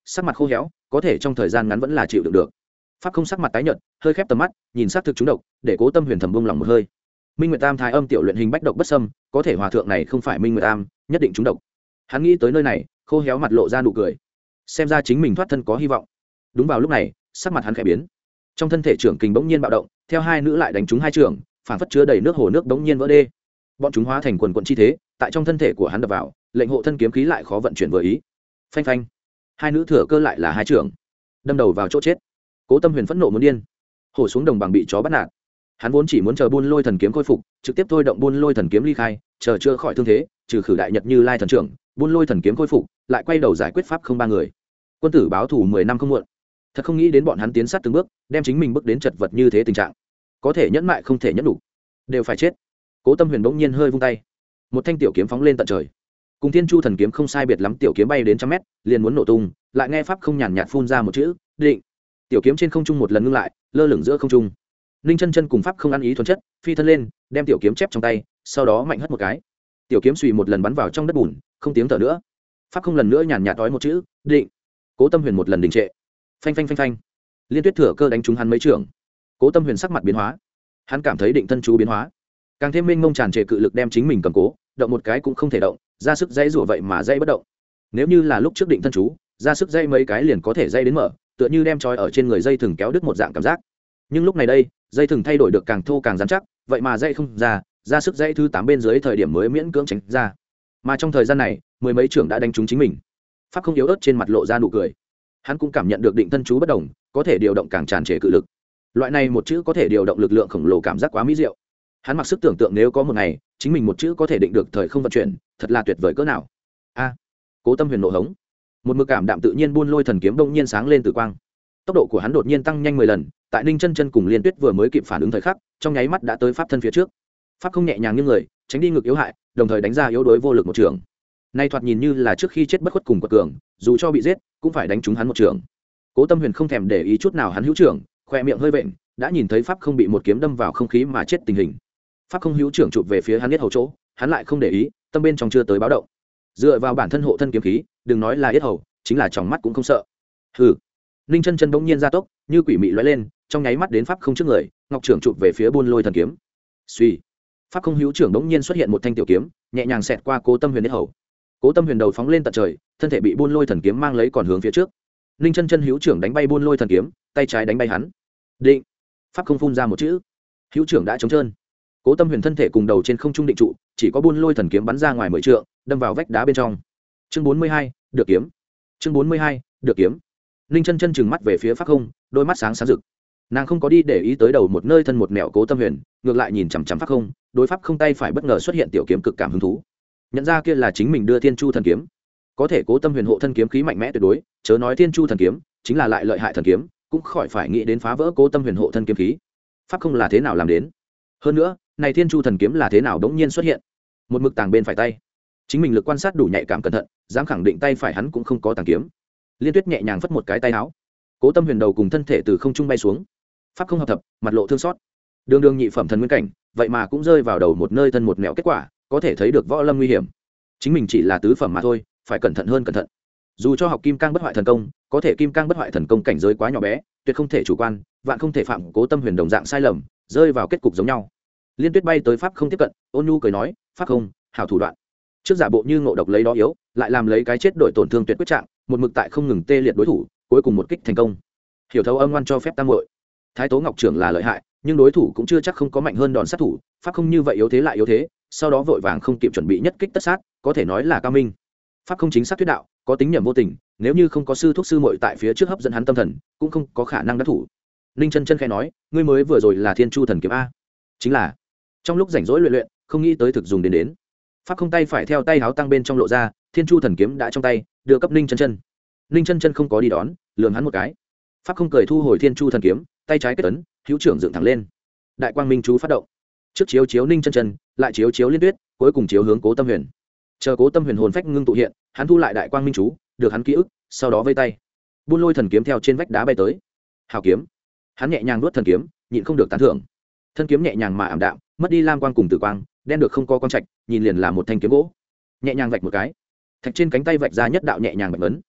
sắc mặt khô héo, có thể trong thời gian ngắn vẫn là chịu đựng được. Pháp không sắc mặt tái nhợt, hơi khép tầm mắt, nhìn sát thực trúng độc, để Cố Tâm Huyền thầm buông lòng một hơi. Minh Nguyệt Tam thái âm tiểu luyện hình bách độc bất xâm, có thể hòa thượng này không phải Minh Nguyệt Tam, nhất định trúng độc. Hắn nghĩ tới nơi này, khô héo mặt lộ ra nụ cười, xem ra chính mình thoát thân có hy vọng. Đúng vào lúc này, sắc mặt hắn khẽ biến, trong thân thể trưởng kình bỗng nhiên bạo động, theo hai nữ lại đánh trúng hai trưởng, phản phất chứa đầy nước hồ nước bỗng nhiên vỡ đê. Bọn chúng hóa thành quần quần chi thế, tại trong thân thể của hắn đập vào, lệnh hộ thân kiếm khí lại khó vận chuyển vừa ý. Phanh phanh, hai nữ thừa cơ lại là hai trưởng, đâm đầu vào chỗ chết. Cố Tâm Huyền phẫn nộ muốn điên, hổ xuống đồng bằng bị chó bắt nạt. Hắn vốn chỉ muốn chờ Buôn Lôi Thần kiếm khôi phục, trực tiếp thôi động Buôn Lôi Thần kiếm ly khai, chờ chữa khỏi thương thế, trừ khử đại nhật Như Lai thần trưởng, Buôn Lôi Thần kiếm khôi phục, lại quay đầu giải quyết pháp không ba người. Quân tử báo thù mười năm không muộn. Thật không nghĩ đến bọn hắn tiến sát từng bước, đem chính mình bước đến chật vật như thế tình trạng. Có thể nhẫn mại không thể nhẫn đủ, đều phải chết. Cố Tâm Huyền bỗng nhiên hơi vung tay, một thanh tiểu kiếm phóng lên tận trời. Cùng Thiên Chu thần kiếm không sai biệt lắm, tiểu kiếm bay đến trăm mét, liền muốn nổ tung, lại nghe pháp không nhàn nhạt phun ra một chữ, định. Tiểu kiếm trên không trung một lần ngưng lại, lơ lửng giữa không trung. Ninh Chân Chân cùng pháp không ăn ý thuần chất, phi thân lên, đem tiểu kiếm chép trong tay, sau đó mạnh hất một cái. Tiểu kiếm suy một lần bắn vào trong đất bùn, không tiếng thở nữa. Pháp không lần nữa nhàn nhạt nói một chữ, định. Cố Tâm Huyền một lần đình trệ. Phanh phanh phanh phanh. Liên Tuyết thừa cơ đánh trúng hắn mấy trường. Cố Tâm Huyền sắc mặt biến hóa, hắn cảm thấy định thân chú biến hóa, càng thêm mênh mông tràn trề cự lực đem chính mình cầm cố, động một cái cũng không thể động, ra sức dây rủa vậy mà dây bất động. Nếu như là lúc trước định thân chú, ra sức dây mấy cái liền có thể dây đến mở, tựa như đem trói ở trên người dây thừng kéo đứt một dạng cảm giác. Nhưng lúc này đây, dây thừng thay đổi được càng thô càng rắn chắc, vậy mà dây không ra, ra sức dây thứ tám bên dưới thời điểm mới miễn cưỡng tránh ra. Mà trong thời gian này, mười mấy trưởng đã đánh trúng chính mình. Pháp không yếu ớt trên mặt lộ ra nụ cười. Hắn cũng cảm nhận được định thân chú bất đồng, có thể điều động càng tràn trề cự lực. Loại này một chữ có thể điều động lực lượng khổng lồ, cảm giác quá mỹ diệu. Hắn mặc sức tưởng tượng nếu có một ngày, chính mình một chữ có thể định được thời không vận chuyển, thật là tuyệt vời cỡ nào. A! Cố Tâm Huyền nộ hống. Một mực cảm đạm tự nhiên Buôn Lôi Thần kiếm đông nhiên sáng lên từ quang. Tốc độ của hắn đột nhiên tăng nhanh mười lần, tại Ninh Chân Chân cùng Liên Tuyết vừa mới kịp phản ứng thời khắc, trong nháy mắt đã tới pháp thân phía trước. Pháp không nhẹ nhàng như người, tránh đi ngực yếu hại, đồng thời đánh ra yếu đối vô lực một trường. Nay thoạt nhìn như là trước khi chết bất khuất cùng quật cường, dù cho bị giết, cũng phải đánh trúng hắn một trường. Cố Tâm Huyền không thèm để ý chút nào hắn hữu trưởng, khoe miệng hơi vện, đã nhìn thấy pháp không bị một kiếm đâm vào không khí mà chết tình hình. Pháp không hữu trưởng chụp về phía hắn yết hầu chỗ, hắn lại không để ý, tâm bên trong chưa tới báo động. Dựa vào bản thân hộ thân kiếm khí, đừng nói là yết hầu, chính là tròng mắt cũng không sợ. Hừ. Ninh Chân Chân bỗng nhiên gia tốc, như quỷ mị lóe lên, trong nháy mắt đến pháp không trước người, ngọc trưởng chụp về phía Buôn Lôi Thần kiếm. Suy. Pháp không hữu trưởng bỗng nhiên xuất hiện một thanh tiểu kiếm, nhẹ nhàng xẹt qua Cố Tâm Huyền yết hầu. Cố Tâm Huyền đầu phóng lên tận trời, thân thể bị Buôn Lôi Thần kiếm mang lấy còn hướng phía trước. Ninh Chân Chân hữu trưởng đánh bay Buôn Lôi Thần kiếm, tay trái đánh bay hắn. Định. Pháp không phun ra một chữ. Hữu trưởng đã trống trơn. Cố Tâm Huyền thân thể cùng đầu trên không trung định trụ, chỉ có Buôn Lôi Thần kiếm bắn ra ngoài mười trượng, đâm vào vách đá bên trong. Chương bốn mươi hai, được kiếm. Chương bốn mươi hai, được kiếm. Ninh Chân Chân trừng mắt về phía pháp không, đôi mắt sáng sáng rực. Nàng không có đi để ý tới đầu một nơi thân một mẹo Cố Tâm Huyền, ngược lại nhìn chằm chằm pháp không, đối pháp không tay phải bất ngờ xuất hiện tiểu kiếm cực cảm hứng thú. Nhận ra kia là chính mình đưa Thiên Chu thần kiếm. Có thể Cố Tâm Huyền hộ thân kiếm khí mạnh mẽ tuyệt đối, chớ nói Thiên Chu thần kiếm, chính là lại lợi hại thần kiếm, cũng khỏi phải nghĩ đến phá vỡ Cố Tâm Huyền hộ thân kiếm khí. Pháp không là thế nào làm đến? Hơn nữa, này Thiên Chu thần kiếm là thế nào đống nhiên xuất hiện? Một mực tàng bên phải tay. Chính mình lực quan sát đủ nhạy cảm cẩn thận, dám khẳng định tay phải hắn cũng không có tàng kiếm. Liên Tuyết nhẹ nhàng phất một cái tay áo. Cố Tâm Huyền đầu cùng thân thể từ không trung bay xuống. Pháp không hợp thập, mặt lộ thương xót. Đường đường nhị phẩm thần nguyên cảnh, vậy mà cũng rơi vào đầu một nơi thân một mẹo kết quả, có thể thấy được võ lâm nguy hiểm. Chính mình chỉ là tứ phẩm mà thôi, phải cẩn thận hơn cẩn thận. Dù cho học Kim Cang bất hoại thần công, có thể Kim Cang bất hoại thần công cảnh giới quá nhỏ bé, tuyệt không thể chủ quan, vạn không thể phạm Cố Tâm Huyền đồng dạng sai lầm, rơi vào kết cục giống nhau. Liên Tuyết bay tới pháp không tiếp cận, ôn nhu cười nói, "Pháp không, hảo thủ đoạn." Trước giả bộ như ngộ độc lấy đó yếu, lại làm lấy cái chết đổi tổn thương tuyệt quyết trạng, một mực tại không ngừng tê liệt đối thủ, cuối cùng một kích thành công. Hiểu thấu âm ngoan cho phép tam muội. Thái Tố Ngọc trưởng là lợi hại, nhưng đối thủ cũng chưa chắc không có mạnh hơn đòn sát thủ, pháp không như vậy yếu thế lại yếu thế, sau đó vội vàng không kịp chuẩn bị nhất kích tất sát, có thể nói là cao minh. Pháp không chính xác thuyết đạo, có tính nhầm vô tình, nếu như không có sư thuốc sư muội tại phía trước hấp dẫn hắn tâm thần, cũng không có khả năng đắc thủ. Ninh Chân Chân khẽ nói, ngươi mới vừa rồi là Thiên Chu thần kiếm a? Chính là. Trong lúc rảnh rỗi luyện luyện, không nghĩ tới thực dùng đến đến. Pháp không tay phải theo tay háo tăng bên trong lộ ra, Thiên Chu thần kiếm đã trong tay, đưa cấp Ninh Chân Chân. Ninh Chân Chân không có đi đón, lườm hắn một cái. Pháp không cười thu hồi Thiên Chu thần kiếm, tay trái kết ấn, hữu trưởng dựng thẳng lên. Đại quang minh chú phát động. Trước chiếu chiếu Ninh Chân Chân, lại chiếu chiếu Liên Tuyết, cuối cùng chiếu hướng Cố Tâm Huyền. Chờ Cố Tâm Huyền hồn phách ngưng tụ hiện, hắn thu lại đại quang minh chú, được hắn ký ức, sau đó vây tay. Buôn Lôi thần kiếm theo trên vách đá bay tới. Hào kiếm. Hắn nhẹ nhàng nuốt thần kiếm, nhịn không được tán thưởng. Thân kiếm nhẹ nhàng mà ảm đạm, mất đi lam quang cùng tử quang, đen được không có quang trạch, nhìn liền là một thanh kiếm gỗ. Nhẹ nhàng vạch một cái, thạch trên cánh tay vạch ra nhất đạo nhẹ nhàng bạch ấn.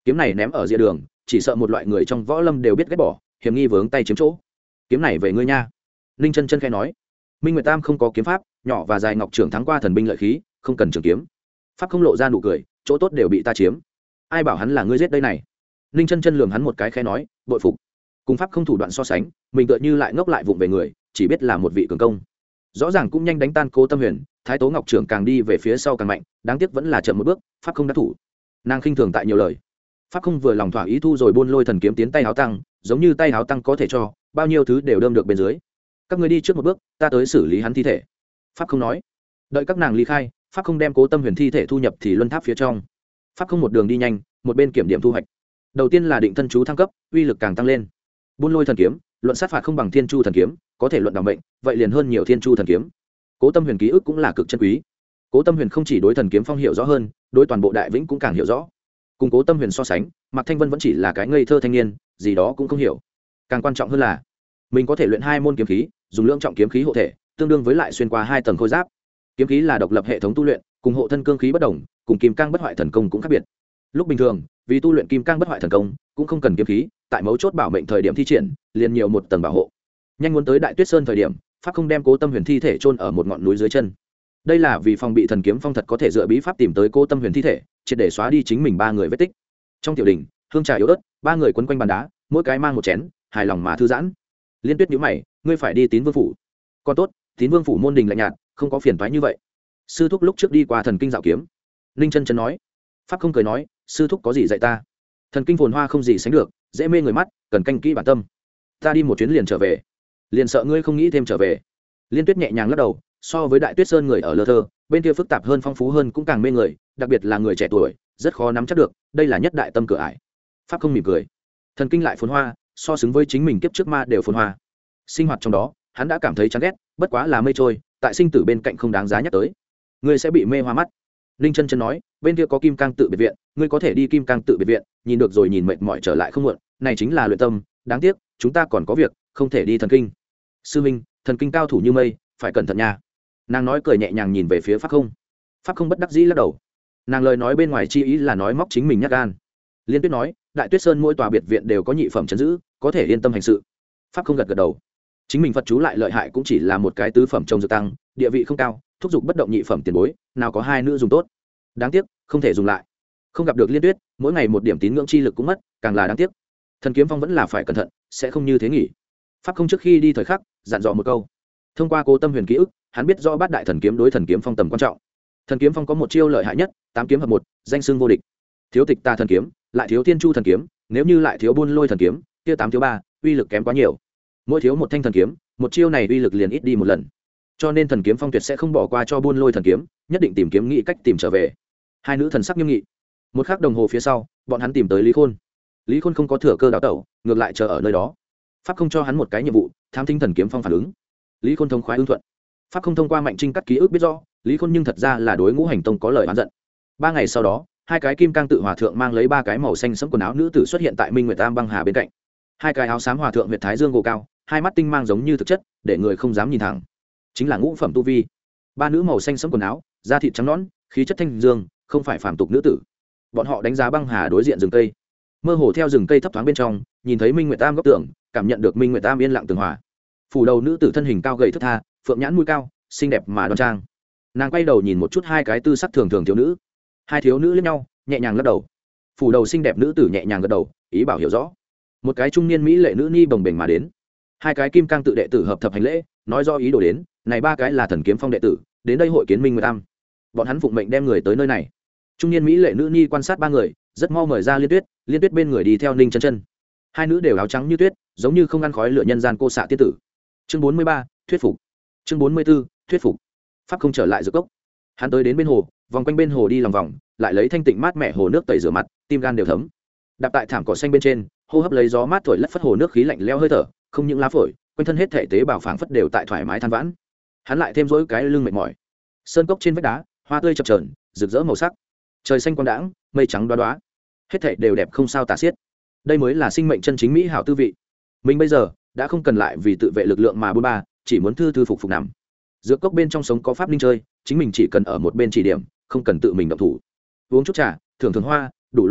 kiếm này ném ở rìa đường chỉ sợ một loại người trong võ lâm đều biết ghét bỏ, hiểm nghi vướng tay chiếm chỗ. Kiếm này về ngươi nha. Ninh chân chân khẽ nói. Minh Nguyệt Tam không có kiếm pháp, nhỏ và dài ngọc trưởng thắng qua thần binh lợi khí, không cần trường kiếm. Pháp không lộ ra nụ cười, chỗ tốt đều bị ta chiếm. Ai bảo hắn là ngươi giết đây này. Ninh chân chân lườm hắn một cái khẽ nói, bội phục. Cùng pháp không thủ đoạn so sánh, mình tựa như lại ngốc lại vụng về người, chỉ biết là một vị cường công. Rõ ràng cũng nhanh đánh tan Cố Tâm Huyền, Thái Tố Ngọc trưởng càng đi về phía sau càng mạnh, đáng tiếc vẫn là chậm một bước, pháp không đắc thủ. Nàng khinh thường tại nhiều lời. Pháp không vừa lòng thỏa ý thu rồi buôn lôi thần kiếm tiến tay háo tăng, giống như tay háo tăng có thể cho bao nhiêu thứ đều đâm được bên dưới. Các ngươi đi trước một bước, ta tới xử lý hắn thi thể. Pháp không nói. Đợi các nàng ly khai, pháp không đem Cố Tâm Huyền thi thể thu nhập thì luân tháp phía trong. Pháp không một đường đi nhanh, một bên kiểm điểm thu hoạch. Đầu tiên là định thân chú thăng cấp, uy lực càng tăng lên. Buôn lôi thần kiếm, luận sát phạt không bằng Thiên Chu thần kiếm, có thể luận đảm mệnh, vậy liền hơn nhiều Thiên Chu thần kiếm. Cố Tâm Huyền ký ức cũng là cực chân quý. Cố Tâm Huyền không chỉ đối thần kiếm phong hiểu rõ hơn, đối toàn bộ đại vĩnh cũng càng hiểu rõ. Cùng Cố Tâm Huyền so sánh, Mạc Thanh Vân vẫn chỉ là cái ngây thơ thanh niên, gì đó cũng không hiểu. Càng quan trọng hơn là, mình có thể luyện hai môn kiếm khí, dùng lượng trọng kiếm khí hộ thể, tương đương với lại xuyên qua hai tầng khôi giáp. Kiếm khí là độc lập hệ thống tu luyện, cùng hộ thân cương khí bất đồng, cùng kim cang bất hoại thần công cũng khác biệt. Lúc bình thường, vì tu luyện kim cang bất hoại thần công, cũng không cần kiếm khí, tại mấu chốt bảo mệnh thời điểm thi triển, liền nhiều một tầng bảo hộ. Nhanh muốn tới Đại Tuyết Sơn thời điểm, pháp không đem Cố Tâm Huyền thi thể chôn ở một ngọn núi dưới chân. Đây là vì phòng bị thần kiếm phong thật có thể dựa bí pháp tìm tới Cố Tâm Huyền thi thể, triệt để xóa đi chính mình ba người vết tích. Trong tiểu đình, hương trà yếu ớt, ba người quấn quanh bàn đá, mỗi cái mang một chén, hài lòng mà thư giãn. Liên Tuyết nhíu mày, ngươi phải đi Tín Vương phủ. Còn tốt, Tín Vương phủ môn đình lạnh nhạt, không có phiền toái như vậy. Sư thúc lúc trước đi qua thần kinh dạo kiếm. Ninh chân chân nói. Pháp không cười nói, sư thúc có gì dạy ta? Thần kinh phồn hoa không gì sánh được, dễ mê người mắt, cần canh kỹ bản tâm. Ta đi một chuyến liền trở về. Liền sợ ngươi không nghĩ thêm trở về. Liên Tuyết nhẹ nhàng lắc đầu, so với Đại Tuyết Sơn người ở lơ thơ, bên kia phức tạp hơn, phong phú hơn, cũng càng mê người, đặc biệt là người trẻ tuổi, rất khó nắm chắc được, đây là nhất đại tâm cửa ải. Pháp không mỉm cười. Thần kinh lại phồn hoa, so xứng với chính mình kiếp trước ma đều phồn hoa. Sinh hoạt trong đó, hắn đã cảm thấy chán ghét, bất quá là mây trôi, tại sinh tử bên cạnh không đáng giá nhắc tới. Ngươi sẽ bị mê hoa mắt. Ninh chân chân nói, bên kia có Kim Cang tự biệt viện, ngươi có thể đi Kim Cang tự biệt viện, nhìn được rồi nhìn mệt mỏi trở lại không muộn, này chính là luyện tâm, đáng tiếc, chúng ta còn có việc, không thể đi thần kinh. Sư minh, thần kinh cao thủ như mây, phải cẩn thận nha. Nàng nói cười nhẹ nhàng nhìn về phía Pháp không. Pháp không bất đắc dĩ lắc đầu. Nàng lời nói bên ngoài chi ý là nói móc chính mình nhát gan. Liên Tuyết nói, Đại Tuyết Sơn mỗi tòa biệt viện đều có nhị phẩm trấn giữ, có thể yên tâm hành sự. Pháp không gật gật đầu. Chính mình Phật chú lại lợi hại cũng chỉ là một cái tứ phẩm trông dược tăng, địa vị không cao, thúc giục bất động nhị phẩm tiền bối, nào có hai nữ dùng tốt. Đáng tiếc, không thể dùng lại. Không gặp được Liên Tuyết, mỗi ngày một điểm tín ngưỡng chi lực cũng mất, càng là đáng tiếc. Thần kiếm phong vẫn là phải cẩn thận, sẽ không như thế nghỉ. Pháp không trước khi đi thời khắc, dặn dò một câu. Thông qua Cố Tâm Huyền ký ức, hắn biết rõ bát đại thần kiếm đối thần kiếm phong tầm quan trọng. Thần kiếm phong có một chiêu lợi hại nhất, tám kiếm hợp một, danh xưng vô địch. Thiếu Tịch Tà thần kiếm, lại thiếu Thiên Chu thần kiếm, nếu như lại thiếu Buôn Lôi thần kiếm, kia tám thiếu ba, uy lực kém quá nhiều. Mỗi thiếu một thanh thần kiếm, một chiêu này uy lực liền ít đi một lần. Cho nên thần kiếm phong tuyệt sẽ không bỏ qua cho Buôn Lôi thần kiếm, nhất định tìm kiếm nghĩ cách tìm trở về. Hai nữ thần sắc nghiêm nghị. Một khắc đồng hồ phía sau, bọn hắn tìm tới Lý Khôn. Lý Khôn không có thừa cơ đào tẩu, ngược lại chờ ở nơi đó. Pháp không cho hắn một cái nhiệm vụ, thám thính thần kiếm phong phản ứng. Lý Khôn thông khoái ưng thuận. Pháp không thông qua Mạnh Trinh cắt ký ức biết rõ, Lý Khôn nhưng thật ra là đối Ngũ Hành Tông có lời oán giận. Ba ngày sau đó, hai cái kim cang tự hòa thượng mang lấy ba cái màu xanh sẫm quần áo nữ tử xuất hiện tại Minh Nguyệt Tam băng hà bên cạnh. Hai cái áo xám hòa thượng huyệt thái dương gồ cao, hai mắt tinh mang giống như thực chất, để người không dám nhìn thẳng. Chính là ngũ phẩm tu vi. Ba nữ màu xanh sẫm quần áo, da thịt trắng nõn, khí chất thanh dương, không phải phàm tục nữ tử. Bọn họ đánh giá băng hà đối diện rừng cây, mơ hồ theo rừng cây thấp thoáng bên trong, nhìn thấy Minh Nguyệt Tam góc tường, cảm nhận được Minh Nguyệt Tam yên lặng tường hòa. Phủ đầu nữ tử thân hình cao gầy thướt tha, phượng nhãn mũi cao, xinh đẹp mà đoan trang. Nàng quay đầu nhìn một chút hai cái tư sắc thường thường thiếu nữ. Hai thiếu nữ liếc nhau, nhẹ nhàng lắc đầu. Phủ đầu xinh đẹp nữ tử nhẹ nhàng gật đầu, ý bảo hiểu rõ. Một cái trung niên mỹ lệ nữ ni bồng bềnh mà đến. Hai cái kim cang tự đệ tử hợp thập hành lễ, nói do ý đồ đến, này ba cái là thần kiếm phong đệ tử, đến đây hội kiến Minh Nguyệt Tam. Bọn hắn phụng mệnh đem người tới nơi này. Trung niên mỹ lệ nữ ni quan sát ba người, rất mau mời ra Liên Tuyết, Liên Tuyết bên người đi theo Ninh Chân Chân. Hai nữ đều áo trắng như tuyết, giống như không ăn khói lửa nhân gian cô xạ tiên tử. Chương bốn mươi ba, thuyết phục. Chương bốn mươi 44, thuyết phục. Pháp không trở lại dược cốc. Hắn tới đến bên hồ, vòng quanh bên hồ đi lòng vòng, lại lấy thanh tịnh mát mẻ hồ nước tẩy rửa mặt, tim gan đều thấm. Đạp tại thảm cỏ xanh bên trên, hô hấp lấy gió mát thổi lất phất hồ nước khí lạnh lẽo hơi thở, không những lá phổi, quanh thân hết thể tế bào phảng phất đều tại thoải mái than vãn. Hắn lại thêm dỗi cái lưng mệt mỏi. Sơn cốc trên vách đá, hoa tươi chập chờn, rực rỡ màu sắc. Trời xanh quang đãng, mây trắng đoá đoá, hết thảy đều đẹp không sao tả xiết. Đây mới là sinh mệnh chân chính mỹ hảo tư vị. Mình bây giờ đã không cần lại vì tự vệ lực lượng mà bôn ba, chỉ muốn thư thư phục phục nằm. Dược cốc bên trong sống có pháp linh chơi, chính mình chỉ cần ở một bên chỉ điểm, không cần tự mình động thủ. Uống chút trà, thưởng thường hoa, đủ loại thuốc,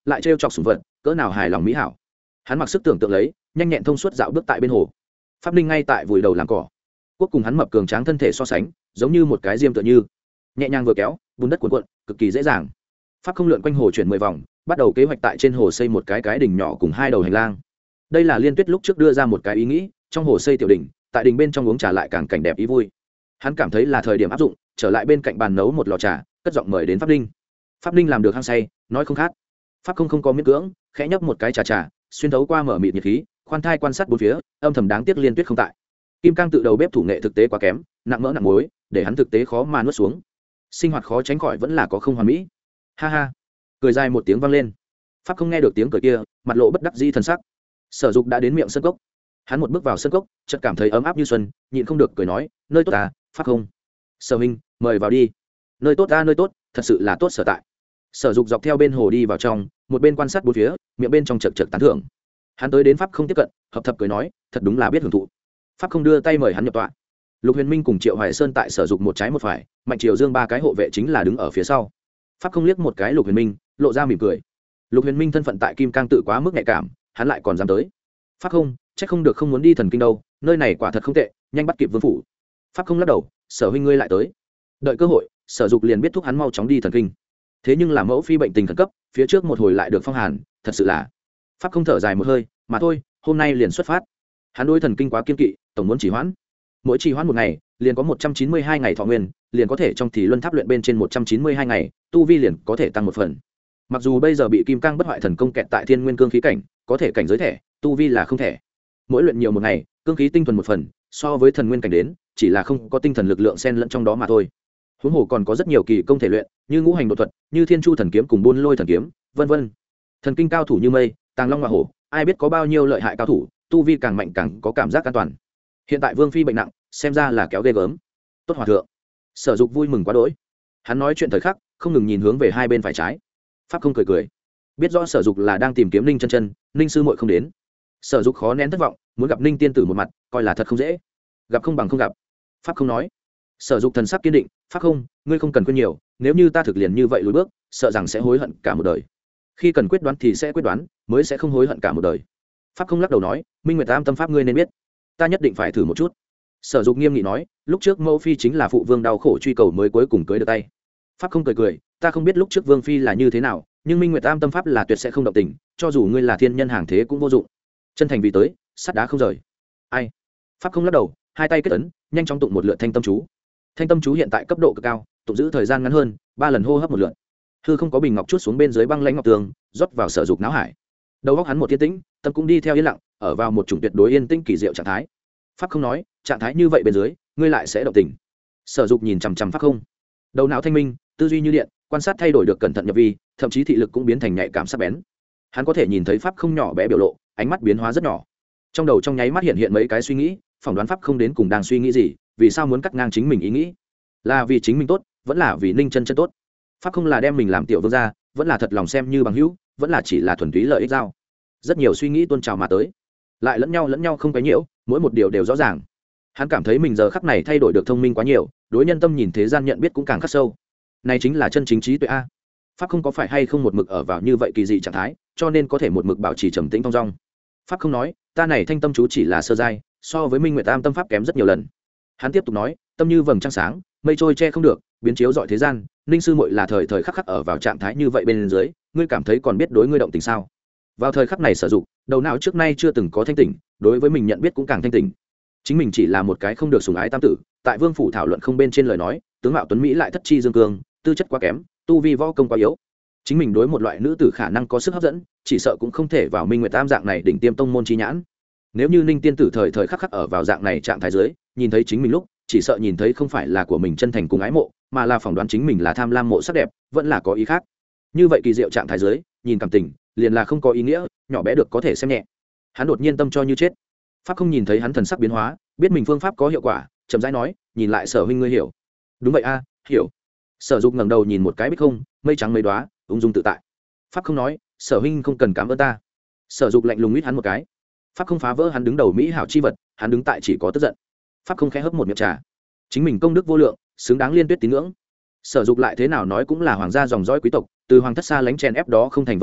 lại trêu chọc sủng vật cỡ nào hài lòng mỹ hảo. Hắn mặc sức tưởng tượng lấy, nhanh nhẹn thông suốt dạo bước tại bên hồ. Pháp Ninh ngay tại vùi đầu làm cỏ. Quốc cùng hắn mập cường tráng thân thể so sánh, giống như một cái diêm tựa như nhẹ nhàng vừa kéo, bùn đất cuộn cuộn, cực kỳ dễ dàng. Pháp không lượn quanh hồ chuyển mười vòng, bắt đầu kế hoạch tại trên hồ xây một cái cái đỉnh nhỏ cùng hai đầu hành lang. Đây là Liên Tuyết lúc trước đưa ra một cái ý nghĩ, trong hồ xây tiểu đỉnh, tại đỉnh bên trong uống trà lại càng cảnh đẹp ý vui. Hắn cảm thấy là thời điểm áp dụng, trở lại bên cạnh bàn nấu một lò trà, cất giọng mời đến Pháp Ninh. Pháp Ninh làm được hăng say, nói không khát. Pháp không không có miễn cưỡng, khẽ nhấp một cái trà trà, xuyên thấu qua mở mịt nhiệt khí, khoan thai quan sát bốn phía, âm thầm đáng tiếc Liên Tuyết không tại. Kim Cang tự đầu bếp thủ nghệ thực tế quá kém, nặng mỡ nặng muối, để hắn thực tế khó mà nuốt xuống. Sinh hoạt khó tránh khỏi vẫn là có không hoàn mỹ. Ha ha. Cười dài một tiếng vang lên. Pháp không nghe được tiếng cười kia, mặt lộ bất đắc dĩ thần sắc. Sở Dục đã đến miệng sân cốc. Hắn một bước vào sân cốc, chợt cảm thấy ấm áp như xuân, nhịn không được cười nói, nơi tốt à, Pháp không. Sở huynh, mời vào đi. Nơi tốt ta, nơi tốt, thật sự là tốt sở tại. Sở Dục dọc theo bên hồ đi vào trong, một bên quan sát bốn phía, miệng bên trong chợt chợt tán thưởng. Hắn tới đến Pháp không tiếp cận, hợp thập cười nói, thật đúng là biết hưởng thụ. Pháp không đưa tay mời hắn nhập tọa. Lục Huyền Minh cùng Triệu Hoài Sơn tại Sở Dục một trái một phải, Mạnh Triều Dương ba cái hộ vệ chính là đứng ở phía sau. Pháp không liếc một cái Lục Huyền Minh, lộ ra mỉm cười. Lục Huyền Minh thân phận tại Kim Cang tự quá mức nhạy cảm, hắn lại còn dám tới. Pháp không, chắc không được không muốn đi Thần Kinh đâu, nơi này quả thật không tệ, nhanh bắt kịp vương phủ. Pháp không lắc đầu, Sở huynh ngươi lại tới. Đợi cơ hội, Sở Dục liền biết thúc hắn mau chóng đi Thần Kinh. Thế nhưng là mẫu phi bệnh tình khẩn cấp, phía trước một hồi lại được phong hàn, thật sự là. Pháp không thở dài một hơi, mà thôi, hôm nay liền xuất phát. Hắn đối Thần Kinh quá kiên kỵ, tổng muốn chỉ hoãn. Mỗi trì hoãn một ngày, liền có một trăm chín mươi hai ngày thọ nguyên, liền có thể trong thì luân tháp luyện bên trên một trăm chín mươi hai ngày, tu vi liền có thể tăng một phần. Mặc dù bây giờ bị Kim Cang bất hoại thần công kẹt tại Thiên Nguyên cương khí cảnh, có thể cảnh giới thẻ, tu vi là không thể. Mỗi luyện nhiều một ngày, cương khí tinh thuần một phần, so với thần nguyên cảnh đến, chỉ là không có tinh thần lực lượng xen lẫn trong đó mà thôi. Huống hồ còn có rất nhiều kỳ công thể luyện, như ngũ hành đột thuật, như Thiên Chu thần kiếm cùng Buôn Lôi thần kiếm, vân vân. Thần kinh cao thủ như mây, Tàng Long Ngọa Hổ, ai biết có bao nhiêu lợi hại cao thủ, tu vi càng mạnh càng có cảm giác an toàn. Hiện tại Vương phi bệnh nặng, xem ra là kéo ghê gớm. Tốt hòa thượng. Sở Dục vui mừng quá đỗi. Hắn nói chuyện thời khắc, không ngừng nhìn hướng về hai bên phải trái. Pháp không cười cười, biết rõ Sở Dục là đang tìm kiếm Ninh chân chân, Ninh sư muội không đến. Sở Dục khó nén thất vọng, muốn gặp Ninh tiên tử một mặt, coi là thật không dễ. Gặp không bằng không gặp. Pháp không nói. Sở Dục thần sắc kiên định, Pháp không, ngươi không cần quên nhiều, nếu như ta thực liền như vậy lùi bước, sợ rằng sẽ hối hận cả một đời. Khi cần quyết đoán thì sẽ quyết đoán, mới sẽ không hối hận cả một đời. Pháp không lắc đầu nói, Minh Nguyệt Tam tâm pháp ngươi nên biết, ta nhất định phải thử một chút. Sở Dục nghiêm nghị nói, lúc trước mẫu phi chính là phụ vương đau khổ truy cầu mới cuối cùng cưới được tay. Pháp không cười cười, ta không biết lúc trước vương phi là như thế nào, nhưng Minh Nguyệt Tam tâm pháp là tuyệt sẽ không động tình, cho dù ngươi là thiên nhân hàng thế cũng vô dụng. Chân thành vì tới, sắt đá không rời. Ai? Pháp không lắc đầu, hai tay kết ấn, nhanh chóng tụng một lượt thanh tâm chú. Thanh tâm chú hiện tại cấp độ cực cao, tụng giữ thời gian ngắn hơn, ba lần hô hấp một lượt. Hư không có bình ngọc chút xuống bên dưới băng lãnh ngọc tường, rót vào Sở Dục não hải. Đầu óc hắn một yên tĩnh, tâm cũng đi theo yên lặng, ở vào một chủng tuyệt đối yên tĩnh kỳ diệu trạng thái. Pháp không nói, trạng thái như vậy bên dưới, ngươi lại sẽ động tình. Sở Dục nhìn chằm chằm Pháp không, đầu não thanh minh, tư duy như điện, quan sát thay đổi được cẩn thận nhập vi, thậm chí thị lực cũng biến thành nhạy cảm sắc bén. Hắn có thể nhìn thấy Pháp không nhỏ bé biểu lộ, ánh mắt biến hóa rất nhỏ. Trong đầu trong nháy mắt hiện hiện mấy cái suy nghĩ, phỏng đoán Pháp không đến cùng đang suy nghĩ gì, vì sao muốn cắt ngang chính mình ý nghĩ, là vì chính mình tốt, vẫn là vì Ninh chân chân tốt. Pháp không là đem mình làm tiểu vương gia, vẫn là thật lòng xem như bằng hữu, vẫn là chỉ là thuần túy lợi ích giao. Rất nhiều suy nghĩ tuôn trào mà tới, lại lẫn nhau lẫn nhau không cái nhiễu, mỗi một điều đều rõ ràng. Hắn cảm thấy mình giờ khắc này thay đổi được thông minh quá nhiều, đối nhân tâm nhìn thế gian nhận biết cũng càng khắc sâu. Này chính là chân chính trí tuệ a. Pháp không có phải hay không một mực ở vào như vậy kỳ dị trạng thái, cho nên có thể một mực bảo trì trầm tĩnh thong dong. Pháp không nói, ta này thanh tâm chú chỉ là sơ giai, so với Minh Nguyệt Tam tâm pháp kém rất nhiều lần. Hắn tiếp tục nói, tâm như vầng trăng sáng, mây trôi che không được, biến chiếu rọi thế gian, Ninh sư muội là thời thời khắc khắc ở vào trạng thái như vậy bên dưới, ngươi cảm thấy còn biết đối ngươi động tình sao? Vào thời khắc này Sở Dục, đầu não trước nay chưa từng có thanh tỉnh, đối với mình nhận biết cũng càng thanh tỉnh. Chính mình chỉ là một cái không được sủng ái tam tử, tại vương phủ thảo luận không bên trên lời nói, tướng mạo tuấn mỹ lại thất chi dương cương, tư chất quá kém, tu vi võ công quá yếu. Chính mình đối một loại nữ tử khả năng có sức hấp dẫn, chỉ sợ cũng không thể vào Minh Nguyệt Tam dạng này đỉnh tiêm tông môn chi nhãn. Nếu như Ninh tiên tử thời thời khắc khắc ở vào dạng này trạng thái dưới, nhìn thấy chính mình lúc, chỉ sợ nhìn thấy không phải là của mình chân thành cùng ái mộ, mà là phỏng đoán chính mình là tham lam mộ sắc đẹp, vẫn là có ý khác. Như vậy kỳ diệu trạng thái dưới, nhìn cảm tình, liền là không có ý nghĩa, nhỏ bé được có thể xem nhẹ. Hắn đột nhiên tâm cho như chết. Pháp không nhìn thấy hắn thần sắc biến hóa, biết mình phương pháp có hiệu quả, chậm rãi nói, nhìn lại Sở huynh ngươi hiểu. Đúng vậy a, hiểu. Sở Dục ngẩng đầu nhìn một cái bích không, mây trắng mấy đóa, ung dung tự tại. Pháp không nói, Sở huynh không cần cảm ơn ta. Sở Dục lạnh lùng mít hắn một cái. Pháp không phá vỡ hắn đứng đầu mỹ hảo chi vật, hắn đứng tại chỉ có tức giận. Pháp không khẽ hấp một miệng trà. Chính mình công đức vô lượng, xứng đáng liên tuyết tín ngưỡng. Sở Dục lại thế nào nói cũng là hoàng gia dòng dõi quý tộc, từ hoàng thất xa lánh chèn ép đó không thành vấn đề,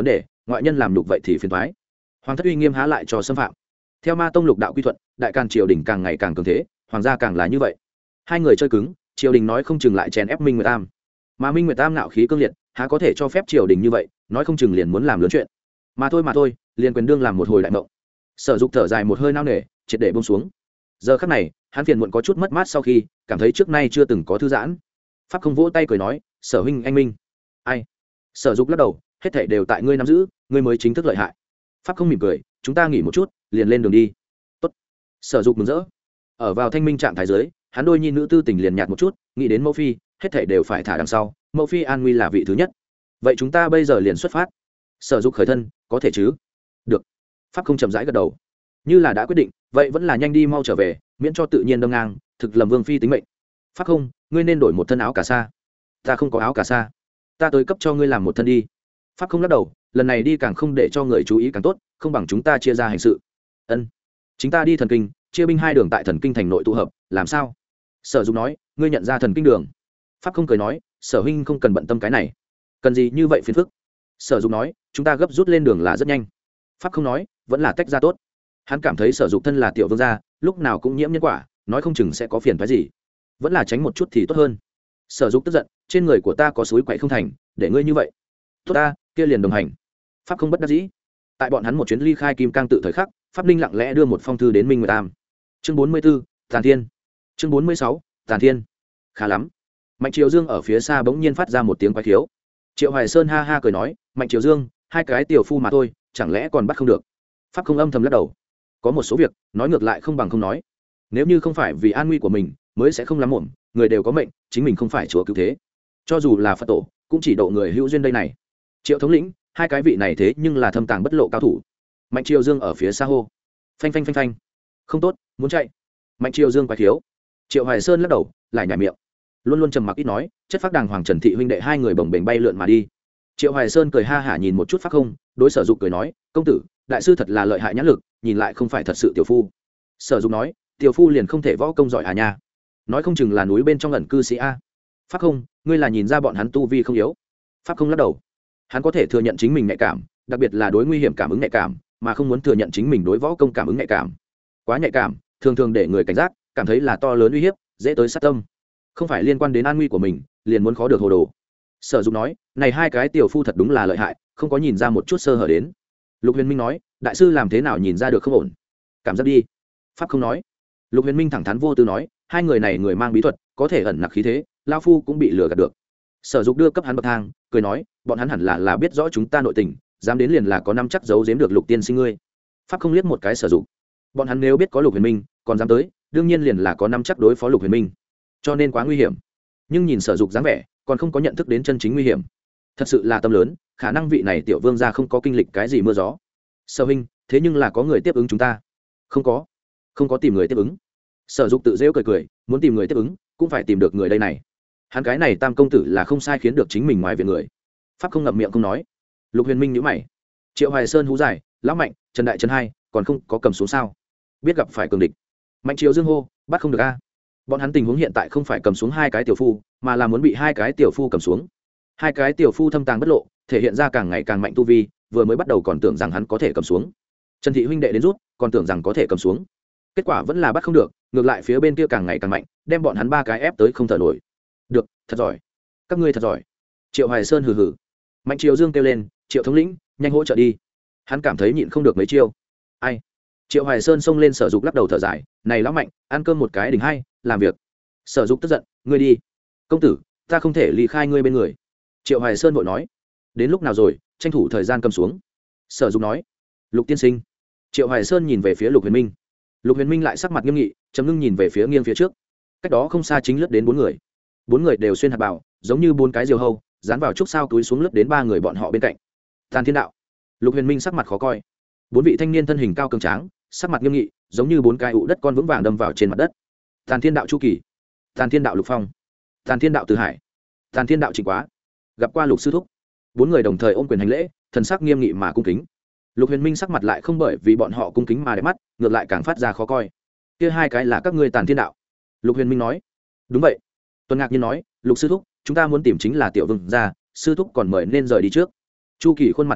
ngoại nhân làm nhục vậy thì phiền thoái. Hoàng thất uy nghiêm há lại cho xâm phạm. Theo ma tông lục đạo quy thuận, đại càn triều đình càng ngày càng cường thế, hoàng gia càng là như vậy. Hai người chơi cứng, triều đình nói không chừng lại chèn ép Minh Nguyệt Tam, mà Minh Nguyệt Tam ngạo khí cương liệt, há có thể cho phép triều đình như vậy, nói không chừng liền muốn làm lớn chuyện. Mà thôi mà thôi, liền quyền đương làm một hồi đại mộng. Sở Dục thở dài một hơi nao nề, triệt để buông xuống. Giờ khắc này, hắn phiền muộn có chút mất mát sau khi cảm thấy trước nay chưa từng có thư giãn. Pháp không vỗ tay cười nói, Sở huynh anh minh. Ai? Sở Dục lắc đầu, hết thảy đều tại ngươi nắm giữ, ngươi mới chính thức lợi hại. Pháp không mỉm cười, chúng ta nghỉ một chút, liền lên đường đi. Tốt. Sở Dục mừng rỡ. Ở vào thanh minh trạng thái giới, hắn đôi nhi nữ tư tình liền nhạt một chút, nghĩ đến mẫu phi, hết thảy đều phải thả đằng sau, mẫu phi an nguy là vị thứ nhất. Vậy chúng ta bây giờ liền xuất phát. Sở Dục khởi thân, có thể chứ? Được. Pháp không chậm rãi gật đầu. Như là đã quyết định, vậy vẫn là nhanh đi mau trở về, miễn cho tự nhiên đâm ngang, thực lầm vương phi tính mệnh. Pháp không, ngươi nên đổi một thân áo cà sa. Ta không có áo cà sa, ta tới cấp cho ngươi làm một thân đi. Pháp không lắc đầu, lần này đi càng không để cho người chú ý càng tốt, không bằng chúng ta chia ra hành sự. Ân, chúng ta đi thần kinh, chia binh hai đường tại thần kinh thành nội tụ hợp, làm sao? Sở Dục nói, ngươi nhận ra thần kinh đường. Pháp không cười nói, Sở huynh không cần bận tâm cái này. Cần gì như vậy phiền phức? Sở Dục nói, chúng ta gấp rút lên đường là rất nhanh. Pháp không nói, vẫn là tách ra tốt. Hắn cảm thấy Sở Dục thân là tiểu vương gia, lúc nào cũng nhiễm nhân quả, nói không chừng sẽ có phiền phức gì, vẫn là tránh một chút thì tốt hơn. Sở Dục tức giận, trên người của ta có suối quậy không thành, để ngươi như vậy. Tốt ta, kia liền đồng hành. Pháp không bất đắc dĩ. Tại bọn hắn một chuyến ly khai kim cang tự thời khắc, Pháp Ninh lặng lẽ đưa một phong thư đến Minh Nguyệt Tam. Chương bốn mươi 44, Tàn Thiên. Chương bốn mươi sáu, Tàn Thiên. Khá lắm. Mạnh Triều Dương ở phía xa bỗng nhiên phát ra một tiếng quái khiếu. Triệu Hoài Sơn ha ha cười nói, Mạnh Triều Dương, hai cái tiểu phu mà thôi, chẳng lẽ còn bắt không được? Pháp không âm thầm lắc đầu. Có một số việc, nói ngược lại không bằng không nói. Nếu như không phải vì an nguy của mình, mới sẽ không lắm muộn, người đều có mệnh, chính mình không phải chúa cứu thế. Cho dù là Phật tổ, cũng chỉ độ người hữu duyên đây này. Triệu thống lĩnh, hai cái vị này thế nhưng là thâm tàng bất lộ cao thủ. Mạnh Triều Dương ở phía xa hô. Phanh phanh phanh phanh. Không tốt, muốn chạy. Mạnh Triều Dương quái thiếu. Triệu Hoài Sơn lắc đầu, lại nhả miệng. Luôn luôn trầm mặc ít nói, chất phác đàng hoàng Trần Thị huynh đệ hai người bồng bềnh bay lượn mà đi. Triệu Hoài Sơn cười ha hả nhìn một chút Pháp không, đối Sở Dục cười nói, công tử, đại sư thật là lợi hại nhãn lực, nhìn lại không phải thật sự tiểu phu. Sở Dục nói, tiểu phu liền không thể võ công giỏi à nha, nói không chừng là núi bên trong ẩn cư sĩ a. Pháp không, ngươi là nhìn ra bọn hắn tu vi không yếu. Pháp không lắc đầu. Hắn có thể thừa nhận chính mình nhạy cảm, đặc biệt là đối nguy hiểm cảm ứng nhạy cảm, mà không muốn thừa nhận chính mình đối võ công cảm ứng nhạy cảm. Quá nhạy cảm, thường thường để người cảnh giác, cảm thấy là to lớn uy hiếp, dễ tới sát tâm. Không phải liên quan đến an nguy của mình, liền muốn khó được hồ đồ. Sở Dục nói, này hai cái tiểu phu thật đúng là lợi hại, không có nhìn ra một chút sơ hở đến. Lục Huyền Minh nói, đại sư làm thế nào nhìn ra được không ổn? Cảm giác đi. Pháp không nói. Lục Huyền Minh thẳng thắn vô tư nói, hai người này người mang bí thuật, có thể ẩn nặc khí thế, lao phu cũng bị lừa gạt được. Sở Dục đưa cấp hắn bậc thang, cười nói, bọn hắn hẳn là là biết rõ chúng ta nội tình, dám đến liền là có năm chắc giấu giếm được Lục tiên sinh ngươi. Pháp không liếc một cái Sở Dục. Bọn hắn nếu biết có Lục Huyền Minh, còn dám tới, đương nhiên liền là có năm chắc đối phó Lục Huyền Minh. Cho nên quá nguy hiểm. Nhưng nhìn Sở Dục dáng vẻ, còn không có nhận thức đến chân chính nguy hiểm. Thật sự là tâm lớn, khả năng vị này tiểu vương gia không có kinh lịch cái gì mưa gió. Sở huynh, thế nhưng là có người tiếp ứng chúng ta. Không có, không có tìm người tiếp ứng. Sở Dục tự rêu cười cười, muốn tìm người tiếp ứng, cũng phải tìm được người đây này. Hắn cái này tam công tử là không sai khiến được chính mình ngoài viện người. Pháp không ngậm miệng không nói. Lục Huyền Minh nhíu mày. Triệu Hoài Sơn hú dài, lão Mạnh, Trần Đại Trần hai, còn không có cầm xuống sao? Biết gặp phải cường địch. Mạnh Triều Dương hô, bắt không được a. Bọn hắn tình huống hiện tại không phải cầm xuống hai cái tiểu phu, mà là muốn bị hai cái tiểu phu cầm xuống. Hai cái tiểu phu thâm tàng bất lộ, thể hiện ra càng ngày càng mạnh tu vi, vừa mới bắt đầu còn tưởng rằng hắn có thể cầm xuống. Trần Thị huynh đệ đến rút, còn tưởng rằng có thể cầm xuống. Kết quả vẫn là bắt không được, ngược lại phía bên kia càng ngày càng mạnh, đem bọn hắn ba cái ép tới không thở nổi. Được, thật giỏi. Các ngươi thật giỏi. Triệu Hoài Sơn hừ hừ. Mạnh Triều Dương kêu lên, Triệu thống lĩnh, nhanh hỗ trợ đi. Hắn cảm thấy nhịn không được mấy chiêu. Ai? Triệu Hoài Sơn xông lên Sở Dục lắc đầu thở dài, này lão Mạnh, ăn cơm một cái đỉnh hai, làm việc. Sở Dục tức giận, ngươi đi. Công tử, ta không thể ly khai ngươi bên người. Triệu Hoài Sơn vội nói, đến lúc nào rồi, tranh thủ thời gian cầm xuống. Sở Dục nói, Lục tiên sinh. Triệu Hoài Sơn nhìn về phía Lục Huyền Minh. Lục Huyền Minh lại sắc mặt nghiêm nghị, chấm ngưng nhìn về phía nghiêng phía trước. Cách đó không xa chính lướt đến bốn người. Bốn người đều xuyên hạt bào, giống như bốn cái diều hâu, dán vào trúc sao túi xuống lướt đến ba người bọn họ bên cạnh. Tàn Thiên đạo. Lục Huyền Minh sắc mặt khó coi. Bốn vị thanh niên thân hình cao cường tráng, sắc mặt nghiêm nghị, giống như bốn cái ụ đất con vững vàng đâm vào trên mặt đất. Tàn Thiên đạo Chu Kỳ, Tàn Thiên đạo Lục Phong, Tàn Thiên đạo Từ Hải, Tàn Thiên đạo Trịnh Quá. Gặp qua Lục sư thúc. Bốn người đồng thời ôm quyền hành lễ, thần sắc nghiêm nghị mà cung kính. Lục Huyền Minh sắc mặt lại không bởi vì bọn họ cung kính mà đẹp mắt, ngược lại càng phát ra khó coi. Kia hai cái là các ngươi Tàn Thiên đạo. Lục Huyền Minh nói. Đúng vậy. Tuân Ngạc Nhiên nói, Lục sư thúc, chúng ta muốn tìm chính là tiểu vương gia, sư thúc còn mời nên rời đi trước. Chu Kỳ khuôn mặt ngăn nắp,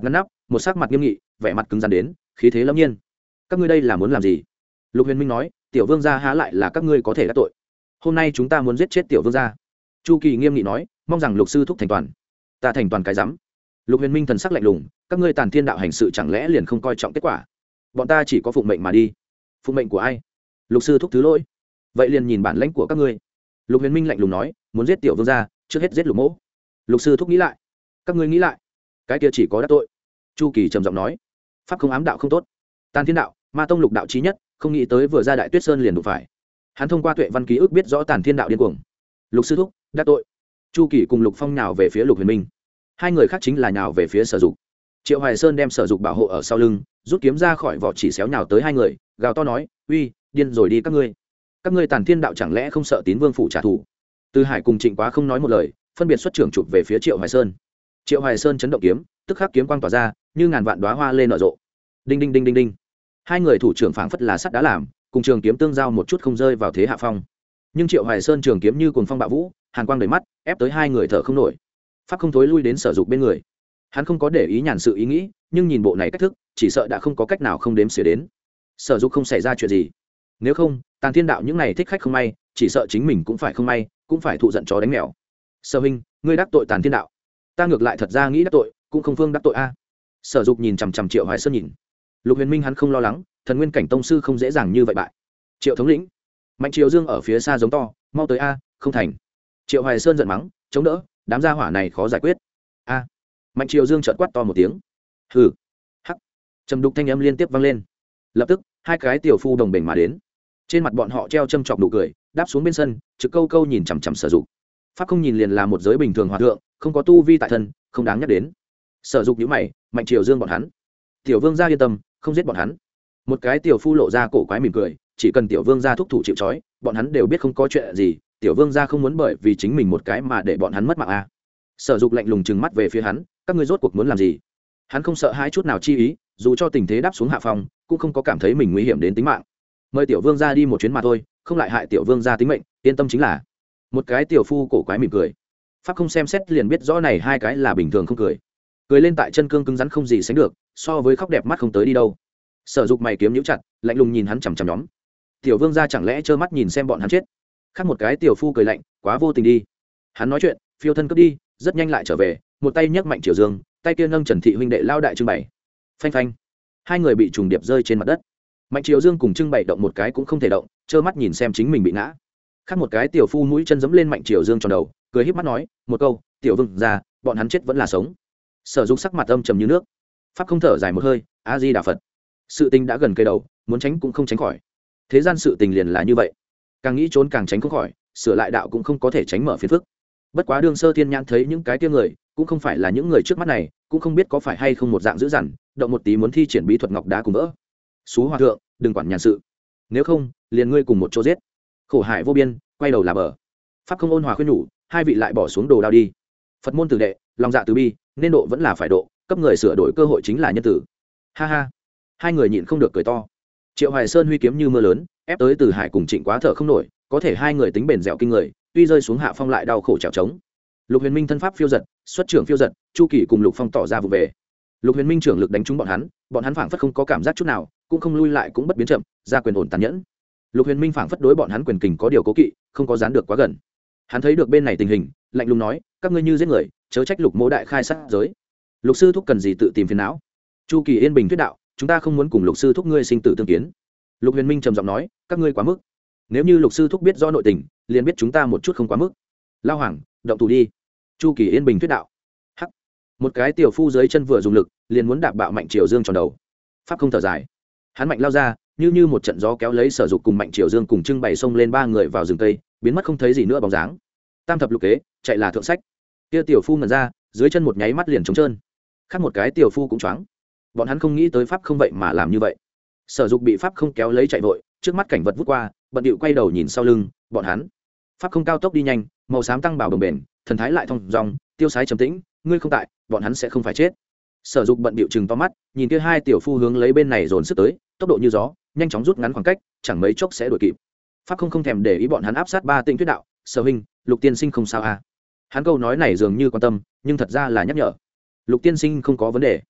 một sắc mặt nghiêm nghị, vẻ mặt cứng rắn đến khí thế lâm nhiên. Các ngươi đây là muốn làm gì? Lục Huyền Minh nói, tiểu vương gia há lại là các ngươi có thể đắc tội. Hôm nay chúng ta muốn giết chết tiểu vương gia. Chu Kỳ nghiêm nghị nói, mong rằng lục sư thúc thành toàn. Ta thành toàn cái rắm. Lục Huyền Minh thần sắc lạnh lùng, các ngươi Tàn Thiên đạo hành sự chẳng lẽ liền không coi trọng kết quả? Bọn ta chỉ có phụng mệnh mà đi. Phụng mệnh của ai? Lục sư thúc thứ lỗi. Vậy liền nhìn bản lãnh của các ngươi. Lục Huyền Minh lạnh lùng nói, muốn giết tiểu vương gia, trước hết giết Lục Mỗ. Lục sư thúc nghĩ lại. Các ngươi nghĩ lại. Cái kia chỉ có đắc tội. Chu Kỳ trầm giọng nói, pháp không ám đạo không tốt. Tàn Thiên đạo, Ma tông lục đạo chí nhất, không nghĩ tới vừa ra Đại Tuyết Sơn liền đụng phải. Hắn thông qua tuệ văn ký ức biết rõ Tàn Thiên đạo điên cuồng. Lục sư thúc, đắc tội. Chu Kỳ cùng Lục Phong nhào về phía Lục Huyền Minh. Hai người khác chính là nhào về phía Sở Dục. Triệu Hoài Sơn đem Sở Dục bảo hộ ở sau lưng, rút kiếm ra khỏi vỏ chỉ xéo nhào tới hai người, gào to nói, uy, điên rồi đi các ngươi. Các ngươi Tàn Thiên đạo chẳng lẽ không sợ Tín Vương phủ trả thù? Từ Hải cùng Trịnh Quá không nói một lời, phân biệt xuất trưởng chụp về phía Triệu Hoài Sơn. Triệu Hoài Sơn chấn động kiếm, tức khắc kiếm quang tỏa ra, như ngàn vạn đóa hoa lên nở rộ. Đinh đinh đinh đinh đinh. Hai người thủ trưởng phảng phất là sắt đá làm, cùng trường kiếm tương giao một chút không rơi vào thế hạ phong. Nhưng Triệu Hoài Sơn trường kiếm như cuồng phong bạo vũ, hàn quang đầy mắt, ép tới hai người thở không nổi. Pháp không thối lui đến Sở Dục bên người. Hắn không có để ý nhàn sự ý nghĩ, nhưng nhìn bộ này cách thức, chỉ sợ đã không có cách nào không đếm xỉa đến. Sở Dục không xảy ra chuyện gì. Nếu không, Tàn Thiên đạo những này thích khách không may, chỉ sợ chính mình cũng phải không may, cũng phải thụ giận chó đánh mèo. Sở huynh, ngươi đắc tội Tàn Thiên đạo. Ta ngược lại thật ra nghĩ đắc tội, cũng không phương đắc tội a. Sở Dục nhìn chằm chằm Triệu Hoài Sơn nhìn. Lục Huyền Minh hắn không lo lắng, thần nguyên cảnh tông sư không dễ dàng như vậy bại. Triệu thống lĩnh, Mạnh Triều Dương ở phía xa giống to, mau tới a, không thành. Triệu Hoài Sơn giận mắng, chống đỡ, đám gia hỏa này khó giải quyết. A. Mạnh Triều Dương chợt quát to một tiếng. Hừ. Hắc. Trầm đục thanh âm liên tiếp vang lên. Lập tức, hai cái tiểu phu đồng bền mà đến. Trên mặt bọn họ treo châm chọc nụ cười, đáp xuống bên sân, trực câu câu nhìn chằm chằm Sở Dục. Pháp không nhìn liền là một giới bình thường hòa thượng, không có tu vi tại thân, không đáng nhắc đến. Sở Dục nhíu mày, Mạnh Triều Dương bọn hắn. Tiểu Vương gia yên tâm, không giết bọn hắn. Một cái tiểu phu lộ ra cổ quái mỉm cười, chỉ cần tiểu vương gia thúc thủ chịu trói, bọn hắn đều biết không có chuyện gì, tiểu vương gia không muốn bởi vì chính mình một cái mà để bọn hắn mất mạng a. Sở Dục lạnh lùng trừng mắt về phía hắn, các ngươi rốt cuộc muốn làm gì? Hắn không sợ hãi chút nào chi ý, dù cho tình thế đáp xuống hạ phòng, cũng không có cảm thấy mình nguy hiểm đến tính mạng. Mời tiểu vương gia đi một chuyến mà thôi, không lại hại tiểu vương gia tính mệnh, yên tâm chính là. Một cái tiểu phu cổ quái mỉm cười. Pháp không xem xét liền biết rõ này hai cái là bình thường không cười. Cười lên tại chân cương cứng rắn không gì sánh được, so với khóc đẹp mắt không tới đi đâu. Sở Dục mày kiếm nhíu chặt, lạnh lùng nhìn hắn chằm chằm nhóm. Tiểu vương gia chẳng lẽ trơ mắt nhìn xem bọn hắn chết? Khác một cái tiểu phu cười lạnh, quá vô tình đi. Hắn nói chuyện, phiêu thân cướp đi, rất nhanh lại trở về, một tay nhấc Mạnh Triều Dương, tay kia nâng Trần Thị huynh đệ lao đại trưng bày. Phanh phanh, hai người bị trùng điệp rơi trên mặt đất. Mạnh Triều Dương cùng trưng bày động một cái cũng không thể động, trơ mắt nhìn xem chính mình bị ngã. Khác một cái tiểu phu mũi chân giẫm lên Mạnh Triều Dương tròn đầu, cười híp mắt nói, một câu, tiểu vương gia, bọn hắn chết vẫn là sống. Sở Dục sắc mặt âm trầm như nước. Pháp không thở dài một hơi, a di đà Phật. Sự tình đã gần cây đầu, muốn tránh cũng không tránh khỏi. Thế gian sự tình liền là như vậy, càng nghĩ trốn càng tránh không khỏi, sửa lại đạo cũng không có thể tránh mở phiền phức. Bất quá đương Sơ Thiên Nhãn thấy những cái kia người, cũng không phải là những người trước mắt này, cũng không biết có phải hay không một dạng dữ dằn, động một tí muốn thi triển bí thuật ngọc đá cùng vỡ. Xú hòa thượng, đừng quản nhàn sự, nếu không, liền ngươi cùng một chỗ giết. Khổ hại vô biên, quay đầu là bờ. Pháp không ôn hòa khuyên nhủ, hai vị lại bỏ xuống đồ đao đi. Phật môn tử đệ, lòng dạ từ bi, nên độ vẫn là phải độ, cấp người sửa đổi cơ hội chính là nhân tử. Ha ha. Hai người nhịn không được cười to. Triệu Hoài Sơn huy kiếm như mưa lớn, ép tới Từ Hải cùng Trịnh Quá thở không nổi, có thể hai người tính bền dẻo kinh người, tuy rơi xuống hạ phong lại đau khổ trèo trống. Lục Huyền Minh thân pháp phiêu giật, xuất trưởng phiêu giật, Chu Kỳ cùng Lục Phong tỏ ra vụ về. Lục Huyền Minh trưởng lực đánh trúng bọn hắn, bọn hắn phảng phất không có cảm giác chút nào, cũng không lui lại cũng bất biến chậm, ra quyền ổn tàn nhẫn. Lục Huyền Minh phảng phất đối bọn hắn quyền kình có điều cố kỵ, không có dán được quá gần. Hắn thấy được bên này tình hình, lạnh lùng nói, các ngươi như giết người, chớ trách Lục Mỗ đại khai sát giới. Lục sư thúc cần gì tự tìm phiền não? Chu Kỳ yên bình thuyết đạo, chúng ta không muốn cùng Lục sư thúc ngươi sinh tử tương kiến. Lục Huyền Minh trầm giọng nói, các ngươi quá mức. Nếu như Lục sư thúc biết rõ nội tình, liền biết chúng ta một chút không quá mức. Lao Hoàng, động thủ đi. Chu Kỳ yên bình thuyết đạo. Hắc. Một cái tiểu phu dưới chân vừa dùng lực, liền muốn đạp bạo Mạnh Triều Dương tròn đầu. Pháp không thở dài, hắn mạnh lao ra, như như một trận gió kéo lấy Sở Dục cùng Mạnh Triều Dương cùng trưng bày xông lên ba người vào rừng tây, biến mất không thấy gì nữa bóng dáng. Tam thập lục kế, chạy là thượng sách. Kia tiểu phu ngẩn ra, dưới chân một nháy mắt liền trống trơn. Khác một cái tiểu phu cũng choáng. Bọn hắn không nghĩ tới Pháp không vậy mà làm như vậy. Sở Dục bị Pháp không kéo lấy chạy vội, trước mắt cảnh vật vút qua, bận điệu quay đầu nhìn sau lưng, bọn hắn. Pháp không cao tốc đi nhanh, màu xám tăng bảo đồng bền, thần thái lại thong dong, tiêu sái trầm tĩnh, ngươi không tại, bọn hắn sẽ không phải chết. Sở Dục bận điệu chừng to mắt, nhìn kia hai tiểu phu hướng lấy bên này dồn sức tới, tốc độ như gió, nhanh chóng rút ngắn khoảng cách, chẳng mấy chốc sẽ đuổi kịp. Pháp không không thèm để ý bọn hắn áp sát ba tinh thuyết đạo, Sở huynh, Lục tiên sinh không sao à? Hắn câu nói này dường như quan tâm, nhưng thật ra là nhắc nhở. Lục tiên sinh không có vấn đề.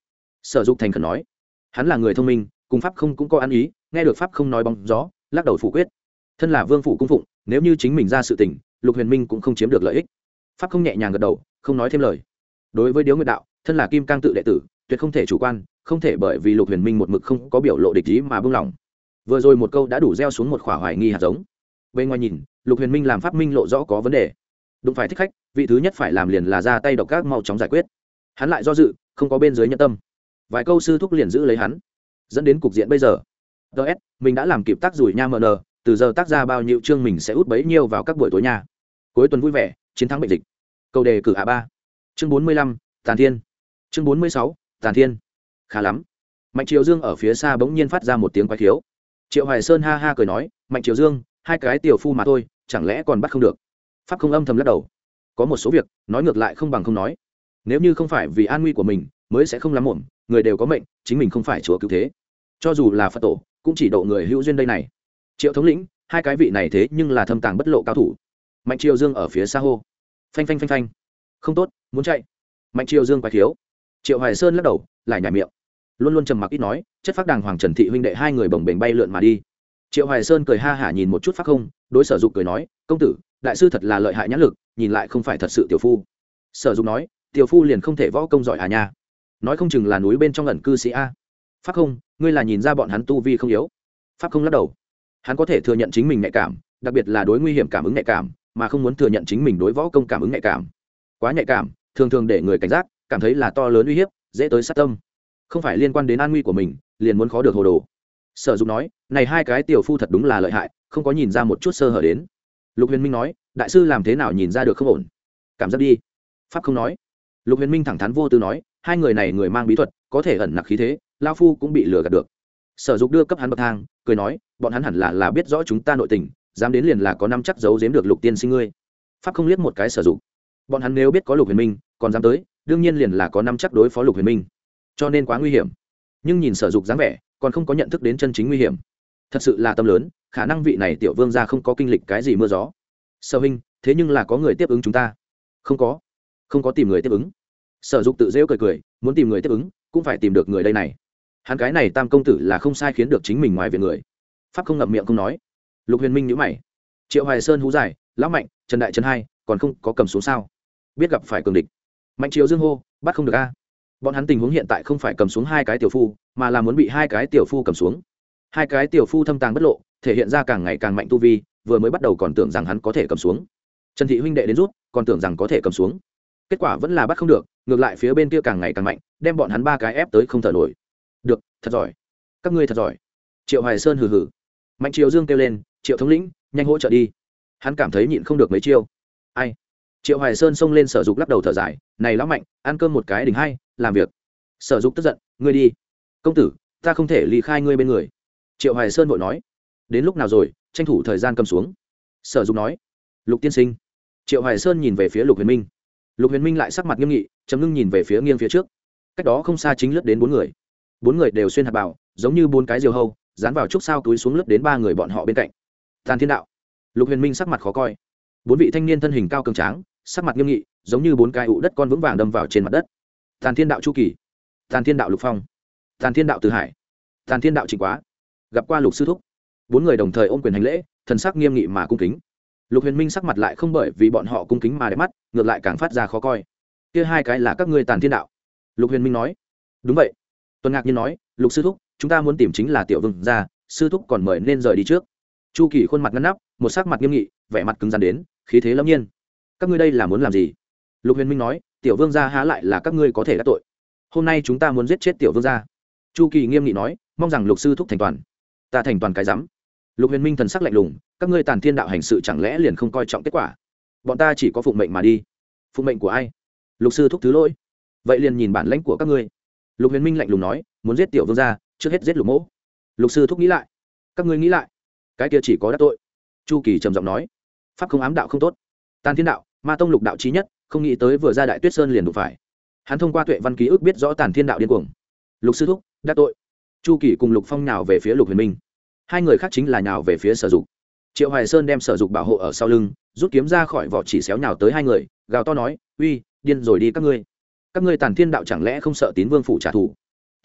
Sở Dục thành khẩn nói. Hắn là người thông minh, cùng pháp không cũng có ăn ý, nghe được pháp không nói bóng gió, lắc đầu phủ quyết. Thân là vương phủ cung phụng, nếu như chính mình ra sự tình, Lục Huyền Minh cũng không chiếm được lợi ích. Pháp không nhẹ nhàng gật đầu, không nói thêm lời. Đối với Điếu Nguyệt đạo, thân là Kim Cang tự đệ tử, tuyệt không thể chủ quan, không thể bởi vì Lục Huyền Minh một mực không có biểu lộ địch ý mà buông lỏng. Vừa rồi một câu đã đủ gieo xuống một khỏa hoài nghi hạt giống. Bên ngoài nhìn, Lục Huyền Minh làm pháp minh lộ rõ có vấn đề. Đụng phải thích khách, vị thứ nhất phải làm liền là ra tay độc ác mau chóng giải quyết. Hắn lại do dự, không có bên dưới nhân tâm. Vài câu sư thúc liền giữ lấy hắn, dẫn đến cục diện bây giờ. ds mình đã làm kịp tác rủi nha mn, từ giờ tác ra bao nhiêu chương mình sẽ út bấy nhiêu vào các buổi tối nha. Cuối tuần vui vẻ, chiến thắng bệnh dịch. Câu đề cử a ba. Chương bốn mươi lăm, Tàn Thiên. Chương bốn mươi sáu, Tàn Thiên. Khá lắm. Mạnh Triều Dương ở phía xa bỗng nhiên phát ra một tiếng quái khiếu. Triệu Hoài Sơn ha ha cười nói, Mạnh Triều Dương, hai cái tiểu phu mà thôi, chẳng lẽ còn bắt không được? Pháp không âm thầm lắc đầu. Có một số việc, nói ngược lại không bằng không nói. Nếu như không phải vì an nguy của mình, mới sẽ không lắm muộn, người đều có mệnh, chính mình không phải chúa cứu thế. Cho dù là Phật tổ, cũng chỉ độ người hữu duyên đây này. Triệu thống lĩnh, hai cái vị này thế nhưng là thâm tàng bất lộ cao thủ. Mạnh Triều Dương ở phía xa hô. Phanh phanh phanh phanh. Không tốt, muốn chạy. Mạnh Triều Dương quái khiếu. Triệu Hoài Sơn lắc đầu, lại nhả miệng. Luôn luôn trầm mặc ít nói, chất phác đàng hoàng Trần Thị huynh đệ hai người bồng bềnh bay lượn mà đi. Triệu Hoài Sơn cười ha hả nhìn một chút Pháp không, đối Sở Dục cười nói, công tử, đại sư thật là lợi hại nhãn lực, nhìn lại không phải thật sự tiểu phu. Sở Dục nói, tiểu phu liền không thể võ công giỏi à nha, nói không chừng là núi bên trong ẩn cư sĩ a. Pháp không, ngươi là nhìn ra bọn hắn tu vi không yếu. Pháp không lắc đầu. Hắn có thể thừa nhận chính mình nhạy cảm, đặc biệt là đối nguy hiểm cảm ứng nhạy cảm, mà không muốn thừa nhận chính mình đối võ công cảm ứng nhạy cảm. Quá nhạy cảm, thường thường để người cảnh giác, cảm thấy là to lớn uy hiếp, dễ tới sát tâm. Không phải liên quan đến an nguy của mình, liền muốn khó được hồ đồ. Sở Dục nói, này hai cái tiểu phu thật đúng là lợi hại, không có nhìn ra một chút sơ hở đến. Lục Huyền Minh nói, đại sư làm thế nào nhìn ra được không ổn? Cảm giác đi. Pháp không nói. Lục Huyền Minh thẳng thắn vô tư nói, hai người này người mang bí thuật, có thể ẩn nặc khí thế, lão phu cũng bị lừa gạt được. Sở Dục đưa cấp hắn bậc thang, cười nói, bọn hắn hẳn là là biết rõ chúng ta nội tình, dám đến liền là có năm chắc giấu giếm được Lục tiên sinh ngươi. Pháp không liếc một cái Sở Dục. Bọn hắn nếu biết có Lục Huyền Minh, còn dám tới, đương nhiên liền là có năm chắc đối phó Lục Huyền Minh. Cho nên quá nguy hiểm. Nhưng nhìn Sở Dục dáng vẻ, còn không có nhận thức đến chân chính nguy hiểm. Thật sự là tâm lớn, khả năng vị này tiểu vương gia không có kinh lịch cái gì mưa gió. Sở huynh, thế nhưng là có người tiếp ứng chúng ta. Không có, không có tìm người tiếp ứng. Sở Dục tự rêu cười cười, muốn tìm người tiếp ứng, cũng phải tìm được người đây này. Hắn cái này tam công tử là không sai khiến được chính mình ngoài viện người. Pháp không ngậm miệng không nói. Lục Huyền Minh nhíu mày. Triệu Hoài Sơn hú dài, lão Mạnh, Trần Đại Trần hai, còn không có cầm xuống sao? Biết gặp phải cường địch. Mạnh Triều Dương hô, bắt không được a. Bọn hắn tình huống hiện tại không phải cầm xuống hai cái tiểu phu, mà là muốn bị hai cái tiểu phu cầm xuống. Hai cái tiểu phu thâm tàng bất lộ, thể hiện ra càng ngày càng mạnh tu vi, vừa mới bắt đầu còn tưởng rằng hắn có thể cầm xuống. Trần Thị huynh đệ đến rút, còn tưởng rằng có thể cầm xuống. Kết quả vẫn là bắt không được, ngược lại phía bên kia càng ngày càng mạnh, đem bọn hắn ba cái ép tới không thở nổi. Được, thật giỏi. Các ngươi thật giỏi. Triệu Hoài Sơn hừ hừ. Mạnh Triều Dương kêu lên, Triệu thống lĩnh, nhanh hỗ trợ đi. Hắn cảm thấy nhịn không được mấy chiêu. Ai? Triệu Hoài Sơn xông lên Sở Dục lắc đầu thở dài, này lão Mạnh, ăn cơm một cái đỉnh hai, làm việc. Sở Dục tức giận, ngươi đi. Công tử, ta không thể ly khai ngươi bên người. Triệu Hoài Sơn vội nói, đến lúc nào rồi, tranh thủ thời gian cầm xuống. Sở Dục nói, Lục tiên sinh. Triệu Hoài Sơn nhìn về phía Lục Huyền Minh. Lục Huyền Minh lại sắc mặt nghiêm nghị, chấm ngưng nhìn về phía nghiêng phía trước. Cách đó không xa chính lướt đến bốn người. Bốn người đều xuyên hạt bào, giống như bốn cái diều hâu, dán vào trúc sao túi xuống lướt đến ba người bọn họ bên cạnh. Tàn Thiên đạo. Lục Huyền Minh sắc mặt khó coi. Bốn vị thanh niên thân hình cao cường tráng, sắc mặt nghiêm nghị, giống như bốn cái ụ đất con vững vàng đâm vào trên mặt đất. Tàn Thiên đạo Chu Kỳ, Tàn Thiên đạo Lục Phong, Tàn Thiên đạo Từ Hải, Tàn Thiên đạo Trịnh Quá. Gặp qua Lục sư thúc. Bốn người đồng thời ôm quyền hành lễ, thần sắc nghiêm nghị mà cung kính. Lục Huyền Minh sắc mặt lại không bởi vì bọn họ cung kính mà đẹp mắt, ngược lại càng phát ra khó coi. Kia hai cái là các ngươi Tàn Thiên đạo. Lục Huyền Minh nói. Đúng vậy. Tuân Ngạc Nhiên nói, Lục sư thúc, chúng ta muốn tìm chính là tiểu vương gia, sư thúc còn mời nên rời đi trước. Chu Kỳ khuôn mặt ngăn nắp, một sắc mặt nghiêm nghị, vẻ mặt cứng rắn đến, khí thế lâm nhiên. Các ngươi đây là muốn làm gì? Lục Huyền Minh nói, tiểu vương gia há lại là các ngươi có thể đắc tội. Hôm nay chúng ta muốn giết chết tiểu vương gia. Chu Kỳ nghiêm nghị nói, mong rằng Lục sư thúc thành toàn. Ta thành toàn cái rắm. Lục Huyền Minh thần sắc lạnh lùng, các ngươi Tàn Thiên đạo hành sự chẳng lẽ liền không coi trọng kết quả? Bọn ta chỉ có phụng mệnh mà đi. Phụng mệnh của ai? Lục sư thúc thứ lỗi. Vậy liền nhìn bản lãnh của các ngươi. Lục Huyền Minh lạnh lùng nói, muốn giết tiểu vương gia, trước hết giết Lục mỗ. Lục sư thúc nghĩ lại. Các ngươi nghĩ lại. Cái kia chỉ có đắc tội. Chu Kỳ trầm giọng nói, pháp không ám đạo không tốt. Tàn Thiên đạo, Ma tông lục đạo chí nhất, không nghĩ tới vừa ra Đại Tuyết Sơn liền đụng phải. Hắn thông qua tuệ văn ký ức biết rõ Tàn Thiên đạo điên cuồng. Lục sư thúc, đắc tội. Chu Kỳ cùng Lục Phong nhào về phía Lục Huyền Minh. Hai người khác chính là nhào về phía Sở Dục. Triệu Hoài Sơn đem Sở Dục bảo hộ ở sau lưng, rút kiếm ra khỏi vỏ chỉ xéo nhào tới hai người, gào to nói, uy, điên rồi đi các ngươi. Các ngươi Tàn Thiên đạo chẳng lẽ không sợ Tín Vương phủ trả thù?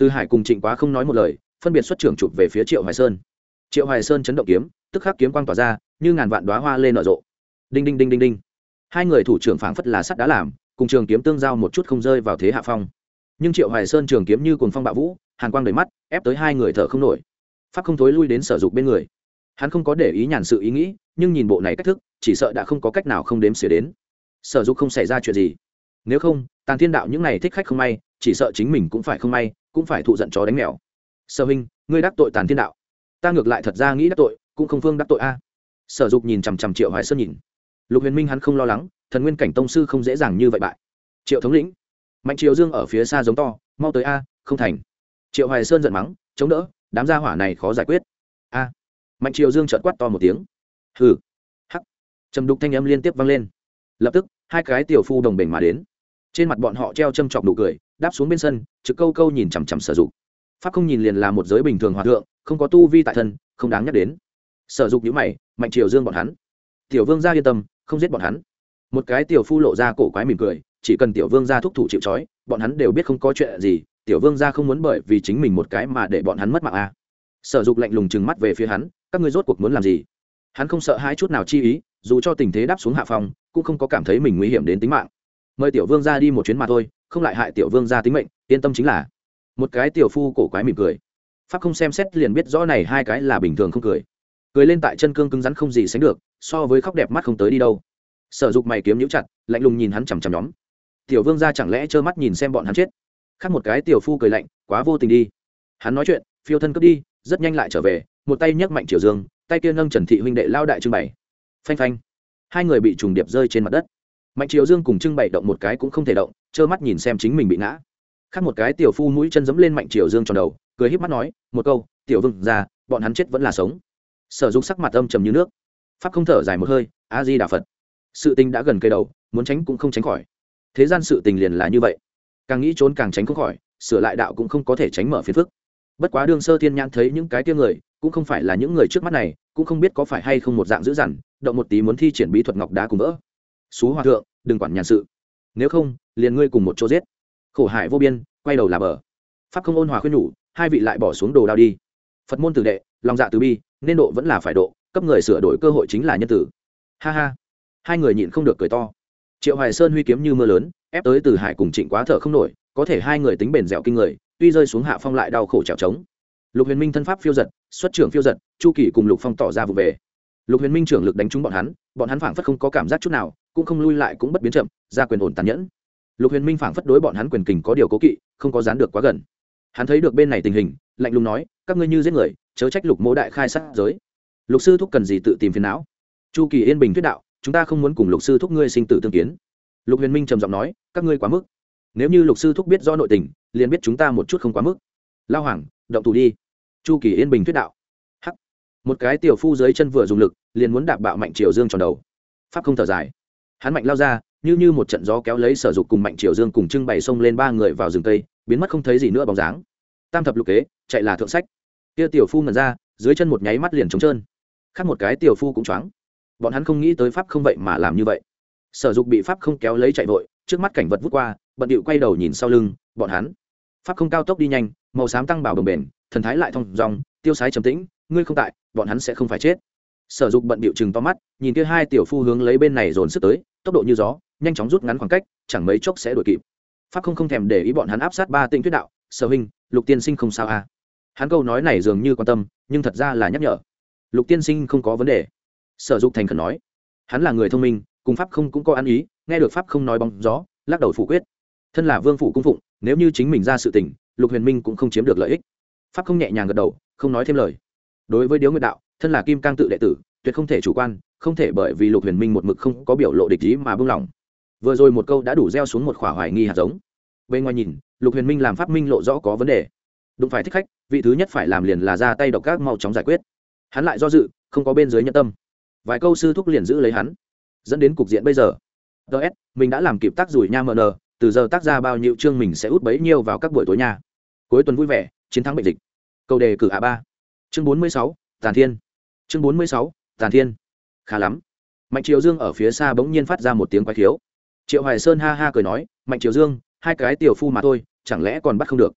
Từ Hải cùng Trịnh Quá không nói một lời, phân biệt xuất trưởng chụp về phía Triệu Hoài Sơn. Triệu Hoài Sơn chấn động kiếm, tức khắc kiếm quang tỏa ra, như ngàn vạn đóa hoa lên nở rộ. Đinh đinh đinh đinh đinh. Hai người thủ trưởng phảng phất là sắt đá làm, cùng trường kiếm tương giao một chút không rơi vào thế hạ phong. Nhưng Triệu Hoài Sơn trường kiếm như cuồng phong bạo vũ, hàn quang đầy mắt, ép tới hai người thở không nổi. Pháp không thối lui đến Sở Dục bên người. Hắn không có để ý nhàn sự ý nghĩ, nhưng nhìn bộ này cách thức, chỉ sợ đã không có cách nào không đếm xỉa đến. Sở Dục không xảy ra chuyện gì. Nếu không, Tàn Thiên đạo những này thích khách không may, chỉ sợ chính mình cũng phải không may, cũng phải thụ giận chó đánh mèo. Sở huynh, ngươi đắc tội Tàn Thiên đạo. Ta ngược lại thật ra nghĩ đắc tội, cũng không phương đắc tội a. Sở Dục nhìn chằm chằm Triệu Hoài Sơn nhìn. Lục Huyền Minh hắn không lo lắng, thần nguyên cảnh tông sư không dễ dàng như vậy bại. Triệu thống lĩnh, Mạnh Triều Dương ở phía xa giống to, mau tới a, không thành. Triệu Hoài Sơn giận mắng, chống đỡ, đám gia hỏa này khó giải quyết. A. Mạnh Triều Dương chợt quát to một tiếng. Hừ. Hắc. Trầm đục thanh âm liên tiếp vang lên. Lập tức, hai cái tiểu phu đồng bền mà đến. Trên mặt bọn họ treo châm chọc nụ cười, đáp xuống bên sân, trực câu câu nhìn chằm chằm Sở Dục. Pháp không nhìn liền là một giới bình thường hòa thượng, không có tu vi tại thân, không đáng nhắc đến. Sở Dục nhíu mày, Mạnh Triều Dương bọn hắn. Tiểu Vương gia yên tâm, không giết bọn hắn. Một cái tiểu phu lộ ra cổ quái mỉm cười, chỉ cần Tiểu Vương gia thúc thủ chịu trói, bọn hắn đều biết không có chuyện gì, Tiểu Vương gia không muốn bởi vì chính mình một cái mà để bọn hắn mất mạng a. Sở Dục lạnh lùng trừng mắt về phía hắn, các ngươi rốt cuộc muốn làm gì? Hắn không sợ hãi chút nào chi ý, dù cho tình thế đáp xuống hạ phòng, cũng không có cảm thấy mình nguy hiểm đến tính mạng. Mời Tiểu Vương gia đi một chuyến mà thôi, không lại hại Tiểu Vương gia tính mệnh, yên tâm chính là. Một cái tiểu phu cổ quái mỉm cười. Pháp không xem xét liền biết rõ này hai cái là bình thường không cười. Cười lên tại chân cương cứng rắn không gì sánh được, so với khóc đẹp mắt không tới đi đâu. Sở Dục mày kiếm nhíu chặt, lạnh lùng nhìn hắn chằm chằm nhóm. Tiểu Vương gia chẳng lẽ trơ mắt nhìn xem bọn hắn chết? Khác một cái tiểu phu cười lạnh, quá vô tình đi. Hắn nói chuyện, phiêu thân cướp đi, rất nhanh lại trở về, một tay nhấc Mạnh Triều Dương, tay kia nâng Trần Thị huynh đệ lao đại trưng bày. Phanh phanh. Hai người bị trùng điệp rơi trên mặt đất. Mạnh Triều Dương cùng trưng bày động một cái cũng không thể động, trơ mắt nhìn xem chính mình bị ngã. Khác một cái tiểu phu mũi chân giẫm lên Mạnh Triều Dương tròn đầu, cười híp mắt nói, một câu, "Tiểu Vương gia, bọn hắn chết vẫn là sống." Sở Dục sắc mặt âm trầm như nước. Pháp không thở dài một hơi, A Di Đà Phật. Sự tình đã gần cây đầu, muốn tránh cũng không tránh khỏi. Thế gian sự tình liền là như vậy, càng nghĩ trốn càng tránh không khỏi, sửa lại đạo cũng không có thể tránh mở phiền phức. Bất quá đương Sơ Thiên Nhãn thấy những cái kia người, cũng không phải là những người trước mắt này, cũng không biết có phải hay không một dạng dữ dằn, động một tí muốn thi triển bí thuật ngọc đá cùng vỡ. Xú hòa thượng, đừng quản nhàn sự, nếu không, liền ngươi cùng một chỗ giết. Khổ hại vô biên, quay đầu là bờ. Pháp không ôn hòa khuyên nhủ, hai vị lại bỏ xuống đồ đao đi. Phật môn tử đệ, lòng dạ từ bi, nên độ vẫn là phải độ, cấp người sửa đổi cơ hội chính là nhân tử. Ha ha. Hai người nhịn không được cười to. Triệu Hoài Sơn huy kiếm như mưa lớn, ép tới Từ Hải cùng Trịnh Quá thở không nổi, có thể hai người tính bền dẻo kinh người, tuy rơi xuống hạ phong lại đau khổ trèo trống. Lục Huyền Minh thân pháp phiêu giật, xuất trưởng phiêu giật, Chu Kỳ cùng Lục Phong tỏ ra vụ về. Lục Huyền Minh trưởng lực đánh trúng bọn hắn, bọn hắn phảng phất không có cảm giác chút nào, cũng không lui lại cũng bất biến chậm, ra quyền ổn tàn nhẫn. Lục Huyền Minh phảng phất đối bọn hắn quyền kình có điều cố kỵ, không có dán được quá gần. Hắn thấy được bên này tình hình, lạnh lùng nói, các ngươi như giết người, chớ trách Lục Mỗ đại khai sát giới. Lục sư thúc cần gì tự tìm phiền não? Chu Kỳ yên bình thuyết đạo, chúng ta không muốn cùng Lục sư thúc ngươi sinh tử tương kiến. Lục Huyền Minh trầm giọng nói, các ngươi quá mức. Nếu như Lục sư thúc biết rõ nội tình, liền biết chúng ta một chút không quá mức. Lao Hoàng, động thủ đi. Chu Kỳ yên bình thuyết đạo. Hắc. Một cái tiểu phu dưới chân vừa dùng lực, liền muốn đạp bạo Mạnh Triều Dương tròn đầu. Pháp không thở dài, hắn mạnh lao ra, như như một trận gió kéo lấy Sở Dục cùng Mạnh Triều Dương cùng trưng bày xông lên ba người vào rừng tây, biến mất không thấy gì nữa bóng dáng. Tam thập lục kế, chạy là thượng sách. Kia tiểu phu ngẩn ra, dưới chân một nháy mắt liền trống trơn. Khác một cái tiểu phu cũng choáng. Bọn hắn không nghĩ tới Pháp không vậy mà làm như vậy. Sở Dục bị Pháp không kéo lấy chạy vội, trước mắt cảnh vật vút qua, bận điệu quay đầu nhìn sau lưng, bọn hắn. Pháp không cao tốc đi nhanh, màu xám tăng bảo đồng bền, thần thái lại thong dong, tiêu sái trầm tĩnh, ngươi không tại, bọn hắn sẽ không phải chết. Sở Dục bận bịu chừng to mắt, nhìn kia hai tiểu phu hướng lấy bên này dồn sức tới, tốc độ như gió, nhanh chóng rút ngắn khoảng cách, chẳng mấy chốc sẽ đuổi kịp. Pháp không không thèm để ý bọn hắn áp sát ba tinh thuyết đạo, Sở huynh, Lục tiên sinh không sao à? Hắn câu nói này dường như quan tâm, nhưng thật ra là nhắc nhở. Lục tiên sinh không có vấn đề. Sở Dục thành khẩn nói, hắn là người thông minh, cùng Pháp không cũng có ăn ý, nghe được Pháp không nói bóng gió, lắc đầu phủ quyết. Thân là vương phủ cung phụng, nếu như chính mình ra sự tình, Lục Huyền Minh cũng không chiếm được lợi ích. Pháp không nhẹ nhàng gật đầu, không nói thêm lời. Đối với Điếu Nguyệt đạo, thân là kim cang tự đệ tử, tuyệt không thể chủ quan, không thể bởi vì Lục Huyền Minh một mực không có biểu lộ địch ý mà buông lỏng. Vừa rồi một câu đã đủ gieo xuống một khỏa hoài nghi hạt giống. Bên ngoài nhìn, Lục Huyền Minh làm pháp minh lộ rõ có vấn đề. Đụng phải thích khách, vị thứ nhất phải làm liền là ra tay độc ác mau chóng giải quyết. Hắn lại do dự, không có bên dưới nhân tâm. Vài câu sư thúc liền giữ lấy hắn, dẫn đến cục diện bây giờ. ds mình đã làm kịp tác rủi nha mn, từ giờ tác ra bao nhiêu chương mình sẽ út bấy nhiêu vào các buổi tối nha. Cuối tuần vui vẻ, chiến thắng bệnh dịch. Câu đề cử a ba. Chương bốn mươi sáu, Tàn Thiên. Chương bốn mươi sáu, Tàn Thiên. Khá lắm. Mạnh Triều Dương ở phía xa bỗng nhiên phát ra một tiếng quái khiếu. Triệu Hoài Sơn ha ha cười nói, Mạnh Triều Dương, hai cái tiểu phu mà thôi, chẳng lẽ còn bắt không được?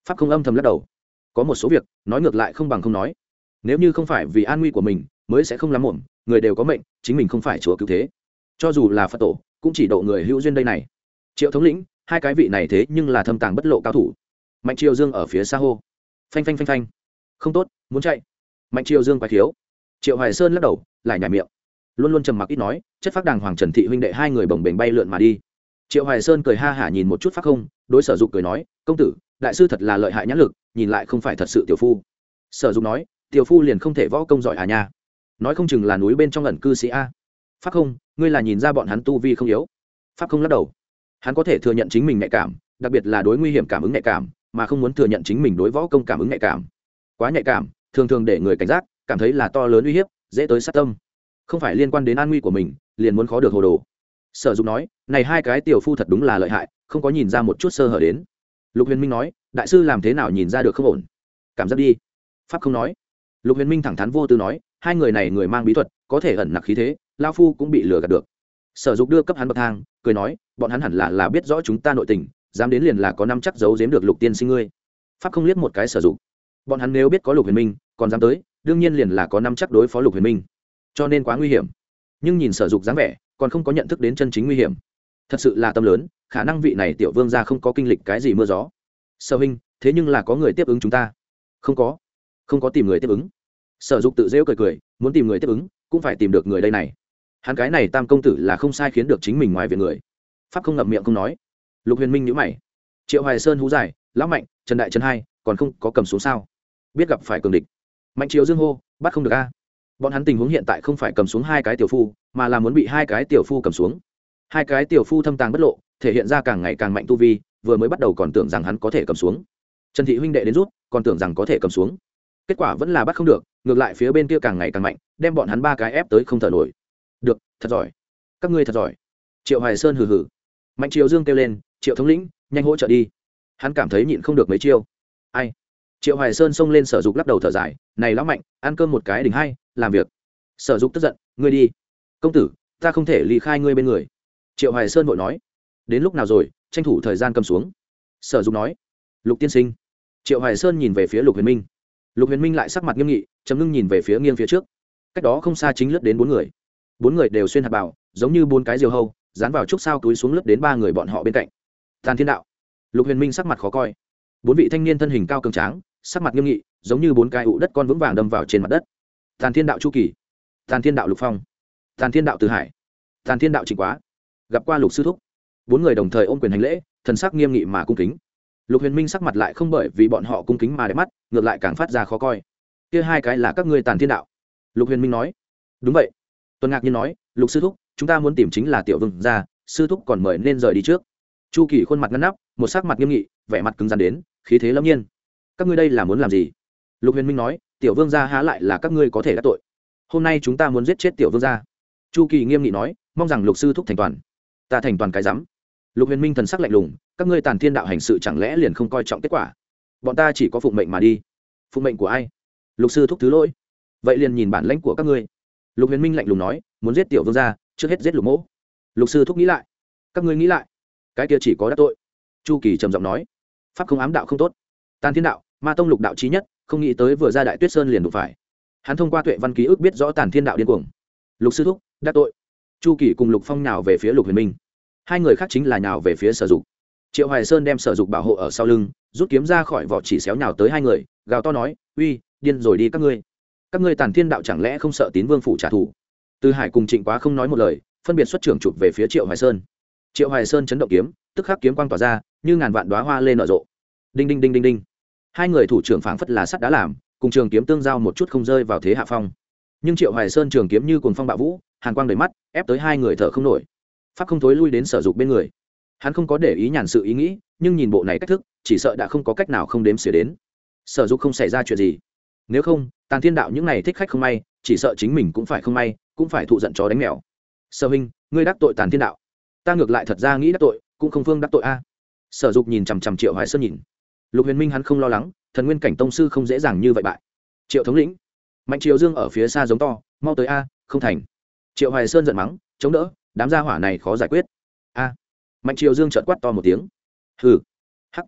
pháp không âm thầm lắc đầu. Có một số việc nói ngược lại không bằng không nói. Nếu như không phải vì an nguy của mình mới sẽ không lắm muộn, người đều có mệnh, chính mình không phải chúa cứu thế. Cho dù là Phật tổ cũng chỉ độ người hữu duyên đây này. Triệu thống lĩnh, hai cái vị này thế nhưng là thâm tàng bất lộ cao thủ. Mạnh Triều Dương ở phía xa hô. Phanh phanh phanh phanh. Không tốt, muốn chạy. Mạnh Triều Dương quái thiếu. Triệu Hoài Sơn lắc đầu, lại nhả miệng. Luôn luôn trầm mặc ít nói, chất phác đàng hoàng Trần Thị huynh đệ hai người bồng bềnh bay lượn mà đi. Triệu Hoài Sơn cười ha hả nhìn một chút Pháp Không, đối Sở Dục cười nói, công tử, đại sư thật là lợi hại nhãn lực, nhìn lại không phải thật sự tiểu phu. Sở Dục nói, tiểu phu liền không thể võ công giỏi à nha, nói không chừng là núi bên trong ẩn cư sĩ a. Pháp Không, ngươi là nhìn ra bọn hắn tu vi không yếu. Pháp Không lắc đầu, hắn có thể thừa nhận chính mình nhạy cảm, đặc biệt là đối nguy hiểm cảm ứng nhạy cảm, mà không muốn thừa nhận chính mình đối võ công cảm ứng nhạy cảm. Quá nhạy cảm thường thường để người cảnh giác, cảm thấy là to lớn uy hiếp, dễ tới sát tâm, không phải liên quan đến an nguy của mình liền muốn khó được hồ đồ. Sở Dục nói, này hai cái tiểu phu thật đúng là lợi hại, không có nhìn ra một chút sơ hở đến. Lục Huyền Minh nói, đại sư làm thế nào nhìn ra được không ổn? Cảm giác đi. Pháp Không nói. Lục Huyền Minh thẳng thắn vô tư nói, hai người này người mang bí thuật, có thể ẩn nặc khí thế, lao phu cũng bị lừa gạt được. Sở Dục đưa cấp hắn bậc thang, cười nói, bọn hắn hẳn là là biết rõ chúng ta nội tình, dám đến liền là có năm chắc giấu giếm được Lục tiên sinh ngươi. Pháp Không liếc một cái Sở Dục. Bọn hắn nếu biết có Lục Huyền Minh, còn dám tới, đương nhiên liền là có năm chắc đối phó Lục Huyền Minh, cho nên quá nguy hiểm. Nhưng nhìn Sở Dục dáng vẻ, còn không có nhận thức đến chân chính nguy hiểm, thật sự là tâm lớn, khả năng vị này tiểu vương gia không có kinh lịch cái gì mưa gió. Sở huynh, thế nhưng là có người tiếp ứng chúng ta. Không có, không có tìm người tiếp ứng. Sở Dục tự rêu cười cười, muốn tìm người tiếp ứng cũng phải tìm được người đây này. Hắn cái này tam công tử là không sai khiến được chính mình ngoài viện người. Pháp Không ngậm miệng không nói. Lục Huyền Minh nhíu mày. Triệu Hoài Sơn hú dài, lão Mạnh, Trần Đại Trần hai còn không có cầm xuống sao? Biết gặp phải cường địch. Mạnh Triều Dương hô, bắt không được a. Bọn hắn tình huống hiện tại không phải cầm xuống hai cái tiểu phu, mà là muốn bị hai cái tiểu phu cầm xuống. Hai cái tiểu phu thâm tàng bất lộ, thể hiện ra càng ngày càng mạnh tu vi, vừa mới bắt đầu còn tưởng rằng hắn có thể cầm xuống. Trần Thị huynh đệ đến rút, còn tưởng rằng có thể cầm xuống. Kết quả vẫn là bắt không được, ngược lại phía bên kia càng ngày càng mạnh, đem bọn hắn ba cái ép tới không thở nổi. Được, thật giỏi. Các ngươi thật giỏi. Triệu Hoài Sơn hừ hừ. Mạnh Triều Dương kêu lên, Triệu thống lĩnh, nhanh hỗ trợ đi. Hắn cảm thấy nhịn không được mấy chiêu. Ai? Triệu Hoài Sơn xông lên Sở Dục lắc đầu thở dài, này lão Mạnh, ăn cơm một cái đỉnh hay, làm việc. Sở Dục tức giận, ngươi đi. Công tử, ta không thể ly khai ngươi bên người. Triệu Hoài Sơn vội nói, đến lúc nào rồi, tranh thủ thời gian cầm xuống. Sở Dục nói, Lục tiên sinh. Triệu Hoài Sơn nhìn về phía Lục Huyền Minh. Lục Huyền Minh lại sắc mặt nghiêm nghị, trầm ngưng nhìn về phía nghiêng phía trước. Cách đó không xa chính lướt đến bốn người. Bốn người đều xuyên hạt bào, giống như bốn cái diều hâu, dán vào trúc sao túi xuống lướt đến ba người bọn họ bên cạnh. Tàn Thiên Đạo. Lục Huyền Minh sắc mặt khó coi. Bốn vị thanh niên thân hình cao cường tráng, sắc mặt nghiêm nghị, giống như bốn cái ụ đất con vững vàng đâm vào trên mặt đất. Tàn Thiên Đạo Chu Kỳ, Tàn Thiên Đạo Lục Phong, Tàn Thiên Đạo Từ Hải, Tàn Thiên Đạo Trịnh Quá. Gặp qua Lục sư thúc. Bốn người đồng thời ôm quyền hành lễ, thần sắc nghiêm nghị mà cung kính. Lục Huyền Minh sắc mặt lại không bởi vì bọn họ cung kính mà đẹp mắt, ngược lại càng phát ra khó coi. Kia hai cái là các ngươi Tàn Thiên Đạo? Lục Huyền Minh nói. Đúng vậy. Tuần Ngạc Nhiên nói, Lục sư thúc, chúng ta muốn tìm chính là tiểu vương gia, sư thúc còn mời nên rời đi trước. Chu Kỳ khuôn mặt ngăn nắp, một sắc mặt nghiêm nghị, vẻ mặt cứng rắn đến, khí thế lâm nhiên. Các ngươi đây là muốn làm gì? Lục Huyền Minh nói, tiểu vương gia há lại là các ngươi có thể đắc tội. Hôm nay chúng ta muốn giết chết tiểu vương gia. Chu Kỳ nghiêm nghị nói, mong rằng Lục sư thúc thành toàn. Ta thành toàn cái rắm. Lục Huyền Minh thần sắc lạnh lùng, các ngươi Tàn Thiên Đạo hành sự chẳng lẽ liền không coi trọng kết quả? Bọn ta chỉ có phụng mệnh mà đi. Phụng mệnh của ai? Lục sư thúc thứ lỗi. Vậy liền nhìn bản lãnh của các ngươi. Lục Huyền Minh lạnh lùng nói, muốn giết tiểu vương gia, trước hết giết Lục Mỗ. Lục sư thúc nghĩ lại. Các ngươi nghĩ lại. Cái kia chỉ có đắc tội. Chu Kỳ trầm giọng nói, pháp không ám đạo không tốt. Tàn Thiên Đạo, Ma tông lục đạo chí nhất, không nghĩ tới vừa ra Đại Tuyết Sơn liền đụng phải. Hắn thông qua tuệ văn ký ức biết rõ Tàn Thiên Đạo điên cuồng. Lục sư thúc, đắc tội. Chu Kỳ cùng Lục Phong nhào về phía Lục Huyền Minh. Hai người khác chính là nhào về phía Sở Dục. Triệu Hoài Sơn đem Sở Dục bảo hộ ở sau lưng, rút kiếm ra khỏi vỏ chỉ xéo nhào tới hai người, gào to nói, uy, điên rồi đi các ngươi. Các ngươi Tàn Thiên Đạo chẳng lẽ không sợ Tín Vương phủ trả thù? Từ Hải cùng Trịnh Quá không nói một lời, phân biệt xuất trưởng chụp về phía Triệu Hoài Sơn. Triệu Hoài Sơn chấn động kiếm, tức khắc kiếm quang tỏa ra, như ngàn vạn đóa hoa lên nở rộ. Đinh đinh đinh đinh đinh. Hai người thủ trưởng phảng phất là sắt đá làm, cùng trường kiếm tương giao một chút không rơi vào thế hạ phong. Nhưng Triệu Hoài Sơn trường kiếm như cuồng phong bạo vũ, hàn quang đầy mắt, ép tới hai người thở không nổi. Pháp không thối lui đến Sở Dục bên người. Hắn không có để ý nhàn sự ý nghĩ, nhưng nhìn bộ này cách thức, chỉ sợ đã không có cách nào không đếm xỉa đến. Sở Dục không xảy ra chuyện gì. Nếu không, Tàn Thiên Đạo những này thích khách không may, chỉ sợ chính mình cũng phải không may, cũng phải thụ giận chó đánh mèo. Sở huynh, ngươi đắc tội Tàn Thiên Đạo. Ta ngược lại thật ra nghĩ đắc tội, cũng không phương đắc tội a. Sở Dục nhìn chằm chằm Triệu Hoài Sơn nhìn. Lục Huyền Minh hắn không lo lắng, thần nguyên cảnh tông sư không dễ dàng như vậy bại. Triệu thống lĩnh. Mạnh Triều Dương ở phía xa giống to, mau tới a, không thành. Triệu Hoài Sơn giận mắng, chống đỡ, đám gia hỏa này khó giải quyết. A. Mạnh Triều Dương chợt quát to một tiếng. Hừ. Hắc.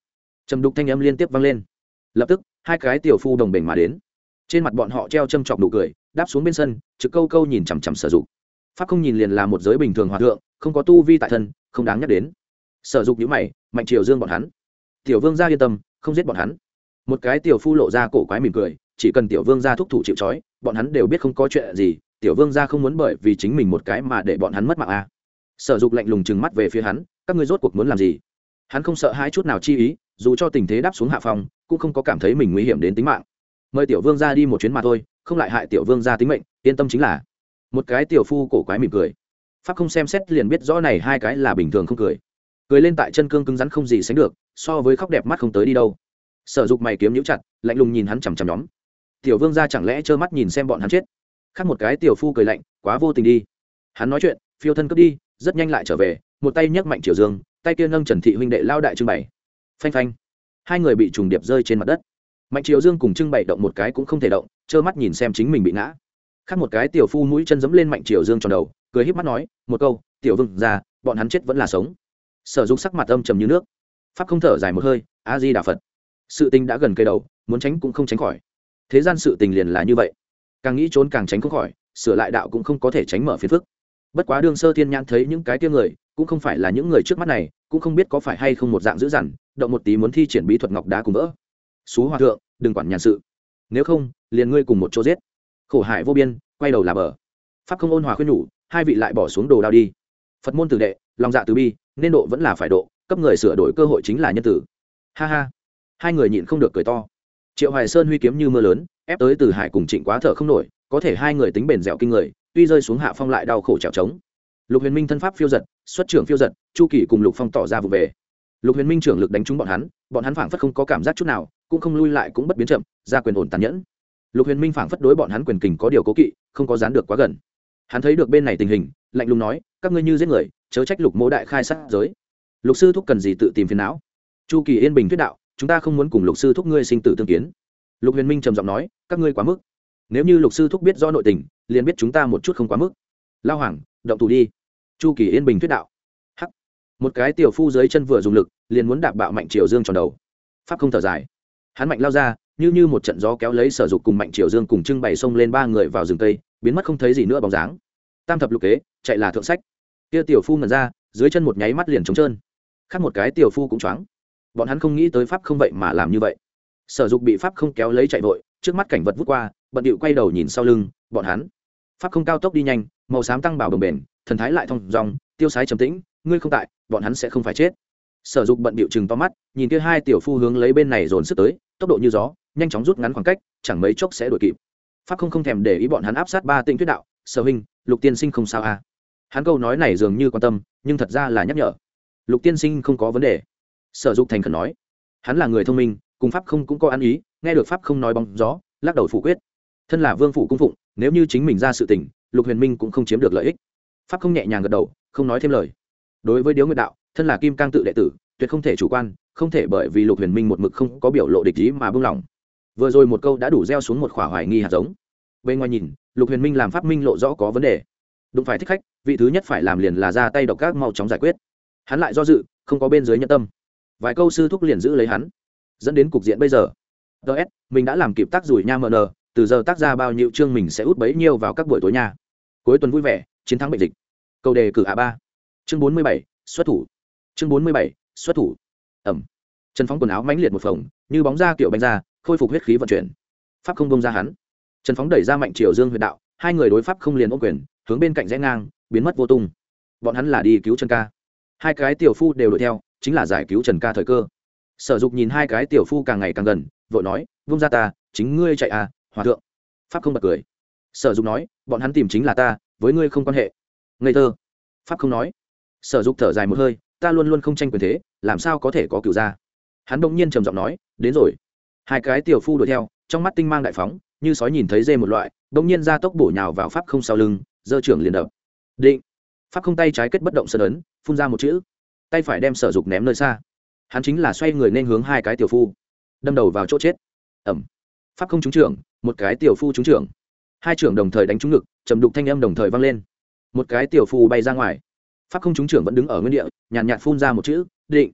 trầm đục thanh âm liên tiếp vang lên. Lập tức hai cái tiểu phu đồng bền mà đến, trên mặt bọn họ treo châm chọc nụ cười, đáp xuống bên sân trực câu câu nhìn chằm chằm Sở Dục. Pháp không nhìn liền là một giới bình thường hòa thượng, không có tu vi tại thân, không đáng nhắc đến. Sở Dục nhíu mày, Mạnh Triều Dương bọn hắn, tiểu vương gia yên tâm, không giết bọn hắn. Một cái tiểu phu lộ ra cổ quái mỉm cười, chỉ cần tiểu vương gia thúc thủ chịu trói, bọn hắn đều biết không có chuyện gì, tiểu vương gia không muốn bởi vì chính mình một cái mà để bọn hắn mất mạng à. Sở Dục lạnh lùng trừng mắt về phía hắn, các ngươi rốt cuộc muốn làm gì? Hắn không sợ hãi chút nào chi ý, dù cho tình thế đáp xuống hạ phòng, cũng không có cảm thấy mình nguy hiểm đến tính mạng. Mời tiểu vương gia đi một chuyến mà thôi, không lại hại tiểu vương gia tính mệnh, yên tâm chính là. Một cái tiểu phu cổ quái mỉm cười. Pháp không xem xét liền biết rõ này hai cái là bình thường không cười, cười lên tại chân cương cứng rắn không gì sánh được, so với khóc đẹp mắt không tới đi đâu. Sở Dục mày kiếm nhíu chặt, lạnh lùng nhìn hắn chằm chằm nhóm. Tiểu vương gia chẳng lẽ trơ mắt nhìn xem bọn hắn chết? Khác một cái tiểu phu cười lạnh, quá vô tình đi. Hắn nói chuyện, phiêu thân cướp đi, rất nhanh lại trở về, một tay nhấc Mạnh Triều Dương, tay kia nâng Trần Thị huynh đệ lao đại trưng bày. Phanh phanh, hai người bị trùng điệp rơi trên mặt đất. Mạnh Triều Dương cùng trưng bày động một cái cũng không thể động, trơ mắt nhìn xem chính mình bị ngã. Khác một cái tiểu phu mũi chân giẫm lên Mạnh Triều Dương tròn đầu, cười híp mắt nói, một câu, tiểu vương gia, bọn hắn chết vẫn là sống. Sở Dục sắc mặt âm trầm như nước. Pháp không thở dài một hơi, a di đà Phật. Sự tình đã gần cây đầu, muốn tránh cũng không tránh khỏi. Thế gian sự tình liền là như vậy, càng nghĩ trốn càng tránh không khỏi, sửa lại đạo cũng không có thể tránh mở phiền phức. Bất quá đương Sơ Thiên Nhãn thấy những cái kia người, cũng không phải là những người trước mắt này, cũng không biết có phải hay không một dạng dữ dằn, động một tí muốn thi triển bí thuật ngọc đá cùng vỡ. Xú hòa thượng, đừng quản nhàn sự, nếu không liền ngươi cùng một chỗ giết. Khổ hại vô biên, quay đầu là bờ. Pháp không ôn hòa khuyên nhủ, hai vị lại bỏ xuống đồ đao đi. Phật môn tử đệ, lòng dạ từ bi, nên độ vẫn là phải độ, cấp người sửa đổi cơ hội chính là nhân tử. Ha ha, hai người nhịn không được cười to. Triệu Hoài Sơn huy kiếm như mưa lớn, ép tới Từ Hải cùng Trịnh Quá thở không nổi, có thể hai người tính bền dẻo kinh người, tuy rơi xuống hạ phong lại đau khổ trèo trống. Lục Huyền Minh thân pháp phiêu giật, xuất trưởng phiêu giật, Chu Kỳ cùng Lục Phong tỏ ra vụ về. Lục Huyền Minh trưởng lực đánh trúng bọn hắn, bọn hắn phảng phất không có cảm giác chút nào, cũng không lui lại cũng bất biến chậm, ra quyền ổn tàn nhẫn. Lục Huyền Minh phảng phất đối bọn hắn quyền kình có điều cố kỵ, không có dán được quá gần. Hắn thấy được bên này tình hình, lạnh lùng nói, các ngươi như giết người, chớ trách Lục Mỗ đại khai sát giới. Lục sư thúc cần gì tự tìm phiền não? Chu Kỳ yên bình thuyết đạo, chúng ta không muốn cùng Lục sư thúc ngươi sinh tử tương kiến. Lục Huyền Minh trầm giọng nói, các ngươi quá mức. Nếu như Lục sư thúc biết rõ nội tình, liền biết chúng ta một chút không quá mức. Lao Hoàng, động thủ đi. Chu Kỳ yên bình thuyết đạo. Hắc. Một cái tiểu phu dưới chân vừa dùng lực, liền muốn đạp bạo Mạnh Triều Dương tròn đầu. Pháp không thở dài, hắn mạnh lao ra, như như một trận gió kéo lấy Sở Dục cùng Mạnh Triều Dương cùng trưng bày xông lên ba người vào rừng cây, biến mất không thấy gì nữa bóng dáng. Tam thập lục kế, chạy là thượng sách. Kia tiểu phu ngẩn ra, dưới chân một nháy mắt liền trống trơn. Khác một cái tiểu phu cũng choáng. Bọn hắn không nghĩ tới Pháp không vậy mà làm như vậy. Sở Dục bị Pháp không kéo lấy chạy vội, trước mắt cảnh vật vút qua, bận điệu quay đầu nhìn sau lưng, bọn hắn. Pháp không cao tốc đi nhanh, màu xám tăng bảo đồng bền, thần thái lại thong dong, tiêu sái trầm tĩnh, ngươi không tại, bọn hắn sẽ không phải chết. Sở Dục bận điệu chừng to mắt, nhìn kia hai tiểu phu hướng lấy bên này dồn sức tới, tốc độ như gió, nhanh chóng rút ngắn khoảng cách, chẳng mấy chốc sẽ đuổi kịp. Pháp không không thèm để ý bọn hắn áp sát ba tinh thuyết đạo, Sở huynh, Lục tiên sinh không sao à? Hắn câu nói này dường như quan tâm, nhưng thật ra là nhắc nhở. Lục tiên sinh không có vấn đề. Sở Dục thành khẩn nói, hắn là người thông minh, cùng Pháp không cũng có ăn ý, nghe được Pháp không nói bóng gió, lắc đầu phủ quyết. Thân là vương phủ cung phụng, nếu như chính mình ra sự tình, Lục Huyền Minh cũng không chiếm được lợi ích. Pháp không nhẹ nhàng gật đầu, không nói thêm lời. Đối với Điếu Nguyệt đạo, thân là Kim Cang tự đệ tử, tuyệt không thể chủ quan, không thể bởi vì Lục Huyền Minh một mực không có biểu lộ địch ý mà buông lỏng. Vừa rồi một câu đã đủ gieo xuống một khỏa hoài nghi hạt giống. Bên ngoài nhìn, Lục Huyền Minh làm Pháp Minh lộ rõ có vấn đề. Đúng phải thích khách, vị thứ nhất phải làm liền là ra tay độc ác mau chóng giải quyết. Hắn lại do dự, không có bên dưới nhân tâm. Vài câu sư thúc liền giữ lấy hắn, dẫn đến cục diện bây giờ. ds mình đã làm kịp tác rủi nha mn, từ giờ tác ra bao nhiêu chương mình sẽ út bấy nhiêu vào các buổi tối nha. Cuối tuần vui vẻ, chiến thắng bệnh dịch. Câu đề cử a ba. Chương bốn mươi bảy, xuất thủ. Chương bốn mươi bảy, xuất thủ. Ẩm. Trần Phóng quần áo mãnh liệt một phồng, như bóng da kiểu bánh ra, khôi phục huyết khí vận chuyển. Pháp không bông ra hắn. Trần Phóng đẩy ra Mạnh Triều Dương huyệt đạo, hai người đối pháp không liền ôm quyền, hướng bên cạnh rẽ ngang, biến mất vô tung. Bọn hắn là đi cứu Trần ca. Hai cái tiểu phu đều đuổi theo, chính là giải cứu Trần ca thời cơ. Sở Dục nhìn hai cái tiểu phu càng ngày càng gần, vội nói, vung ra ta, chính ngươi chạy à, hòa thượng. Pháp không bật cười. Sở Dục nói, bọn hắn tìm chính là ta, với ngươi không quan hệ. Ngây thơ. Pháp không nói. Sở Dục thở dài một hơi, ta luôn luôn không tranh quyền thế, làm sao có thể có cửu gia. Hắn bỗng nhiên trầm giọng nói, đến rồi. Hai cái tiểu phu đuổi theo, trong mắt tinh mang đại phóng, như sói nhìn thấy dê một loại, bỗng nhiên ra tốc bổ nhào vào Pháp không sau lưng, giơ trưởng liền đập. Định. Pháp không tay trái kết bất động sơn ấn, phun ra một chữ, tay phải đem Sở Dục ném nơi xa. Hắn chính là xoay người nên hướng hai cái tiểu phu, đâm đầu vào chỗ chết. Ẩm. Pháp không trúng trưởng, một cái tiểu phu trúng trưởng. Hai trưởng đồng thời đánh trúng ngực, trầm đục thanh âm đồng thời vang lên. Một cái tiểu phu bay ra ngoài. Pháp không trúng trưởng vẫn đứng ở nguyên địa, nhàn nhạt, nhạt phun ra một chữ, định.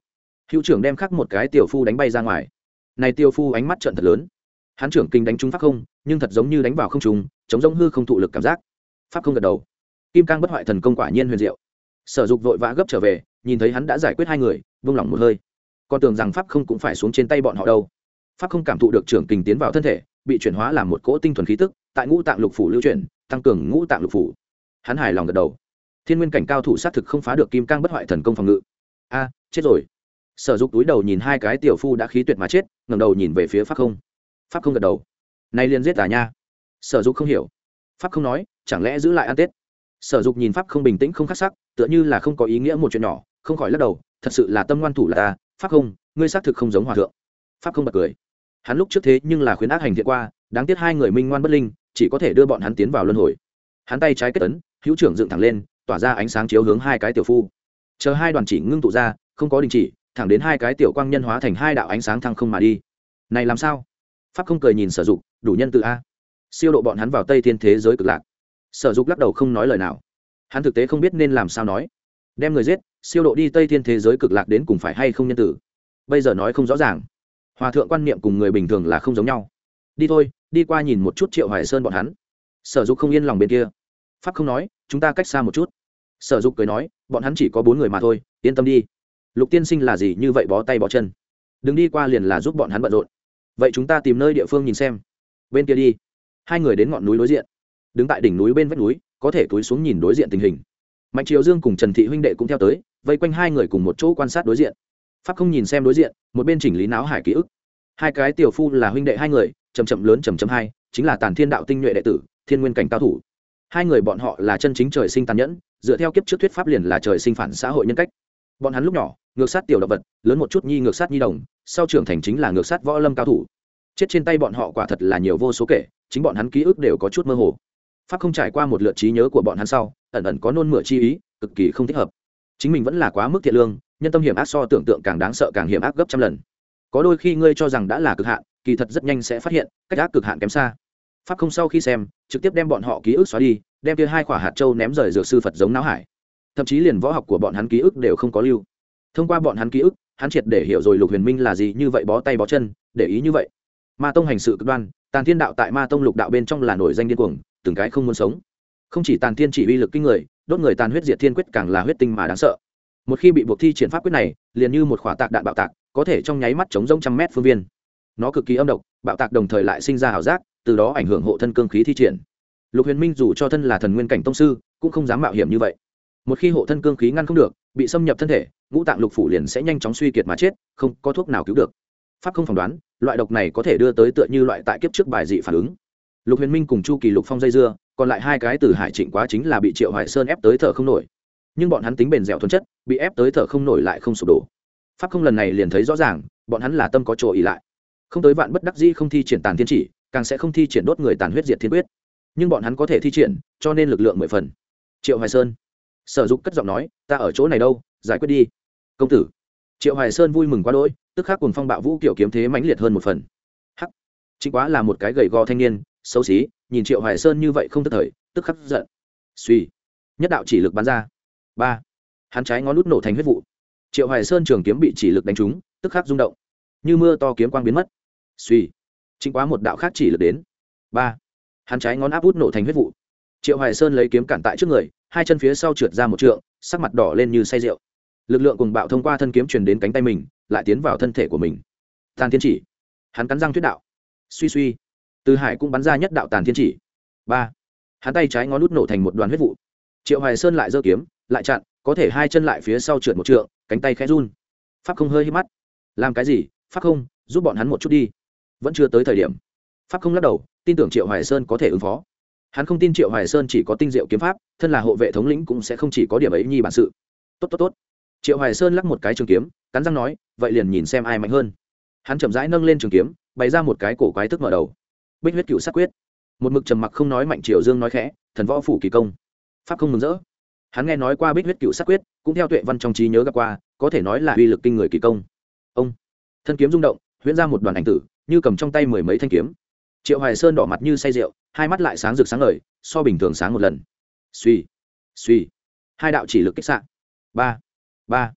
hữu trưởng đem khắc một cái tiểu phu đánh bay ra ngoài. Này tiêu phu ánh mắt trợn thật lớn, hắn trưởng kinh đánh trúng pháp không, nhưng thật giống như đánh vào không trùng, chống giống hư không thụ lực cảm giác. Pháp không gật đầu, kim cang bất hoại thần công quả nhiên huyền diệu. Sở Dục vội vã gấp trở về, nhìn thấy hắn đã giải quyết hai người, vương lòng một hơi. Còn tưởng rằng pháp không cũng phải xuống trên tay bọn họ đâu. Pháp không cảm thụ được trưởng kinh tiến vào thân thể, bị chuyển hóa làm một cỗ tinh thuần khí tức, tại ngũ tạng lục phủ lưu chuyển, tăng cường ngũ tạng lục phủ. Hắn hài lòng gật đầu. Thiên nguyên cảnh cao thủ sát thực không phá được kim cang bất hoại thần công phòng ngự. A, chết rồi. Sở Dục túi đầu nhìn hai cái tiểu phu đã khí tuyệt mà chết, ngẩng đầu nhìn về phía pháp không. Pháp không gật đầu. Này liền giết à nha. Sở Dục không hiểu. Pháp không nói, chẳng lẽ giữ lại ăn Tết. Sở Dục nhìn pháp không bình tĩnh không khắc sắc, tựa như là không có ý nghĩa một chuyện nhỏ, không khỏi lắc đầu, thật sự là tâm ngoan thủ là ta. Pháp không, ngươi xác thực không giống hòa thượng. Pháp không bật cười. Hắn lúc trước thế nhưng là khuyến ác hành thiện qua, đáng tiếc hai người minh ngoan bất linh, chỉ có thể đưa bọn hắn tiến vào luân hồi. Hắn tay trái kết ấn, hữu trưởng dựng thẳng lên, tỏa ra ánh sáng chiếu hướng hai cái tiểu phu. Chờ hai đoàn chỉ ngưng tụ ra, không có đình chỉ, thẳng đến hai cái tiểu quang nhân hóa thành hai đạo ánh sáng thăng không mà đi. Này làm sao? Pháp không cười nhìn Sở Dục, đủ nhân từ a. Siêu độ bọn hắn vào Tây Thiên thế giới cực lạc. Sở Dục lắc đầu không nói lời nào. Hắn thực tế không biết nên làm sao nói. Đem người giết, siêu độ đi Tây Thiên thế giới cực lạc đến cùng phải hay không nhân tử. Bây giờ nói không rõ ràng. Hòa thượng quan niệm cùng người bình thường là không giống nhau. Đi thôi, đi qua nhìn một chút Triệu Hoài Sơn bọn hắn. Sở Dục không yên lòng bên kia. Pháp không nói, chúng ta cách xa một chút. Sở Dục cười nói, bọn hắn chỉ có bốn người mà thôi, yên tâm đi. Lục tiên sinh là gì như vậy bó tay bó chân, đừng đi qua liền là giúp bọn hắn bận rộn. Vậy chúng ta tìm nơi địa phương nhìn xem. Bên kia đi. Hai người đến ngọn núi đối diện, đứng tại đỉnh núi bên vách núi, có thể túi xuống nhìn đối diện tình hình. Mạnh Triều Dương cùng Trần Thị huynh đệ cũng theo tới, vây quanh hai người cùng một chỗ quan sát đối diện. Pháp không nhìn xem đối diện, một bên chỉnh lý náo hải ký ức. Hai cái tiểu phu là huynh đệ hai người, chậm chậm lớn chậm chậm hai, chính là Tàn Thiên đạo tinh nhuệ đệ tử, thiên nguyên cảnh cao thủ. Hai người bọn họ là chân chính trời sinh tàn nhẫn, dựa theo kiếp trước thuyết pháp liền là trời sinh phản xã hội nhân cách. Bọn hắn lúc nhỏ ngược sát tiểu động vật, lớn một chút nhi ngược sát nhi đồng, sau trưởng thành chính là ngược sát võ lâm cao thủ. Chết trên tay bọn họ quả thật là nhiều vô số kể, chính bọn hắn ký ức đều có chút mơ hồ. Pháp không trải qua một lượt trí nhớ của bọn hắn sau, ẩn ẩn có nôn mửa chi ý, cực kỳ không thích hợp. Chính mình vẫn là quá mức thiện lương, nhân tâm hiểm ác so tưởng tượng càng đáng sợ, càng hiểm ác gấp trăm lần. Có đôi khi ngươi cho rằng đã là cực hạn, kỳ thật rất nhanh sẽ phát hiện cách ác cực hạn kém xa. Pháp không sau khi xem, trực tiếp đem bọn họ ký ức xóa đi, đem kia hai quả hạt châu ném rời dược sư Phật giống não hải. Thậm chí liền võ học của bọn hắn ký ức đều không có lưu. Thông qua bọn hắn ký ức, hắn triệt để hiểu rồi Lục Huyền Minh là gì như vậy bó tay bó chân, để ý như vậy. Ma tông hành sự cực đoan, Tàn Thiên đạo tại Ma tông lục đạo bên trong là nổi danh điên cuồng, từng cái không muốn sống. Không chỉ Tàn Thiên chỉ uy lực kinh người, đốt người tàn huyết diệt thiên quyết càng là huyết tinh mà đáng sợ. Một khi bị buộc thi triển pháp quyết này, liền như một quả tạc đạn bạo tạc, có thể trong nháy mắt chống rông trăm mét phương viên. Nó cực kỳ âm độc, bạo tạc đồng thời lại sinh ra ảo giác, từ đó ảnh hưởng hộ thân cương khí thi triển. Lục Huyền Minh dù cho thân là thần nguyên cảnh tông sư, cũng không dám mạo hiểm như vậy. Một khi hộ thân cương khí ngăn không được, bị xâm nhập thân thể, ngũ tạng lục phủ liền sẽ nhanh chóng suy kiệt mà chết, không có thuốc nào cứu được. Pháp không phỏng đoán, loại độc này có thể đưa tới tựa như loại tại kiếp trước bài dị phản ứng. Lục Huyền Minh cùng Chu Kỳ Lục Phong dây dưa, còn lại hai cái từ Hải Trịnh quá chính là bị Triệu Hoài Sơn ép tới thở không nổi. Nhưng bọn hắn tính bền dẻo thuần chất, bị ép tới thở không nổi lại không sụp đổ. Pháp không lần này liền thấy rõ ràng, bọn hắn là tâm có chỗ ỷ lại. Không tới vạn bất đắc dĩ không thi triển Tàn Thiên chỉ, càng sẽ không thi triển đốt người tàn huyết diệt thiên quyết. Nhưng bọn hắn có thể thi triển, cho nên lực lượng mười phần. Triệu Hoài Sơn, Sở Dục cất giọng nói, ta ở chỗ này đâu, giải quyết đi. Công tử. Triệu Hoài Sơn vui mừng quá đỗi, tức khắc cuồng phong bạo vũ kiểu kiếm thế mãnh liệt hơn một phần. Hắc, chính quá là một cái gầy gò thanh niên, xấu xí, nhìn Triệu Hoài Sơn như vậy không tức thời, tức khắc giận. Suy, nhất đạo chỉ lực bắn ra. Ba, hắn trái ngón nút nổ thành huyết vụ. Triệu Hoài Sơn trường kiếm bị chỉ lực đánh trúng, tức khắc rung động, như mưa to kiếm quang biến mất. Suy, chính quá một đạo khác chỉ lực đến. Ba, hắn trái ngón áp út nổ thành huyết vụ. Triệu Hoài Sơn lấy kiếm cản tại trước người, hai chân phía sau trượt ra một trượng, sắc mặt đỏ lên như say rượu. Lực lượng cùng bạo thông qua thân kiếm truyền đến cánh tay mình, lại tiến vào thân thể của mình. Tàn Thiên chỉ, hắn cắn răng thuyết đạo. Suy suy, Từ Hải cũng bắn ra nhất đạo Tàn Thiên chỉ. Ba, hắn tay trái ngón út nổ thành một đoàn huyết vụ. Triệu Hoài Sơn lại giơ kiếm, lại chặn, có thể hai chân lại phía sau trượt một trượng, cánh tay khẽ run. Pháp không hơi hí mắt. Làm cái gì? Pháp không, giúp bọn hắn một chút đi. Vẫn chưa tới thời điểm. Pháp không lắc đầu, tin tưởng Triệu Hoài Sơn có thể ứng phó. Hắn không tin Triệu Hoài Sơn chỉ có tinh diệu kiếm pháp, thân là hộ vệ thống lĩnh cũng sẽ không chỉ có điểm ấy nhi bản sự. Tốt tốt tốt. Triệu Hoài Sơn lắc một cái trường kiếm, cắn răng nói, vậy liền nhìn xem ai mạnh hơn. Hắn chậm rãi nâng lên trường kiếm, bày ra một cái cổ quái thức mở đầu. Bích huyết cửu sát quyết. Một mực trầm mặc không nói Mạnh Triều Dương nói khẽ, thần võ phủ kỳ công. Pháp không mừng rỡ. Hắn nghe nói qua Bích huyết cửu sát quyết, cũng theo tuệ văn trong trí nhớ gặp qua, có thể nói là uy lực kinh người kỳ công. Ông, thân kiếm rung động, huyễn ra một đoàn ảnh tử, như cầm trong tay mười mấy thanh kiếm. Triệu Hoài Sơn đỏ mặt như say rượu, hai mắt lại sáng rực sáng ngời, so bình thường sáng một lần. Suy, suy, hai đạo chỉ lực kích xạ. Ba, ba,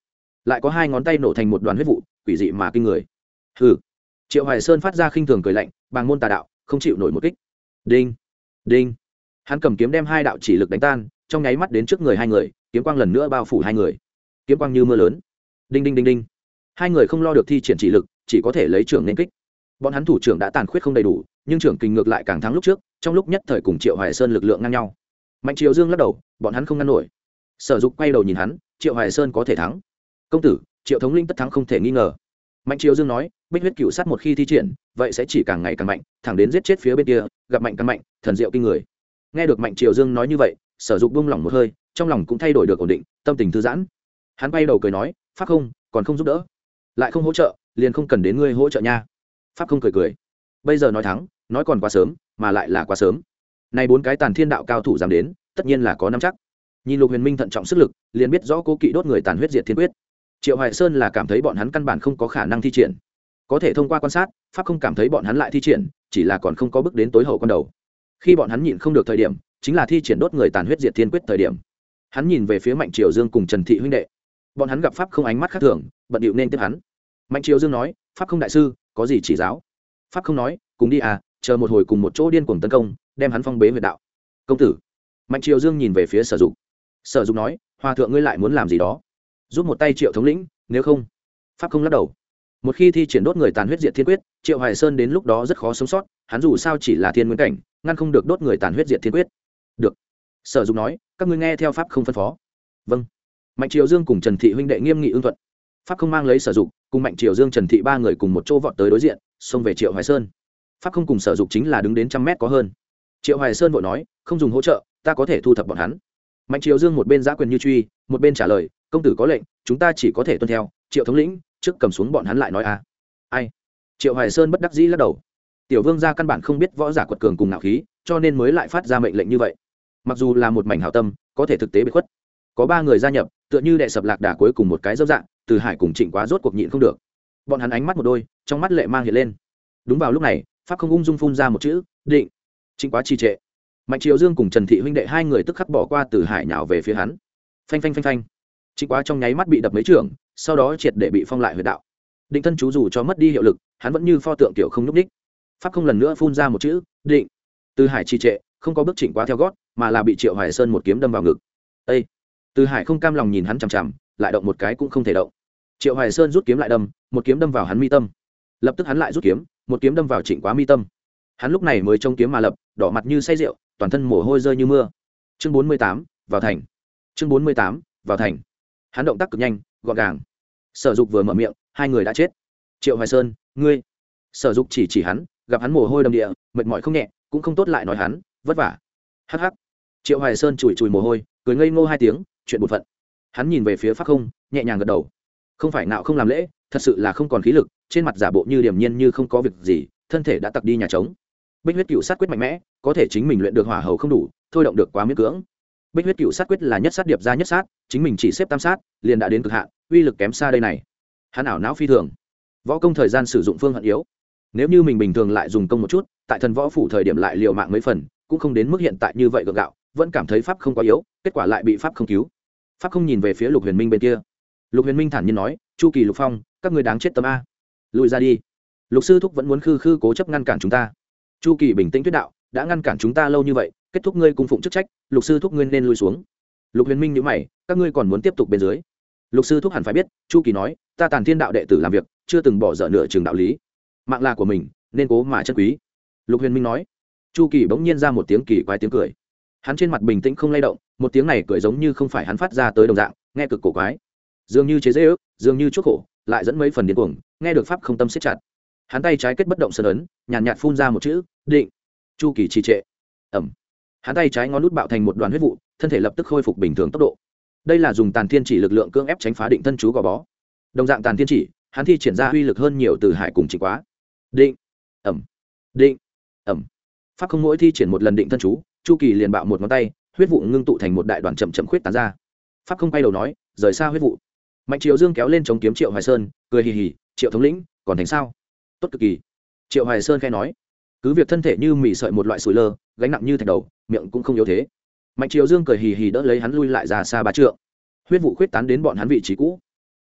lại có hai ngón tay nổ thành một đoàn huyết vụ quỷ dị mà kinh người. Hừ. Triệu Hoài Sơn phát ra khinh thường cười lạnh, bàng môn tà đạo, không chịu nổi một kích. Đinh, đinh. Hắn cầm kiếm đem hai đạo chỉ lực đánh tan, trong nháy mắt đến trước người hai người, kiếm quang lần nữa bao phủ hai người. Kiếm quang như mưa lớn. Đinh đinh đinh đinh. Hai người không lo được thi triển chỉ lực, chỉ có thể lấy trưởng nên kích. Bọn hắn thủ trưởng đã tàn khuyết không đầy đủ, nhưng trưởng kình ngược lại càng thắng lúc trước, trong lúc nhất thời cùng Triệu Hoài Sơn lực lượng ngang nhau. Mạnh Triều Dương lắc đầu, bọn hắn không ngăn nổi. Sở Dục quay đầu nhìn hắn, Triệu Hoài Sơn có thể thắng. Công tử, Triệu thống linh tất thắng không thể nghi ngờ. Mạnh Triều Dương nói, bích huyết cựu sát một khi thi triển, vậy sẽ chỉ càng ngày càng mạnh, thẳng đến giết chết phía bên kia, gặp mạnh càng mạnh, thần diệu kinh người. Nghe được Mạnh Triều Dương nói như vậy, Sở Dục buông lỏng một hơi, trong lòng cũng thay đổi được ổn định, tâm tình thư giãn. Hắn quay đầu cười nói, pháp không, còn không giúp đỡ, lại không hỗ trợ, liền không cần đến ngươi hỗ trợ nha. Pháp không cười cười, bây giờ nói thắng, nói còn quá sớm, mà lại là quá sớm. Nay bốn cái tàn thiên đạo cao thủ dám đến, tất nhiên là có nắm chắc. Nhìn Lục Huyền Minh thận trọng sức lực, liền biết rõ cố kỵ đốt người tàn huyết diệt thiên quyết. Triệu Hoài Sơn là cảm thấy bọn hắn căn bản không có khả năng thi triển, có thể thông qua quan sát, pháp không cảm thấy bọn hắn lại thi triển, chỉ là còn không có bước đến tối hậu con đầu. Khi bọn hắn nhịn không được thời điểm, chính là thi triển đốt người tàn huyết diệt thiên quyết thời điểm. Hắn nhìn về phía Mạnh Triều Dương cùng Trần Thị huynh đệ, bọn hắn gặp pháp không ánh mắt khác thường, bận điệu nên tiếp hắn. Mạnh Triều Dương nói, pháp không đại sư, có gì chỉ giáo? Pháp không nói, cùng đi à, chờ một hồi cùng một chỗ điên cuồng tấn công, đem hắn phong bế huyệt đạo. Công tử. Mạnh Triều Dương nhìn về phía Sở Dục. Sở Dục nói, hòa thượng ngươi lại muốn làm gì đó? Giúp một tay Triệu thống lĩnh, nếu không. Pháp không lắc đầu. Một khi thi triển đốt người tàn huyết diệt thiên quyết, Triệu Hoài Sơn đến lúc đó rất khó sống sót, hắn dù sao chỉ là thiên nguyên cảnh, ngăn không được đốt người tàn huyết diệt thiên quyết. Được. Sở Dục nói, các ngươi nghe theo pháp không phân phó. Vâng. Mạnh Triều Dương cùng Trần Thị huynh đệ nghiêm nghị ưng thuận. Pháp không mang lấy Sở Dục, cùng Mạnh Triều Dương Trần Thị ba người cùng một chỗ vọt tới đối diện, xông về Triệu Hoài Sơn. Pháp không cùng Sở Dục chính là đứng đến trăm mét có hơn. Triệu Hoài Sơn vội nói, không dùng hỗ trợ, ta có thể thu thập bọn hắn. Mạnh Triều Dương một bên giã quyền như truy, một bên trả lời, công tử có lệnh, chúng ta chỉ có thể tuân theo. Triệu thống lĩnh, trước cầm xuống bọn hắn lại nói a. Ai? Triệu Hoài Sơn bất đắc dĩ lắc đầu. Tiểu vương gia căn bản không biết võ giả quật cường cùng ngạo khí, cho nên mới lại phát ra mệnh lệnh như vậy. Mặc dù là một mảnh hảo tâm, có thể thực tế bị khuất. Có ba người gia nhập, tựa như đệ sập lạc đà cuối cùng một cái dốc dạng, Từ Hải cùng Trịnh Quá rốt cuộc nhịn không được. Bọn hắn ánh mắt một đôi, trong mắt lệ mang hiện lên. Đúng vào lúc này, pháp không ung dung phun ra một chữ, định. Trịnh Quá trì trệ. Mạnh Triều Dương cùng Trần Thị huynh đệ hai người tức khắc bỏ qua Từ Hải nhào về phía hắn. Phanh phanh phanh phanh. Trịnh Quá trong nháy mắt bị đập mấy trường, sau đó triệt để bị phong lại huyệt đạo. Định thân chú dù cho mất đi hiệu lực, hắn vẫn như pho tượng kiểu không nhúc nhích. Pháp không lần nữa phun ra một chữ, định. Từ Hải trì trệ, không có bước Trịnh Quá theo gót, mà là bị Triệu Hoài Sơn một kiếm đâm vào ngực. Ê! Từ Hải không cam lòng nhìn hắn chằm chằm, lại động một cái cũng không thể động. Triệu Hoài Sơn rút kiếm lại đâm, một kiếm đâm vào hắn mi tâm. Lập tức hắn lại rút kiếm, một kiếm đâm vào Trịnh Quá mi tâm. Hắn lúc này mới trông kiếm mà lập, đỏ mặt như say rượu, toàn thân mồ hôi rơi như mưa. Chương bốn mươi tám, vào thành. Chương bốn mươi tám, vào thành. Hắn động tác cực nhanh, gọn gàng. Sở Dục vừa mở miệng, hai người đã chết. Triệu Hoài Sơn, ngươi. Sở Dục chỉ chỉ hắn, gặp hắn mồ hôi đầm địa, mệt mỏi không nhẹ, cũng không tốt lại nói hắn, vất vả. Hắc hắc. Triệu Hoài Sơn chùi chùi mồ hôi, cười ngây ngô hai tiếng, chuyện bổn phận. Hắn nhìn về phía Pháp Không, nhẹ nhàng gật đầu. Không phải nạo không làm lễ, thật sự là không còn khí lực, trên mặt giả bộ như điềm nhiên như không có việc gì, thân thể đã tặc đi nhà trống. Bích huyết cựu sát quyết mạnh mẽ, có thể chính mình luyện được hỏa hầu không đủ, thôi động được quá miễn cưỡng. Bích huyết cựu sát quyết là nhất sát điệp ra nhất sát, chính mình chỉ xếp tam sát, liền đã đến cực hạn, uy lực kém xa đây này. Hắn ảo não phi thường. Võ công thời gian sử dụng phương hận yếu. Nếu như mình bình thường lại dùng công một chút, tại thần võ phủ thời điểm lại liều mạng mấy phần, cũng không đến mức hiện tại như vậy gượng gạo, vẫn cảm thấy pháp không quá yếu, kết quả lại bị pháp không cứu. Pháp không nhìn về phía Lục Huyền Minh bên kia. Lục Huyền Minh thản nhiên nói, Chu Kỳ, Lục Phong, các ngươi đáng chết tấm a. Lùi ra đi. Lục sư thúc vẫn muốn khư khư cố chấp ngăn cản chúng ta. Chu Kỳ bình tĩnh tuyết đạo, đã ngăn cản chúng ta lâu như vậy, kết thúc ngươi cung phụng chức trách, Lục sư thúc ngươi nên lui xuống. Lục Huyền Minh nhíu mày, các ngươi còn muốn tiếp tục bên dưới. Lục sư thúc hẳn phải biết, Chu Kỳ nói, ta Tàn Thiên đạo đệ tử làm việc, chưa từng bỏ dở nửa chừng đạo lý. Mạng là của mình, nên cố mà chân quý. Lục Huyền Minh nói. Chu Kỳ bỗng nhiên ra một tiếng kỳ quái tiếng cười. Hắn trên mặt bình tĩnh không lay động, một tiếng này cười giống như không phải hắn phát ra tới đồng dạng, nghe cực cổ quái. Dường như chế giễu, dường như chuốc khổ, lại dẫn mấy phần điên cuồng, nghe được pháp không tâm siết chặt. Hắn tay trái kết bất động sơn ấn, nhàn nhạt, nhạt phun ra một chữ, định. Chu Kỳ trì trệ. Ẩm. Hắn tay trái ngón nút bạo thành một đoàn huyết vụ, thân thể lập tức khôi phục bình thường tốc độ. Đây là dùng Tàn Thiên chỉ lực lượng cưỡng ép tránh phá định thân chú gò bó. Đồng dạng Tàn Thiên chỉ, hắn thi triển ra uy lực hơn nhiều Từ Hải cùng Trịnh Quá. Định. Ẩm. Định. Ẩm. Pháp không mỗi thi triển một lần định thân chú, Chu Kỳ liền bạo một ngón tay, huyết vụ ngưng tụ thành một đại đoàn chậm chậm khuyết tán ra. Pháp không quay đầu nói, rời xa huyết vụ. Mạnh Triều Dương kéo lên chống kiếm Triệu Hoài Sơn, cười hì hì, Triệu thống lĩnh, còn thành sao? Tốt cực kỳ. Triệu Hoài Sơn khẽ nói, cứ việc thân thể như mì sợi một loại sủi lơ, gánh nặng như thạch đầu, miệng cũng không yếu thế. Mạnh Triều Dương cười hì hì đỡ lấy hắn lui lại ra xa ba trượng. Huyết vụ khuyết tán đến bọn hắn vị trí cũ.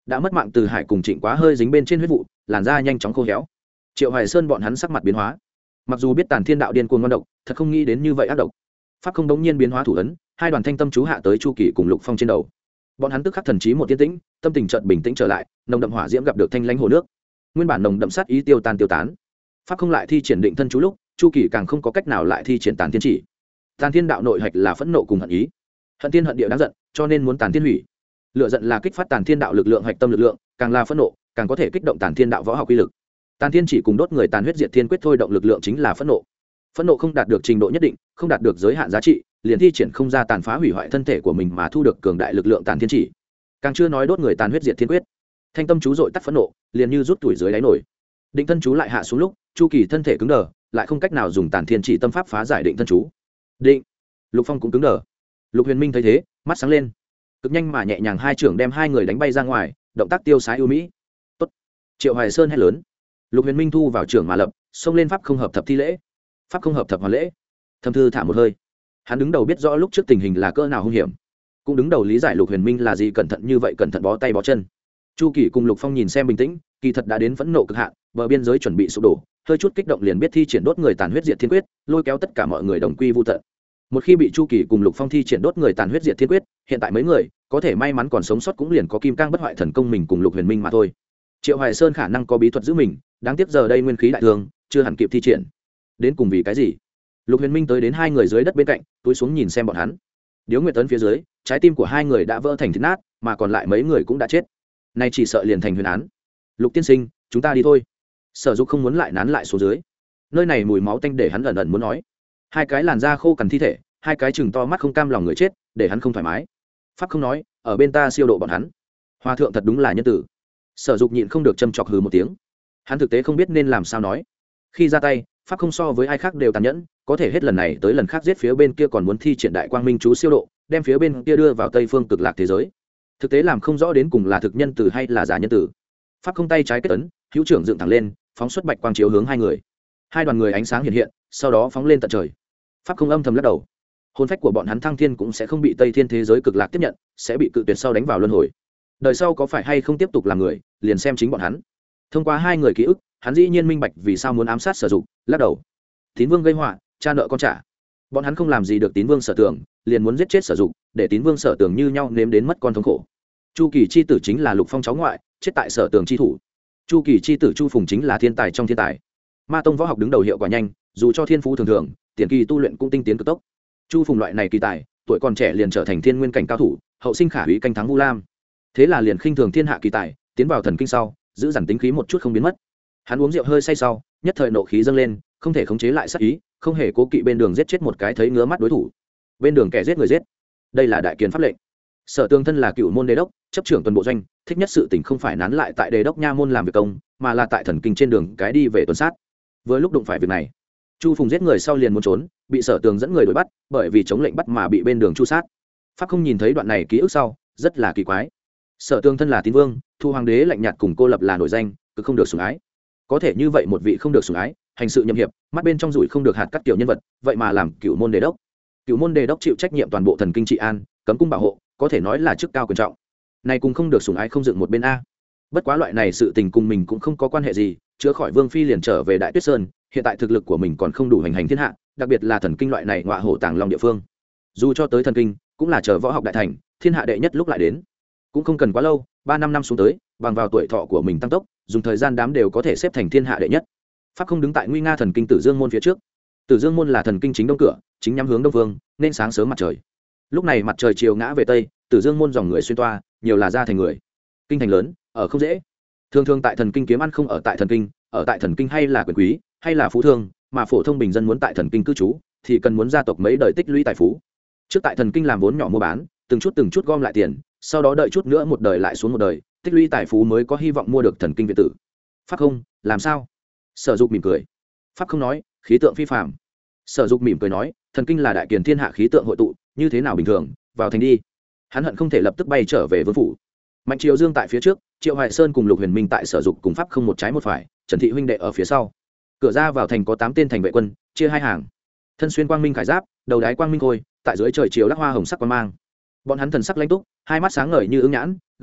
đã mất mạng Từ Hải cùng Trịnh Quá hơi dính bên trên huyết vụ, làn da nhanh chóng khô héo. Triệu Hoài Sơn bọn hắn sắc mặt biến hóa, mặc dù biết Tàn Thiên đạo điên cuồng ngon độc, thật không nghĩ đến như vậy ác độc. Pháp không đống nhiên biến hóa thủ ấn, hai đoàn thanh tâm chú hạ tới Chu Kỳ cùng Lục Phong trên đầu. Bọn hắn tức khắc thần trí một tiên tĩnh, tâm tình chợt bình tĩnh trở lại, nồng đậm hỏa diễm gặp được thanh lãnh hồ nước, nguyên bản nồng đậm sát ý tiêu tan tiêu tán. Pháp không lại thi triển định thân chú lúc, Chu Kỳ càng không có cách nào lại thi triển Tàn Thiên chỉ. Tàn Thiên đạo nội hạch là phẫn nộ cùng hận ý, hận thiên hận địa đáng giận, cho nên muốn Tàn Thiên hủy. Lựa giận là kích phát Tàn Thiên đạo lực lượng hạch tâm lực lượng, càng là phẫn nộ, càng có thể kích động Tàn Thiên đạo võ học uy lực. Tàn Thiên chỉ cùng đốt người tàn huyết diệt thiên quyết thôi động lực lượng chính là phẫn nộ. Phẫn nộ không đạt được trình độ nhất định, không đạt được giới hạn giá trị, liền thi triển không ra tàn phá hủy hoại thân thể của mình mà thu được cường đại lực lượng Tàn Thiên chỉ. Càng chưa nói đốt người tàn huyết diệt thiên quyết. Thanh tâm chú dội tắt phẫn nộ, liền như rút tuổi dưới đáy nổi. Định thân chú lại hạ xuống lúc, Chu Kỳ thân thể cứng đờ, lại không cách nào dùng Tàn Thiên chỉ tâm pháp phá giải định thân chú. Định. Lục Phong cũng cứng đờ. Lục Huyền Minh thấy thế, mắt sáng lên, cực nhanh mà nhẹ nhàng hai trưởng đem hai người đánh bay ra ngoài, động tác tiêu sái ưu mỹ. Tốt. Triệu Hoài Sơn hét lớn. Lục Huyền Minh thu vào trưởng mà lập, xông lên pháp không hợp thập thi lễ. Pháp không hợp thập hoàn lễ. Thâm Thư thả một hơi. Hắn đứng đầu biết rõ lúc trước tình hình là cỡ nào hung hiểm, cũng đứng đầu lý giải Lục Huyền Minh là gì cẩn thận như vậy, cẩn thận bó tay bó chân. Chu Kỳ cùng Lục Phong nhìn xem bình tĩnh, kỳ thật đã đến phẫn nộ cực hạn, bờ biên giới chuẩn bị sụp đổ, hơi chút kích động liền biết thi triển đốt người tàn huyết diệt thiên quyết, lôi kéo tất cả mọi người đồng quy vu tận. Một khi bị Chu Kỳ cùng Lục Phong thi triển đốt người tàn huyết diệt thiên quyết, hiện tại mấy người có thể may mắn còn sống sót cũng liền có kim cang bất hoại thần công mình cùng Lục Huyền Minh mà thôi. Triệu Hoài Sơn khả năng có bí thuật giữ mình, đáng tiếc giờ đây nguyên khí đại thương, chưa hẳn kịp thi triển. Đến cùng vì cái gì? Lục Huyền Minh tới đến hai người dưới đất bên cạnh, túi xuống nhìn xem bọn hắn. Điếu Nguyệt Tấn phía dưới, trái tim của hai người đã vỡ thành thịt nát, mà còn lại mấy người cũng đã chết. Nay chỉ sợ liền thành huyền án. Lục tiên sinh, chúng ta đi thôi. Sở Dục không muốn lại nán lại xuống dưới. Nơi này mùi máu tanh để hắn ẩn ẩn muốn nói. Hai cái làn da khô cằn thi thể, hai cái chừng to mắt không cam lòng người chết, để hắn không thoải mái. Pháp không nói, ở bên ta siêu độ bọn hắn. Hòa thượng thật đúng là nhân tử. Sở Dục nhịn không được châm chọc hừ một tiếng. Hắn thực tế không biết nên làm sao nói. Khi ra tay, Pháp không so với ai khác đều tàn nhẫn, có thể hết lần này tới lần khác giết phía bên kia còn muốn thi triển đại quang minh chú siêu độ, đem phía bên kia đưa vào Tây Phương Cực Lạc thế giới. Thực tế làm không rõ đến cùng là thực nhân tử hay là giả nhân tử. Pháp không tay trái kết ấn, hữu trưởng dựng thẳng lên, phóng xuất bạch quang chiếu hướng hai người. Hai đoàn người ánh sáng hiện hiện, sau đó phóng lên tận trời. Pháp không âm thầm lắc đầu. Hồn phách của bọn hắn thăng thiên cũng sẽ không bị Tây Thiên thế giới cực lạc tiếp nhận, sẽ bị cự tuyệt sau đánh vào luân hồi. Đời sau có phải hay không tiếp tục làm người, liền xem chính bọn hắn. Thông qua hai người ký ức, hắn dĩ nhiên minh bạch vì sao muốn ám sát Sở Dục, lắc đầu. Tín Vương gây họa, cha nợ con trả. Bọn hắn không làm gì được Tín Vương Sở Tưởng, liền muốn giết chết Sở Dục, để Tín Vương Sở Tưởng như nhau nếm đến mất con thống khổ. Chu Kỳ chi tử chính là Lục Phong cháu ngoại, chết tại Sở Tưởng chi thủ. Chu Kỳ chi tử Chu Phùng chính là thiên tài trong thiên tài. Ma tông võ học đứng đầu hiệu quả nhanh, dù cho thiên phú thường thường, tiền kỳ tu luyện cũng tinh tiến cực tốc. Chu Phùng loại này kỳ tài, tuổi còn trẻ liền trở thành thiên nguyên cảnh cao thủ, hậu sinh khả úy canh thắng Vu Lam. Thế là liền khinh thường thiên hạ kỳ tài, tiến vào thần kinh sau, giữ dằn tính khí một chút không biến mất. Hắn uống rượu hơi say sau, nhất thời nộ khí dâng lên, không thể khống chế lại sát ý, không hề cố kỵ bên đường giết chết một cái thấy ngứa mắt đối thủ. Bên đường kẻ giết người giết, đây là đại kiến pháp lệnh. Sở Tương thân là cựu môn đế đốc, chấp trưởng tuần bộ doanh, thích nhất sự tình không phải nán lại tại đế đốc nha môn làm việc công, mà là tại thần kinh trên đường cái đi về tuần sát. Với lúc đụng phải việc này, Chu Phùng giết người sau liền muốn trốn, bị Sở Tường dẫn người đuổi bắt, bởi vì chống lệnh bắt mà bị bên đường chu sát. Pháp không nhìn thấy đoạn này ký ức sau, rất là kỳ quái. Sở Tường thân là tín vương, thu hoàng đế lạnh nhạt cùng cô lập là nổi danh, cứ không được sủng ái. Có thể như vậy một vị không được sủng ái, hành sự nhậm hiệp, mắt bên trong rủi không được hạt cắt kiểu nhân vật, vậy mà làm cựu môn đề đốc. Cựu môn đề đốc chịu trách nhiệm toàn bộ thần kinh trị an, cấm cung bảo hộ, có thể nói là chức cao quyền trọng. Này cùng không được sủng ái không dựng một bên a. Bất quá loại này sự tình cùng mình cũng không có quan hệ gì, chữa khỏi Vương phi liền trở về Đại Tuyết Sơn, hiện tại thực lực của mình còn không đủ hành hành thiên hạ, đặc biệt là thần kinh loại này ngọa hổ tàng long địa phương. Dù cho tới thần kinh, cũng là chờ võ học đại thành, thiên hạ đệ nhất lúc lại đến. Cũng không cần quá lâu, ba năm năm xuống tới, bằng vào tuổi thọ của mình tăng tốc, dùng thời gian đám đều có thể xếp thành thiên hạ đệ nhất. Pháp không đứng tại nguy nga thần kinh Tử Dương môn phía trước. Tử Dương môn là thần kinh chính đông cửa, chính nhắm hướng đông vương, nên sáng sớm mặt trời. Lúc này mặt trời chiều ngã về tây, Tử Dương môn dòng người xuyên toa, nhiều là ra thành người. Kinh thành lớn, ở không dễ. Thường thường tại thần kinh kiếm ăn không ở tại thần kinh, ở tại thần kinh hay là quyền quý, hay là phú thương, mà phổ thông bình dân muốn tại thần kinh cư trú, thì cần muốn gia tộc mấy đời tích lũy tài phú. Trước tại thần kinh làm vốn nhỏ mua bán, từng chút từng chút gom lại tiền, sau đó đợi chút nữa một đời lại xuống một đời, tích lũy tài phú mới có hy vọng mua được thần kinh viện tử. Pháp không, làm sao? Sở Dục mỉm cười. Pháp không nói, khí tượng phi phàm. Sở Dục mỉm cười nói, thần kinh là đại kiền thiên hạ khí tượng hội tụ, như thế nào bình thường, vào thành đi. Hắn hận không thể lập tức bay trở về vương phủ. Mạnh Triều Dương tại phía trước, Triệu Hoài Sơn cùng Lục Huyền Minh tại Sở Dục cùng Pháp không một trái một phải, Trần Thị huynh đệ ở phía sau. Cửa ra vào thành có tám tên thành vệ quân, chia hai hàng. Thân xuyên quang minh khải giáp, đầu đái quang minh khôi, tại dưới trời chiều lắc hoa hồng sắc quang mang. Bọn hắn thần sắc lãnh túc, hai mắt sáng ngời như ưng nhãn,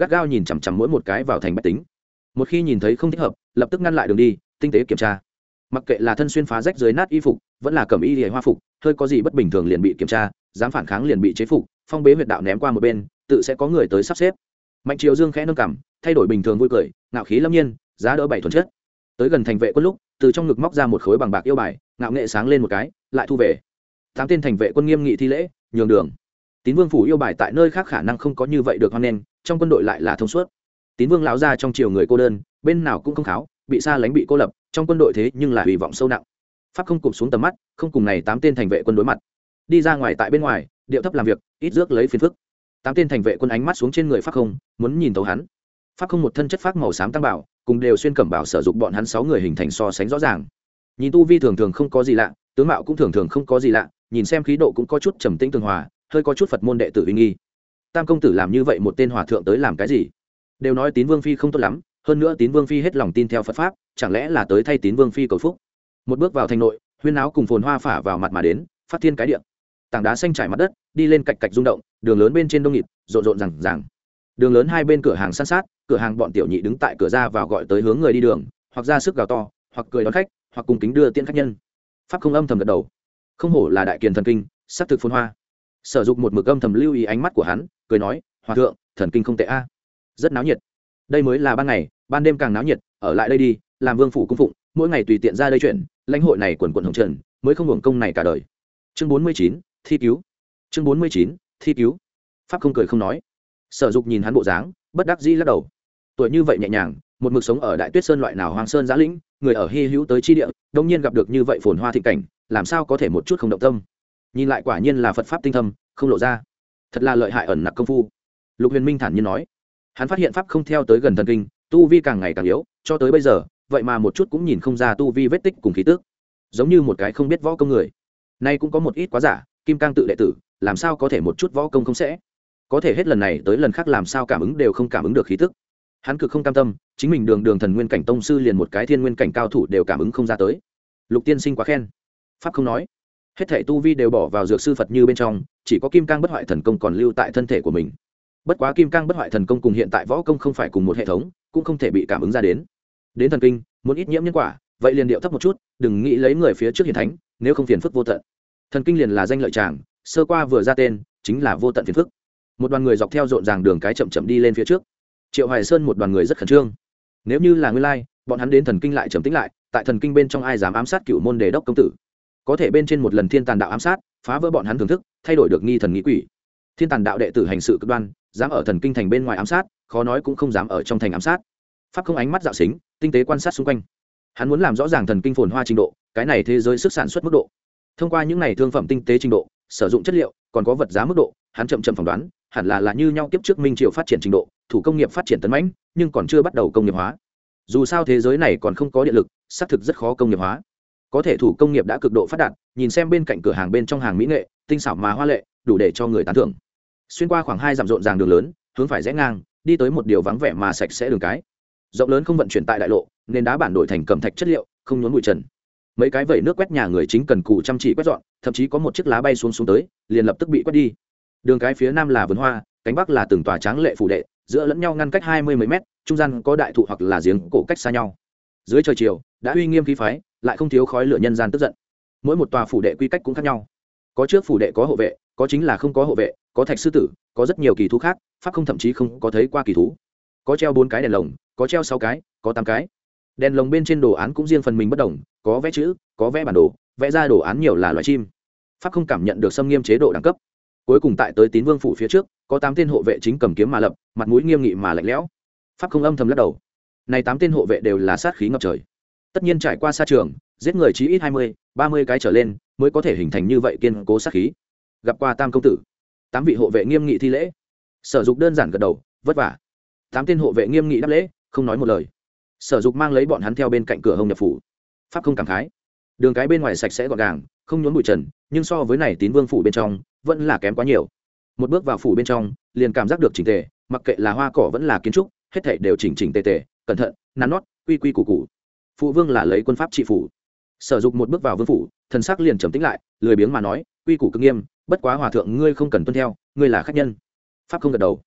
gắt gao nhìn chằm chằm mỗi một cái vào thành bách tính. Một khi nhìn thấy không thích hợp, lập tức ngăn lại đường đi, tinh tế kiểm tra. Mặc kệ là thân xuyên phá rách dưới nát y phục, vẫn là cẩm y liễu hoa phục, hơi có gì bất bình thường liền bị kiểm tra, dám phản kháng liền bị chế phục, phong bế huyệt đạo ném qua một bên, tự sẽ có người tới sắp xếp. Mạnh Triều Dương khẽ nâng cằm, thay đổi bình thường vui cười, ngạo khí lâm nhiên, giá đỡ bảy thuần chất. Tới gần thành vệ quân lúc, từ trong ngực móc ra một khối bằng bạc yêu bài, ngạo nghệ sáng lên một cái, lại thu về. Tám tên thành vệ quân nghiêm nghị thi lễ, nhường đường. Tín Vương phủ yêu bài tại nơi khác khả năng không có như vậy được hoan nghênh, trong quân đội lại là thông suốt. Tín Vương lão ra trong triều người cô đơn, bên nào cũng không kháo, bị xa lánh bị cô lập, trong quân đội thế nhưng là hy vọng sâu nặng. Pháp không cụp xuống tầm mắt, không cùng này tám tên thành vệ quân đối mặt. Đi ra ngoài tại bên ngoài, điệu thấp làm việc, ít rước lấy phiền phức. Tám tên thành vệ quân ánh mắt xuống trên người Pháp không, muốn nhìn tấu hắn. Pháp không một thân chất phác màu xám tăng bảo, cùng đều xuyên cẩm bảo sử dụng bọn hắn sáu người hình thành so sánh rõ ràng. Nhìn tu vi thường thường không có gì lạ, tướng mạo cũng thường thường không có gì lạ, nhìn xem khí độ cũng có chút trầm tĩnh tường hòa, hơi có chút Phật môn đệ tử uy nghi. Tam công tử làm như vậy một tên hòa thượng tới làm cái gì? Đều nói Tín Vương phi không tốt lắm, hơn nữa Tín Vương phi hết lòng tin theo Phật pháp, chẳng lẽ là tới thay Tín Vương phi cầu phúc? Một bước vào thành nội, huyên náo cùng phồn hoa phả vào mặt mà đến, phát thiên cái địa. Tảng đá xanh trải mặt đất, đi lên cạch cạch rung động, đường lớn bên trên đông nghịt, rộn rộn rằng rằng. Đường lớn hai bên cửa hàng san sát, cửa hàng bọn tiểu nhị đứng tại cửa ra vào gọi tới hướng người đi đường, hoặc ra sức gào to, hoặc cười đón khách, hoặc cùng kính đưa tiễn khách nhân. Pháp không âm thầm gật đầu, không hổ là đại kiền thần kinh, sắc thực phồn hoa. Sở Dục một mực âm thầm lưu ý ánh mắt của hắn, cười nói, hòa thượng, thần kinh không tệ a, rất náo nhiệt. Đây mới là ban ngày, ban đêm càng náo nhiệt, ở lại đây đi, làm vương phủ cung phụng, mỗi ngày tùy tiện ra đây chuyện, lãnh hội này quần quần hồng trần, mới không hưởng công này cả đời. Chương bốn mươi chín, thi cứu. Chương bốn mươi chín, thi cứu. Pháp không cười không nói. Sở Dục nhìn hắn bộ dáng, bất đắc dĩ lắc đầu. Tuổi như vậy nhẹ nhàng, một mực sống ở Đại Tuyết Sơn loại nào hoang sơn giã lĩnh, người ở hy hữu tới chi địa, đột nhiên gặp được như vậy phồn hoa thịnh cảnh, làm sao có thể một chút không động tâm. Nhìn lại quả nhiên là Phật pháp tinh thâm, không lộ ra, thật là lợi hại ẩn nặc công phu. Lục Huyền Minh thản nhiên nói. Hắn phát hiện pháp không theo tới gần thần kinh, tu vi càng ngày càng yếu, cho tới bây giờ, vậy mà một chút cũng nhìn không ra tu vi vết tích cùng khí tức, giống như một cái không biết võ công người. Nay cũng có một ít quá giả, kim cang tự đệ tử, làm sao có thể một chút võ công không sẽ? Có thể hết lần này tới lần khác làm sao cảm ứng đều không cảm ứng được khí tức. Hắn cực không cam tâm, chính mình đường đường thần nguyên cảnh tông sư liền một cái thiên nguyên cảnh cao thủ đều cảm ứng không ra tới. Lục tiên sinh quá khen. Pháp không nói. Hết thảy tu vi đều bỏ vào dược sư Phật như bên trong, chỉ có kim cang bất hoại thần công còn lưu tại thân thể của mình. Bất quá kim cang bất hoại thần công cùng hiện tại võ công không phải cùng một hệ thống, cũng không thể bị cảm ứng ra đến. Đến thần kinh, muốn ít nhiễm nhân quả, vậy liền điệu thấp một chút, đừng nghĩ lấy người phía trước hiển thánh, nếu không phiền phức vô tận. Thần kinh liền là danh lợi tràng, sơ qua vừa ra tên, chính là vô tận phiền phức. Một đoàn người dọc theo rộn ràng đường cái chậm chậm đi lên phía trước. Triệu Hoài Sơn một đoàn người rất khẩn trương. Nếu như là nguyên lai, bọn hắn đến thần kinh lại trầm tĩnh lại, tại thần kinh bên trong ai dám ám sát Cửu môn đề đốc công tử? Có thể bên trên một lần thiên tàn đạo ám sát, phá vỡ bọn hắn thưởng thức, thay đổi được nghi thần nghĩ quỷ. Thiên tàn đạo đệ tử hành sự cực đoan, dám ở thần kinh thành bên ngoài ám sát, khó nói cũng không dám ở trong thành ám sát. Pháp không ánh mắt dạo xính, tinh tế quan sát xung quanh. Hắn muốn làm rõ ràng thần kinh phồn hoa trình độ, cái này thế giới sức sản xuất mức độ. Thông qua những này thương phẩm tinh tế trình độ, sử dụng chất liệu, còn có vật giá mức độ, hắn chậm chậm phỏng đoán, hẳn là là như nhau kiếp trước minh triều phát triển trình độ, thủ công nghiệp phát triển tấn mãnh, nhưng còn chưa bắt đầu công nghiệp hóa. Dù sao thế giới này còn không có điện lực, xác thực rất khó công nghiệp hóa. Có thể thủ công nghiệp đã cực độ phát đạt, nhìn xem bên cạnh cửa hàng bên trong hàng mỹ nghệ, tinh xảo mà hoa lệ, đủ để cho người tán thưởng. Xuyên qua khoảng hai dặm rộn ràng đường lớn, hướng phải rẽ ngang, đi tới một điều vắng vẻ mà sạch sẽ đường cái. Rộng lớn không vận chuyển tại đại lộ, nên đá bản đổi thành cẩm thạch chất liệu, không nhốn bụi trần. Mấy cái vẩy nước quét nhà người chính cần cù chăm chỉ quét dọn, thậm chí có một chiếc lá bay xuống xuống tới, liền lập tức bị quét đi. Đường cái phía nam là vườn hoa, cánh bắc là từng tòa tráng lệ phủ đệ, giữa lẫn nhau ngăn cách hai mươi mấy mét, trung gian có đại thụ hoặc là giếng cổ cách xa nhau. Dưới trời chiều, đã uy nghiêm khí phái, lại không thiếu khói lửa nhân gian tức giận. Mỗi một tòa phủ đệ quy cách cũng khác nhau. Có trước phủ đệ có hộ vệ, có chính là không có hộ vệ, có thạch sư tử, có rất nhiều kỳ thú khác, pháp không thậm chí không có thấy qua kỳ thú. Có treo bốn cái đèn lồng, có treo sáu cái, có tám cái. Đèn lồng bên trên đồ án cũng riêng phần mình bất đồng, có vẽ chữ, có vẽ bản đồ, vẽ ra đồ án nhiều là loài chim. Pháp không cảm nhận được xâm nghiêm chế độ đẳng cấp. Cuối cùng tại tới Tín Vương phủ phía trước, có tám tên hộ vệ chính cầm kiếm mà lập, mặt mũi nghiêm nghị mà lạnh lẽo. Pháp không âm thầm lắc đầu. Này tám tên hộ vệ đều là sát khí ngập trời. Tất nhiên trải qua sa trường, giết người chí ít hai mươi, ba mươi cái trở lên, mới có thể hình thành như vậy kiên cố sát khí. Gặp qua Tam công tử, tám vị hộ vệ nghiêm nghị thi lễ. Sở Dục đơn giản gật đầu, vất vả. Tám tên hộ vệ nghiêm nghị đáp lễ, không nói một lời. Sở Dục mang lấy bọn hắn theo bên cạnh cửa hông nhập phủ. Pháp không cảm khái, đường cái bên ngoài sạch sẽ gọn gàng, không nhốn bụi trần, nhưng so với này Tín Vương phủ bên trong, vẫn là kém quá nhiều. Một bước vào phủ bên trong, liền cảm giác được chỉnh tề, mặc kệ là hoa cỏ vẫn là kiến trúc, hết thảy đều chỉnh chỉnh tề tề, cẩn thận, nắn nót, quy quy củ củ. Phụ vương là lấy quân pháp trị phủ. Sở Dục một bước vào vương phủ, thần sắc liền trầm tĩnh lại, lười biếng mà nói, quy củ cực nghiêm, bất quá hòa thượng ngươi không cần tuân theo, ngươi là khách nhân. Pháp không gật đầu.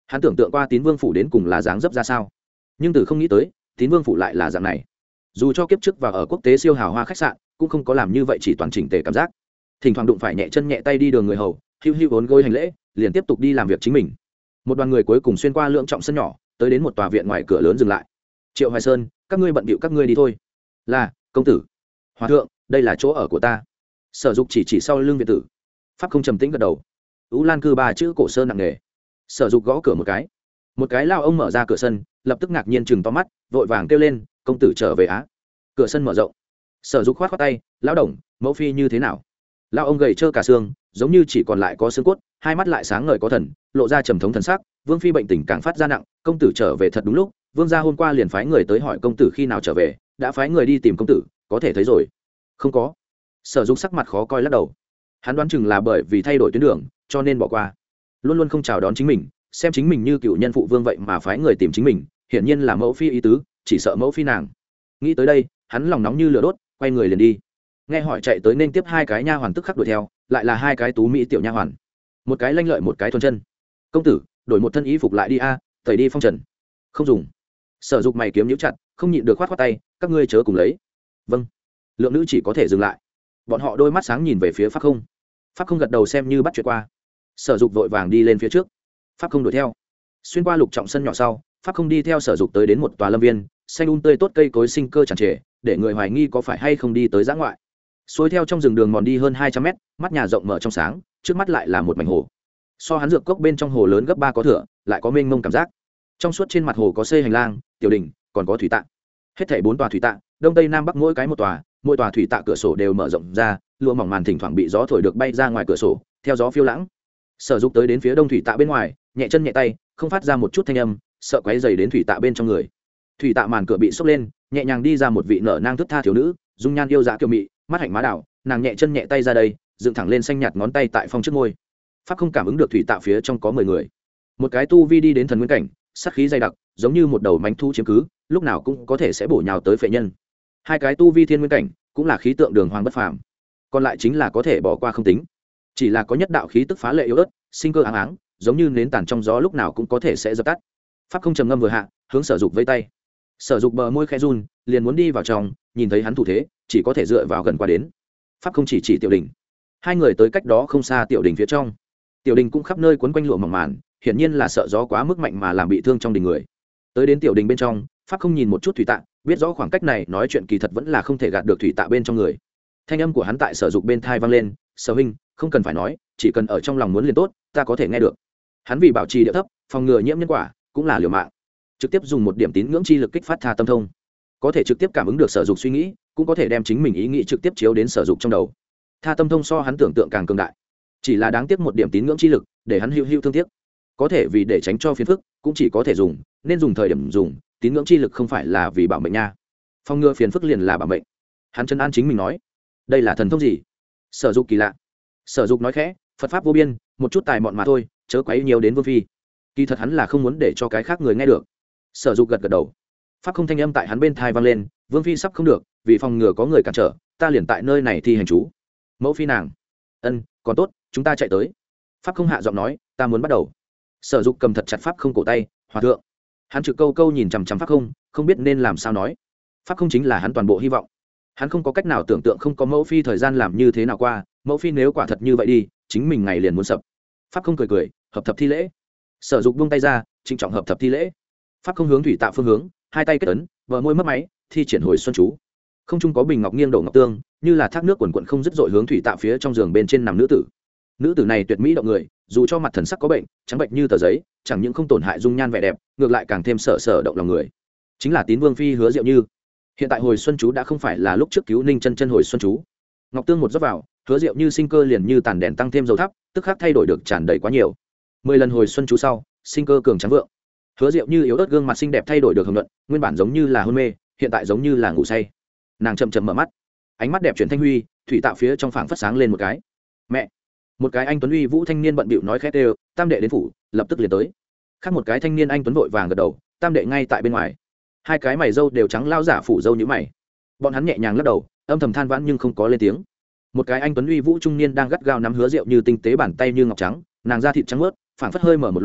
Hắn tưởng tượng qua tín vương phủ đến cùng là dáng dấp ra sao, nhưng từ không nghĩ tới tín vương phủ lại là dạng này. Dù cho kiếp trước và ở quốc tế siêu hào hoa khách sạn cũng không có làm như vậy, chỉ toàn chỉnh tề cảm giác. Thỉnh thoảng đụng phải nhẹ chân nhẹ tay đi đường người hầu, hiu hiu vốn gối hành lễ, liền tiếp tục đi làm việc chính mình. Một đoàn người cuối cùng xuyên qua lượng trọng sân nhỏ, tới đến một tòa viện ngoài cửa lớn dừng lại. Triệu Hoài Sơn, các ngươi bận bịu các ngươi đi thôi. Là công tử. Hòa thượng, đây là chỗ ở của ta. Sở Dục chỉ chỉ sau lưng viện tử. Pháp không trầm tĩnh gật đầu. Ú Lan cư ba chữ cổ sơn nặng nề. Sở Dục gõ cửa một cái. Một cái lao ông mở ra cửa sân, lập tức ngạc nhiên chừng to mắt, vội vàng kêu lên, công tử trở về á. Cửa sân mở rộng. Sở Dục khoát khoát tay, lão đồng, mẫu phi như thế nào? Lao ông gầy trơ cả xương, giống như chỉ còn lại có xương cốt, hai mắt lại sáng ngời có thần, lộ ra trầm thống thần sắc. Vương phi bệnh tình càng phát ra nặng, công tử trở về thật đúng lúc. Vương gia hôm qua liền phái người tới hỏi công tử khi nào trở về, đã phái người đi tìm công tử, có thể thấy rồi. Không có. Sở Dục sắc mặt khó coi lắc đầu. Hắn đoán chừng là bởi vì thay đổi tuyến đường, cho nên bỏ qua. Luôn luôn không chào đón chính mình, xem chính mình như cựu nhân phụ vương vậy mà phái người tìm chính mình, hiển nhiên là mẫu phi ý tứ, chỉ sợ mẫu phi nàng. Nghĩ tới đây, hắn lòng nóng như lửa đốt, quay người liền đi. Nghe hỏi chạy tới nên tiếp hai cái nha hoàn tức khắc đuổi theo, lại là hai cái tú mỹ tiểu nha hoàn. Một cái lanh lợi một cái thuần chân. Công tử, đổi một thân y phục lại đi a, tẩy đi phong trần. Không dùng. Sở Dục mày kiếm nhíu chặt, không nhịn được khoát khoát tay, các ngươi chớ cùng lấy. Vâng. Lượng nữ chỉ có thể dừng lại. Bọn họ đôi mắt sáng nhìn về phía Pháp Không. Pháp Không gật đầu xem như bắt chuyện qua. Sở Dục vội vàng đi lên phía trước. Pháp Không đuổi theo. Xuyên qua lục trọng sân nhỏ sau, Pháp Không đi theo Sở Dục tới đến một tòa lâm viên, xanh um tươi tốt cây cối sinh cơ tràn trề, để người hoài nghi có phải hay không đi tới dã ngoại. Xuôi theo trong rừng đường mòn đi hơn hai trăm mét, mắt nhà rộng mở trong sáng, trước mắt lại là một mảnh hồ. So hắn dược cốc bên trong hồ lớn gấp ba có thửa, lại có mênh mông cảm giác. Trong suốt trên mặt hồ có xây hành lang, tiểu đình, còn có thủy tạ. Hết thảy bốn tòa thủy tạ, đông tây nam bắc mỗi cái một tòa, mỗi tòa thủy tạ cửa sổ đều mở rộng ra, lụa mỏng màn thỉnh thoảng bị gió thổi được bay ra ngoài cửa sổ, theo gió phiêu lãng. Sở Dục tới đến phía đông thủy tạ bên ngoài, nhẹ chân nhẹ tay, không phát ra một chút thanh âm, sợ quấy rầy đến thủy tạ bên trong người. Thủy tạ màn cửa bị xốc lên, nhẹ nhàng đi ra một vị nở nang thức tha thiếu nữ, dung nhan yêu dã kiều mị, mắt hạnh má đảo, nàng nhẹ chân nhẹ tay ra đây, dựng thẳng lên xanh nhạt ngón tay tại phong trước môi. Pháp Không cảm ứng được thủy tạ phía trong có mười người. Một cái tu vi đi đến thần nguyên cảnh, sát khí dày đặc, giống như một đầu mánh thu chiếm cứ, lúc nào cũng có thể sẽ bổ nhào tới phệ nhân. Hai cái tu vi thiên nguyên cảnh, cũng là khí tượng đường hoàng bất phàm. Còn lại chính là có thể bỏ qua không tính, chỉ là có nhất đạo khí tức phá lệ yếu ớt, sinh cơ áng áng, giống như nến tàn trong gió lúc nào cũng có thể sẽ dập tắt. Pháp Không trầm ngâm vừa hạ, hướng Sở Dục vẫy tay. Sở Dục bờ môi khẽ run, liền muốn đi vào trong, nhìn thấy hắn thủ thế, chỉ có thể dựa vào gần qua đến. Pháp Không chỉ chỉ tiểu đình. Hai người tới cách đó không xa tiểu đình phía trong. Tiểu đình cũng khắp nơi quấn quanh lụa mỏng màn, hiển nhiên là sợ gió quá mức mạnh mà làm bị thương trong đình người. Tới đến tiểu đình bên trong, Pháp Không nhìn một chút thủy tạ, biết rõ khoảng cách này nói chuyện kỳ thật vẫn là không thể gạt được thủy tạ bên trong người. Thanh âm của hắn tại Sở Dục bên thai vang lên, "Sở huynh, không cần phải nói, chỉ cần ở trong lòng muốn liền tốt, ta có thể nghe được." Hắn vì bảo trì điệu thấp, phòng ngừa nhiễm nhân quả, cũng là liều mạng. Trực tiếp dùng một điểm tín ngưỡng chi lực kích phát tha tâm thông, có thể trực tiếp cảm ứng được Sở Dục suy nghĩ, cũng có thể đem chính mình ý nghĩ trực tiếp chiếu đến Sở Dục trong đầu. Tha tâm thông so hắn tưởng tượng càng cường đại, chỉ là đáng tiếc một điểm tín ngưỡng chi lực, để hắn hưu hưu thương tiếc. Có thể vì để tránh cho phiền phức, cũng chỉ có thể dùng, nên dùng thời điểm dùng, tín ngưỡng chi lực không phải là vì bảo mệnh nha. Phòng ngừa phiền phức liền là bảo mệnh. Hắn chân an chính mình nói, đây là thần thông gì? Sở Dục kỳ lạ. Sở Dục nói khẽ, Phật pháp vô biên, một chút tài mọn mà thôi, chớ quấy nhiều đến vương phi. Kỳ thật hắn là không muốn để cho cái khác người nghe được. Sở Dục gật gật đầu. Pháp không thanh âm tại hắn bên thai vang lên, vương phi sắp không được, vì phòng ngừa có người cản trở, ta liền tại nơi này thi hành chú. Mẫu phi nàng. Ân, còn tốt, chúng ta chạy tới. Pháp không hạ giọng nói, ta muốn bắt đầu. Sở Dục cầm thật chặt Pháp không cổ tay, hòa thượng. Hắn trực câu câu nhìn chằm chằm Pháp không, không biết nên làm sao nói. Pháp không chính là hắn toàn bộ hy vọng. Hắn không có cách nào tưởng tượng không có mẫu phi thời gian làm như thế nào qua, mẫu phi nếu quả thật như vậy đi, chính mình ngày liền muốn sập. Pháp không cười cười, hợp thập thi lễ. Sở Dục buông tay ra, trịnh trọng hợp thập thi lễ. Pháp không hướng thủy tạ phương hướng, hai tay kết ấn, vợ môi mất máy, thi triển hồi xuân chú. Không trung có bình ngọc nghiêng đổ ngọc tương, như là thác nước quần quần không dứt dội hướng thủy tạ phía trong giường bên trên nằm nữ tử. Nữ tử này tuyệt mỹ động người, dù cho mặt thần sắc có bệnh, trắng bệnh như tờ giấy, chẳng những không tổn hại dung nhan vẻ đẹp, ngược lại càng thêm sở sở động lòng người. Chính là Tín Vương phi Hứa Diệu Như. Hiện tại hồi xuân chú đã không phải là lúc trước cứu Ninh chân chân hồi xuân chú. Ngọc tương một rót vào, Hứa Diệu Như sinh cơ liền như tàn đèn tăng thêm dầu thắp, tức khắc thay đổi được tràn đầy quá nhiều. Mười lần hồi xuân chú sau, sinh cơ cường trắng vượng. Hứa Diệu Như yếu ớt gương mặt xinh đẹp thay đổi được hồng nhuận, nguyên bản giống như là hôn mê, hiện tại giống như là ngủ say. Nàng chậm chậm mở mắt, ánh mắt đẹp chuyển thanh huy, thủy tạo phía trong phảng phất sáng lên một cái. Mẹ! Một cái anh tuấn uy vũ thanh niên bận bịu nói khét đều, tam đệ đến phủ, lập tức liền tới. Khác một cái thanh niên anh tuấn vội vàng gật đầu, tam đệ ngay tại bên ngoài. Hai cái mày râu đều trắng lao giả phủ râu như mày. Bọn hắn nhẹ nhàng lắc đầu, âm thầm than vãn nhưng không có lên tiếng. Một cái anh tuấn uy vũ trung niên đang gắt gao nắm Hứa Diệu Như tinh tế bàn tay như ngọc trắng, nàng da thịt trắng mướt, phảng phất hơi mở một loại,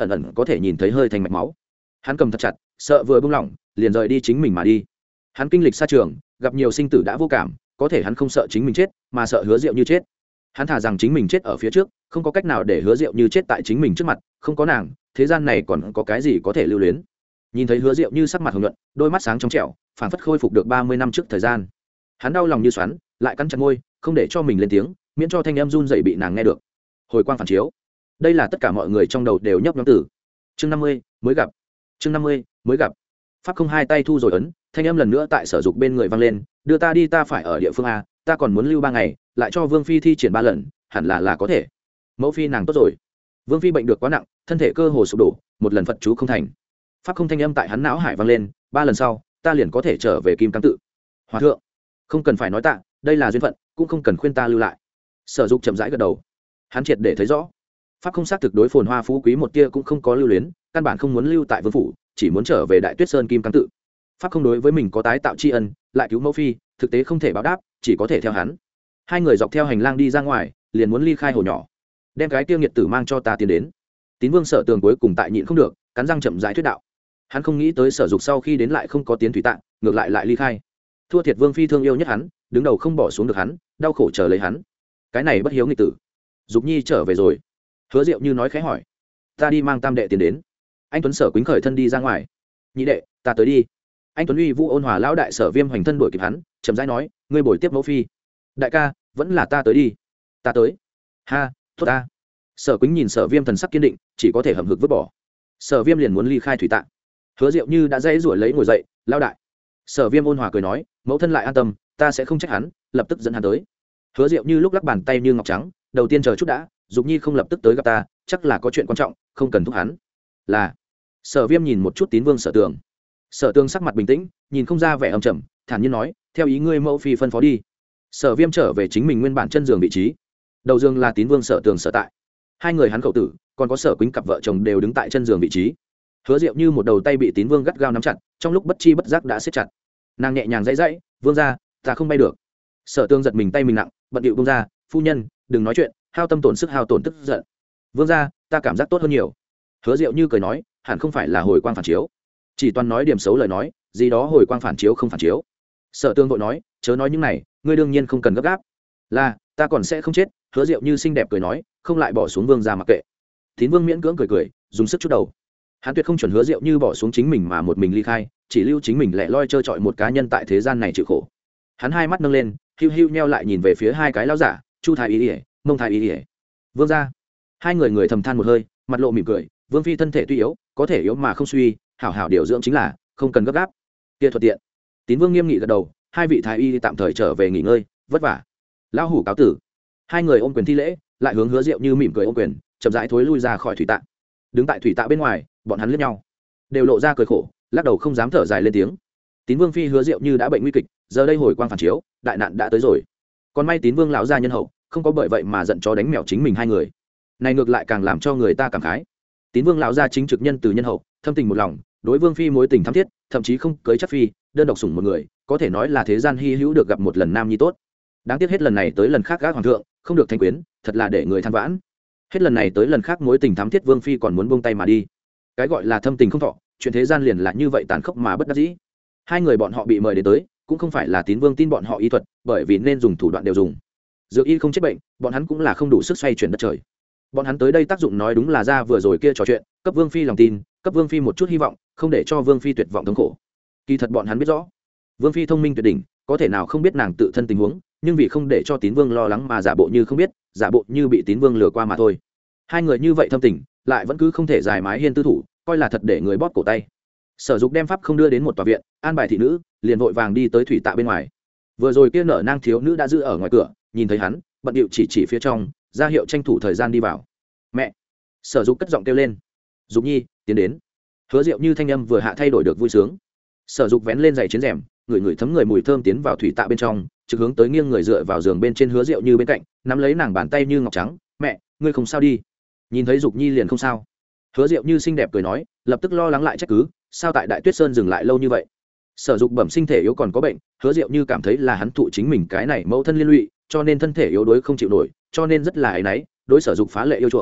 ẩn ẩn có thể nhìn thấy hơi thành mạch máu. Hắn cầm thật chặt, sợ vừa buông lỏng liền rời đi chính mình mà đi. Hắn kinh lịch xa trường, gặp nhiều sinh tử đã vô cảm, có thể hắn không sợ chính mình chết, mà sợ Hứa Diệu Như chết. Hắn thà rằng chính mình chết ở phía trước, không có cách nào để Hứa Diệu Như chết tại chính mình trước mặt, không có nàng, thế gian này còn có cái gì có thể lưu luyến. Nhìn thấy Hứa Diệu Như sắc mặt hồng nhuận, đôi mắt sáng trong trẻo, phảng phất khôi phục được ba mươi năm trước thời gian. Hắn đau lòng như xoắn, lại cắn chặt môi, không để cho mình lên tiếng, miễn cho thanh âm run rẩy bị nàng nghe được. Hồi quang phản chiếu, đây là tất cả mọi người trong đầu đều nhấp nhóm tử. Chương năm mươi mới gặp. Chương năm mươi mới gặp. Pháp không hai tay thu rồi ấn, thanh âm lần nữa tại Sở Dục bên người vang lên, đưa ta đi, ta phải ở địa phương a, ta còn muốn lưu ba ngày, lại cho Vương phi thi triển ba lần, hẳn là là có thể. Mẫu phi nàng tốt rồi. Vương phi bệnh được quá nặng, thân thể cơ hồ sụp đổ, một lần Phật chú không thành. Pháp không thanh âm tại hắn não hải vang lên, ba lần sau, ta liền có thể trở về Kim Cang tự. Hòa thượng, không cần phải nói tạ, đây là duyên phận, cũng không cần khuyên ta lưu lại. Sở Dục chậm rãi gật đầu. Hắn triệt để thấy rõ, Pháp không xác thực đối phồn hoa phú quý một tia cũng không có lưu luyến, căn bản không muốn lưu tại vương phủ, chỉ muốn trở về Đại Tuyết Sơn Kim Cang tự. Pháp không đối với mình có tái tạo tri ân, lại cứu mẫu phi, thực tế không thể báo đáp, chỉ có thể theo hắn. Hai người dọc theo hành lang đi ra ngoài, liền muốn ly khai hồ nhỏ, đem cái tiêu nghiệt tử mang cho ta tiến đến. Tín Vương Sở Tường cuối cùng tại nhịn không được, cắn răng chậm rãi thuyết đạo. Hắn không nghĩ tới Sở Dục sau khi đến lại không có tiến thủy tạng, ngược lại lại ly khai. Thua thiệt Vương phi thương yêu nhất hắn, đứng đầu không bỏ xuống được hắn, đau khổ chờ lấy hắn. Cái này bất hiếu nghịch tử. Dục Nhi trở về rồi. Hứa Diệu Như nói khẽ hỏi. Ta đi mang tam đệ tiến đến. Anh Tuấn Sở Quýnh khởi thân đi ra ngoài. Nhị đệ, ta tới đi. Anh Tuấn uy vũ ôn hòa lão đại Sở Viêm hoành thân đuổi kịp hắn, chậm rãi nói, ngươi bồi tiếp mẫu phi. Đại ca, vẫn là ta tới đi. Ta tới. Ha, tốt ta. Sở Quýnh nhìn Sở Viêm thần sắc kiên định, chỉ có thể hậm hực vứt bỏ. Sở Viêm liền muốn ly khai thủy tạng. Hứa Diệu Như đã dãy rủi lấy ngồi dậy, lão đại. Sở Viêm ôn hòa cười nói, mẫu thân lại an tâm, ta sẽ không trách hắn, lập tức dẫn hắn tới. Hứa Diệu Như lúc lắc bàn tay như ngọc trắng, đầu tiên chờ chút đã, Dục Nhi không lập tức tới gặp ta, chắc là có chuyện quan trọng, không cần thúc hắn. Là. Sở Viêm nhìn một chút Tín Vương Sở Tường. Sở Tường sắc mặt bình tĩnh, nhìn không ra vẻ âm trầm, thản nhiên nói, theo ý ngươi mẫu phi phân phó đi. Sở Viêm trở về chính mình nguyên bản chân giường vị trí. Đầu giường là Tín Vương Sở Tường sở tại. Hai người hắn cậu tử, còn có Sở Quýnh cặp vợ chồng đều đứng tại chân giường vị trí. Hứa Diệu Như một đầu tay bị Tín Vương gắt gao nắm chặt, trong lúc bất chi bất giác đã siết chặt. Nàng nhẹ nhàng dãy dãy, "Vương gia, ta không bay được." Sở Tường giật mình tay mình nặng, bận điệu buông ra, "Phu nhân, đừng nói chuyện, hao tâm tổn sức hao tổn tức giận." "Vương gia, ta cảm giác tốt hơn nhiều." Hứa Diệu Như cười nói, hẳn không phải là hồi quang phản chiếu, chỉ toàn nói điểm xấu lời nói, gì đó hồi quang phản chiếu không phản chiếu. Sở Tường vội nói, "Chớ nói những này, ngươi đương nhiên không cần gấp gáp." "Là, ta còn sẽ không chết." Hứa Diệu Như xinh đẹp cười nói, không lại bỏ xuống Vương gia mặc kệ. Tín Vương miễn cưỡng cười cười, dùng sức chút đầu. Hắn tuyệt không chuẩn Hứa Diệu Như bỏ xuống chính mình mà một mình ly khai, chỉ lưu chính mình lẻ loi trơ trọi một cá nhân tại thế gian này chịu khổ. Hắn hai mắt nâng lên, hiu hiu nheo lại nhìn về phía hai cái lão giả, Chu Thái Y ỉa, Mông Thái Y ỉa. Vương gia. Hai người người thầm than một hơi, mặt lộ mỉm cười, Vương phi thân thể tuy yếu, có thể yếu mà không suy, hảo hảo điều dưỡng chính là, không cần gấp gáp. Kia thuận tiện. Tín Vương nghiêm nghị gật đầu, hai vị thái y tạm thời trở về nghỉ ngơi, vất vả. Lão hủ cáo tử. Hai người ôm quyền thi lễ, lại hướng Hứa Diệu Như mỉm cười ôm quyền, chậm rãi thối lui ra khỏi thủy tạ. Đứng tại thủy tạ bên ngoài, bọn hắn liếc nhau, đều lộ ra cười khổ, lắc đầu không dám thở dài lên tiếng. Tín Vương phi Hứa Diệu Như đã bệnh nguy kịch, giờ đây hồi quang phản chiếu, đại nạn đã tới rồi. Còn may Tín Vương lão gia nhân hậu, không có bởi vậy mà giận chó đánh mèo chính mình hai người. Này ngược lại càng làm cho người ta cảm khái. Tín Vương lão gia chính trực nhân từ nhân hậu, thâm tình một lòng, đối Vương phi mối tình thắm thiết, thậm chí không cưới chắc phi, đơn độc sủng một người, có thể nói là thế gian hy hữu được gặp một lần nam nhi tốt. Đáng tiếc hết lần này tới lần khác gác hoàng thượng, không được thanh quyến, thật là để người than vãn. Hết lần này tới lần khác mối tình thắm thiết Vương phi còn muốn buông tay mà đi. Cái gọi là thâm tình không thọ, chuyện thế gian liền là như vậy tàn khốc mà bất đắc dĩ. Hai người bọn họ bị mời đến tới, cũng không phải là Tín Vương tin bọn họ y thuật, bởi vì nên dùng thủ đoạn đều dùng. Dược y không chết bệnh, bọn hắn cũng là không đủ sức xoay chuyển đất trời. Bọn hắn tới đây tác dụng nói đúng là ra vừa rồi kia trò chuyện, cấp Vương phi lòng tin, cấp Vương phi một chút hy vọng, không để cho Vương phi tuyệt vọng thống khổ. Kỳ thật bọn hắn biết rõ, Vương phi thông minh tuyệt đỉnh, có thể nào không biết nàng tự thân tình huống, nhưng vì không để cho Tín Vương lo lắng mà giả bộ như không biết, giả bộ như bị Tín Vương lừa qua mà thôi. Hai người như vậy thâm tình, lại vẫn cứ không thể giải mái hiên tư thủ, coi là thật để người bóp cổ tay. Sở Dục đem pháp không đưa đến một tòa viện, an bài thị nữ, liền vội vàng đi tới thủy tạ bên ngoài. Vừa rồi kia nở nang thiếu nữ đã giữ ở ngoài cửa, nhìn thấy hắn, bận điệu chỉ chỉ phía trong, ra hiệu tranh thủ thời gian đi vào. "Mẹ!" Sở Dục cất giọng kêu lên. "Dục Nhi, tiến đến." Hứa Diệu Như thanh âm vừa hạ thay đổi được vui sướng. Sở Dục vén lên giày chiến rèm, người người thấm người mùi thơm tiến vào thủy tạ bên trong, trực hướng tới nghiêng người dựa vào giường bên trên Hứa Diệu Như bên cạnh, nắm lấy nàng bàn tay như ngọc trắng, "Mẹ, ngươi không sao đi?" Nhìn thấy Dục Nhi liền không sao. Hứa Diệu Như xinh đẹp cười nói, lập tức lo lắng lại trách cứ, sao tại Đại Tuyết Sơn dừng lại lâu như vậy? Sở Dục bẩm sinh thể yếu còn có bệnh, Hứa Diệu Như cảm thấy là hắn thụ chính mình cái này mẫu thân liên lụy, cho nên thân thể yếu đuối không chịu nổi, cho nên rất là áy náy, đối Sở Dục phá lệ yêu chuộng.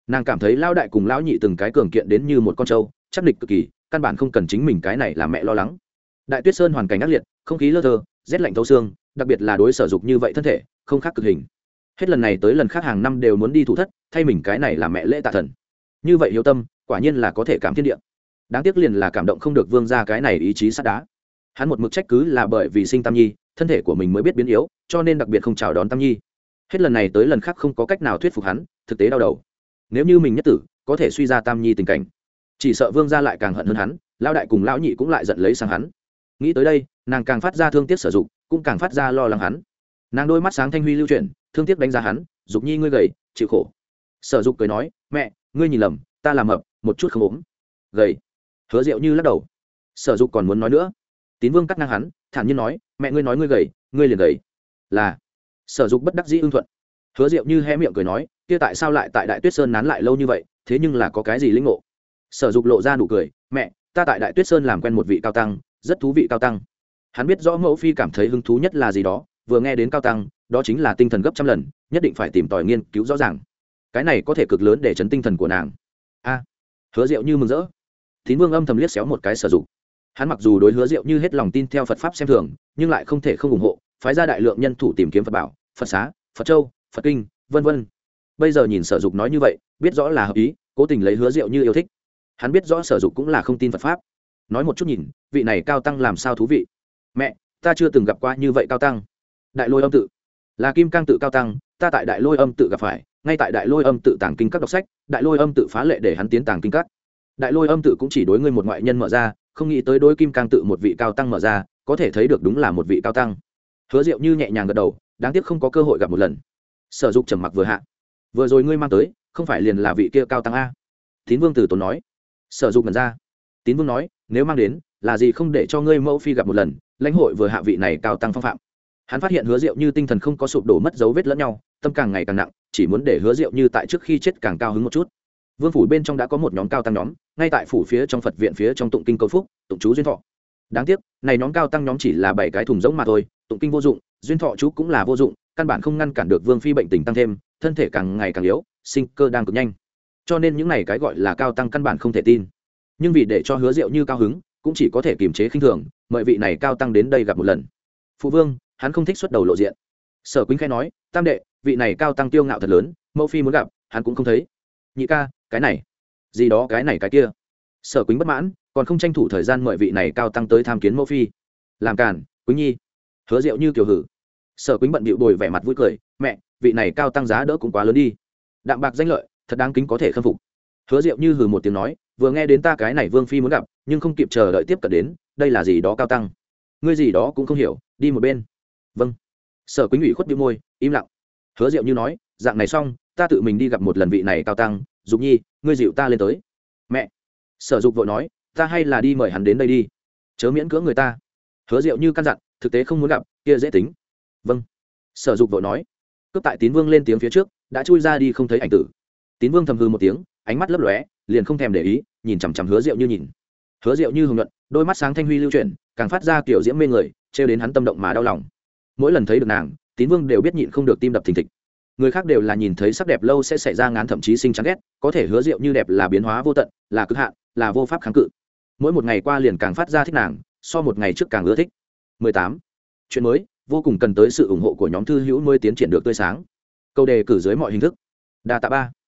nàng cảm thấy lão đại cùng lão nhị từng cái cường kiện đến như một con trâu, chắc địch cực kỳ, căn bản không cần chính mình cái này làm mẹ lo lắng. Đại Tuyết Sơn hoàn cảnh ác liệt, không khí lơ thơ, rét lạnh thấu xương, đặc biệt là đối Sở Dục như vậy thân thể không khác cực hình. Hết lần này tới lần khác hàng năm đều muốn đi thủ thất, thay mình cái này làm mẹ lễ tạ thần. Như vậy hiếu tâm, quả nhiên là có thể cảm thiên địa. Đáng tiếc liền là cảm động không được vương gia cái này ý chí sắt đá. Hắn một mực trách cứ là bởi vì sinh Tam Nhi, thân thể của mình mới biết biến yếu, cho nên đặc biệt không chào đón Tam Nhi. Hết lần này tới lần khác không có cách nào thuyết phục hắn, thực tế đau đầu. Nếu như mình nhất tử, có thể suy ra Tam Nhi tình cảnh, chỉ sợ vương gia lại càng hận hơn hắn, lão đại cùng lão nhị cũng lại giận lấy sang hắn. Nghĩ tới đây, nàng càng phát ra thương tiếc Sở Dục, cũng càng phát ra lo lắng hắn. Nàng đôi mắt sáng thanh huy lưu chuyển, thương tiếc đánh giá hắn, Dục Nhi ngươi gầy, chịu khổ. Sở Dục cười nói, mẹ, ngươi nhìn lầm, ta làm mập, một chút không ốm. Gầy. Hứa Diệu Như lắc đầu. Sở Dục còn muốn nói nữa, Tín Vương cắt ngang hắn, thản nhiên nói, mẹ ngươi nói ngươi gầy, ngươi liền gầy. Là. Sở Dục bất đắc dĩ ưng thuận. Hứa Diệu Như hé miệng cười nói, kia tại sao lại tại Đại Tuyết Sơn nán lại lâu như vậy, thế nhưng là có cái gì linh ngộ. Sở Dục lộ ra nụ cười, mẹ, ta tại Đại Tuyết Sơn làm quen một vị cao tăng, rất thú vị cao tăng. Hắn biết rõ mẫu phi cảm thấy hứng thú nhất là gì đó, vừa nghe đến cao tăng, đó chính là tinh thần gấp trăm lần, nhất định phải tìm tòi nghiên cứu rõ ràng. Cái này có thể cực lớn để chấn tinh thần của nàng. A. Hứa Diệu Như mừng rỡ. Tín Vương âm thầm liếc xéo một cái Sở Dục. Hắn mặc dù đối Hứa Diệu Như hết lòng tin theo Phật pháp xem thường, nhưng lại không thể không ủng hộ, phái ra đại lượng nhân thủ tìm kiếm Phật bảo, Phật xá, Phật châu, Phật kinh, vân vân. Bây giờ nhìn Sở Dục nói như vậy, biết rõ là hợp ý, cố tình lấy Hứa Diệu Như yêu thích. Hắn biết rõ Sở Dục cũng là không tin Phật pháp. Nói một chút nhìn, vị này cao tăng làm sao thú vị. Mẹ, ta chưa từng gặp qua như vậy cao tăng. Đại Lôi Âm tự là Kim Cang tự cao tăng, ta tại Đại Lôi Âm tự gặp phải, ngay tại Đại Lôi Âm tự tàng kinh các đọc sách, Đại Lôi Âm tự phá lệ để hắn tiến tàng kinh các. Đại Lôi Âm tự cũng chỉ đối ngươi một ngoại nhân mở ra, không nghĩ tới đối Kim Cang tự một vị cao tăng mở ra, có thể thấy được đúng là một vị cao tăng. Hứa Diệu Như nhẹ nhàng gật đầu, đáng tiếc không có cơ hội gặp một lần. Sở Dục trầm mặc vừa hạ, vừa rồi ngươi mang tới, không phải liền là vị kia cao tăng a? Tín Vương Tử Tốn nói. Sở Dục ngẩn ra. Tín Vương nói, nếu mang đến, là gì không để cho ngươi mẫu phi gặp một lần, lãnh hội vừa hạ vị này cao tăng phong phạm. Hắn phát hiện Hứa Diệu Như tinh thần không có sụp đổ mất dấu vết lẫn nhau, tâm càng ngày càng nặng, chỉ muốn để Hứa Diệu Như tại trước khi chết càng cao hứng một chút. Vương phủ bên trong đã có một nhóm cao tăng nhóm, ngay tại phủ phía trong Phật viện phía trong tụng kinh cầu phúc, tụng chú duyên thọ. Đáng tiếc, này nhóm cao tăng nhóm chỉ là bảy cái thùng rỗng mà thôi, tụng kinh vô dụng, duyên thọ chú cũng là vô dụng, căn bản không ngăn cản được Vương phi bệnh tình tăng thêm, thân thể càng ngày càng yếu, sinh cơ đang cực nhanh. Cho nên những này cái gọi là cao tăng căn bản không thể tin. Nhưng vì để cho Hứa Diệu Như cao hứng, cũng chỉ có thể kiềm chế khinh thường, mời vị này cao tăng đến đây gặp một lần. Phụ vương, hắn không thích xuất đầu lộ diện. Sở Quýnh khẽ nói, tam đệ, vị này cao tăng tiêu ngạo thật lớn, mẫu phi muốn gặp, hắn cũng không thấy. Nhị ca, cái này, gì đó cái này cái kia. Sở Quýnh bất mãn, còn không tranh thủ thời gian mời vị này cao tăng tới tham kiến mẫu phi. Làm càn, Quýnh nhi. Hứa Diệu Như kiều hử. Sở Quýnh bận bịu bồi vẻ mặt vui cười, mẹ, vị này cao tăng giá đỡ cũng quá lớn đi. Đạm bạc danh lợi, thật đáng kính có thể khâm phục. Hứa Diệu Như hừ một tiếng nói, vừa nghe đến ta cái này vương phi muốn gặp, nhưng không kịp chờ đợi tiếp cận đến, đây là gì đó cao tăng, ngươi gì đó cũng không hiểu, đi một bên. Vâng. Sở Quýnh ủy khuất bĩu môi, im lặng. Hứa Diệu Như nói, dạng này xong, ta tự mình đi gặp một lần vị này cao tăng, Dục Nhi, ngươi dịu ta lên tới. Mẹ. Sở Dục vội nói, ta hay là đi mời hắn đến đây đi, chớ miễn cưỡng người ta. Hứa Diệu Như căn dặn, thực tế không muốn gặp, kia dễ tính. Vâng. Sở Dục vội nói. Cướp tại Tín Vương lên tiếng phía trước, đã chui ra đi không thấy ảnh tử. Tín Vương thầm hư một tiếng, ánh mắt lấp lóe, liền không thèm để ý, nhìn chằm chằm Hứa Diệu Như nhìn. Hứa Diệu Như hùng luận, đôi mắt sáng thanh huy lưu chuyển, càng phát ra kiểu diễm mê người, trêu đến hắn tâm động mà đau lòng. Mỗi lần thấy được nàng, Tín Vương đều biết nhịn không được tim đập thình thịch. Người khác đều là nhìn thấy sắc đẹp lâu sẽ xảy ra ngán thậm chí sinh chán ghét, có thể Hứa Diệu Như đẹp là biến hóa vô tận, là cực hạn, là vô pháp kháng cự. Mỗi một ngày qua liền càng phát ra thích nàng, so một ngày trước càng ưa thích. mười tám. Chuyện mới, vô cùng cần tới sự ủng hộ của nhóm thư hữu mới tiến triển được tươi sáng. Câu đề cử dưới mọi hình thức. Đa tạ ba.